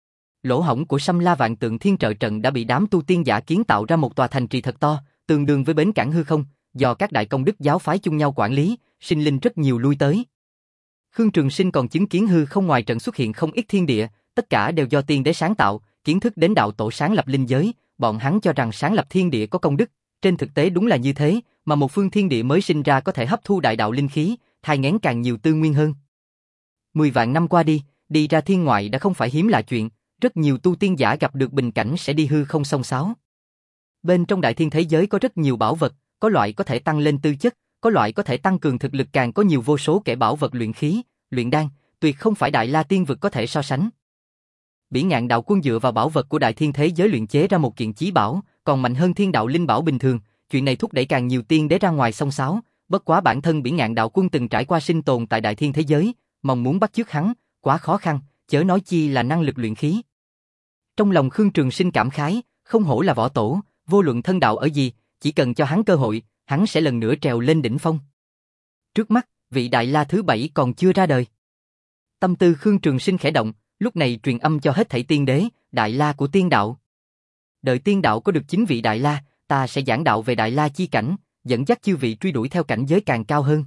Lỗ hổng của Sâm La Vạn Tượng Thiên Trợ Trận đã bị đám tu tiên giả kiến tạo ra một tòa thành trì thật to, tương đương với bến cảng hư không, do các đại công đức giáo phái chung nhau quản lý, sinh linh rất nhiều lui tới. Khương Trường Sinh còn chứng kiến hư không ngoài trận xuất hiện không ít thiên địa, tất cả đều do tiên đế sáng tạo, kiến thức đến đạo tổ sáng lập linh giới, bọn hắn cho rằng sáng lập thiên địa có công đức, trên thực tế đúng là như thế, mà một phương thiên địa mới sinh ra có thể hấp thu đại đạo linh khí, thai nghén càng nhiều tư nguyên hơn. Mười vạn năm qua đi, đi ra thiên ngoại đã không phải hiếm lạ chuyện, rất nhiều tu tiên giả gặp được bình cảnh sẽ đi hư không xông xáo. Bên trong đại thiên thế giới có rất nhiều bảo vật, có loại có thể tăng lên tư chất, có loại có thể tăng cường thực lực, càng có nhiều vô số kẻ bảo vật luyện khí, luyện đan, tuyệt không phải Đại La tiên vực có thể so sánh. Bỉ Ngạn đạo quân dựa vào bảo vật của đại thiên thế giới luyện chế ra một kiện chí bảo, còn mạnh hơn thiên đạo linh bảo bình thường, chuyện này thúc đẩy càng nhiều tiên đế ra ngoài xông xáo, bất quá bản thân Bỉ Ngạn đạo quân từng trải qua sinh tồn tại đại thiên thế giới, mong muốn bắt chước hắn, quá khó khăn, chớ nói chi là năng lực luyện khí. Trong lòng Khương Trường Sinh cảm khái, không hổ là võ tổ, vô luận thân đạo ở gì, chỉ cần cho hắn cơ hội, hắn sẽ lần nữa trèo lên đỉnh phong. Trước mắt, vị Đại La thứ bảy còn chưa ra đời. Tâm tư Khương Trường Sinh khẽ động, lúc này truyền âm cho hết thảy tiên đế, Đại La của tiên đạo. Đợi tiên đạo có được chín vị Đại La, ta sẽ giảng đạo về Đại La chi cảnh, dẫn dắt chư vị truy đuổi theo cảnh giới càng cao hơn.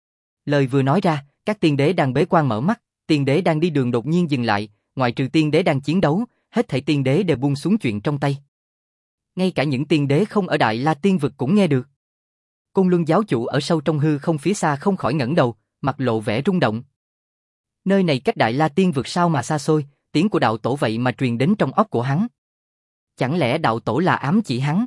Lời vừa nói ra, các tiên đế đang bế quan mở mắt, tiên đế đang đi đường đột nhiên dừng lại, ngoại trừ tiên đế đang chiến đấu, hết thảy tiên đế đều buông xuống chuyện trong tay. Ngay cả những tiên đế không ở Đại La tiên vực cũng nghe được. Côn Luân giáo chủ ở sâu trong hư không phía xa không khỏi ngẩng đầu, mặt lộ vẻ rung động. Nơi này cách Đại La tiên vực sao mà xa xôi, tiếng của đạo tổ vậy mà truyền đến trong óc của hắn. Chẳng lẽ đạo tổ là ám chỉ hắn?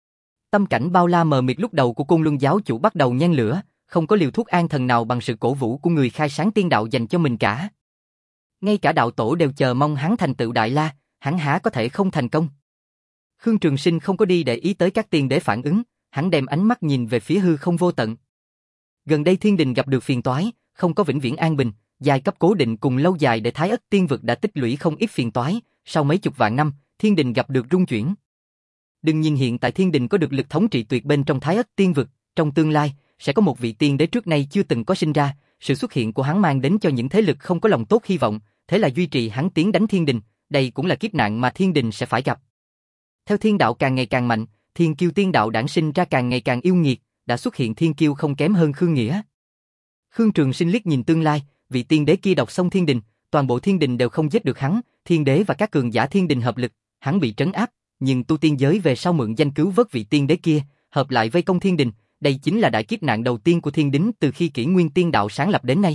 Tâm cảnh bao la mờ mịt lúc đầu của Côn Luân giáo chủ bắt đầu nhen lửa, không có liều thuốc an thần nào bằng sự cổ vũ của người khai sáng tiên đạo dành cho mình cả. Ngay cả đạo tổ đều chờ mong hắn thành tựu Đại La, hắn há có thể không thành công. Khương Trường Sinh không có đi để ý tới các tiên đế phản ứng, hắn đem ánh mắt nhìn về phía hư không vô tận. Gần đây thiên đình gặp được phiền toái, không có vĩnh viễn an bình, giai cấp cố định cùng lâu dài để Thái Ất tiên vực đã tích lũy không ít phiền toái, sau mấy chục vạn năm, thiên đình gặp được rung chuyển. Đừng nhìn hiện tại thiên đình có được lực thống trị tuyệt bên trong Thái Ất tiên vực, trong tương lai sẽ có một vị tiên đế trước nay chưa từng có sinh ra, sự xuất hiện của hắn mang đến cho những thế lực không có lòng tốt hy vọng, thế là duy trì hắn tiến đánh thiên đình, đây cũng là kiếp nạn mà thiên đình sẽ phải gặp. Theo thiên đạo càng ngày càng mạnh, thiên kiêu tiên đạo đản sinh ra càng ngày càng yêu nghiệt, đã xuất hiện thiên kiêu không kém hơn Khương Nghĩa. Khương Trường Sinh liếc nhìn tương lai, vị tiên đế kia độc xong thiên đình, toàn bộ thiên đình đều không giết được hắn, thiên đế và các cường giả thiên đình hợp lực, hắn bị trấn áp, nhưng tu tiên giới về sau mượn danh cứu vớt vị tiên đế kia, hợp lại vây công thiên đình, đây chính là đại kiếp nạn đầu tiên của thiên đính từ khi kỷ nguyên tiên đạo sáng lập đến nay.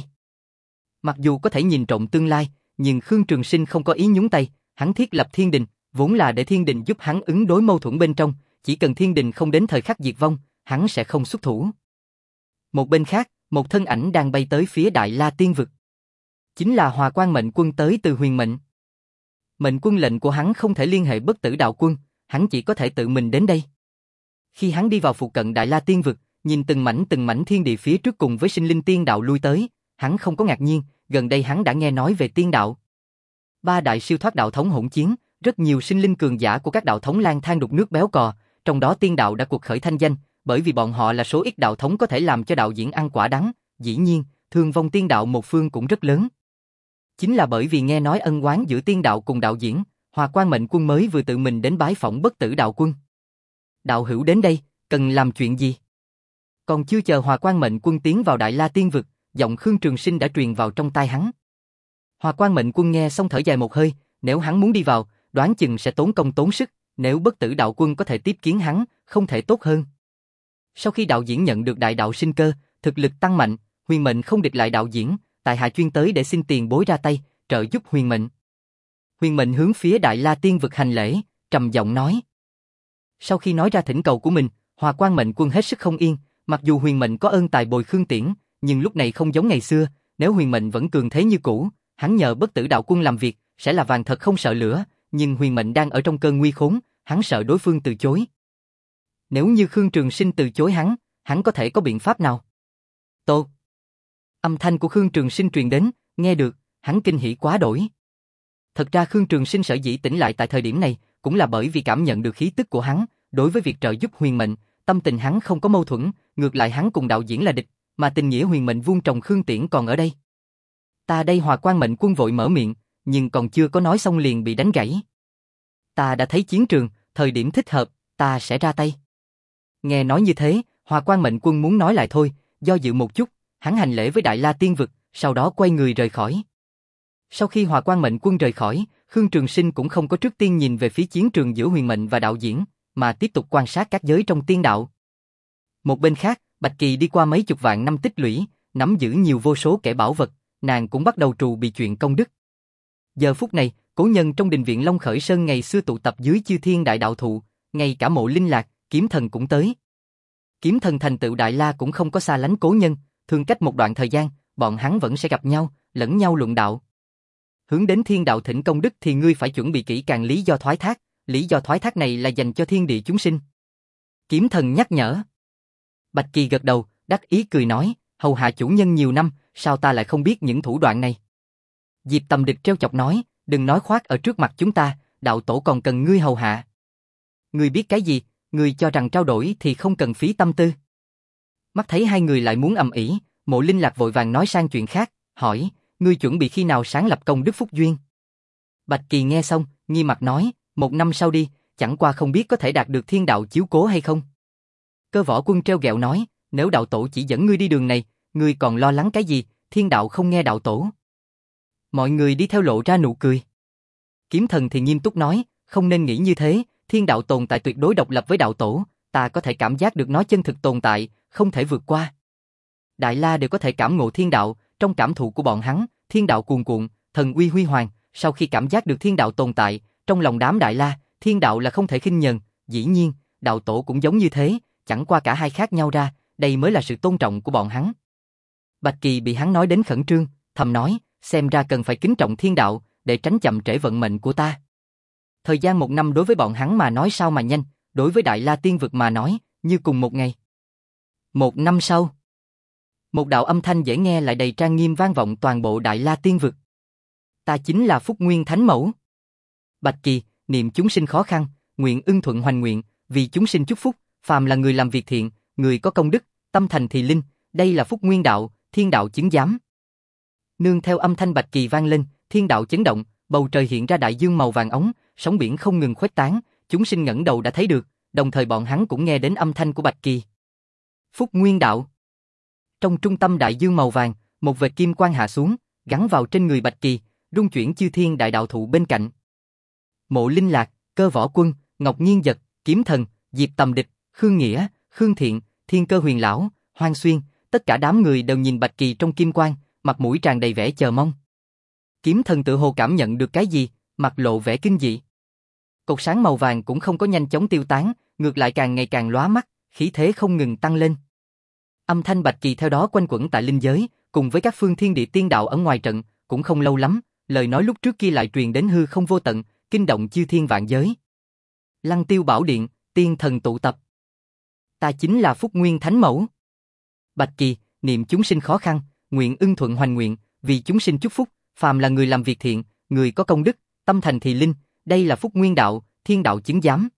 Mặc dù có thể nhìn trộm tương lai, nhưng Khương Trường Sinh không có ý nhúng tay, hắn thiết lập thiên đình, vốn là để thiên đình giúp hắn ứng đối mâu thuẫn bên trong, chỉ cần thiên đình không đến thời khắc diệt vong, hắn sẽ không xuất thủ. Một bên khác, một thân ảnh đang bay tới phía Đại La tiên vực. Chính là Hòa Quang Mệnh Quân tới từ Huyền Mệnh. Mệnh Quân lệnh của hắn không thể liên hệ Bất Tử Đạo Quân, hắn chỉ có thể tự mình đến đây. Khi hắn đi vào phụ cận Đại La tiên vực, nhìn từng mảnh từng mảnh thiên địa phía trước cùng với sinh linh tiên đạo lui tới, hắn không có ngạc nhiên, gần đây hắn đã nghe nói về tiên đạo. Ba đại siêu thoát đạo thống hỗn chiến, rất nhiều sinh linh cường giả của các đạo thống lang thang đục nước béo cò, trong đó tiên đạo đã cuộc khởi thanh danh, bởi vì bọn họ là số ít đạo thống có thể làm cho đạo diễn ăn quả đắng, dĩ nhiên, thương vong tiên đạo một phương cũng rất lớn. Chính là bởi vì nghe nói ân oán giữa tiên đạo cùng đạo diễn, Hòa Quang Mệnh Quân mới vừa tự mình đến bái phỏng Bất Tử Đạo Quân. Đạo hữu đến đây, cần làm chuyện gì? Còn chưa chờ Hòa Quang Mệnh Quân tiến vào Đại La tiên vực, giọng Khương Trường Sinh đã truyền vào trong tai hắn. Hòa Quang Mệnh Quân nghe xong thở dài một hơi, nếu hắn muốn đi vào, đoán chừng sẽ tốn công tốn sức, nếu Bất Tử Đạo Quân có thể tiếp kiến hắn, không thể tốt hơn. Sau khi đạo diễn nhận được đại đạo sinh cơ, thực lực tăng mạnh, Huyền Mệnh không địch lại đạo diễn, tại hạ chuyên tới để xin tiền bối ra tay, trợ giúp Huyền Mệnh. Huyền Mệnh hướng phía Đại La tiên vực hành lễ, trầm giọng nói. Sau khi nói ra thỉnh cầu của mình, Hòa Quang Mệnh Quân hết sức không yên, mặc dù Huyền Mệnh có ơn tài bồi Khương Tiễn, nhưng lúc này không giống ngày xưa, nếu Huyền Mệnh vẫn cường thế như cũ, hắn nhờ Bất Tử Đạo Quân làm việc, sẽ là vàng thật không sợ lửa, nhưng Huyền Mệnh đang ở trong cơn nguy khốn, hắn sợ đối phương từ chối. Nếu như Khương Trường Sinh từ chối hắn, hắn có thể có biện pháp nào? Tốt. Âm thanh của Khương Trường Sinh truyền đến, nghe được, hắn kinh hỉ quá đổi. Thật ra Khương Trường Sinh sở dĩ tỉnh lại tại thời điểm này, cũng là bởi vì cảm nhận được khí tức của hắn, đối với việc trợ giúp Huyền Mệnh, tâm tình hắn không có mâu thuẫn, ngược lại hắn cùng đạo diễn là địch, mà tình nghĩa Huyền Mệnh vuông trồng Khương Tiễn còn ở đây. Ta đây Hòa Quang Mệnh Quân vội mở miệng, nhưng còn chưa có nói xong liền bị đánh gãy. Ta đã thấy chiến trường, thời điểm thích hợp, ta sẽ ra tay. Nghe nói như thế, Hòa Quang Mệnh Quân muốn nói lại thôi, do dự một chút, hắn hành lễ với Đại La tiên vực, sau đó quay người rời khỏi. Sau khi Hòa Quang Mệnh Quân rời khỏi, Khương Trường Sinh cũng không có trước tiên nhìn về phía chiến trường giữa Huyền Mệnh và đạo diễn, mà tiếp tục quan sát các giới trong tiên đạo. Một bên khác, Bạch Kỳ đi qua mấy chục vạn năm tích lũy, nắm giữ nhiều vô số kẻ bảo vật, nàng cũng bắt đầu trù bị chuyện công đức. Giờ phút này, cố nhân trong đình viện Long Khởi Sơn ngày xưa tụ tập dưới chư thiên đại đạo thụ, ngay cả Mộ Linh Lạc, Kiếm Thần cũng tới. Kiếm Thần thành tựu Đại La cũng không có xa lánh cố nhân, thường cách một đoạn thời gian, bọn hắn vẫn sẽ gặp nhau, lẫn nhau luận đạo. Hướng đến thiên đạo thỉnh công đức thì ngươi phải chuẩn bị kỹ càng lý do thoái thác, lý do thoái thác này là dành cho thiên địa chúng sinh. Kiếm Thần nhắc nhở. Bạch Kỳ gật đầu, đắc ý cười nói, hầu hạ chủ nhân nhiều năm, sao ta lại không biết những thủ đoạn này? Diệp Tầm Địch trêu chọc nói, đừng nói khoác ở trước mặt chúng ta, đạo tổ còn cần ngươi hầu hạ. Ngươi biết cái gì, ngươi cho rằng trao đổi thì không cần phí tâm tư. Mắt thấy hai người lại muốn ầm ĩ, Mộ Linh Lạc vội vàng nói sang chuyện khác, hỏi, ngươi chuẩn bị khi nào sáng lập công đức phúc duyên? Bạch Kỳ nghe xong, nghi mặt nói, một năm sau đi, chẳng qua không biết có thể đạt được thiên đạo chiếu cố hay không. Cơ Võ Quân treo gẹo nói, nếu đạo tổ chỉ dẫn ngươi đi đường này, ngươi còn lo lắng cái gì, thiên đạo không nghe đạo tổ. Mọi người đi theo lộ ra nụ cười. Kiếm Thần thì nghiêm túc nói, không nên nghĩ như thế, thiên đạo tồn tại tuyệt đối độc lập với đạo tổ, ta có thể cảm giác được nó chân thực tồn tại, không thể vượt qua. Đại La đều có thể cảm ngộ thiên đạo, trong cảm thụ của bọn hắn, thiên đạo cuồn cuộn, thần uy huy hoàng, sau khi cảm giác được thiên đạo tồn tại, trong lòng đám Đại La, thiên đạo là không thể khinh nhờn, dĩ nhiên, đạo tổ cũng giống như thế, chẳng qua cả hai khác nhau ra, đây mới là sự tôn trọng của bọn hắn. Bạch Kỳ bị hắn nói đến khẩn trương, thầm nói, xem ra cần phải kính trọng thiên đạo, để tránh chậm trễ vận mệnh của ta. Thời gian một năm đối với bọn hắn mà nói sao mà nhanh, đối với Đại La Tiên Vực mà nói, như cùng một ngày. Một năm sau, một đạo âm thanh dễ nghe lại đầy trang nghiêm vang vọng toàn bộ Đại La Tiên Vực. Ta chính là Phúc Nguyên Thánh Mẫu. Bạch Kỳ, niệm chúng sinh khó khăn, nguyện ưng thuận hoành nguyện, vì chúng sinh chúc phúc, phàm là người làm việc thiện, người có công đức, tâm thành thì linh, đây là Phúc Nguyên đạo, thiên đạo chứng giám. Nương theo âm thanh Bạch Kỳ vang lên, thiên đạo chấn động, bầu trời hiện ra đại dương màu vàng óng, sóng biển không ngừng khuếch tán, chúng sinh ngẩng đầu đã thấy được, đồng thời bọn hắn cũng nghe đến âm thanh của Bạch Kỳ. Phúc Nguyên đạo. Trong trung tâm đại dương màu vàng, một vệt kim quang hạ xuống, gắn vào trên người Bạch Kỳ, rung chuyển chư thiên đại đạo thụ bên cạnh. Mộ Linh Lạc, Cơ Võ Quân, Ngọc Nhiên Dật, Kiếm Thần, Diệp Tầm Địch, Khương Nghĩa, Khương Thiện, Thiên Cơ Huyền Lão, Hoang Xuyên, tất cả đám người đều nhìn Bạch Kỳ trong kim quang, mặt mũi tràn đầy vẻ chờ mong. Kiếm Thần tự hồ cảm nhận được cái gì, mặt lộ vẻ kinh dị. Cột sáng màu vàng cũng không có nhanh chóng tiêu tán, ngược lại càng ngày càng lóa mắt, khí thế không ngừng tăng lên. Âm thanh Bạch Kỳ theo đó quanh quẩn tại linh giới, cùng với các phương thiên địa tiên đạo ở ngoài trận, cũng không lâu lắm, lời nói lúc trước kia lại truyền đến hư không vô tận, kinh động chư thiên vạn giới. Lăng Tiêu Bảo Điện, tiên thần tụ tập. Ta chính là Phúc Nguyên Thánh Mẫu. Bạch Kỳ, niệm chúng sinh khó khăn, nguyện ưng thuận hoành nguyện, vì chúng sinh chúc phúc, phàm là người làm việc thiện, người có công đức, tâm thành thì linh, đây là Phúc Nguyên đạo, thiên đạo chứng giám.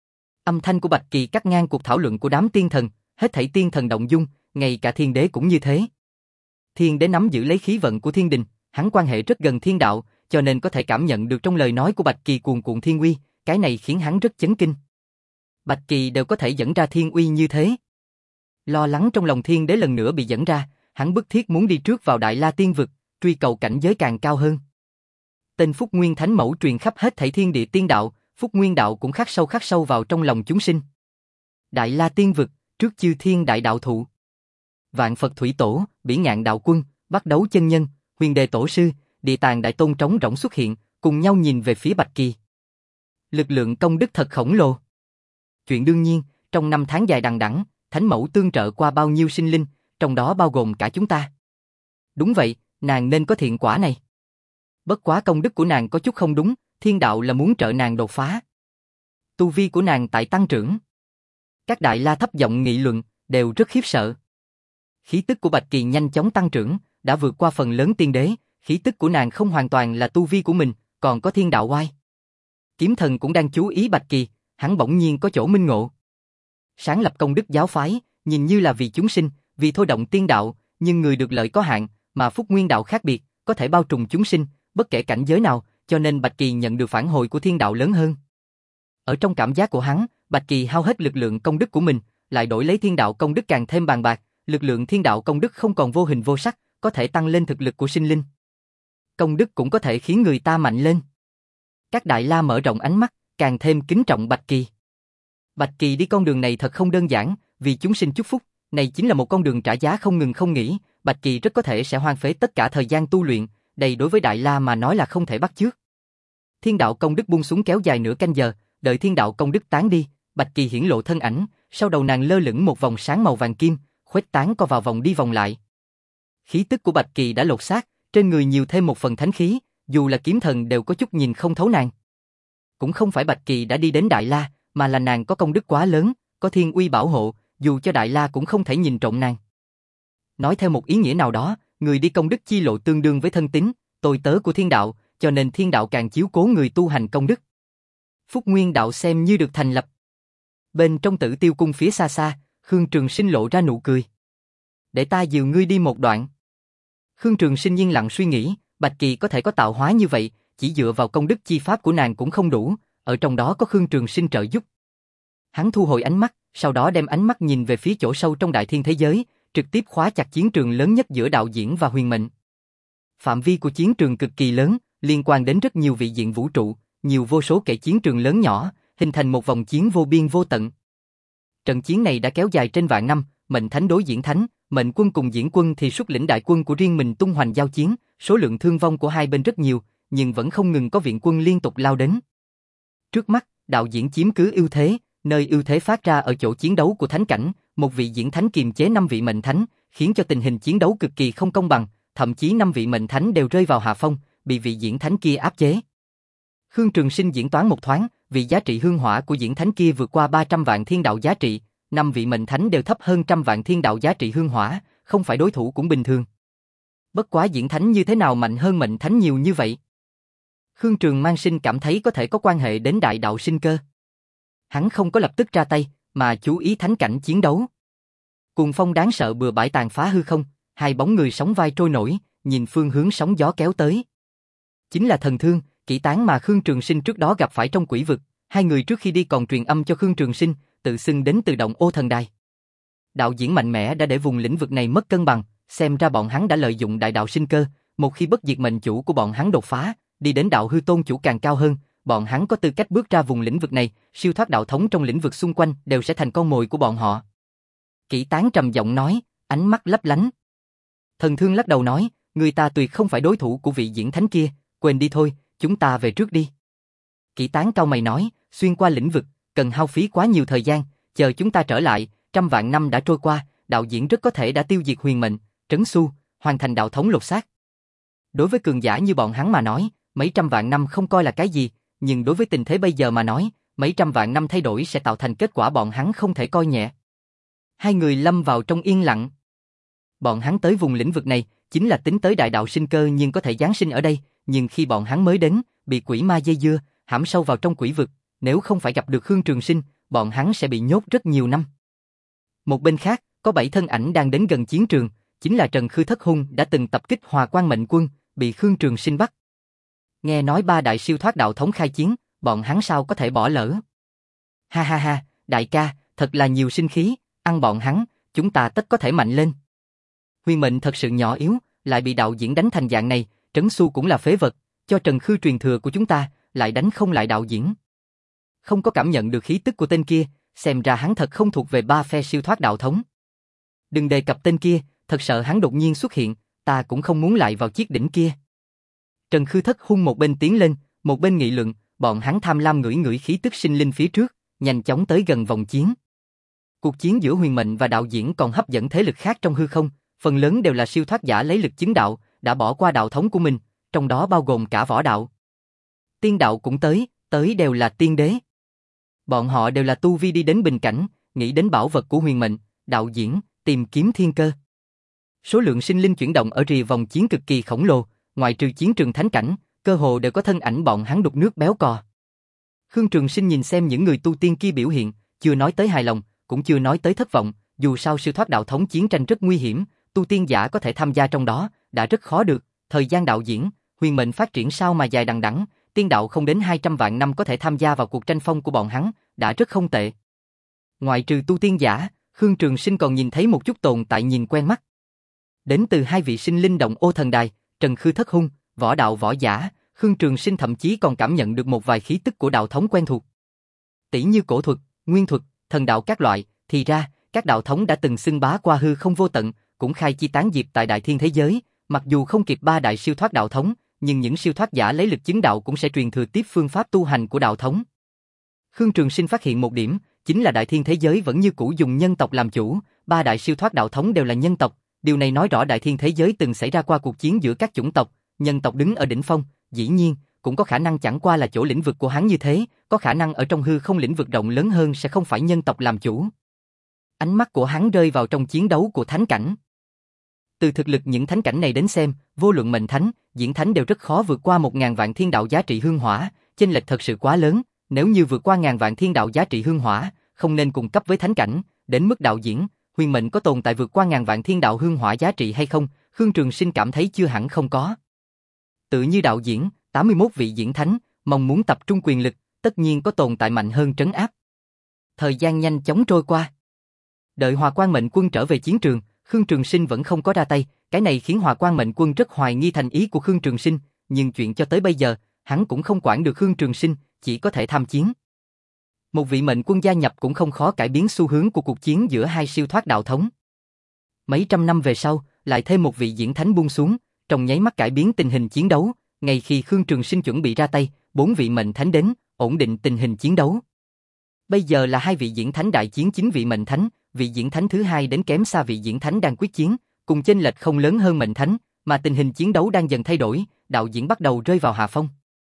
Âm thanh của Bạch Kỳ cắt ngang cuộc thảo luận của đám tiên thần, hết thảy tiên thần động dung, ngay cả thiên đế cũng như thế. Thiên đế nắm giữ lấy khí vận của thiên đình, hắn quan hệ rất gần thiên đạo, cho nên có thể cảm nhận được trong lời nói của Bạch Kỳ cuồn cuộn thiên uy, cái này khiến hắn rất chấn kinh. Bạch Kỳ đều có thể dẫn ra thiên uy như thế. Lo lắng trong lòng thiên đế lần nữa bị dẫn ra, hắn bức thiết muốn đi trước vào Đại La Tiên Vực, truy cầu cảnh giới càng cao hơn. Tên Phúc Nguyên Thánh Mẫu truyền khắp hết thảy thiên địa tiên đạo, Phúc Nguyên đạo cũng khắc sâu khắc sâu vào trong lòng chúng sinh. Đại La Tiên Vực, trước chư thiên đại đạo thụ. Vạn Phật Thủy Tổ, Bỉ Ngạn Đạo Quân, Bắt Đấu Chân Nhân, Huyền Đề Tổ Sư, Địa Tàng Đại Tôn trống rỗng xuất hiện, cùng nhau nhìn về phía Bạch Kỳ. Lực lượng công đức thật khổng lồ. Chuyện đương nhiên, trong năm tháng dài đằng đẵng, Thánh Mẫu tương trợ qua bao nhiêu sinh linh, trong đó bao gồm cả chúng ta. Đúng vậy, nàng nên có thiện quả này. Bất quá công đức của nàng có chút không đúng, thiên đạo là muốn trợ nàng đột phá. Tu vi của nàng tại tăng trưởng. Các đại la thấp giọng nghị luận, đều rất khiếp sợ. Khí tức của Bạch Kỳ nhanh chóng tăng trưởng, đã vượt qua phần lớn tiên đế, khí tức của nàng không hoàn toàn là tu vi của mình, còn có thiên đạo oai. Kiếm Thần cũng đang chú ý Bạch Kỳ, hắn bỗng nhiên có chỗ minh ngộ. Sáng lập công đức giáo phái, nhìn như là vì chúng sinh, vì thôi động tiên đạo, nhưng người được lợi có hạn, mà Phúc Nguyên đạo khác biệt, có thể bao trùm chúng sinh, bất kể cảnh giới nào, cho nên Bạch Kỳ nhận được phản hồi của thiên đạo lớn hơn. Ở trong cảm giác của hắn, Bạch Kỳ hao hết lực lượng công đức của mình, lại đổi lấy thiên đạo công đức càng thêm bàn bạc, lực lượng thiên đạo công đức không còn vô hình vô sắc, có thể tăng lên thực lực của sinh linh. Công đức cũng có thể khiến người ta mạnh lên. Các đại la mở rộng ánh mắt, càng thêm kính trọng Bạch Kỳ. Bạch Kỳ đi con đường này thật không đơn giản, vì chúng sinh chúc phúc, này chính là một con đường trả giá không ngừng không nghỉ, Bạch Kỳ rất có thể sẽ hoang phế tất cả thời gian tu luyện, đây đối với đại la mà nói là không thể bắt chước. Thiên đạo công đức buông xuống kéo dài nửa canh giờ, đợi thiên đạo công đức tán đi, Bạch Kỳ hiển lộ thân ảnh, sau đầu nàng lơ lửng một vòng sáng màu vàng kim, khuếch tán co vào vòng đi vòng lại. Khí tức của Bạch Kỳ đã lột xác, trên người nhiều thêm một phần thánh khí, dù là Kiếm Thần đều có chút nhìn không thấu nàng. Cũng không phải Bạch Kỳ đã đi đến Đại La, mà là nàng có công đức quá lớn, có thiên uy bảo hộ, dù cho Đại La cũng không thể nhìn trộm nàng. Nói theo một ý nghĩa nào đó, người đi công đức chi lộ tương đương với thân tín, tôi tớ của thiên đạo, cho nên thiên đạo càng chiếu cố người tu hành công đức. Phúc Nguyên đạo xem như được thành lập. Bên trong Tử Tiêu cung phía xa xa, Khương Trường Sinh lộ ra nụ cười. Để ta dìu ngươi đi một đoạn. Khương Trường Sinh yên lặng suy nghĩ, Bạch Kỳ có thể có tạo hóa như vậy, chỉ dựa vào công đức chi pháp của nàng cũng không đủ, ở trong đó có Khương Trường Sinh trợ giúp. Hắn thu hồi ánh mắt, sau đó đem ánh mắt nhìn về phía chỗ sâu trong đại thiên thế giới, trực tiếp khóa chặt chiến trường lớn nhất giữa đạo diễn và huyền mệnh. Phạm vi của chiến trường cực kỳ lớn, liên quan đến rất nhiều vị diện vũ trụ, nhiều vô số kể chiến trường lớn nhỏ, hình thành một vòng chiến vô biên vô tận. Trận chiến này đã kéo dài trên vạn năm, mệnh thánh đối diễn thánh, mệnh quân cùng diễn quân thì xuất lĩnh đại quân của riêng mình tung hoành giao chiến, số lượng thương vong của hai bên rất nhiều, nhưng vẫn không ngừng có viện quân liên tục lao đến. Trước mắt, đạo diễn chiếm cứ ưu thế, nơi ưu thế phát ra ở chỗ chiến đấu của thánh cảnh, một vị diễn thánh kiềm chế năm vị mệnh thánh, khiến cho tình hình chiến đấu cực kỳ không công bằng, thậm chí năm vị mệnh thánh đều rơi vào hạ phong, bị vị diễn thánh kia áp chế. Khương Trường Sinh diễn toán một thoáng, vì giá trị hương hỏa của diễn thánh kia vượt qua ba trăm vạn thiên đạo giá trị, năm vị mệnh thánh đều thấp hơn trăm vạn thiên đạo giá trị hương hỏa, không phải đối thủ cũng bình thường. Bất quá diễn thánh như thế nào mạnh hơn mệnh thánh nhiều như vậy? Khương Trường Mang Sinh cảm thấy có thể có quan hệ đến đại đạo sinh cơ. Hắn không có lập tức ra tay, mà chú ý thánh cảnh chiến đấu. Cuồng phong đáng sợ bừa bãi tàn phá hư không, hai bóng người sóng vai trôi nổi, nhìn phương hướng sóng gió kéo tới. Chính là Thần Thương, Kỷ Tán mà Khương Trường Sinh trước đó gặp phải trong quỷ vực, hai người trước khi đi còn truyền âm cho Khương Trường Sinh, tự xưng đến từ động Ô Thần Đài. Đạo diễn mạnh mẽ đã để vùng lĩnh vực này mất cân bằng, xem ra bọn hắn đã lợi dụng đại đạo sinh cơ, một khi bất diệt mệnh chủ của bọn hắn đột phá, đi đến đạo hư tôn chủ càng cao hơn, bọn hắn có tư cách bước ra vùng lĩnh vực này, siêu thoát đạo thống trong lĩnh vực xung quanh đều sẽ thành con mồi của bọn họ. Kỷ Tán trầm giọng nói, ánh mắt lấp lánh. Thần Thương lắc đầu nói, người ta tuyệt không phải đối thủ của vị diễn thánh kia, quên đi thôi, chúng ta về trước đi. Kỷ Tán cau mày nói, xuyên qua lĩnh vực, cần hao phí quá nhiều thời gian, chờ chúng ta trở lại, trăm vạn năm đã trôi qua, đạo diễn rất có thể đã tiêu diệt huyền mệnh, trấn xu, hoàn thành đạo thống lột xác. Đối với cường giả như bọn hắn mà nói, mấy trăm vạn năm không coi là cái gì, nhưng đối với tình thế bây giờ mà nói, mấy trăm vạn năm thay đổi sẽ tạo thành kết quả bọn hắn không thể coi nhẹ. Hai người lâm vào trong yên lặng. Bọn hắn tới vùng lĩnh vực này, chính là tính tới đại đạo sinh cơ nhưng có thể giáng sinh ở đây, nhưng khi bọn hắn mới đến, bị quỷ ma dây dưa, hãm sâu vào trong quỷ vực, nếu không phải gặp được Khương Trường Sinh, bọn hắn sẽ bị nhốt rất nhiều năm. Một bên khác, có bảy thân ảnh đang đến gần chiến trường, chính là Trần Khư Thất Hung đã từng tập kích Hòa Quang Mệnh Quân, bị Khương Trường Sinh bắt. Nghe nói ba đại siêu thoát đạo thống khai chiến, bọn hắn sao có thể bỏ lỡ. Ha ha ha, đại ca, thật là nhiều sinh khí, ăn bọn hắn, chúng ta tất có thể mạnh lên. Huyền mệnh thật sự nhỏ yếu, lại bị đạo diễn đánh thành dạng này, Trấn Xu cũng là phế vật, cho Trần Khư truyền thừa của chúng ta, lại đánh không lại đạo diễn. Không có cảm nhận được khí tức của tên kia, xem ra hắn thật không thuộc về ba phe siêu thoát đạo thống. Đừng đề cập tên kia, thật sợ hắn đột nhiên xuất hiện, ta cũng không muốn lại vào chiếc đỉnh kia. Trần Khư Thất Hung một bên tiến lên, một bên nghị luận, bọn hắn tham lam ngửi ngửi khí tức sinh linh phía trước, nhanh chóng tới gần vòng chiến. Cuộc chiến giữa huyền mệnh và đạo diễn còn hấp dẫn thế lực khác trong hư không, phần lớn đều là siêu thoát giả lấy lực chứng đạo, đã bỏ qua đạo thống của mình, trong đó bao gồm cả võ đạo. Tiên đạo cũng tới, tới đều là tiên đế. Bọn họ đều là tu vi đi đến bình cảnh, nghĩ đến bảo vật của huyền mệnh, đạo diễn, tìm kiếm thiên cơ. Số lượng sinh linh chuyển động ở rìa vòng chiến cực kỳ khổng lồ, ngoại trừ chiến trường thánh cảnh, cơ hồ đều có thân ảnh bọn hắn đục nước béo cò. Khương Trường Sinh nhìn xem những người tu tiên kia biểu hiện, chưa nói tới hài lòng, cũng chưa nói tới thất vọng, dù sao siêu thoát đạo thống chiến tranh rất nguy hiểm, tu tiên giả có thể tham gia trong đó, đã rất khó được, thời gian đạo diễn, huyền mệnh phát triển sao mà dài đằng đẵng, tiên đạo không đến hai trăm vạn năm có thể tham gia vào cuộc tranh phong của bọn hắn, đã rất không tệ. Ngoại trừ tu tiên giả, Khương Trường Sinh còn nhìn thấy một chút tồn tại nhìn quen mắt. Đến từ hai vị sinh linh động Ô Thần Đài, Trần Khư Thất Hung, võ đạo võ giả, Khương Trường Sinh thậm chí còn cảm nhận được một vài khí tức của đạo thống quen thuộc. Tỷ như cổ thuật, nguyên thuật, thần đạo các loại, thì ra, các đạo thống đã từng xưng bá qua hư không vô tận, cũng khai chi tán diệp tại đại thiên thế giới, mặc dù không kịp ba đại siêu thoát đạo thống, nhưng những siêu thoát giả lấy lực chứng đạo cũng sẽ truyền thừa tiếp phương pháp tu hành của đạo thống. Khương Trường Sinh phát hiện một điểm, chính là đại thiên thế giới vẫn như cũ dùng nhân tộc làm chủ, ba đại siêu thoát đạo thống đều là nhân tộc, điều này nói rõ đại thiên thế giới từng xảy ra qua cuộc chiến giữa các chủng tộc, nhân tộc đứng ở đỉnh phong, dĩ nhiên, cũng có khả năng chẳng qua là chỗ lĩnh vực của hắn như thế, có khả năng ở trong hư không lĩnh vực rộng lớn hơn sẽ không phải nhân tộc làm chủ. Ánh mắt của hắn rơi vào trong chiến đấu của thánh cảnh. Từ thực lực những thánh cảnh này đến xem, vô luận mệnh thánh, diễn thánh đều rất khó vượt qua một ngàn vạn thiên đạo giá trị hương hỏa, chênh lệch thật sự quá lớn, nếu như vượt qua ngàn vạn thiên đạo giá trị hương hỏa, không nên cùng cấp với thánh cảnh, đến mức đạo diễn, huyền mệnh có tồn tại vượt qua ngàn vạn thiên đạo hương hỏa giá trị hay không, Khương Trường Sinh cảm thấy chưa hẳn không có. Tự như đạo diễn, tám mươi mốt vị diễn thánh, mong muốn tập trung quyền lực, tất nhiên có tồn tại mạnh hơn trấn áp. Thời gian nhanh chóng trôi qua. Đợi Hòa Quang Mệnh Quân trở về chiến trường, Khương Trường Sinh vẫn không có ra tay, cái này khiến Hòa Quang Mệnh Quân rất hoài nghi thành ý của Khương Trường Sinh, nhưng chuyện cho tới bây giờ, hắn cũng không quản được Khương Trường Sinh, chỉ có thể tham chiến. Một vị mệnh quân gia nhập cũng không khó cải biến xu hướng của cuộc chiến giữa hai siêu thoát đạo thống. Mấy trăm năm về sau, lại thêm một vị diễn thánh buông xuống, trong nháy mắt cải biến tình hình chiến đấu, ngay khi Khương Trường Sinh chuẩn bị ra tay, bốn vị mệnh thánh đến, ổn định tình hình chiến đấu. Bây giờ là hai vị diễn thánh đại chiến chín vị mệnh thánh, vị diễn thánh thứ hai đến kém xa vị diễn thánh đang quyết chiến, cùng chênh lệch không lớn hơn mệnh thánh, mà tình hình chiến đấu đang dần thay đổi, đạo diễn bắt đầu rơi vào hạ phong.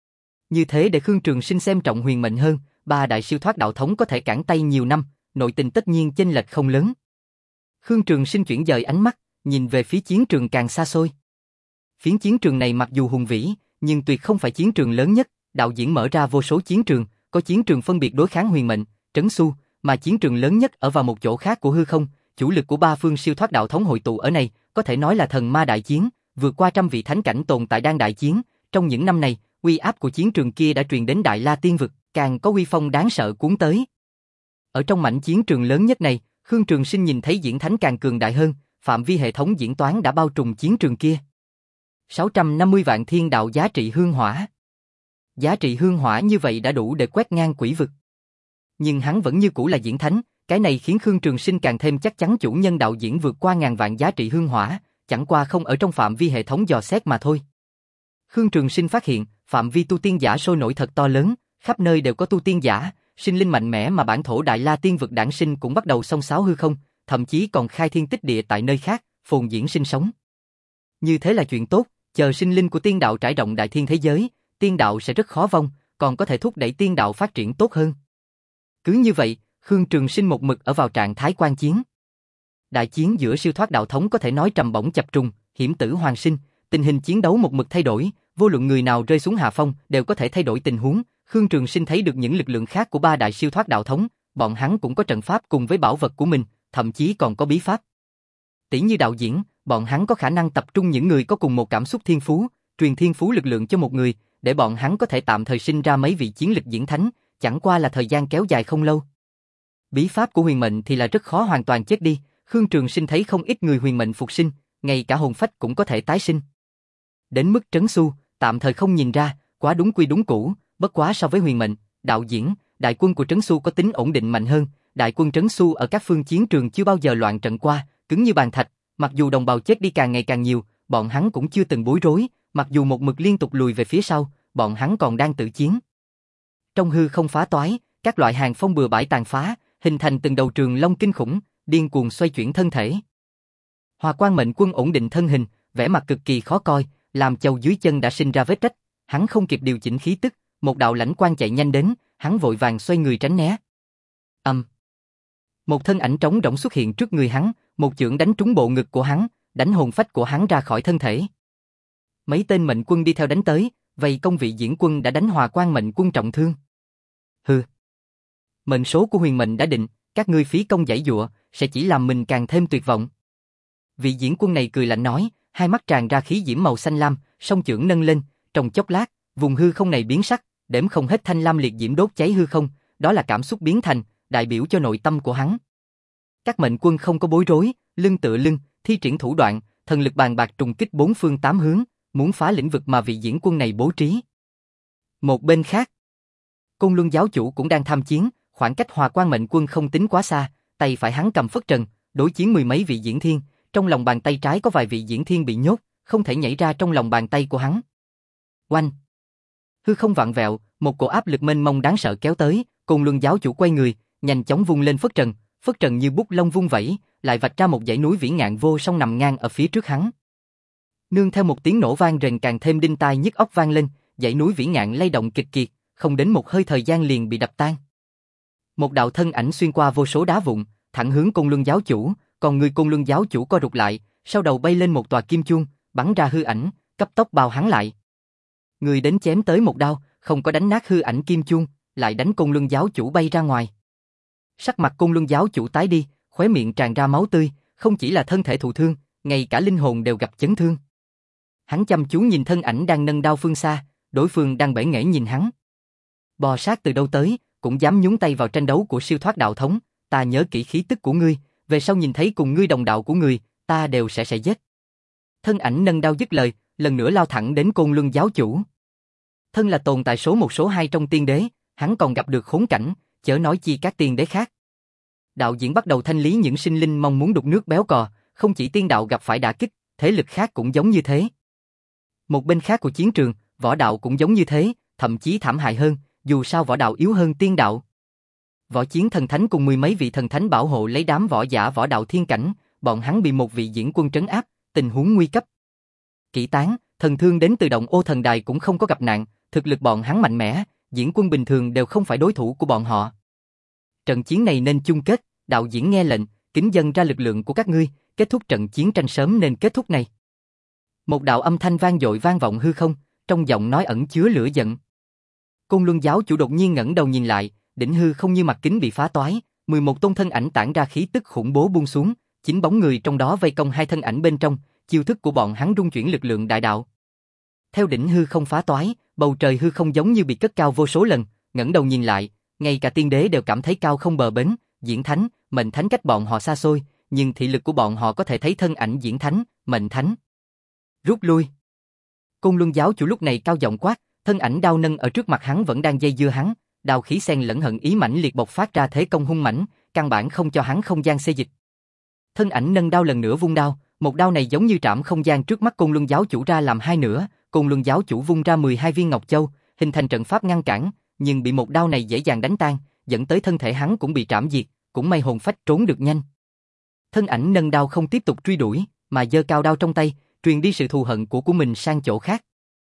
Như thế để Khương Trường Sinh xem trọng huyền mệnh hơn, ba đại siêu thoát đạo thống có thể cản tay nhiều năm, nội tình tất nhiên chênh lệch không lớn. Khương Trường Sinh chuyển dời ánh mắt, nhìn về phía chiến trường càng xa xôi. Phiến chiến trường này mặc dù hùng vĩ, nhưng tuyệt không phải chiến trường lớn nhất, đạo diễn mở ra vô số chiến trường, có chiến trường phân biệt đối kháng huyền mệnh, trấn xu, mà chiến trường lớn nhất ở vào một chỗ khác của hư không, chủ lực của ba phương siêu thoát đạo thống hội tụ ở này, có thể nói là thần ma đại chiến, vượt qua trăm vị thánh cảnh tồn tại đang đại chiến, trong những năm này, uy áp của chiến trường kia đã truyền đến Đại La Tiên vực, càng có uy phong đáng sợ cuốn tới. Ở trong mảnh chiến trường lớn nhất này, Khương Trường Sinh nhìn thấy diễn thánh càng cường đại hơn, phạm vi hệ thống diễn toán đã bao trùm chiến trường kia. sáu trăm năm mươi vạn thiên đạo giá trị hương hỏa. Giá trị hương hỏa như vậy đã đủ để quét ngang quỷ vực. Nhưng hắn vẫn như cũ là diễn thánh, cái này khiến Khương Trường Sinh càng thêm chắc chắn chủ nhân đạo diễn vượt qua ngàn vạn giá trị hương hỏa, chẳng qua không ở trong phạm vi hệ thống dò xét mà thôi. Khương Trường Sinh phát hiện, phạm vi tu tiên giả sôi nổi thật to lớn, khắp nơi đều có tu tiên giả, sinh linh mạnh mẽ mà bản thổ Đại La Tiên vực đản sinh cũng bắt đầu xông xáo hư không, thậm chí còn khai thiên tích địa tại nơi khác, phồn diễn sinh sống. Như thế là chuyện tốt, chờ sinh linh của tiên đạo trải rộng đại thiên thế giới, tiên đạo sẽ rất khó vong, còn có thể thúc đẩy tiên đạo phát triển tốt hơn. Cứ như vậy, Khương Trường Sinh một mực ở vào trạng thái quan chiến. Đại chiến giữa siêu thoát đạo thống có thể nói trầm bổng chập trùng, hiểm tử hoàn sinh, tình hình chiến đấu một mực thay đổi, vô luận người nào rơi xuống hạ phong đều có thể thay đổi tình huống. Khương Trường Sinh thấy được những lực lượng khác của ba đại siêu thoát đạo thống, bọn hắn cũng có trận pháp cùng với bảo vật của mình, thậm chí còn có bí pháp. Tỷ như đạo diễn, bọn hắn có khả năng tập trung những người có cùng một cảm xúc thiên phú, truyền thiên phú lực lượng cho một người, để bọn hắn có thể tạm thời sinh ra mấy vị chiến lực diễn thánh, chẳng qua là thời gian kéo dài không lâu. Bí pháp của huyền mệnh thì là rất khó hoàn toàn chết đi, Khương Trường Sinh thấy không ít người huyền mệnh phục sinh, ngay cả hồn phách cũng có thể tái sinh. Đến mức trấn xu, tạm thời không nhìn ra, quá đúng quy đúng cũ, bất quá so với huyền mệnh, đạo diễn, đại quân của trấn xu có tính ổn định mạnh hơn, đại quân trấn xu ở các phương chiến trường chưa bao giờ loạn trận qua, cứng như bàn thạch, mặc dù đồng bào chết đi càng ngày càng nhiều, bọn hắn cũng chưa từng bối rối, mặc dù một mực liên tục lùi về phía sau, bọn hắn còn đang tự chiến. Trong hư không phá toái, các loại hàng phong bừa bãi tàn phá, hình thành từng đầu trường long kinh khủng, điên cuồng xoay chuyển thân thể. Hòa Quang Mệnh Quân ổn định thân hình, vẻ mặt cực kỳ khó coi, làm châu dưới chân đã sinh ra vết rách, hắn không kịp điều chỉnh khí tức, một đạo lãnh quang chạy nhanh đến, hắn vội vàng xoay người tránh né. Âm. Um. Một thân ảnh trống rỗng xuất hiện trước người hắn, một chưởng đánh trúng bộ ngực của hắn, đánh hồn phách của hắn ra khỏi thân thể. Mấy tên mệnh quân đi theo đánh tới, vây công vị diễn quân đã đánh Hòa Quang Mệnh Quân trọng thương. Hừ. Mệnh số của huyền mệnh đã định, các ngươi phí công giãy giụa, sẽ chỉ làm mình càng thêm tuyệt vọng. Vị diễn quân này cười lạnh nói, hai mắt tràn ra khí diễm màu xanh lam, song chưởng nâng lên, trong chốc lát, vùng hư không này biến sắc, đếm không hết thanh lam liệt diễm đốt cháy hư không, đó là cảm xúc biến thành, đại biểu cho nội tâm của hắn. Các mệnh quân không có bối rối, lưng tựa lưng, thi triển thủ đoạn, thần lực bàn bạc trùng kích bốn phương tám hướng, muốn phá lĩnh vực mà vị diễn quân này bố trí. Một bên khác, Côn Luân giáo chủ cũng đang tham chiến, khoảng cách Hòa Quang Mệnh Quân không tính quá xa, tay phải hắn cầm phất trần, đối chiến mười mấy vị diễn thiên, trong lòng bàn tay trái có vài vị diễn thiên bị nhốt, không thể nhảy ra trong lòng bàn tay của hắn. Oanh! Hư không vặn vẹo, một cổ áp lực mênh mông đáng sợ kéo tới, Côn Luân giáo chủ quay người, nhanh chóng vung lên phất trần, phất trần như bút lông vung vẩy, lại vạch ra một dãy núi vĩ ngạn vô song nằm ngang ở phía trước hắn. Nương theo một tiếng nổ vang rền càng thêm đinh tai nhức óc vang lên, dãy núi vĩ ngạn lay động kịch kiệt, không đến một hơi thời gian liền bị đập tan. Một đạo thân ảnh xuyên qua vô số đá vụn, thẳng hướng Côn Luân giáo chủ, còn người Côn Luân giáo chủ co rụt lại, sau đầu bay lên một tòa kim chuông, bắn ra hư ảnh, cấp tốc bao hắn lại. Người đến chém tới một đao, không có đánh nát hư ảnh kim chuông, lại đánh Côn Luân giáo chủ bay ra ngoài. Sắc mặt Côn Luân giáo chủ tái đi, khóe miệng tràn ra máu tươi, không chỉ là thân thể thụ thương, ngay cả linh hồn đều gặp chấn thương. Hắn chăm chú nhìn thân ảnh đang nâng đao phương xa, đối phương đang bể nghễ nhìn hắn. Bò sát từ đâu tới, cũng dám nhúng tay vào tranh đấu của siêu thoát đạo thống, ta nhớ kỹ khí tức của ngươi, về sau nhìn thấy cùng ngươi đồng đạo của ngươi, ta đều sẽ sẽ giết. Thân ảnh nâng đao dứt lời, lần nữa lao thẳng đến Côn Luân giáo chủ. Thân là tồn tại số một số hai trong tiên đế, hắn còn gặp được khốn cảnh, chớ nói chi các tiên đế khác. Đạo diễn bắt đầu thanh lý những sinh linh mong muốn đục nước béo cò, không chỉ tiên đạo gặp phải đả kích, thế lực khác cũng giống như thế. Một bên khác của chiến trường, võ đạo cũng giống như thế, thậm chí thảm hại hơn, dù sao võ đạo yếu hơn tiên đạo. Võ chiến thần thánh cùng mười mấy vị thần thánh bảo hộ lấy đám võ giả võ đạo thiên cảnh, bọn hắn bị một vị diễn quân trấn áp, tình huống nguy cấp. Kỷ Tán, thần thương đến từ động Ô Thần Đài cũng không có gặp nạn, thực lực bọn hắn mạnh mẽ, diễn quân bình thường đều không phải đối thủ của bọn họ. Trận chiến này nên chung kết, đạo diễn nghe lệnh, kính dâng ra lực lượng của các ngươi, kết thúc trận chiến tranh sớm nên kết thúc này. Một đạo âm thanh vang dội vang vọng hư không, trong giọng nói ẩn chứa lửa giận. Côn Luân giáo chủ đột nhiên ngẩng đầu nhìn lại, đỉnh hư không như mặt kính bị phá toái, mười một tôn thân ảnh tản ra khí tức khủng bố buông xuống, chính bóng người trong đó vây công hai thân ảnh bên trong, chiêu thức của bọn hắn rung chuyển lực lượng đại đạo. Theo đỉnh hư không phá toái, bầu trời hư không giống như bị cất cao vô số lần, ngẩng đầu nhìn lại, ngay cả tiên đế đều cảm thấy cao không bờ bến, Diễn Thánh, Mệnh Thánh cách bọn họ xa xôi, nhưng thị lực của bọn họ có thể thấy thân ảnh Diễn Thánh, Mệnh Thánh. Rút lui. Côn Luân giáo chủ lúc này cao giọng quát, thân ảnh đao nâng ở trước mặt hắn vẫn đang dây dưa hắn, đao khí xen lẫn hận ý mãnh liệt bộc phát ra thế công hung mãnh, căn bản không cho hắn không gian xê dịch. Thân ảnh nâng đao lần nữa vung đao, một đao này giống như trảm không gian trước mắt Côn Luân giáo chủ ra làm hai nửa, Côn Luân giáo chủ vung ra mười hai viên ngọc châu, hình thành trận pháp ngăn cản, nhưng bị một đao này dễ dàng đánh tan, dẫn tới thân thể hắn cũng bị trảm diệt, cũng may hồn phách trốn được nhanh. Thân ảnh nâng đao không tiếp tục truy đuổi, mà giơ cao đao trong tay, truyền đi sự thù hận của của mình sang chỗ khác.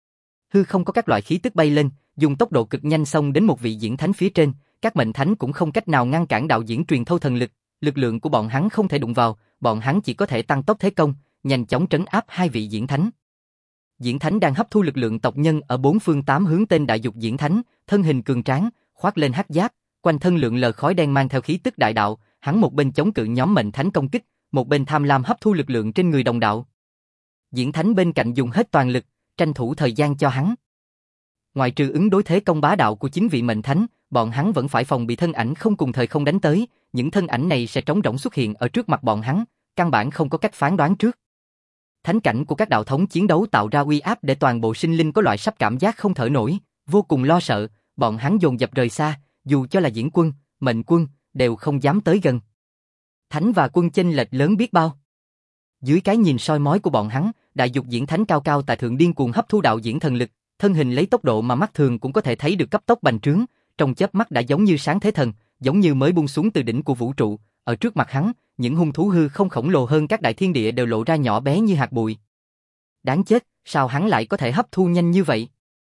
Hư không có các loại khí tức bay lên, dùng tốc độ cực nhanh xông đến một vị diễn thánh phía trên, các mệnh thánh cũng không cách nào ngăn cản đạo diễn truyền thâu thần lực, lực lượng của bọn hắn không thể đụng vào, bọn hắn chỉ có thể tăng tốc thế công, nhanh chóng trấn áp hai vị diễn thánh. Diễn thánh đang hấp thu lực lượng tộc nhân ở bốn phương tám hướng tên đại dục diễn thánh, thân hình cường tráng, khoác lên hắc giáp, quanh thân lượn lờ khói đen mang theo khí tức đại đạo, hắn một bên chống cự nhóm mệnh thánh công kích, một bên tham lam hấp thu lực lượng trên người đồng đạo. Diễn thánh bên cạnh dùng hết toàn lực, tranh thủ thời gian cho hắn. Ngoài trừ ứng đối thế công bá đạo của chính vị mệnh thánh, bọn hắn vẫn phải phòng bị thân ảnh không cùng thời không đánh tới, những thân ảnh này sẽ trống rỗng xuất hiện ở trước mặt bọn hắn, căn bản không có cách phán đoán trước. Thánh cảnh của các đạo thống chiến đấu tạo ra uy áp để toàn bộ sinh linh có loại sắp cảm giác không thở nổi, vô cùng lo sợ, bọn hắn dồn dập rời xa, dù cho là diễn quân, mệnh quân, đều không dám tới gần. Thánh và quân chênh lệch lớn biết bao. Dưới cái nhìn soi mói của bọn hắn, đại dục diễn thánh cao cao tại thượng điên cuồng hấp thu đạo diễn thần lực, thân hình lấy tốc độ mà mắt thường cũng có thể thấy được cấp tốc bành trướng, trong chớp mắt đã giống như sáng thế thần, giống như mới buông xuống từ đỉnh của vũ trụ, ở trước mặt hắn, những hung thú hư không khổng lồ hơn các đại thiên địa đều lộ ra nhỏ bé như hạt bụi. Đáng chết, sao hắn lại có thể hấp thu nhanh như vậy?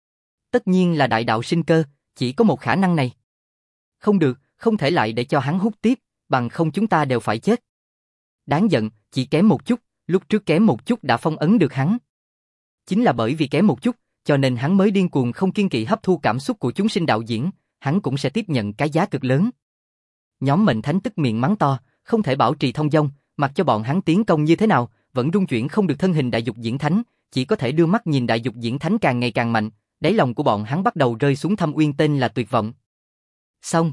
Tất nhiên là đại đạo sinh cơ, chỉ có một khả năng này. Không được, không thể lại để cho hắn hút tiếp, bằng không chúng ta đều phải chết. Đáng giận, chỉ kém một chút, lúc trước kém một chút đã phong ấn được hắn. Chính là bởi vì kém một chút, cho nên hắn mới điên cuồng không kiêng kỵ hấp thu cảm xúc của chúng sinh đạo diễn, hắn cũng sẽ tiếp nhận cái giá cực lớn. Nhóm mệnh thánh tức miệng mắng to, không thể bảo trì thông dong, mặc cho bọn hắn tiến công như thế nào, vẫn rung chuyển không được thân hình đại dục diễn thánh, chỉ có thể đưa mắt nhìn đại dục diễn thánh càng ngày càng mạnh, đáy lòng của bọn hắn bắt đầu rơi xuống thâm uyên tên là tuyệt vọng. Xong.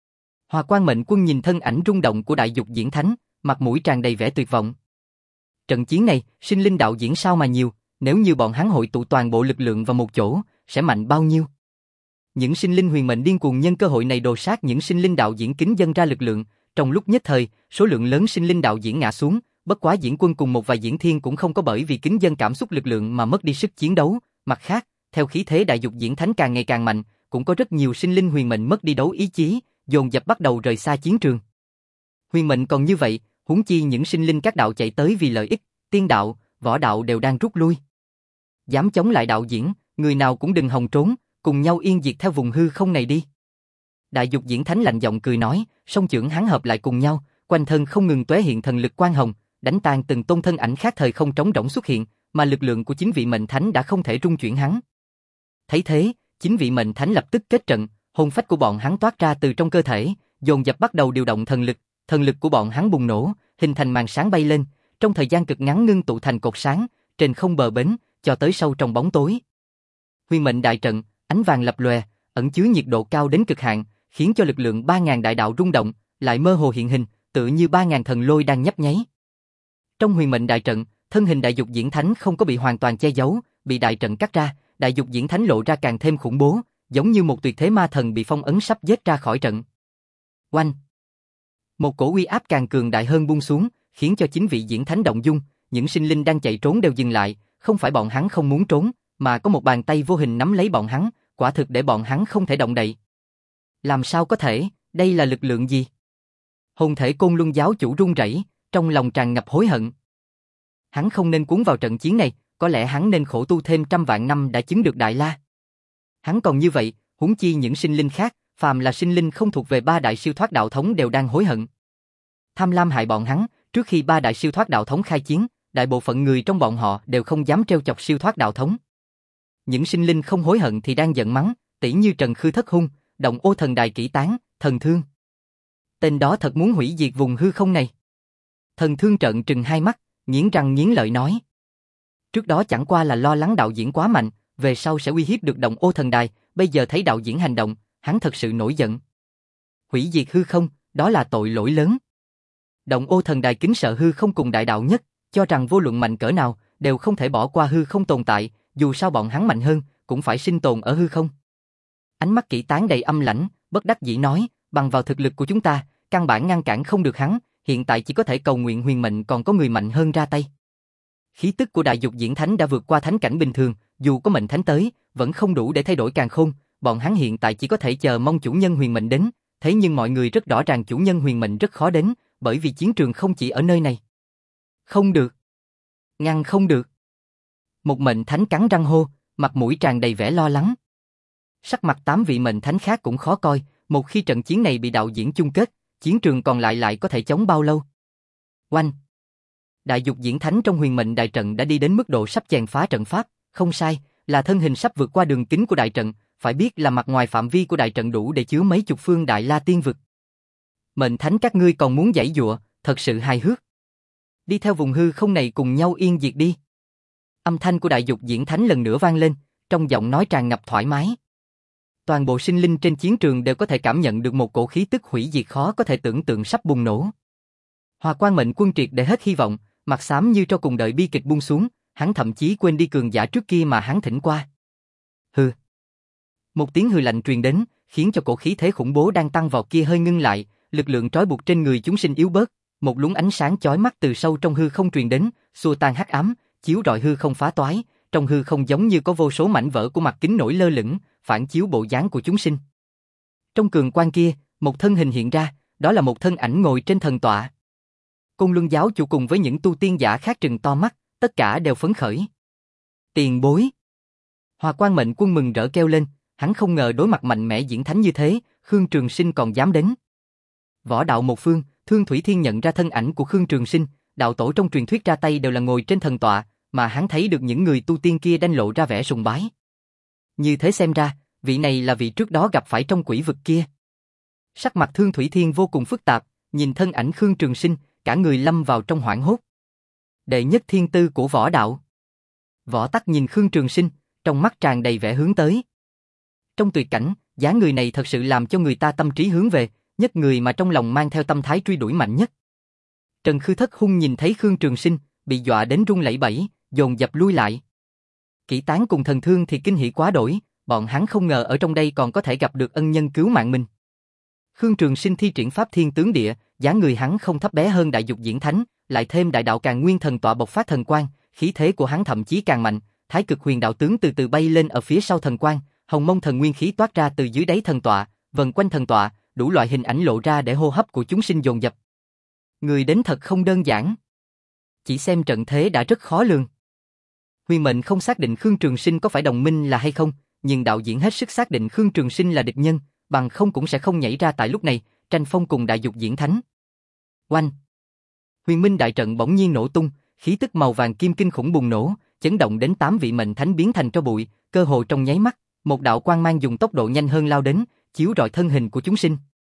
Hòa Quang mệnh quân nhìn thân ảnh rung động của đại dục diễn thánh, mặt mũi tràn đầy vẻ tuyệt vọng. Trận chiến này, sinh linh đạo diễn sao mà nhiều, nếu như bọn hắn hội tụ toàn bộ lực lượng vào một chỗ, sẽ mạnh bao nhiêu? Những sinh linh huyền mệnh điên cuồng nhân cơ hội này đồ sát những sinh linh đạo diễn kính dâng ra lực lượng, trong lúc nhất thời, số lượng lớn sinh linh đạo diễn ngã xuống, bất quá diễn quân cùng một vài diễn thiên cũng không có bởi vì kính dâng cảm xúc lực lượng mà mất đi sức chiến đấu, mặt khác, theo khí thế đại dục diễn thánh càng ngày càng mạnh, cũng có rất nhiều sinh linh huyền mệnh mất đi đấu ý chí, dồn dập bắt đầu rời xa chiến trường. Huyền mệnh còn như vậy, huống chi những sinh linh các đạo chạy tới vì lợi ích, tiên đạo, võ đạo đều đang rút lui. Dám chống lại đạo diễn, người nào cũng đừng hòng trốn, cùng nhau yên diệt theo vùng hư không này đi. Đại dục diễn thánh lạnh giọng cười nói, song chưởng hắn hợp lại cùng nhau, quanh thân không ngừng tóe hiện thần lực quang hồng, đánh tan từng tôn thân ảnh khác thời không trống rỗng xuất hiện, mà lực lượng của chính vị mệnh thánh đã không thể rung chuyển hắn. Thấy thế, chính vị mệnh thánh lập tức kết trận, hồn phách của bọn hắn toát ra từ trong cơ thể, dồn dập bắt đầu điều động thần lực, thần lực của bọn hắn bùng nổ, hình thành màn sáng bay lên, trong thời gian cực ngắn ngưng tụ thành cột sáng, trên không bờ bến, cho tới sâu trong bóng tối. Huyền mệnh đại trận, ánh vàng lập lòe, ẩn chứa nhiệt độ cao đến cực hạn, khiến cho lực lượng ba ngàn đại đạo rung động, lại mơ hồ hiện hình, tựa như ba ngàn thần lôi đang nhấp nháy. Trong huyền mệnh đại trận, thân hình đại dục diễn thánh không có bị hoàn toàn che giấu, bị đại trận cắt ra, đại dục diễn thánh lộ ra càng thêm khủng bố, giống như một tuyệt thế ma thần bị phong ấn sắp giết ra khỏi trận. Oanh! Một cổ uy áp càng cường đại hơn buông xuống, khiến cho chính vị diễn thánh động dung, những sinh linh đang chạy trốn đều dừng lại, không phải bọn hắn không muốn trốn, mà có một bàn tay vô hình nắm lấy bọn hắn, quả thực để bọn hắn không thể động đậy. Làm sao có thể, đây là lực lượng gì? Hồn thể Côn Luân giáo chủ run rẩy, trong lòng tràn ngập hối hận. Hắn không nên cuốn vào trận chiến này, có lẽ hắn nên khổ tu thêm trăm vạn năm đã chứng được Đại La. Hắn còn như vậy, huống chi những sinh linh khác, phàm là sinh linh không thuộc về ba đại siêu thoát đạo thống đều đang hối hận. Tham lam hại bọn hắn, trước khi ba đại siêu thoát đạo thống khai chiến, đại bộ phận người trong bọn họ đều không dám trêu chọc siêu thoát đạo thống. Những sinh linh không hối hận thì đang giận mắng, tỉ như Trần Khư Thất Hung, Động Ô Thần Đài Kỷ Tán, Thần Thương. Tên đó thật muốn hủy diệt vùng hư không này. Thần Thương trợn trừng hai mắt, nghiến răng nghiến lợi nói. Trước đó chẳng qua là lo lắng đạo diễn quá mạnh, về sau sẽ uy hiếp được Động Ô Thần Đài, bây giờ thấy đạo diễn hành động, hắn thật sự nổi giận. Hủy diệt hư không, đó là tội lỗi lớn. Động Ô Thần Đài kính sợ hư không cùng đại đạo nhất, cho rằng vô luận mạnh cỡ nào, đều không thể bỏ qua hư không tồn tại, dù sao bọn hắn mạnh hơn, cũng phải sinh tồn ở hư không. Ánh mắt Kỷ Tán đầy âm lãnh, bất đắc dĩ nói, bằng vào thực lực của chúng ta, căn bản ngăn cản không được hắn, hiện tại chỉ có thể cầu nguyện huyền mệnh còn có người mạnh hơn ra tay. Khí tức của Đại Dục Diễn Thánh đã vượt qua thánh cảnh bình thường, dù có mệnh thánh tới, vẫn không đủ để thay đổi càn khôn, bọn hắn hiện tại chỉ có thể chờ mong chủ nhân huyền mệnh đến, thế nhưng mọi người rất rõ ràng chủ nhân huyền mệnh rất khó đến, bởi vì chiến trường không chỉ ở nơi này. Không được. Ngăn không được. Một mệnh thánh cắn răng hô, mặt mũi tràn đầy vẻ lo lắng. Sắc mặt tám vị mệnh thánh khác cũng khó coi, một khi trận chiến này bị đạo diễn chung kết, chiến trường còn lại lại có thể chống bao lâu? Oanh! Đại Dục Diễn Thánh trong huyền mệnh đại trận đã đi đến mức độ sắp chèn phá trận pháp, không sai, là thân hình sắp vượt qua đường kính của đại trận, phải biết là mặt ngoài phạm vi của đại trận đủ để chứa mấy chục phương Đại La tiên vực. Mệnh thánh các ngươi còn muốn giãy giụa, thật sự hài hước. Đi theo vùng hư không này cùng nhau yên diệt đi. Âm thanh của Đại Dục Diễn Thánh lần nữa vang lên, trong giọng nói tràn ngập thoải mái. Toàn bộ sinh linh trên chiến trường đều có thể cảm nhận được một cổ khí tức hủy diệt khó có thể tưởng tượng sắp bùng nổ. Hòa Quang Mệnh Quân triệt để hết hy vọng, mặt xám như tro cùng đợi bi kịch buông xuống, hắn thậm chí quên đi cường giả trước kia mà hắn thỉnh qua. Hừ. Một tiếng hừ lạnh truyền đến, khiến cho cổ khí thế khủng bố đang tăng vọt kia hơi ngưng lại, lực lượng trói buộc trên người chúng sinh yếu bớt, một luống ánh sáng chói mắt từ sâu trong hư không truyền đến, xua tan hắc ám, chiếu rọi hư không phá toái, trong hư không giống như có vô số mảnh vỡ của mặt kính nổi lơ lửng, phản chiếu bộ dáng của chúng sinh. Trong cường quang kia, một thân hình hiện ra, đó là một thân ảnh ngồi trên thần tọa. Côn Luân giáo chủ cùng với những tu tiên giả khác trừng to mắt, tất cả đều phấn khởi. Tiền bối. Hòa Quang Mệnh Quân mừng rỡ kêu lên, hắn không ngờ đối mặt mạnh mẽ diễn thánh như thế, Khương Trường Sinh còn dám đến. Võ đạo một phương, Thương Thủy Thiên nhận ra thân ảnh của Khương Trường Sinh, đạo tổ trong truyền thuyết ra tay đều là ngồi trên thần tọa, mà hắn thấy được những người tu tiên kia đang lộ ra vẻ sùng bái. Như thế xem ra, vị này là vị trước đó gặp phải trong quỷ vực kia. Sắc mặt Thương Thủy Thiên vô cùng phức tạp, nhìn thân ảnh Khương Trường Sinh, cả người lâm vào trong hoảng hốt. Đệ nhất thiên tư của võ đạo. Võ Tắc nhìn Khương Trường Sinh, trong mắt tràn đầy vẻ hướng tới. Trong tuyệt cảnh, dáng người này thật sự làm cho người ta tâm trí hướng về, nhất người mà trong lòng mang theo tâm thái truy đuổi mạnh nhất. Trần Khư Thất Hung nhìn thấy Khương Trường Sinh, bị dọa đến run lẩy bẩy, dồn dập lui lại. Kỷ Tán cùng Thần Thương thì kinh hỉ quá đổi, bọn hắn không ngờ ở trong đây còn có thể gặp được ân nhân cứu mạng mình. Khương Trường Sinh thi triển pháp thiên tướng địa, dáng người hắn không thấp bé hơn Đại Dục Diễn Thánh, lại thêm đại đạo Càn Nguyên thần tọa bộc phát thần quang, khí thế của hắn thậm chí càng mạnh, Thái Cực Huyền đạo tướng từ từ bay lên ở phía sau thần quang, Hồng Mông thần nguyên khí toát ra từ dưới đáy thần tọa, vần quanh thần tọa, đủ loại hình ảnh lộ ra để hô hấp của chúng sinh dồn dập. Người đến thật không đơn giản. Chỉ xem trận thế đã rất khó lường. Huyền Mệnh không xác định Khương Trường Sinh có phải đồng minh là hay không, nhưng đạo diễn hết sức xác định Khương Trường Sinh là địch nhân, bằng không cũng sẽ không nhảy ra tại lúc này, tranh phong cùng Đại Dục Diễn Thánh. Oanh! Huyền Minh đại trận bỗng nhiên nổ tung, khí tức màu vàng kim kinh khủng bùng nổ, chấn động đến tám vị mệnh thánh biến thành tro bụi, cơ hồ trong nháy mắt, một đạo quang mang dùng tốc độ nhanh hơn lao đến, chiếu rọi thân hình của chúng sinh.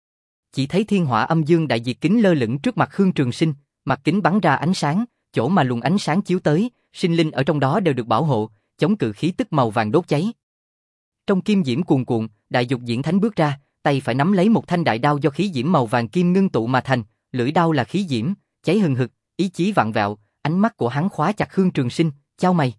Chỉ thấy thiên hỏa âm dương đại diệt kính lơ lửng trước mặt Khương Trường Sinh, mặt kính bắn ra ánh sáng, chỗ mà luồng ánh sáng chiếu tới, sinh linh ở trong đó đều được bảo hộ, chống cự khí tức màu vàng đốt cháy. Trong kim diễm cuồn cuộn, Đại Dục Diễn Thánh bước ra, tay phải nắm lấy một thanh đại đao do khí diễm màu vàng kim ngưng tụ mà thành, lưỡi đao là khí diễm, cháy hừng hực, ý chí vặn vẹo, ánh mắt của hắn khóa chặt Khương Trường Sinh, chau mày.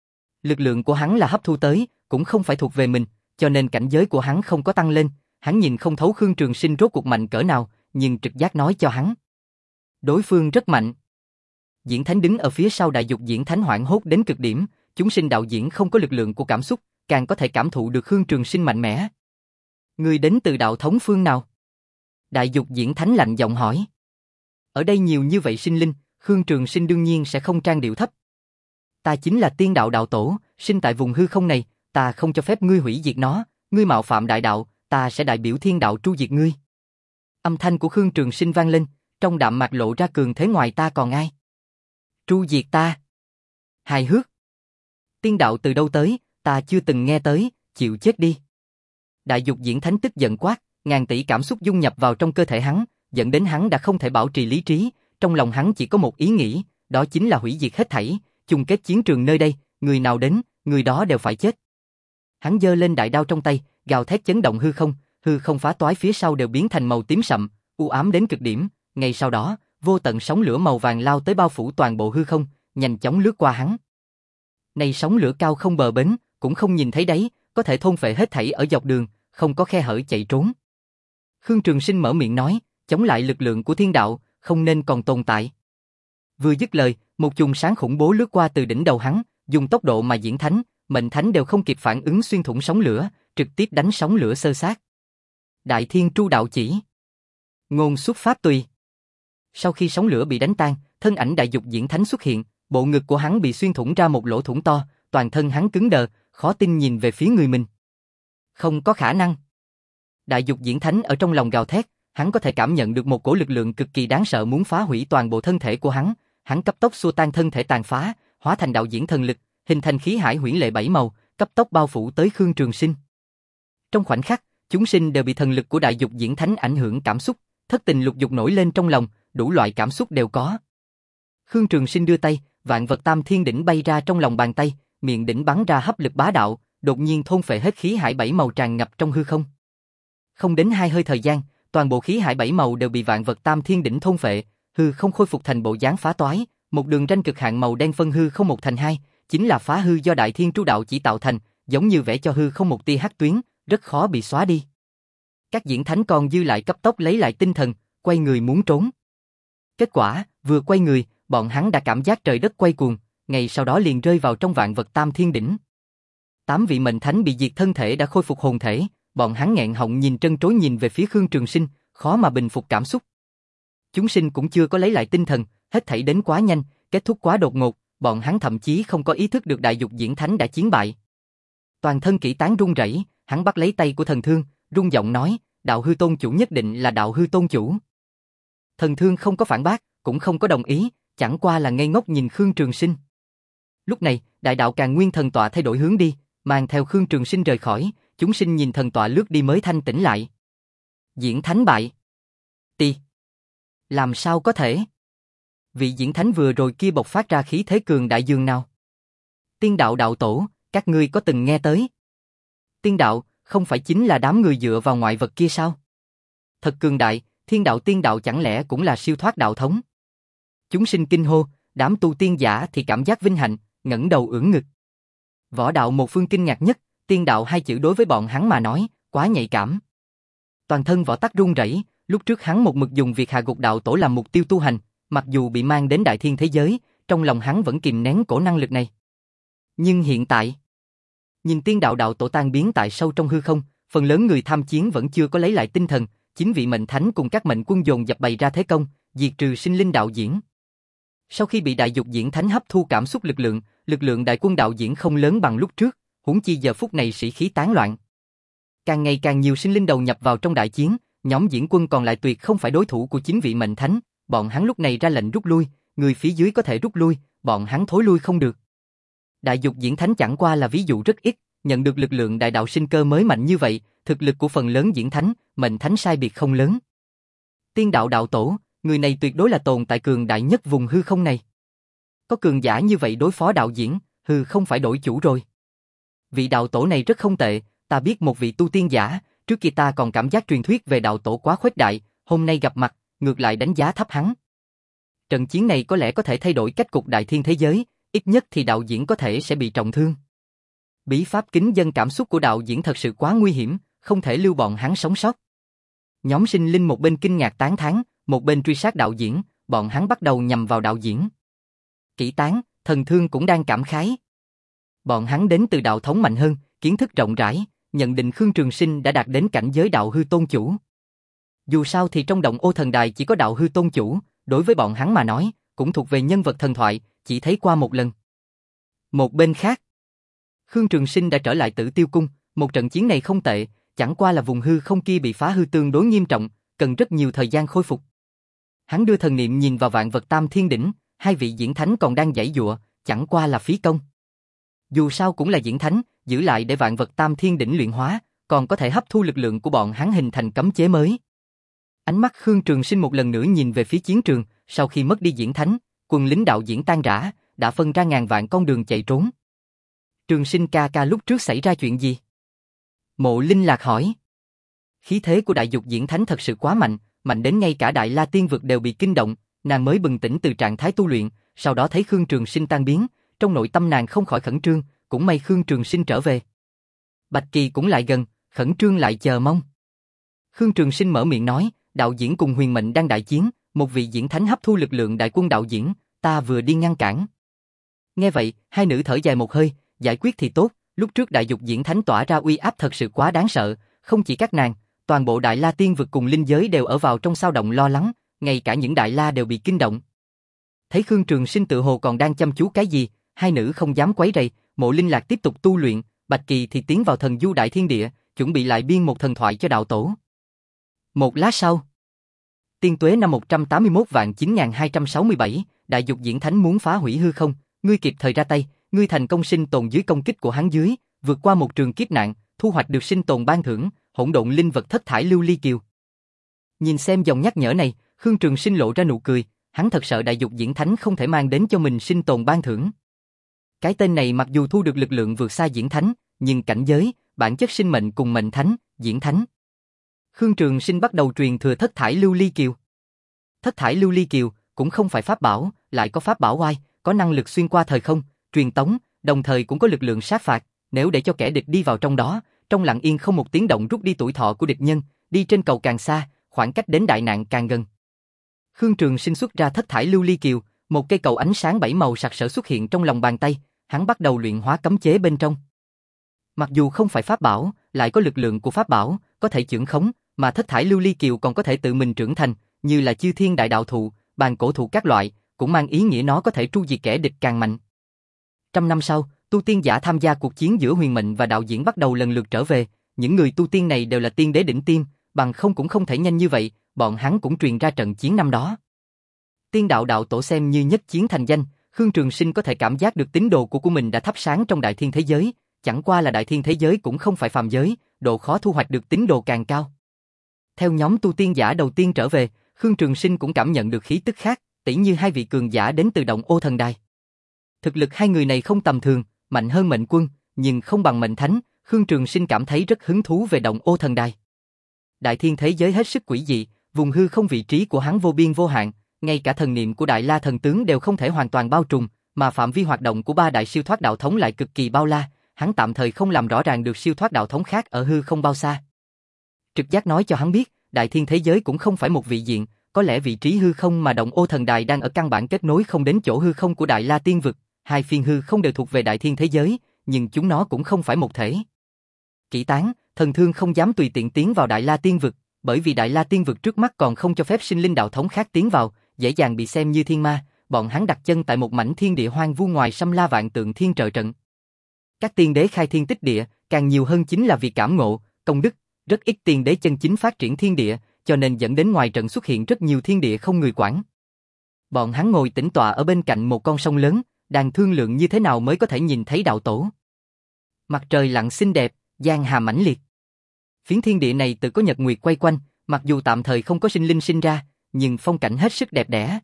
Lực lượng của hắn là hấp thu tới, cũng không phải thuộc về mình, cho nên cảnh giới của hắn không có tăng lên, hắn nhìn không thấu Khương Trường Sinh rốt cuộc mạnh cỡ nào, nhưng trực giác nói cho hắn. Đối phương rất mạnh. Diễn Thánh đứng ở phía sau Đại Dục Diễn Thánh hoảng hốt đến cực điểm, chúng sinh đạo diễn không có lực lượng của cảm xúc, càng có thể cảm thụ được Khương Trường Sinh mạnh mẽ. Người đến từ đạo thống phương nào? Đại Dục Diễn Thánh lạnh giọng hỏi. Ở đây nhiều như vậy sinh linh, Khương Trường Sinh đương nhiên sẽ không trang điệu thấp. ta chính là tiên đạo đạo tổ, sinh tại vùng hư không này, ta không cho phép ngươi hủy diệt nó, ngươi mạo phạm đại đạo, ta sẽ đại biểu thiên đạo tru diệt ngươi. Âm thanh của Khương Trường Sinh vang lên, trong đạm mạc lộ ra cường thế ngoài ta còn ai. Tru diệt ta. Hài hước. Tiên đạo từ đâu tới, ta chưa từng nghe tới, chịu chết đi. Đại Dục Diễn Thánh tức giận quát, ngàn tỷ cảm xúc dung nhập vào trong cơ thể hắn, dẫn đến hắn đã không thể bảo trì lý trí, trong lòng hắn chỉ có một ý nghĩ, đó chính là hủy diệt hết thảy, chung kết chiến trường nơi đây, người nào đến, người đó đều phải chết. Hắn giơ lên đại đao trong tay, gào thét chấn động hư không, hư không phá toái phía sau đều biến thành màu tím sậm, u ám đến cực điểm, ngay sau đó, vô tận sóng lửa màu vàng lao tới bao phủ toàn bộ hư không, nhanh chóng lướt qua hắn. Này sóng lửa cao không bờ bến, cũng không nhìn thấy đáy, có thể thôn phệ hết thảy ở dọc đường, không có khe hở chạy trốn. Khương Trường Sinh mở miệng nói, chống lại lực lượng của thiên đạo, không nên còn tồn tại. Vừa dứt lời, một chùm sáng khủng bố lướt qua từ đỉnh đầu hắn, dùng tốc độ mà Diễn Thánh, Mệnh Thánh đều không kịp phản ứng xuyên thủng sóng lửa, trực tiếp đánh sóng lửa xơ xác. Đại Thiên Tru Đạo Chỉ. Ngôn xuất pháp tùy. Sau khi sóng lửa bị đánh tan, thân ảnh Đại Dục Diễn Thánh xuất hiện, bộ ngực của hắn bị xuyên thủng ra một lỗ thủng to, toàn thân hắn cứng đờ, khó tin nhìn về phía người mình. Không có khả năng. Đại Dục Diễn Thánh ở trong lòng gào thét, hắn có thể cảm nhận được một cổ lực lượng cực kỳ đáng sợ muốn phá hủy toàn bộ thân thể của hắn, hắn cấp tốc xua tan thân thể tàn phá, hóa thành đạo diễn thần lực, hình thành khí hải huyễn lệ bảy màu, cấp tốc bao phủ tới Khương Trường Sinh. Trong khoảnh khắc, chúng sinh đều bị thần lực của Đại Dục Diễn Thánh ảnh hưởng cảm xúc, thất tình lục dục nổi lên trong lòng, đủ loại cảm xúc đều có. Khương Trường Sinh đưa tay, vạn vật tam thiên đỉnh bay ra trong lòng bàn tay, miệng đỉnh bắn ra hấp lực bá đạo, đột nhiên thôn phệ hết khí hải bảy màu tràn ngập trong hư không. Không đến hai hơi thời gian, toàn bộ khí hải bảy màu đều bị vạn vật tam thiên đỉnh thôn phệ, hư không khôi phục thành bộ dáng phá toái, một đường ranh cực hạn màu đen phân hư không một thành hai, chính là phá hư do Đại Thiên Tru Đạo chỉ tạo thành, giống như vẽ cho hư không một tia hắc tuyến, rất khó bị xóa đi. Các diễn thánh còn dư lại cấp tốc lấy lại tinh thần, quay người muốn trốn. Kết quả, vừa quay người, bọn hắn đã cảm giác trời đất quay cuồng, ngay sau đó liền rơi vào trong vạn vật tam thiên đỉnh. Tám vị mệnh thánh bị diệt thân thể đã khôi phục hồn thể, bọn hắn nghẹn họng nhìn trân trối nhìn về phía Khương Trường Sinh, khó mà bình phục cảm xúc. Chúng sinh cũng chưa có lấy lại tinh thần, hết thảy đến quá nhanh, kết thúc quá đột ngột, bọn hắn thậm chí không có ý thức được Đại Dục Diễn Thánh đã chiến bại. Toàn thân Kỷ Tán run rẩy, hắn bắt lấy tay của Thần Thương, run giọng nói, Đạo Hư Tôn Chủ nhất định là Đạo Hư Tôn Chủ. Thần Thương không có phản bác, cũng không có đồng ý, chẳng qua là ngây ngốc nhìn Khương Trường Sinh. Lúc này, Đại Đạo Càn Nguyên Thần Tọa thay đổi hướng đi, mang theo Khương Trường Sinh rời khỏi, chúng sinh nhìn thần tọa lướt đi mới thanh tỉnh lại. Diễn Thánh bại. Ti. Làm sao có thể? Vị Diễn Thánh vừa rồi kia bộc phát ra khí thế cường đại dường nào? Tiên đạo đạo tổ, các ngươi có từng nghe tới? Tiên đạo, không phải chính là đám người dựa vào ngoại vật kia sao? Thật cường đại, thiên đạo tiên đạo chẳng lẽ cũng là siêu thoát đạo thống? Chúng sinh kinh hô, đám tu tiên giả thì cảm giác vinh hạnh, ngẩng đầu ưỡn ngực. Võ đạo một phương kinh ngạc nhất, tiên đạo hai chữ đối với bọn hắn mà nói, quá nhạy cảm. Toàn thân Võ Tắc run rẩy, lúc trước hắn một mực dùng việc hạ gục đạo tổ làm mục tiêu tu hành, mặc dù bị mang đến đại thiên thế giới, trong lòng hắn vẫn kìm nén cổ năng lực này. Nhưng hiện tại, nhìn tiên đạo đạo tổ tan biến tại sâu trong hư không, phần lớn người tham chiến vẫn chưa có lấy lại tinh thần, chính vị mệnh thánh cùng các mệnh quân dồn dập bày ra thế công, diệt trừ sinh linh đạo diễn. Sau khi bị Đại Dục Diễn Thánh hấp thu cảm xúc lực lượng, lực lượng đại quân đạo diễn không lớn bằng lúc trước, huống chi giờ phút này sĩ khí tán loạn. Càng ngày càng nhiều sinh linh đầu nhập vào trong đại chiến, nhóm diễn quân còn lại tuyệt không phải đối thủ của chính vị mệnh thánh, bọn hắn lúc này ra lệnh rút lui, người phía dưới có thể rút lui, bọn hắn thối lui không được. Đại Dục Diễn Thánh chẳng qua là ví dụ rất ít, nhận được lực lượng đại đạo sinh cơ mới mạnh như vậy, thực lực của phần lớn diễn thánh, mệnh thánh sai biệt không lớn. Tiên đạo đạo tổ, người này tuyệt đối là tồn tại cường đại nhất vùng hư không này. Có cường giả như vậy đối phó đạo diễn, hư không phải đổi chủ rồi. Vị đạo tổ này rất không tệ, ta biết một vị tu tiên giả, trước kia ta còn cảm giác truyền thuyết về đạo tổ quá khuếch đại, hôm nay gặp mặt, ngược lại đánh giá thấp hắn. Trận chiến này có lẽ có thể thay đổi cách cục đại thiên thế giới, ít nhất thì đạo diễn có thể sẽ bị trọng thương. Bí pháp kính dân cảm xúc của đạo diễn thật sự quá nguy hiểm, không thể lưu bọn hắn sống sót. Nhóm sinh linh một bên kinh ngạc tán thán, một bên truy sát đạo diễn, bọn hắn bắt đầu nhằm vào đạo diễn. Kỷ Tán, Thần Thương cũng đang cảm khái. Bọn hắn đến từ đạo thống mạnh hơn, kiến thức rộng rãi, nhận định Khương Trường Sinh đã đạt đến cảnh giới đạo hư tôn chủ. Dù sao thì trong động Ô Thần Đài chỉ có đạo hư tôn chủ, đối với bọn hắn mà nói, cũng thuộc về nhân vật thần thoại, chỉ thấy qua một lần. Một bên khác, Khương Trường Sinh đã trở lại Tử Tiêu Cung, một trận chiến này không tệ, chẳng qua là vùng hư không kia bị phá hư tương đối nghiêm trọng, cần rất nhiều thời gian khôi phục. Hắn đưa thần niệm nhìn vào vạn vật tam thiên đỉnh, hai vị diễn thánh còn đang giãy giụa, chẳng qua là phí công. Dù sao cũng là diễn thánh, giữ lại để vạn vật tam thiên đỉnh luyện hóa, còn có thể hấp thu lực lượng của bọn hắn hình thành cấm chế mới. Ánh mắt Khương Trường Sinh một lần nữa nhìn về phía chiến trường, sau khi mất đi diễn thánh, quân lính đạo diễn tan rã, đã phân ra ngàn vạn con đường chạy trốn. Trường Sinh ca ca lúc trước xảy ra chuyện gì? Mộ Linh Lạc hỏi. Khí thế của đại dục diễn thánh thật sự quá mạnh, mạnh đến ngay cả Đại La Tiên Vực đều bị kinh động, nàng mới bừng tỉnh từ trạng thái tu luyện, sau đó thấy Khương Trường Sinh tan biến, trong nội tâm nàng không khỏi khẩn trương, cũng may Khương Trường Sinh trở về. Bạch Kỳ cũng lại gần, khẩn trương lại chờ mong. Khương Trường Sinh mở miệng nói, đạo diễn cùng Huyền Mệnh đang đại chiến, một vị diễn thánh hấp thu lực lượng đại quân đạo diễn, ta vừa đi ngăn cản. Nghe vậy, hai nữ thở dài một hơi, giải quyết thì tốt, lúc trước đại dục diễn thánh tỏa ra uy áp thật sự quá đáng sợ, không chỉ các nàng, toàn bộ Đại La Tiên Vực cùng linh giới đều ở vào trong sao động lo lắng, ngay cả những Đại La đều bị kinh động. Thấy Khương Trường Sinh tự hồ còn đang chăm chú cái gì, hai nữ không dám quấy rầy, Mộ Linh Lạc tiếp tục tu luyện, Bạch Kỳ thì tiến vào thần du đại thiên địa, chuẩn bị lại biên một thần thoại cho đạo tổ. Một lát sau, Tiên Tuế năm một trăm tám mươi mốt vạn chín nghìn hai trăm sáu mươi bảy, đại dục diễn thánh muốn phá hủy hư không, ngươi kịp thời ra tay, ngươi thành công sinh tồn dưới công kích của hắn dưới, vượt qua một trường kiếp nạn, thu hoạch được sinh tồn ban thưởng, hỗn độn linh vật thất thải lưu ly kiều. Nhìn xem dòng nhắc nhở này, Khương Trường Sinh lộ ra nụ cười, hắn thật sợ đại dục diễn thánh không thể mang đến cho mình sinh tồn ban thưởng. Cái tên này mặc dù thu được lực lượng vượt xa diễn thánh, nhưng cảnh giới, bản chất sinh mệnh cùng mệnh thánh, diễn thánh. Khương Trường Sinh bắt đầu truyền thừa thất thải lưu ly kiều. Thất thải lưu ly kiều cũng không phải pháp bảo, lại có pháp bảo oai, có năng lực xuyên qua thời không, truyền tống, đồng thời cũng có lực lượng sát phạt, nếu để cho kẻ địch đi vào trong đó, trong lặng yên không một tiếng động rút đi tuổi thọ của địch nhân, đi trên cầu càng xa, khoảng cách đến đại nạn càng gần. Khương Trường Sinh xuất ra thất thải lưu ly kiều, một cây cầu ánh sáng bảy màu sặc sỡ xuất hiện trong lòng bàn tay, hắn bắt đầu luyện hóa cấm chế bên trong. Mặc dù không phải pháp bảo, lại có lực lượng của pháp bảo, có thể chưởng khống, mà thất thải lưu ly kiều còn có thể tự mình trưởng thành, như là chư thiên đại đạo thụ, bàn cổ thụ các loại, cũng mang ý nghĩa nó có thể tru diệt kẻ địch càng mạnh. Trăm năm sau, tu tiên giả tham gia cuộc chiến giữa Huyền Mệnh và đạo diễn bắt đầu lần lượt trở về, những người tu tiên này đều là tiên đế đỉnh tiêm, bằng không cũng không thể nhanh như vậy, bọn hắn cũng truyền ra trận chiến năm đó. Tiên đạo đạo tổ xem như nhất chiến thành danh, Khương Trường Sinh có thể cảm giác được tín đồ của của mình đã thắp sáng trong đại thiên thế giới, chẳng qua là đại thiên thế giới cũng không phải phàm giới, độ khó thu hoạch được tín đồ càng cao. Theo nhóm tu tiên giả đầu tiên trở về, Khương Trường Sinh cũng cảm nhận được khí tức khác, tỉ như hai vị cường giả đến từ Động Ô Thần Đài. Thực lực hai người này không tầm thường, mạnh hơn Mệnh Quân, nhưng không bằng Mệnh Thánh, Khương Trường Sinh cảm thấy rất hứng thú về Động Ô Thần Đài. Đại thiên thế giới hết sức quỷ dị, vùng hư không vị trí của hắn vô biên vô hạn, ngay cả thần niệm của Đại La thần tướng đều không thể hoàn toàn bao trùm, mà phạm vi hoạt động của ba đại siêu thoát đạo thống lại cực kỳ bao la, hắn tạm thời không làm rõ ràng được siêu thoát đạo thống khác ở hư không bao xa. Trực giác nói cho hắn biết, đại thiên thế giới cũng không phải một vị diện, có lẽ vị trí hư không mà Động Ô Thần Đài đang ở căn bản kết nối không đến chỗ hư không của Đại La Tiên Vực, hai phiên hư không đều thuộc về đại thiên thế giới, nhưng chúng nó cũng không phải một thể. Kỷ Tán, Thần Thương không dám tùy tiện tiến vào Đại La Tiên Vực, bởi vì Đại La Tiên Vực trước mắt còn không cho phép sinh linh đạo thống khác tiến vào, dễ dàng bị xem như thiên ma, bọn hắn đặt chân tại một mảnh thiên địa hoang vu ngoài xâm la vạn tượng thiên trợ trận. Các tiên đế khai thiên tích địa, càng nhiều hơn chính là vì cảm ngộ, công đức, rất ít tiên đế chân chính phát triển thiên địa, cho nên dẫn đến ngoài trận xuất hiện rất nhiều thiên địa không người quản. Bọn hắn ngồi tĩnh tọa ở bên cạnh một con sông lớn, đang thương lượng như thế nào mới có thể nhìn thấy đạo tổ. Mặt trời lặn xinh đẹp, giang hà mãnh liệt. Phiến thiên địa này tự có nhật nguyệt quay quanh, mặc dù tạm thời không có sinh linh sinh ra, nhưng phong cảnh hết sức đẹp đẽ.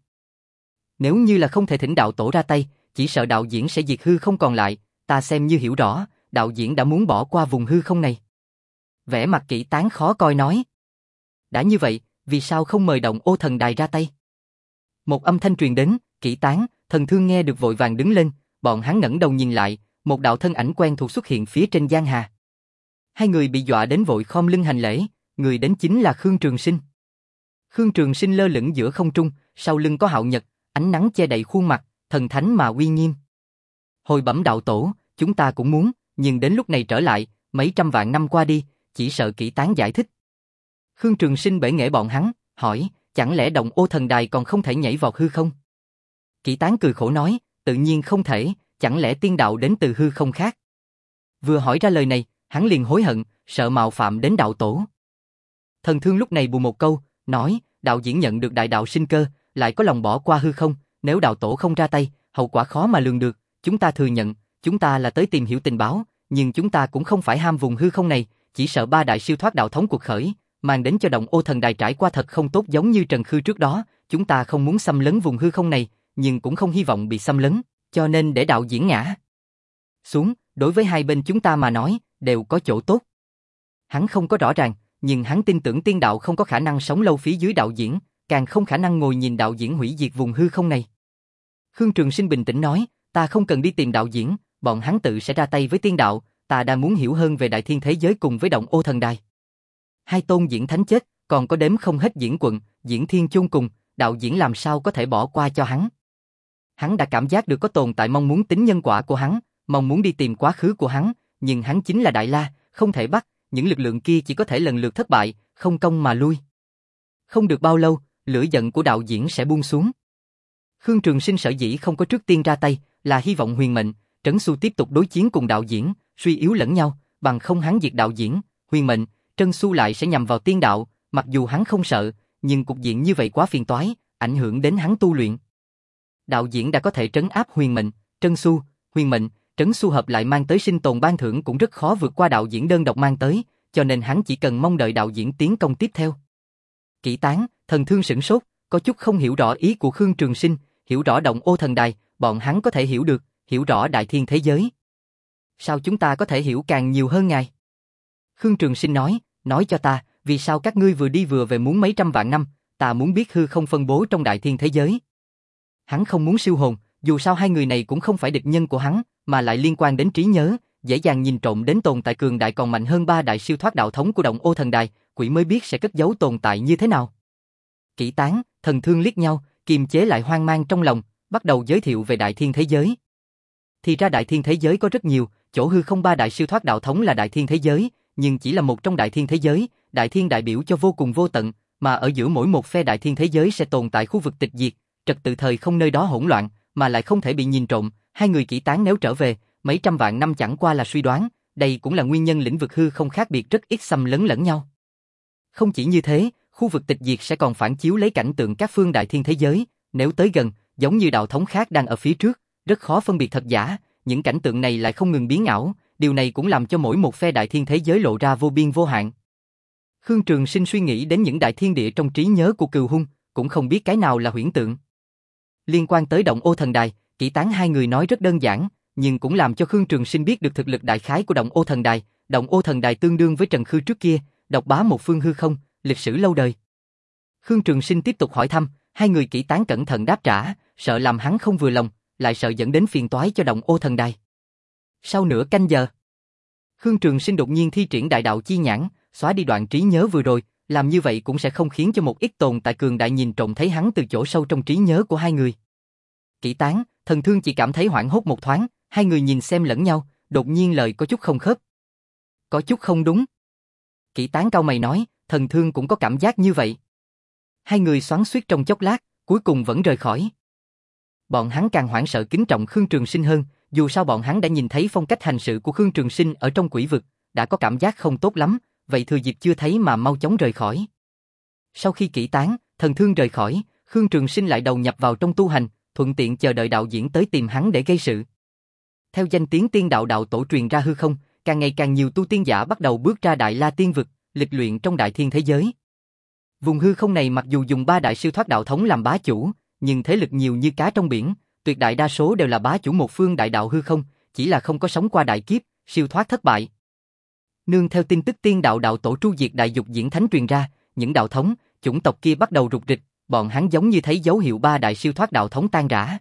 Nếu như là không thể thỉnh đạo tổ ra tay, chỉ sợ đạo diễn sẽ diệt hư không còn lại, ta xem như hiểu rõ, đạo diễn đã muốn bỏ qua vùng hư không này. Vẻ mặt Kỷ Tán khó coi nói. Đã như vậy, vì sao không mời Động Ô Thần Đài ra tay? Một âm thanh truyền đến, Kỷ Tán, Thần Thương nghe được vội vàng đứng lên, bọn hắn ngẩng đầu nhìn lại, một đạo thân ảnh quen thuộc xuất hiện phía trên giang hà. Hai người bị dọa đến vội khom lưng hành lễ, người đến chính là Khương Trường Sinh. Khương Trường Sinh lơ lửng giữa không trung, sau lưng có hạo nhật, ánh nắng che đậy khuôn mặt, thần thánh mà uy nghiêm. Hồi bẩm đạo tổ, chúng ta cũng muốn, nhưng đến lúc này trở lại, mấy trăm vạn năm qua đi, chỉ sợ Kỷ Tán giải thích. Khương Trường Sinh bể nghệ bọn hắn, hỏi, chẳng lẽ Động Ô Thần Đài còn không thể nhảy vọt hư không? Kỷ Tán cười khổ nói, tự nhiên không thể, chẳng lẽ tiên đạo đến từ hư không khác? Vừa hỏi ra lời này, hắn liền hối hận, sợ mạo phạm đến đạo tổ. Thần Thương lúc này bù một câu, nói, đạo diễn nhận được đại đạo sinh cơ, lại có lòng bỏ qua hư không, nếu đạo tổ không ra tay, hậu quả khó mà lường được, chúng ta thừa nhận, chúng ta là tới tìm hiểu tình báo, nhưng chúng ta cũng không phải ham vùng hư không này, chỉ sợ ba đại siêu thoát đạo thống cuộc khởi, mang đến cho Động Ô Thần Đài trải qua thật không tốt giống như Trần Khư trước đó, chúng ta không muốn xâm lấn vùng hư không này, nhưng cũng không hy vọng bị xâm lấn, cho nên để đạo diễn ngã xuống, đối với hai bên chúng ta mà nói, đều có chỗ tốt. Hắn không có rõ ràng, nhưng hắn tin tưởng tiên đạo không có khả năng sống lâu phía dưới đạo diễn, càng không khả năng ngồi nhìn đạo diễn hủy diệt vùng hư không này. Khương Trường Sinh bình tĩnh nói, ta không cần đi tìm đạo diễn, bọn hắn tự sẽ ra tay với tiên đạo, ta đang muốn hiểu hơn về đại thiên thế giới cùng với Động Ô Thần Đài. Hai tôn diễn thánh chết, còn có đếm không hết diễn quận, diễn thiên chôn cùng, đạo diễn làm sao có thể bỏ qua cho hắn. Hắn đã cảm giác được có tồn tại mong muốn tính nhân quả của hắn, mong muốn đi tìm quá khứ của hắn, nhưng hắn chính là Đại La, không thể bắt, những lực lượng kia chỉ có thể lần lượt thất bại, không công mà lui. Không được bao lâu, lửa giận của đạo diễn sẽ buông xuống. Khương Trường Sinh sở dĩ không có trước tiên ra tay, là hy vọng Huyền Mệnh, Trấn Xu tiếp tục đối chiến cùng đạo diễn, suy yếu lẫn nhau, bằng không hắn diệt đạo diễn, Huyền Mệnh, Trấn Xu lại sẽ nhằm vào tiên đạo, mặc dù hắn không sợ, nhưng cục diện như vậy quá phiền toái, ảnh hưởng đến hắn tu luyện. Đạo diễn đã có thể trấn áp Huyền Mệnh, Trấn Xu, Huyền Mệnh, Trấn Xu hợp lại mang tới sinh tồn ban thưởng cũng rất khó vượt qua đạo diễn đơn độc mang tới, cho nên hắn chỉ cần mong đợi đạo diễn tiến công tiếp theo. Kỷ Tán, Thần Thương sửng sốt, có chút không hiểu rõ ý của Khương Trường Sinh, hiểu rõ Động Ô Thần Đài, bọn hắn có thể hiểu được, hiểu rõ đại thiên thế giới. Sao chúng ta có thể hiểu càng nhiều hơn ngài? Khương Trường Sinh nói, nói cho ta, vì sao các ngươi vừa đi vừa về muốn mấy trăm vạn năm, ta muốn biết hư không phân bố trong đại thiên thế giới. Hắn không muốn siêu hồn, dù sao hai người này cũng không phải địch nhân của hắn, mà lại liên quan đến trí nhớ, dễ dàng nhìn trộm đến tồn tại cường đại còn mạnh hơn ba đại siêu thoát đạo thống của Động Ô Thần Đài, quỷ mới biết sẽ cất giấu tồn tại như thế nào. Kỷ Tán, Thần Thương liếc nhau, kiềm chế lại hoang mang trong lòng, bắt đầu giới thiệu về đại thiên thế giới. Thì ra đại thiên thế giới có rất nhiều, chỗ hư không ba đại siêu thoát đạo thống là đại thiên thế giới, nhưng chỉ là một trong đại thiên thế giới, đại thiên đại biểu cho vô cùng vô tận, mà ở giữa mỗi một phe đại thiên thế giới sẽ tồn tại khu vực tịch diệt, trật tự thời không nơi đó hỗn loạn, mà lại không thể bị nhìn trộm. Hai người Kỷ Tán nếu trở về, mấy trăm vạn năm chẳng qua là suy đoán, đây cũng là nguyên nhân lĩnh vực hư không khác biệt rất ít xâm lấn lẫn nhau. Không chỉ như thế, khu vực tịch diệt sẽ còn phản chiếu lấy cảnh tượng các phương đại thiên thế giới, nếu tới gần, giống như đạo thống khác đang ở phía trước, rất khó phân biệt thật giả, những cảnh tượng này lại không ngừng biến ảo, điều này cũng làm cho mỗi một phe đại thiên thế giới lộ ra vô biên vô hạn. Khương Trường Sinh suy nghĩ đến những đại thiên địa trong trí nhớ của Cừu Hung, cũng không biết cái nào là huyễn tượng. Liên quan tới Động Ô Thần Đài, Kỷ Tán hai người nói rất đơn giản, nhưng cũng làm cho Khương Trường Sinh biết được thực lực đại khái của Động Ô Thần Đài. Động Ô Thần Đài tương đương với Trần Khư trước kia, độc bá một phương hư không, lịch sử lâu đời. Khương Trường Sinh tiếp tục hỏi thăm, hai người Kỷ Tán cẩn thận đáp trả, sợ làm hắn không vừa lòng, lại sợ dẫn đến phiền toái cho Động Ô Thần Đài. Sau nửa canh giờ, Khương Trường Sinh đột nhiên thi triển đại đạo chi nhãn, xóa đi đoạn trí nhớ vừa rồi, làm như vậy cũng sẽ không khiến cho một ít tồn tại cường đại nhìn trộm thấy hắn từ chỗ sâu trong trí nhớ của hai người. Kỷ Tán, Thần Thương chỉ cảm thấy hoảng hốt một thoáng, hai người nhìn xem lẫn nhau, đột nhiên lời có chút không khớp. Có chút không đúng. Kỷ Tán cau mày nói, Thần Thương cũng có cảm giác như vậy. Hai người xoắn xuýt trong chốc lát, cuối cùng vẫn rời khỏi. Bọn hắn càng hoảng sợ kính trọng Khương Trường Sinh hơn, dù sao bọn hắn đã nhìn thấy phong cách hành sự của Khương Trường Sinh ở trong quỷ vực, đã có cảm giác không tốt lắm, vậy thừa dịp chưa thấy mà mau chóng rời khỏi. Sau khi Kỷ Tán, Thần Thương rời khỏi, Khương Trường Sinh lại đầu nhập vào trong tu hành, thuận tiện chờ đợi đạo diễn tới tìm hắn để gây sự. Theo danh tiếng tiên đạo đạo tổ truyền ra hư không, càng ngày càng nhiều tu tiên giả bắt đầu bước ra Đại La tiên vực, lịch luyện trong đại thiên thế giới. Vùng hư không này mặc dù dùng ba đại siêu thoát đạo thống làm bá chủ, nhưng thế lực nhiều như cá trong biển, tuyệt đại đa số đều là bá chủ một phương đại đạo hư không, chỉ là không có sống qua đại kiếp, siêu thoát thất bại. Nương theo tin tức tiên đạo đạo tổ tru diệt đại dục diễn thánh truyền ra, những đạo thống, chủng tộc kia bắt đầu rục rịch, bọn hắn giống như thấy dấu hiệu ba đại siêu thoát đạo thống tan rã.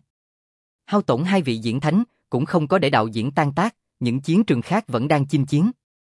Hao tổn hai vị diễn thánh, cũng không có để đạo diễn tan tác, những chiến trường khác vẫn đang chinh chiến.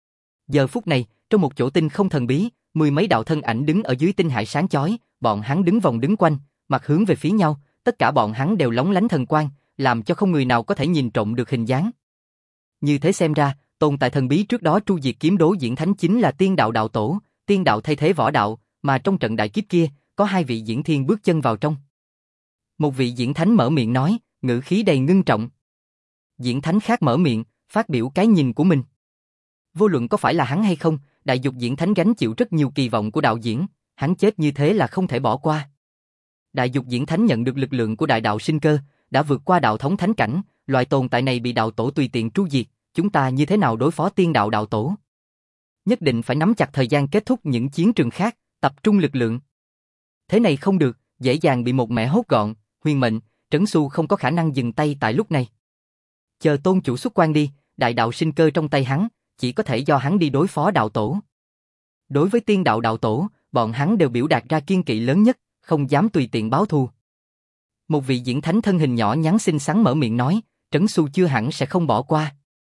Giờ phút này, trong một chỗ tinh không thần bí, mười mấy đạo thân ảnh đứng ở dưới tinh hải sáng chói, bọn hắn đứng vòng đứng quanh, mặt hướng về phía nhau, tất cả bọn hắn đều lóng lánh thần quang, làm cho không người nào có thể nhìn trộm được hình dáng. Như thế xem ra, tồn tại thần bí trước đó tru diệt kiếm đố diễn thánh chính là tiên đạo đạo tổ, tiên đạo thay thế võ đạo, mà trong trận đại kiếp kia, có hai vị diễn thiên bước chân vào trong. Một vị diễn thánh mở miệng nói, ngữ khí đầy ngưng trọng. Diễn thánh khác mở miệng, phát biểu cái nhìn của mình. Vô luận có phải là hắn hay không, đại dục diễn thánh gánh chịu rất nhiều kỳ vọng của đạo diễn, hắn chết như thế là không thể bỏ qua. Đại dục diễn thánh nhận được lực lượng của đại đạo sinh cơ, đã vượt qua đạo thống thánh cảnh, loại tồn tại này bị đạo tổ tùy tiện tru diệt, chúng ta như thế nào đối phó tiên đạo đạo tổ? Nhất định phải nắm chặt thời gian kết thúc những chiến trường khác, tập trung lực lượng. Thế này không được, dễ dàng bị một mẻ hốt gọn, Huyền Mệnh, Trấn Xu không có khả năng dừng tay tại lúc này. Chờ tôn chủ xuất quan đi, đại đạo sinh cơ trong tay hắn, chỉ có thể do hắn đi đối phó đạo tổ. Đối với tiên đạo đạo tổ, bọn hắn đều biểu đạt ra kiên kỵ lớn nhất, không dám tùy tiện báo thù. Một vị diễn thánh thân hình nhỏ nhắn xinh xắn mở miệng nói, Trấn Xu chưa hẳn sẽ không bỏ qua.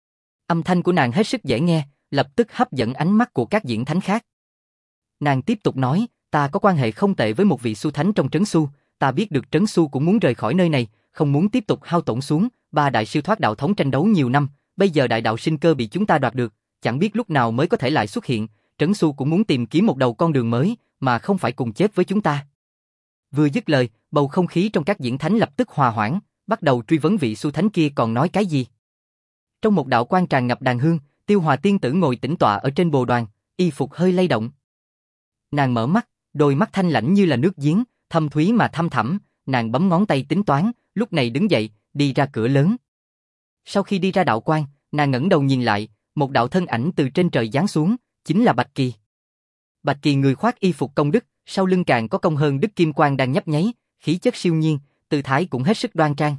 Âm thanh của nàng hết sức dễ nghe, lập tức hấp dẫn ánh mắt của các diễn thánh khác. Nàng tiếp tục nói, ta có quan hệ không tệ với một vị Xu thánh trong Trấn Xu, ta biết được Trấn Xu cũng muốn rời khỏi nơi này, không muốn tiếp tục hao tổn xuống, ba đại siêu thoát đạo thống tranh đấu nhiều năm, bây giờ đại đạo sinh cơ bị chúng ta đoạt được, chẳng biết lúc nào mới có thể lại xuất hiện, Trấn Xu cũng muốn tìm kiếm một đầu con đường mới, mà không phải cùng chết với chúng ta. Vừa dứt lời, bầu không khí trong các diễn thánh lập tức hòa hoãn, bắt đầu truy vấn vị Xu thánh kia còn nói cái gì. Trong một đạo quan tràn ngập đàn hương, Tiêu Hòa tiên tử ngồi tĩnh tọa ở trên bồ đoàn, y phục hơi lay động. Nàng mở mắt, đôi mắt thanh lãnh như là nước giếng, thâm thúy mà thăm thẳm, nàng bấm ngón tay tính toán, lúc này đứng dậy, đi ra cửa lớn. Sau khi đi ra đạo quan, nàng ngẩng đầu nhìn lại, một đạo thân ảnh từ trên trời giáng xuống, chính là Bạch Kỳ. Bạch Kỳ người khoác y phục công đức, sau lưng càng có công hơn đức kim quang đang nhấp nháy, khí chất siêu nhiên, tư thái cũng hết sức đoan trang.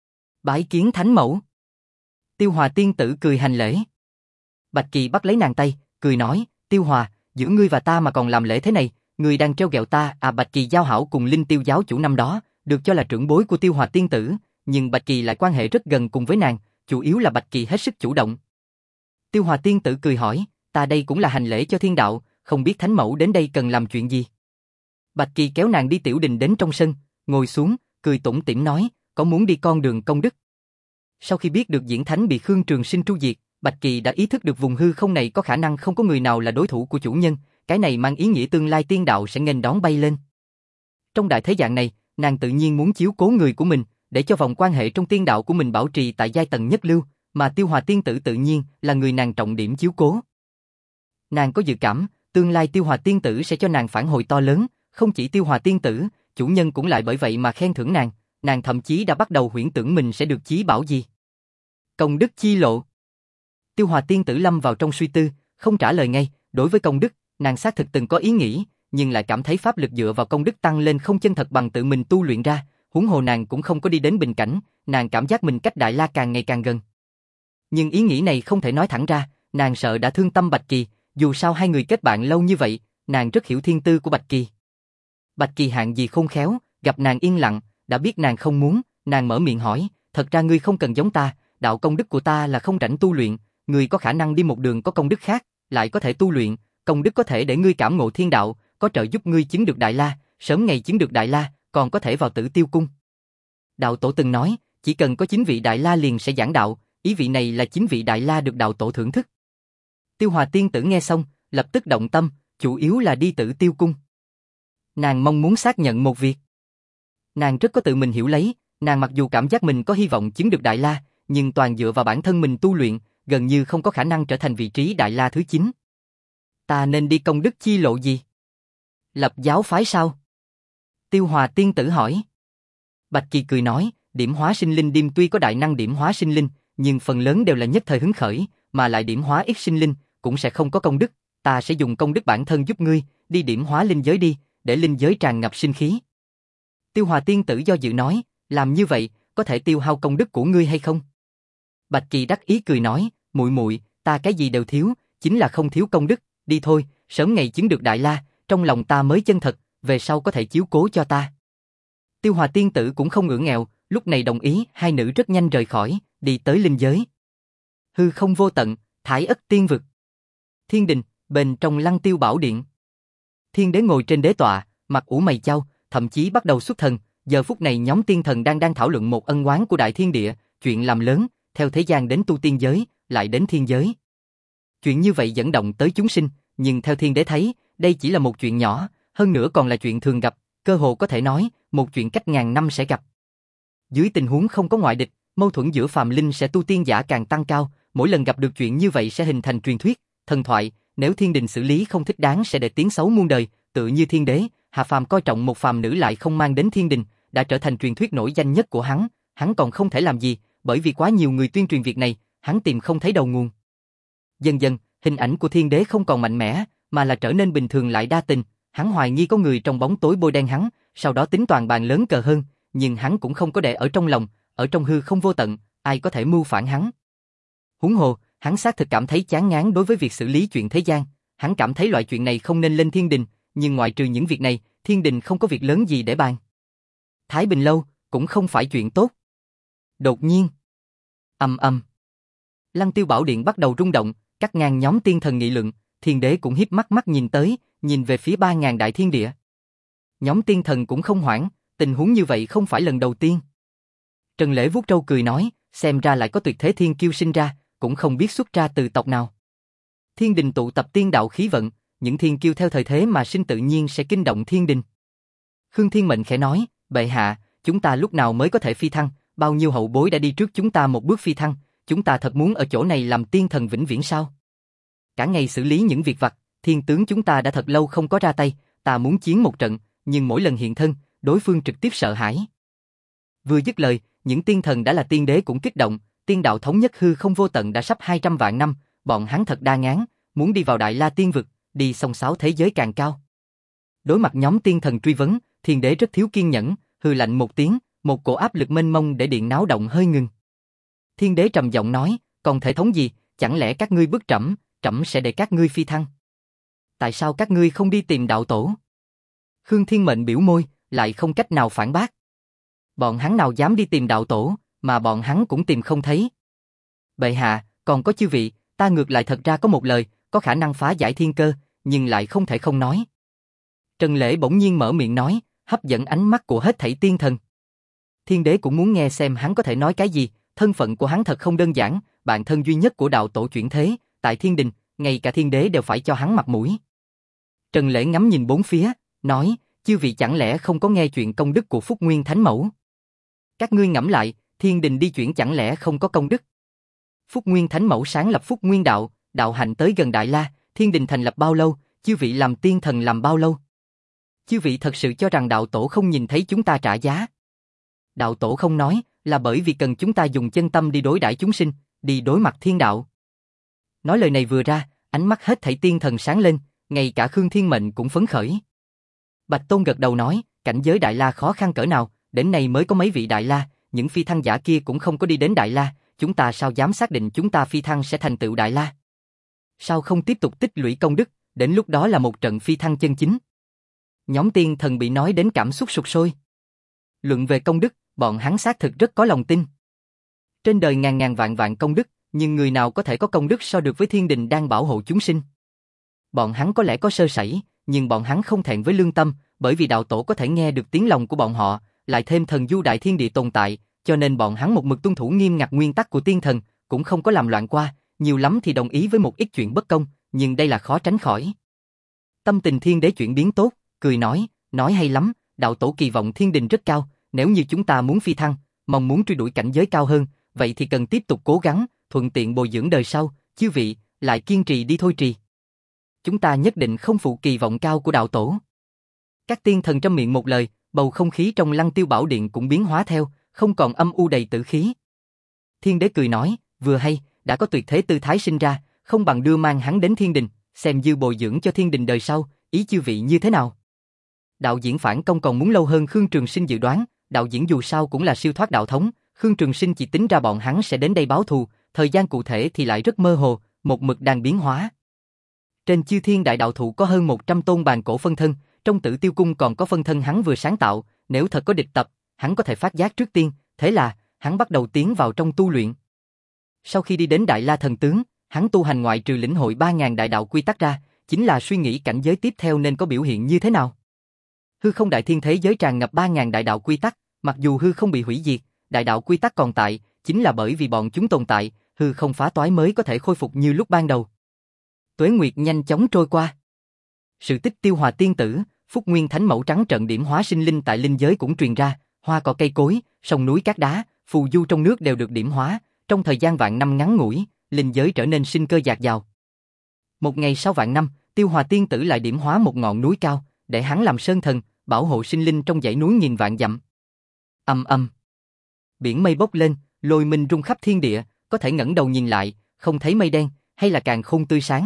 Bái kiến thánh mẫu. Tiêu Hòa tiên tử cười hành lễ. Bạch Kỳ bắt lấy nàng tay, cười nói, Tiêu Hòa, giữa ngươi và ta mà còn làm lễ thế này, ngươi đang trêu ghẹo ta. À, Bạch Kỳ giao hảo cùng Linh Tiêu giáo chủ năm đó, được cho là trưởng bối của Tiêu Hòa tiên tử, nhưng Bạch Kỳ lại quan hệ rất gần cùng với nàng, chủ yếu là Bạch Kỳ hết sức chủ động. Tiêu Hòa tiên tử cười hỏi, ta đây cũng là hành lễ cho thiên đạo, không biết thánh mẫu đến đây cần làm chuyện gì. Bạch Kỳ kéo nàng đi tiểu đình đến trong sân, ngồi xuống, cười tủm tỉm nói, có muốn đi con đường công đức. Sau khi biết được diễn thánh bị Khương Trường Sinh tru diệt, Bạch Kỳ đã ý thức được vùng hư không này có khả năng không có người nào là đối thủ của chủ nhân, cái này mang ý nghĩa tương lai tiên đạo sẽ nghênh đón bay lên. Trong đại thế dạng này, nàng tự nhiên muốn chiếu cố người của mình, để cho vòng quan hệ trong tiên đạo của mình bảo trì tại giai tầng nhất lưu, mà Tiêu Hòa tiên tử tự nhiên là người nàng trọng điểm chiếu cố. Nàng có dự cảm, tương lai Tiêu Hòa tiên tử sẽ cho nàng phản hồi to lớn, không chỉ Tiêu Hòa tiên tử, chủ nhân cũng lại bởi vậy mà khen thưởng nàng, nàng thậm chí đã bắt đầu huyễn tưởng mình sẽ được chí bảo gì. Công đức chi lộ. Tiêu Hòa tiên tử lâm vào trong suy tư, không trả lời ngay, đối với công đức, nàng xác thực từng có ý nghĩ, nhưng lại cảm thấy pháp lực dựa vào công đức tăng lên không chân thật bằng tự mình tu luyện ra, huống hồ nàng cũng không có đi đến bình cảnh, nàng cảm giác mình cách Đại La càng ngày càng gần. Nhưng ý nghĩ này không thể nói thẳng ra, nàng sợ đã thương tâm Bạch Kỳ, dù sao hai người kết bạn lâu như vậy, nàng rất hiểu thiên tư của Bạch Kỳ. Bạch Kỳ hạng gì khôn khéo, gặp nàng yên lặng, đã biết nàng không muốn, nàng mở miệng hỏi, thật ra ngươi không cần giống ta, đạo công đức của ta là không rảnh tu luyện, ngươi có khả năng đi một đường có công đức khác, lại có thể tu luyện, công đức có thể để ngươi cảm ngộ thiên đạo, có trợ giúp ngươi chứng được Đại La, sớm ngày chứng được Đại La, còn có thể vào Tử Tiêu cung. Đạo tổ từng nói, chỉ cần có chín vị Đại La liền sẽ giảng đạo, ý vị này là chín vị Đại La được đạo tổ thưởng thức. Tiêu Hòa tiên tử nghe xong, lập tức động tâm, chủ yếu là đi Tử Tiêu cung. Nàng mong muốn xác nhận một việc. Nàng rất có tự mình hiểu lấy, nàng mặc dù cảm giác mình có hy vọng chứng được Đại La, nhưng toàn dựa vào bản thân mình tu luyện, gần như không có khả năng trở thành vị trí Đại La thứ chín. Ta nên đi công đức chi lộ gì? Lập giáo phái sao? Tiêu Hòa tiên tử hỏi. Bạch Kỳ cười nói, điểm hóa sinh linh điềm tuy có đại năng điểm hóa sinh linh, nhưng phần lớn đều là nhất thời hứng khởi, mà lại điểm hóa ít sinh linh, cũng sẽ không có công đức, ta sẽ dùng công đức bản thân giúp ngươi, đi điểm hóa linh giới đi, để linh giới tràn ngập sinh khí. Tiêu Hòa tiên tử do dự nói, làm như vậy, có thể tiêu hao công đức của ngươi hay không? Bạch Kỳ đắc ý cười nói, muội muội, ta cái gì đều thiếu, chính là không thiếu công đức, đi thôi, sớm ngày chứng được Đại La, trong lòng ta mới chân thật, về sau có thể chiếu cố cho ta. Tiêu Hòa tiên tử cũng không ngưỡng nghèo, lúc này đồng ý, hai nữ rất nhanh rời khỏi, đi tới linh giới. Hư không vô tận, Thái Ất tiên vực. Thiên đình, bên trong Lăng Tiêu Bảo điện. Thiên đế ngồi trên đế tọa, mặt ủ mày chau, thậm chí bắt đầu xuất thần, giờ phút này nhóm tiên thần đang đang thảo luận một ân oán của đại thiên địa, chuyện làm lớn, theo thế gian đến tu tiên giới, lại đến thiên giới. Chuyện như vậy dẫn động tới chúng sinh, nhưng theo thiên đế thấy, đây chỉ là một chuyện nhỏ, hơn nữa còn là chuyện thường gặp, cơ hồ có thể nói, một chuyện cách ngàn năm sẽ gặp. Dưới tình huống không có ngoại địch, mâu thuẫn giữa phàm linh sẽ tu tiên giả càng tăng cao, mỗi lần gặp được chuyện như vậy sẽ hình thành truyền thuyết, thần thoại, nếu thiên đình xử lý không thích đáng sẽ để tiếng xấu muôn đời, tự như thiên đế, hạ phàm coi trọng một phàm nữ lại không mang đến thiên đình, đã trở thành truyền thuyết nổi danh nhất của hắn, hắn còn không thể làm gì, bởi vì quá nhiều người tuyên truyền việc này, hắn tìm không thấy đầu nguồn. Dần dần, hình ảnh của thiên đế không còn mạnh mẽ, mà là trở nên bình thường lại đa tình, hắn hoài nghi có người trong bóng tối bôi đen hắn, sau đó tính toàn bàn lớn cờ hơn, nhưng hắn cũng không có để ở trong lòng, ở trong hư không vô tận, ai có thể mưu phản hắn. Huống hồ, hắn xác thực cảm thấy chán ngán đối với việc xử lý chuyện thế gian, hắn cảm thấy loại chuyện này không nên lên thiên đình, nhưng ngoại trừ những việc này, thiên đình không có việc lớn gì để bàn. Thái Bình Lâu cũng không phải chuyện tốt. Đột nhiên, ầm ầm, Lăng Tiêu Bảo Điện bắt đầu rung động, cắt ngang nhóm tiên thần nghị luận, thiên đế cũng hiếp mắt mắt nhìn tới, nhìn về phía ba ngàn đại thiên địa. Nhóm tiên thần cũng không hoảng, tình huống như vậy không phải lần đầu tiên. Trần Lễ vuốt râu cười nói, xem ra lại có tuyệt thế thiên kiêu sinh ra, cũng không biết xuất ra từ tộc nào. Thiên đình tụ tập tiên đạo khí vận, những thiên kiêu theo thời thế mà sinh tự nhiên sẽ kinh động thiên đình. Khương Thiên Mệnh khẽ nói, bệ hạ, chúng ta lúc nào mới có thể phi thăng, bao nhiêu hậu bối đã đi trước chúng ta một bước phi thăng, chúng ta thật muốn ở chỗ này làm tiên thần vĩnh viễn sao? Cả ngày xử lý những việc vặt, thiên tướng chúng ta đã thật lâu không có ra tay, ta muốn chiến một trận, nhưng mỗi lần hiện thân, đối phương trực tiếp sợ hãi. Vừa dứt lời, những tiên thần đã là tiên đế cũng kích động, tiên đạo thống nhất hư không vô tận đã sắp hai trăm vạn năm, bọn hắn thật đa ngán, muốn đi vào Đại La Tiên Vực, đi song sáo thế giới càng cao. Đối mặt nhóm tiên thần truy vấn, thiên đế rất thiếu kiên nhẫn, hừ lạnh một tiếng, một cổ áp lực mênh mông để điện náo động hơi ngừng. Thiên đế trầm giọng nói, còn thể thống gì, chẳng lẽ các ngươi bức trẫm, trẫm sẽ để các ngươi phi thăng? Tại sao các ngươi không đi tìm đạo tổ? Khương Thiên Mệnh biểu môi, lại không cách nào phản bác. Bọn hắn nào dám đi tìm đạo tổ, mà bọn hắn cũng tìm không thấy. Bệ hạ, còn có chư vị, ta ngược lại thật ra có một lời, có khả năng phá giải thiên cơ, nhưng lại không thể không nói. Trần Lễ bỗng nhiên mở miệng nói, hấp dẫn ánh mắt của hết thảy tiên thần. Thiên đế cũng muốn nghe xem hắn có thể nói cái gì, thân phận của hắn thật không đơn giản, bạn thân duy nhất của đạo tổ chuyển thế, tại thiên đình, ngay cả thiên đế đều phải cho hắn mặt mũi. Trần Lễ ngắm nhìn bốn phía, nói, chư vị chẳng lẽ không có nghe chuyện công đức của Phúc Nguyên Thánh Mẫu? Các ngươi ngẫm lại, thiên đình đi chuyển chẳng lẽ không có công đức? Phúc Nguyên Thánh Mẫu sáng lập Phúc Nguyên Đạo, đạo hạnh tới gần Đại La, thiên đình thành lập bao lâu, chư vị làm tiên thần làm bao lâu? Chư vị thật sự cho rằng đạo tổ không nhìn thấy chúng ta trả giá? Đạo tổ không nói, là bởi vì cần chúng ta dùng chân tâm đi đối đãi chúng sinh, đi đối mặt thiên đạo. Nói lời này vừa ra, ánh mắt hết thảy tiên thần sáng lên, ngay cả Khương Thiên Mệnh cũng phấn khởi. Bạch Tôn gật đầu nói, cảnh giới Đại La khó khăn cỡ nào, đến nay mới có mấy vị Đại La, những phi thăng giả kia cũng không có đi đến Đại La, chúng ta sao dám xác định chúng ta phi thăng sẽ thành tựu Đại La? Sao không tiếp tục tích lũy công đức, đến lúc đó là một trận phi thăng chân chính? Nhóm tiên thần bị nói đến cảm xúc sục sôi. Luận về công đức, bọn hắn xác thực rất có lòng tin. Trên đời ngàn ngàn vạn vạn công đức, nhưng người nào có thể có công đức so được với thiên đình đang bảo hộ chúng sinh? Bọn hắn có lẽ có sơ sẩy, nhưng bọn hắn không thẹn với lương tâm, bởi vì đạo tổ có thể nghe được tiếng lòng của bọn họ, lại thêm thần du đại thiên địa tồn tại, cho nên bọn hắn một mực tuân thủ nghiêm ngặt nguyên tắc của tiên thần, cũng không có làm loạn qua, nhiều lắm thì đồng ý với một ít chuyện bất công, nhưng đây là khó tránh khỏi. Tâm tình thiên đế chuyển biến tốt, cười nói, nói hay lắm, đạo tổ kỳ vọng thiên đình rất cao, nếu như chúng ta muốn phi thăng, mong muốn truy đuổi cảnh giới cao hơn, vậy thì cần tiếp tục cố gắng, thuận tiện bồi dưỡng đời sau, chư vị, lại kiên trì đi thôi trì. Chúng ta nhất định không phụ kỳ vọng cao của đạo tổ. Các tiên thần trong miệng một lời, bầu không khí trong Lăng Tiêu Bảo Điện cũng biến hóa theo, không còn âm u đầy tử khí. Thiên đế cười nói, vừa hay, đã có tuyệt thế tư thái sinh ra, không bằng đưa mang hắn đến thiên đình, xem dư bồi dưỡng cho thiên đình đời sau, ý chư vị như thế nào? Đạo diễn phản công còn muốn lâu hơn Khương Trường Sinh dự đoán, đạo diễn dù sao cũng là siêu thoát đạo thống, Khương Trường Sinh chỉ tính ra bọn hắn sẽ đến đây báo thù, thời gian cụ thể thì lại rất mơ hồ, một mực đang biến hóa. Trên Chư Thiên Đại Đạo Thụ có hơn một trăm tôn bàn cổ phân thân, trong Tử Tiêu Cung còn có phân thân hắn vừa sáng tạo, nếu thật có địch tập, hắn có thể phát giác trước tiên, thế là, hắn bắt đầu tiến vào trong tu luyện. Sau khi đi đến Đại La Thần Tướng, hắn tu hành ngoại trừ lĩnh hội ba ngàn đại đạo quy tắc ra, chính là suy nghĩ cảnh giới tiếp theo nên có biểu hiện như thế nào. Hư không đại thiên thế giới tràn ngập ba ngàn đại đạo quy tắc, mặc dù hư không bị hủy diệt, đại đạo quy tắc còn tại, chính là bởi vì bọn chúng tồn tại, hư không phá toái mới có thể khôi phục như lúc ban đầu. Tuế nguyệt nhanh chóng trôi qua. Sự tích Tiêu Hòa tiên tử, Phúc Nguyên Thánh Mẫu trắng trận điểm hóa sinh linh tại linh giới cũng truyền ra, hoa cỏ cây cối, sông núi cát đá, phù du trong nước đều được điểm hóa, trong thời gian vạn năm ngắn ngủi, linh giới trở nên sinh cơ dạt dào. Một ngày sau vạn năm, Tiêu Hòa tiên tử lại điểm hóa một ngọn núi cao, để hắn làm sơn thần, bảo hộ sinh linh trong dãy núi nghìn vạn dặm. Ầm ầm. Biển mây bốc lên, lôi minh rung khắp thiên địa, có thể ngẩng đầu nhìn lại, không thấy mây đen, hay là càn khôn tươi sáng.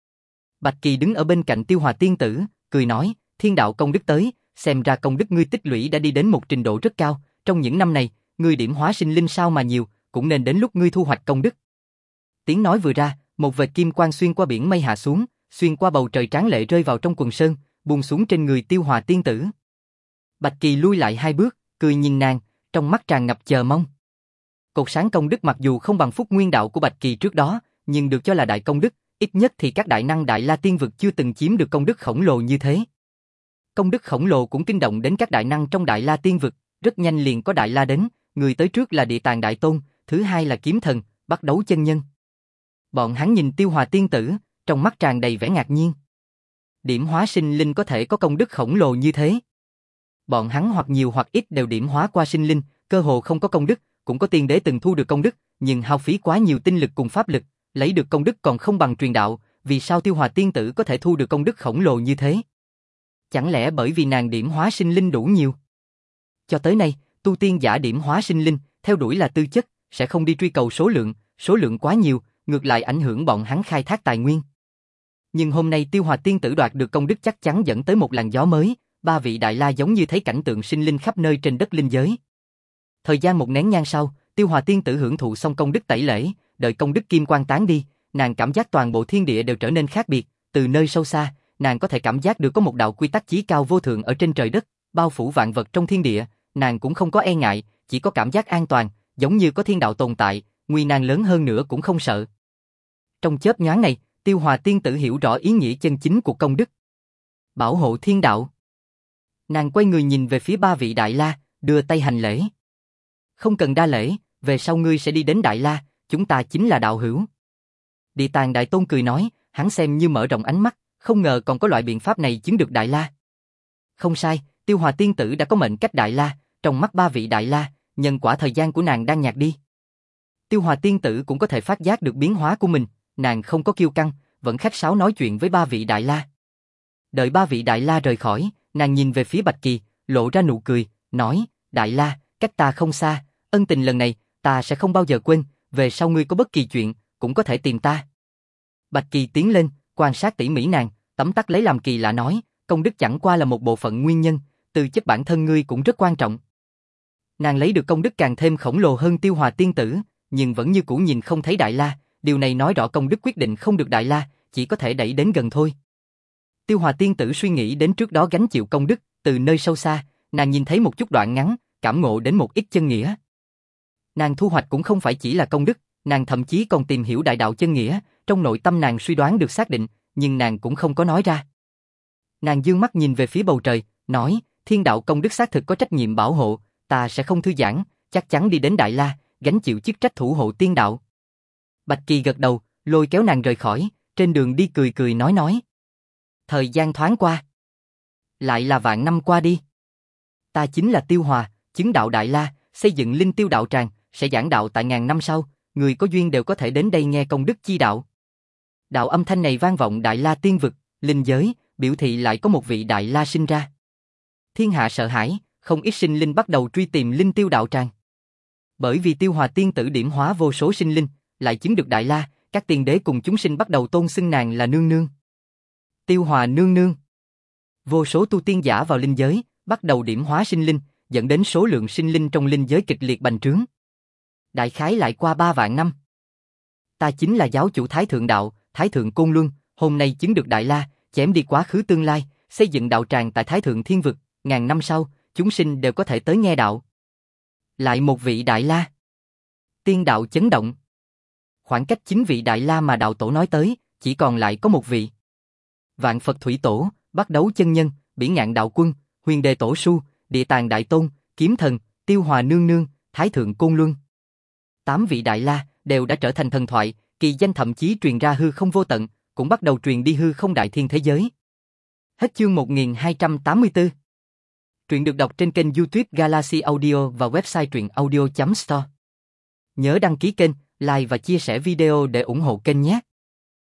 Bạch Kỳ đứng ở bên cạnh Tiêu Hòa tiên tử, cười nói, thiên đạo công đức tới, xem ra công đức ngươi tích lũy đã đi đến một trình độ rất cao, trong những năm này, ngươi điểm hóa sinh linh sao mà nhiều, cũng nên đến lúc ngươi thu hoạch công đức. Tiếng nói vừa ra, một vệt kim quang xuyên qua biển mây hạ xuống, xuyên qua bầu trời tráng lệ rơi vào trong quần sơn, buông xuống trên người Tiêu Hòa tiên tử. Bạch Kỳ lui lại hai bước, cười nhìn nàng, trong mắt tràn ngập chờ mong. Cột sáng công đức mặc dù không bằng phúc nguyên đạo của Bạch Kỳ trước đó, nhưng được cho là đại công đức, ít nhất thì các đại năng Đại La Tiên vực chưa từng chiếm được công đức khổng lồ như thế. Công đức khổng lồ cũng kinh động đến các đại năng trong Đại La Tiên vực, rất nhanh liền có Đại La đến, người tới trước là Địa Tạng Đại Tôn, thứ hai là Kiếm Thần, Bắt Đấu Chân Nhân. Bọn hắn nhìn Tiêu Hòa tiên tử, trong mắt tràn đầy vẻ ngạc nhiên. Điểm hóa sinh linh có thể có công đức khổng lồ như thế. Bọn hắn hoặc nhiều hoặc ít đều điểm hóa qua sinh linh, cơ hồ không có công đức, cũng có tiên đế từng thu được công đức, nhưng hao phí quá nhiều tinh lực cùng pháp lực, lấy được công đức còn không bằng truyền đạo, vì sao Tiêu Hòa tiên tử có thể thu được công đức khổng lồ như thế? Chẳng lẽ bởi vì nàng điểm hóa sinh linh đủ nhiều? Cho tới nay, tu tiên giả điểm hóa sinh linh, theo đuổi là tư chất, sẽ không đi truy cầu số lượng, số lượng quá nhiều, ngược lại ảnh hưởng bọn hắn khai thác tài nguyên. Nhưng hôm nay Tiêu Hòa tiên tử đoạt được công đức chắc chắn dẫn tới một làn gió mới, ba vị Đại La giống như thấy cảnh tượng sinh linh khắp nơi trên đất linh giới. Thời gian một nén nhang sau, Tiêu Hòa tiên tử hưởng thụ xong công đức tẩy lễ, đợi công đức kim quang tán đi, nàng cảm giác toàn bộ thiên địa đều trở nên khác biệt, từ nơi sâu xa, nàng có thể cảm giác được có một đạo quy tắc chí cao vô thượng ở trên trời đất, bao phủ vạn vật trong thiên địa, nàng cũng không có e ngại, chỉ có cảm giác an toàn, giống như có thiên đạo tồn tại, nguy nan lớn hơn nữa cũng không sợ. Trong chớp nhoáng này, Tiêu Hòa tiên tử hiểu rõ ý nghĩa chân chính của công đức. Bảo hộ thiên đạo. Nàng quay người nhìn về phía ba vị Đại La, đưa tay hành lễ. Không cần đa lễ, về sau ngươi sẽ đi đến Đại La, chúng ta chính là đạo hữu. Địa Tạng Đại Tôn cười nói, hắn xem như mở rộng ánh mắt, không ngờ còn có loại biện pháp này chứng được Đại La. Không sai, Tiêu Hòa tiên tử đã có mệnh cách Đại La, trong mắt ba vị Đại La, nhân quả thời gian của nàng đang nhạt đi. Tiêu Hòa tiên tử cũng có thể phát giác được biến hóa của mình, nàng không có kiêu căng, vẫn khách sáo nói chuyện với ba vị Đại La. Đợi ba vị Đại La rời khỏi, nàng nhìn về phía Bạch Kỳ, lộ ra nụ cười, nói, Đại La, cách ta không xa, ân tình lần này, ta sẽ không bao giờ quên, về sau ngươi có bất kỳ chuyện, cũng có thể tìm ta. Bạch Kỳ tiến lên, quan sát tỉ mỉ nàng, tấm tắc lấy làm kỳ lạ nói, công đức chẳng qua là một bộ phận nguyên nhân, tư chất bản thân ngươi cũng rất quan trọng. Nàng lấy được công đức càng thêm khổng lồ hơn Tiêu Hòa tiên tử, nhưng vẫn như cũ nhìn không thấy Đại La, điều này nói rõ công đức quyết định không được Đại La, chỉ có thể đẩy đến gần thôi. Tiêu Hòa tiên tử suy nghĩ đến trước đó gánh chịu công đức, từ nơi sâu xa, nàng nhìn thấy một chút đoạn ngắn, cảm ngộ đến một ít chân nghĩa. Nàng thu hoạch cũng không phải chỉ là công đức, nàng thậm chí còn tìm hiểu đại đạo chân nghĩa, trong nội tâm nàng suy đoán được xác định, nhưng nàng cũng không có nói ra. Nàng dương mắt nhìn về phía bầu trời, nói, thiên đạo công đức xác thực có trách nhiệm bảo hộ, ta sẽ không thư giãn, chắc chắn đi đến Đại La, gánh chịu chức trách thủ hộ tiên đạo. Bạch Kỳ gật đầu, lôi kéo nàng rời khỏi, trên đường đi cười cười nói nói. Thời gian thoáng qua. Lại là vạn năm qua đi. Ta chính là Tiêu Hòa, chứng đạo Đại La, xây dựng linh tiêu đạo tràng, sẽ giảng đạo tại ngàn năm sau, người có duyên đều có thể đến đây nghe công đức chi đạo. Đạo âm thanh này vang vọng Đại La tiên vực, linh giới, biểu thị lại có một vị Đại La sinh ra. Thiên hạ sợ hãi, không ít sinh linh bắt đầu truy tìm linh tiêu đạo tràng. Bởi vì Tiêu Hòa tiên tử điểm hóa vô số sinh linh, lại chứng được Đại La, các tiên đế cùng chúng sinh bắt đầu tôn xưng nàng là nương nương. Tiêu Hòa nương nương. Vô số tu tiên giả vào linh giới, bắt đầu điểm hóa sinh linh, dẫn đến số lượng sinh linh trong linh giới kịch liệt bành trướng. Đại khái lại qua ba vạn năm. Ta chính là giáo chủ Thái Thượng Đạo, Thái Thượng Côn Luân, hôm nay chứng được Đại La, chém đi quá khứ tương lai, xây dựng đạo tràng tại Thái Thượng Thiên Vực, ngàn năm sau, chúng sinh đều có thể tới nghe đạo. Lại một vị Đại La. Tiên đạo chấn động. Khoảng cách chín vị Đại La mà đạo tổ nói tới, chỉ còn lại có một vị. Vạn Phật Thủy Tổ, Bắt Đấu Chân Nhân, Biển Ngạn Đạo Quân, Huyền Đề Tổ Su, Địa Tạng Đại Tôn, Kiếm Thần, Tiêu Hòa Nương Nương, Thái Thượng Côn Luân. Tám vị Đại La đều đã trở thành thần thoại, kỳ danh thậm chí truyền ra hư không vô tận, cũng bắt đầu truyền đi hư không đại thiên thế giới. Hết chương một nghìn hai trăm tám mươi tư. Truyện được đọc trên kênh YouTube Galaxy Audio và website truyện audio chấm store. Nhớ đăng ký kênh, like và chia sẻ video để ủng hộ kênh nhé.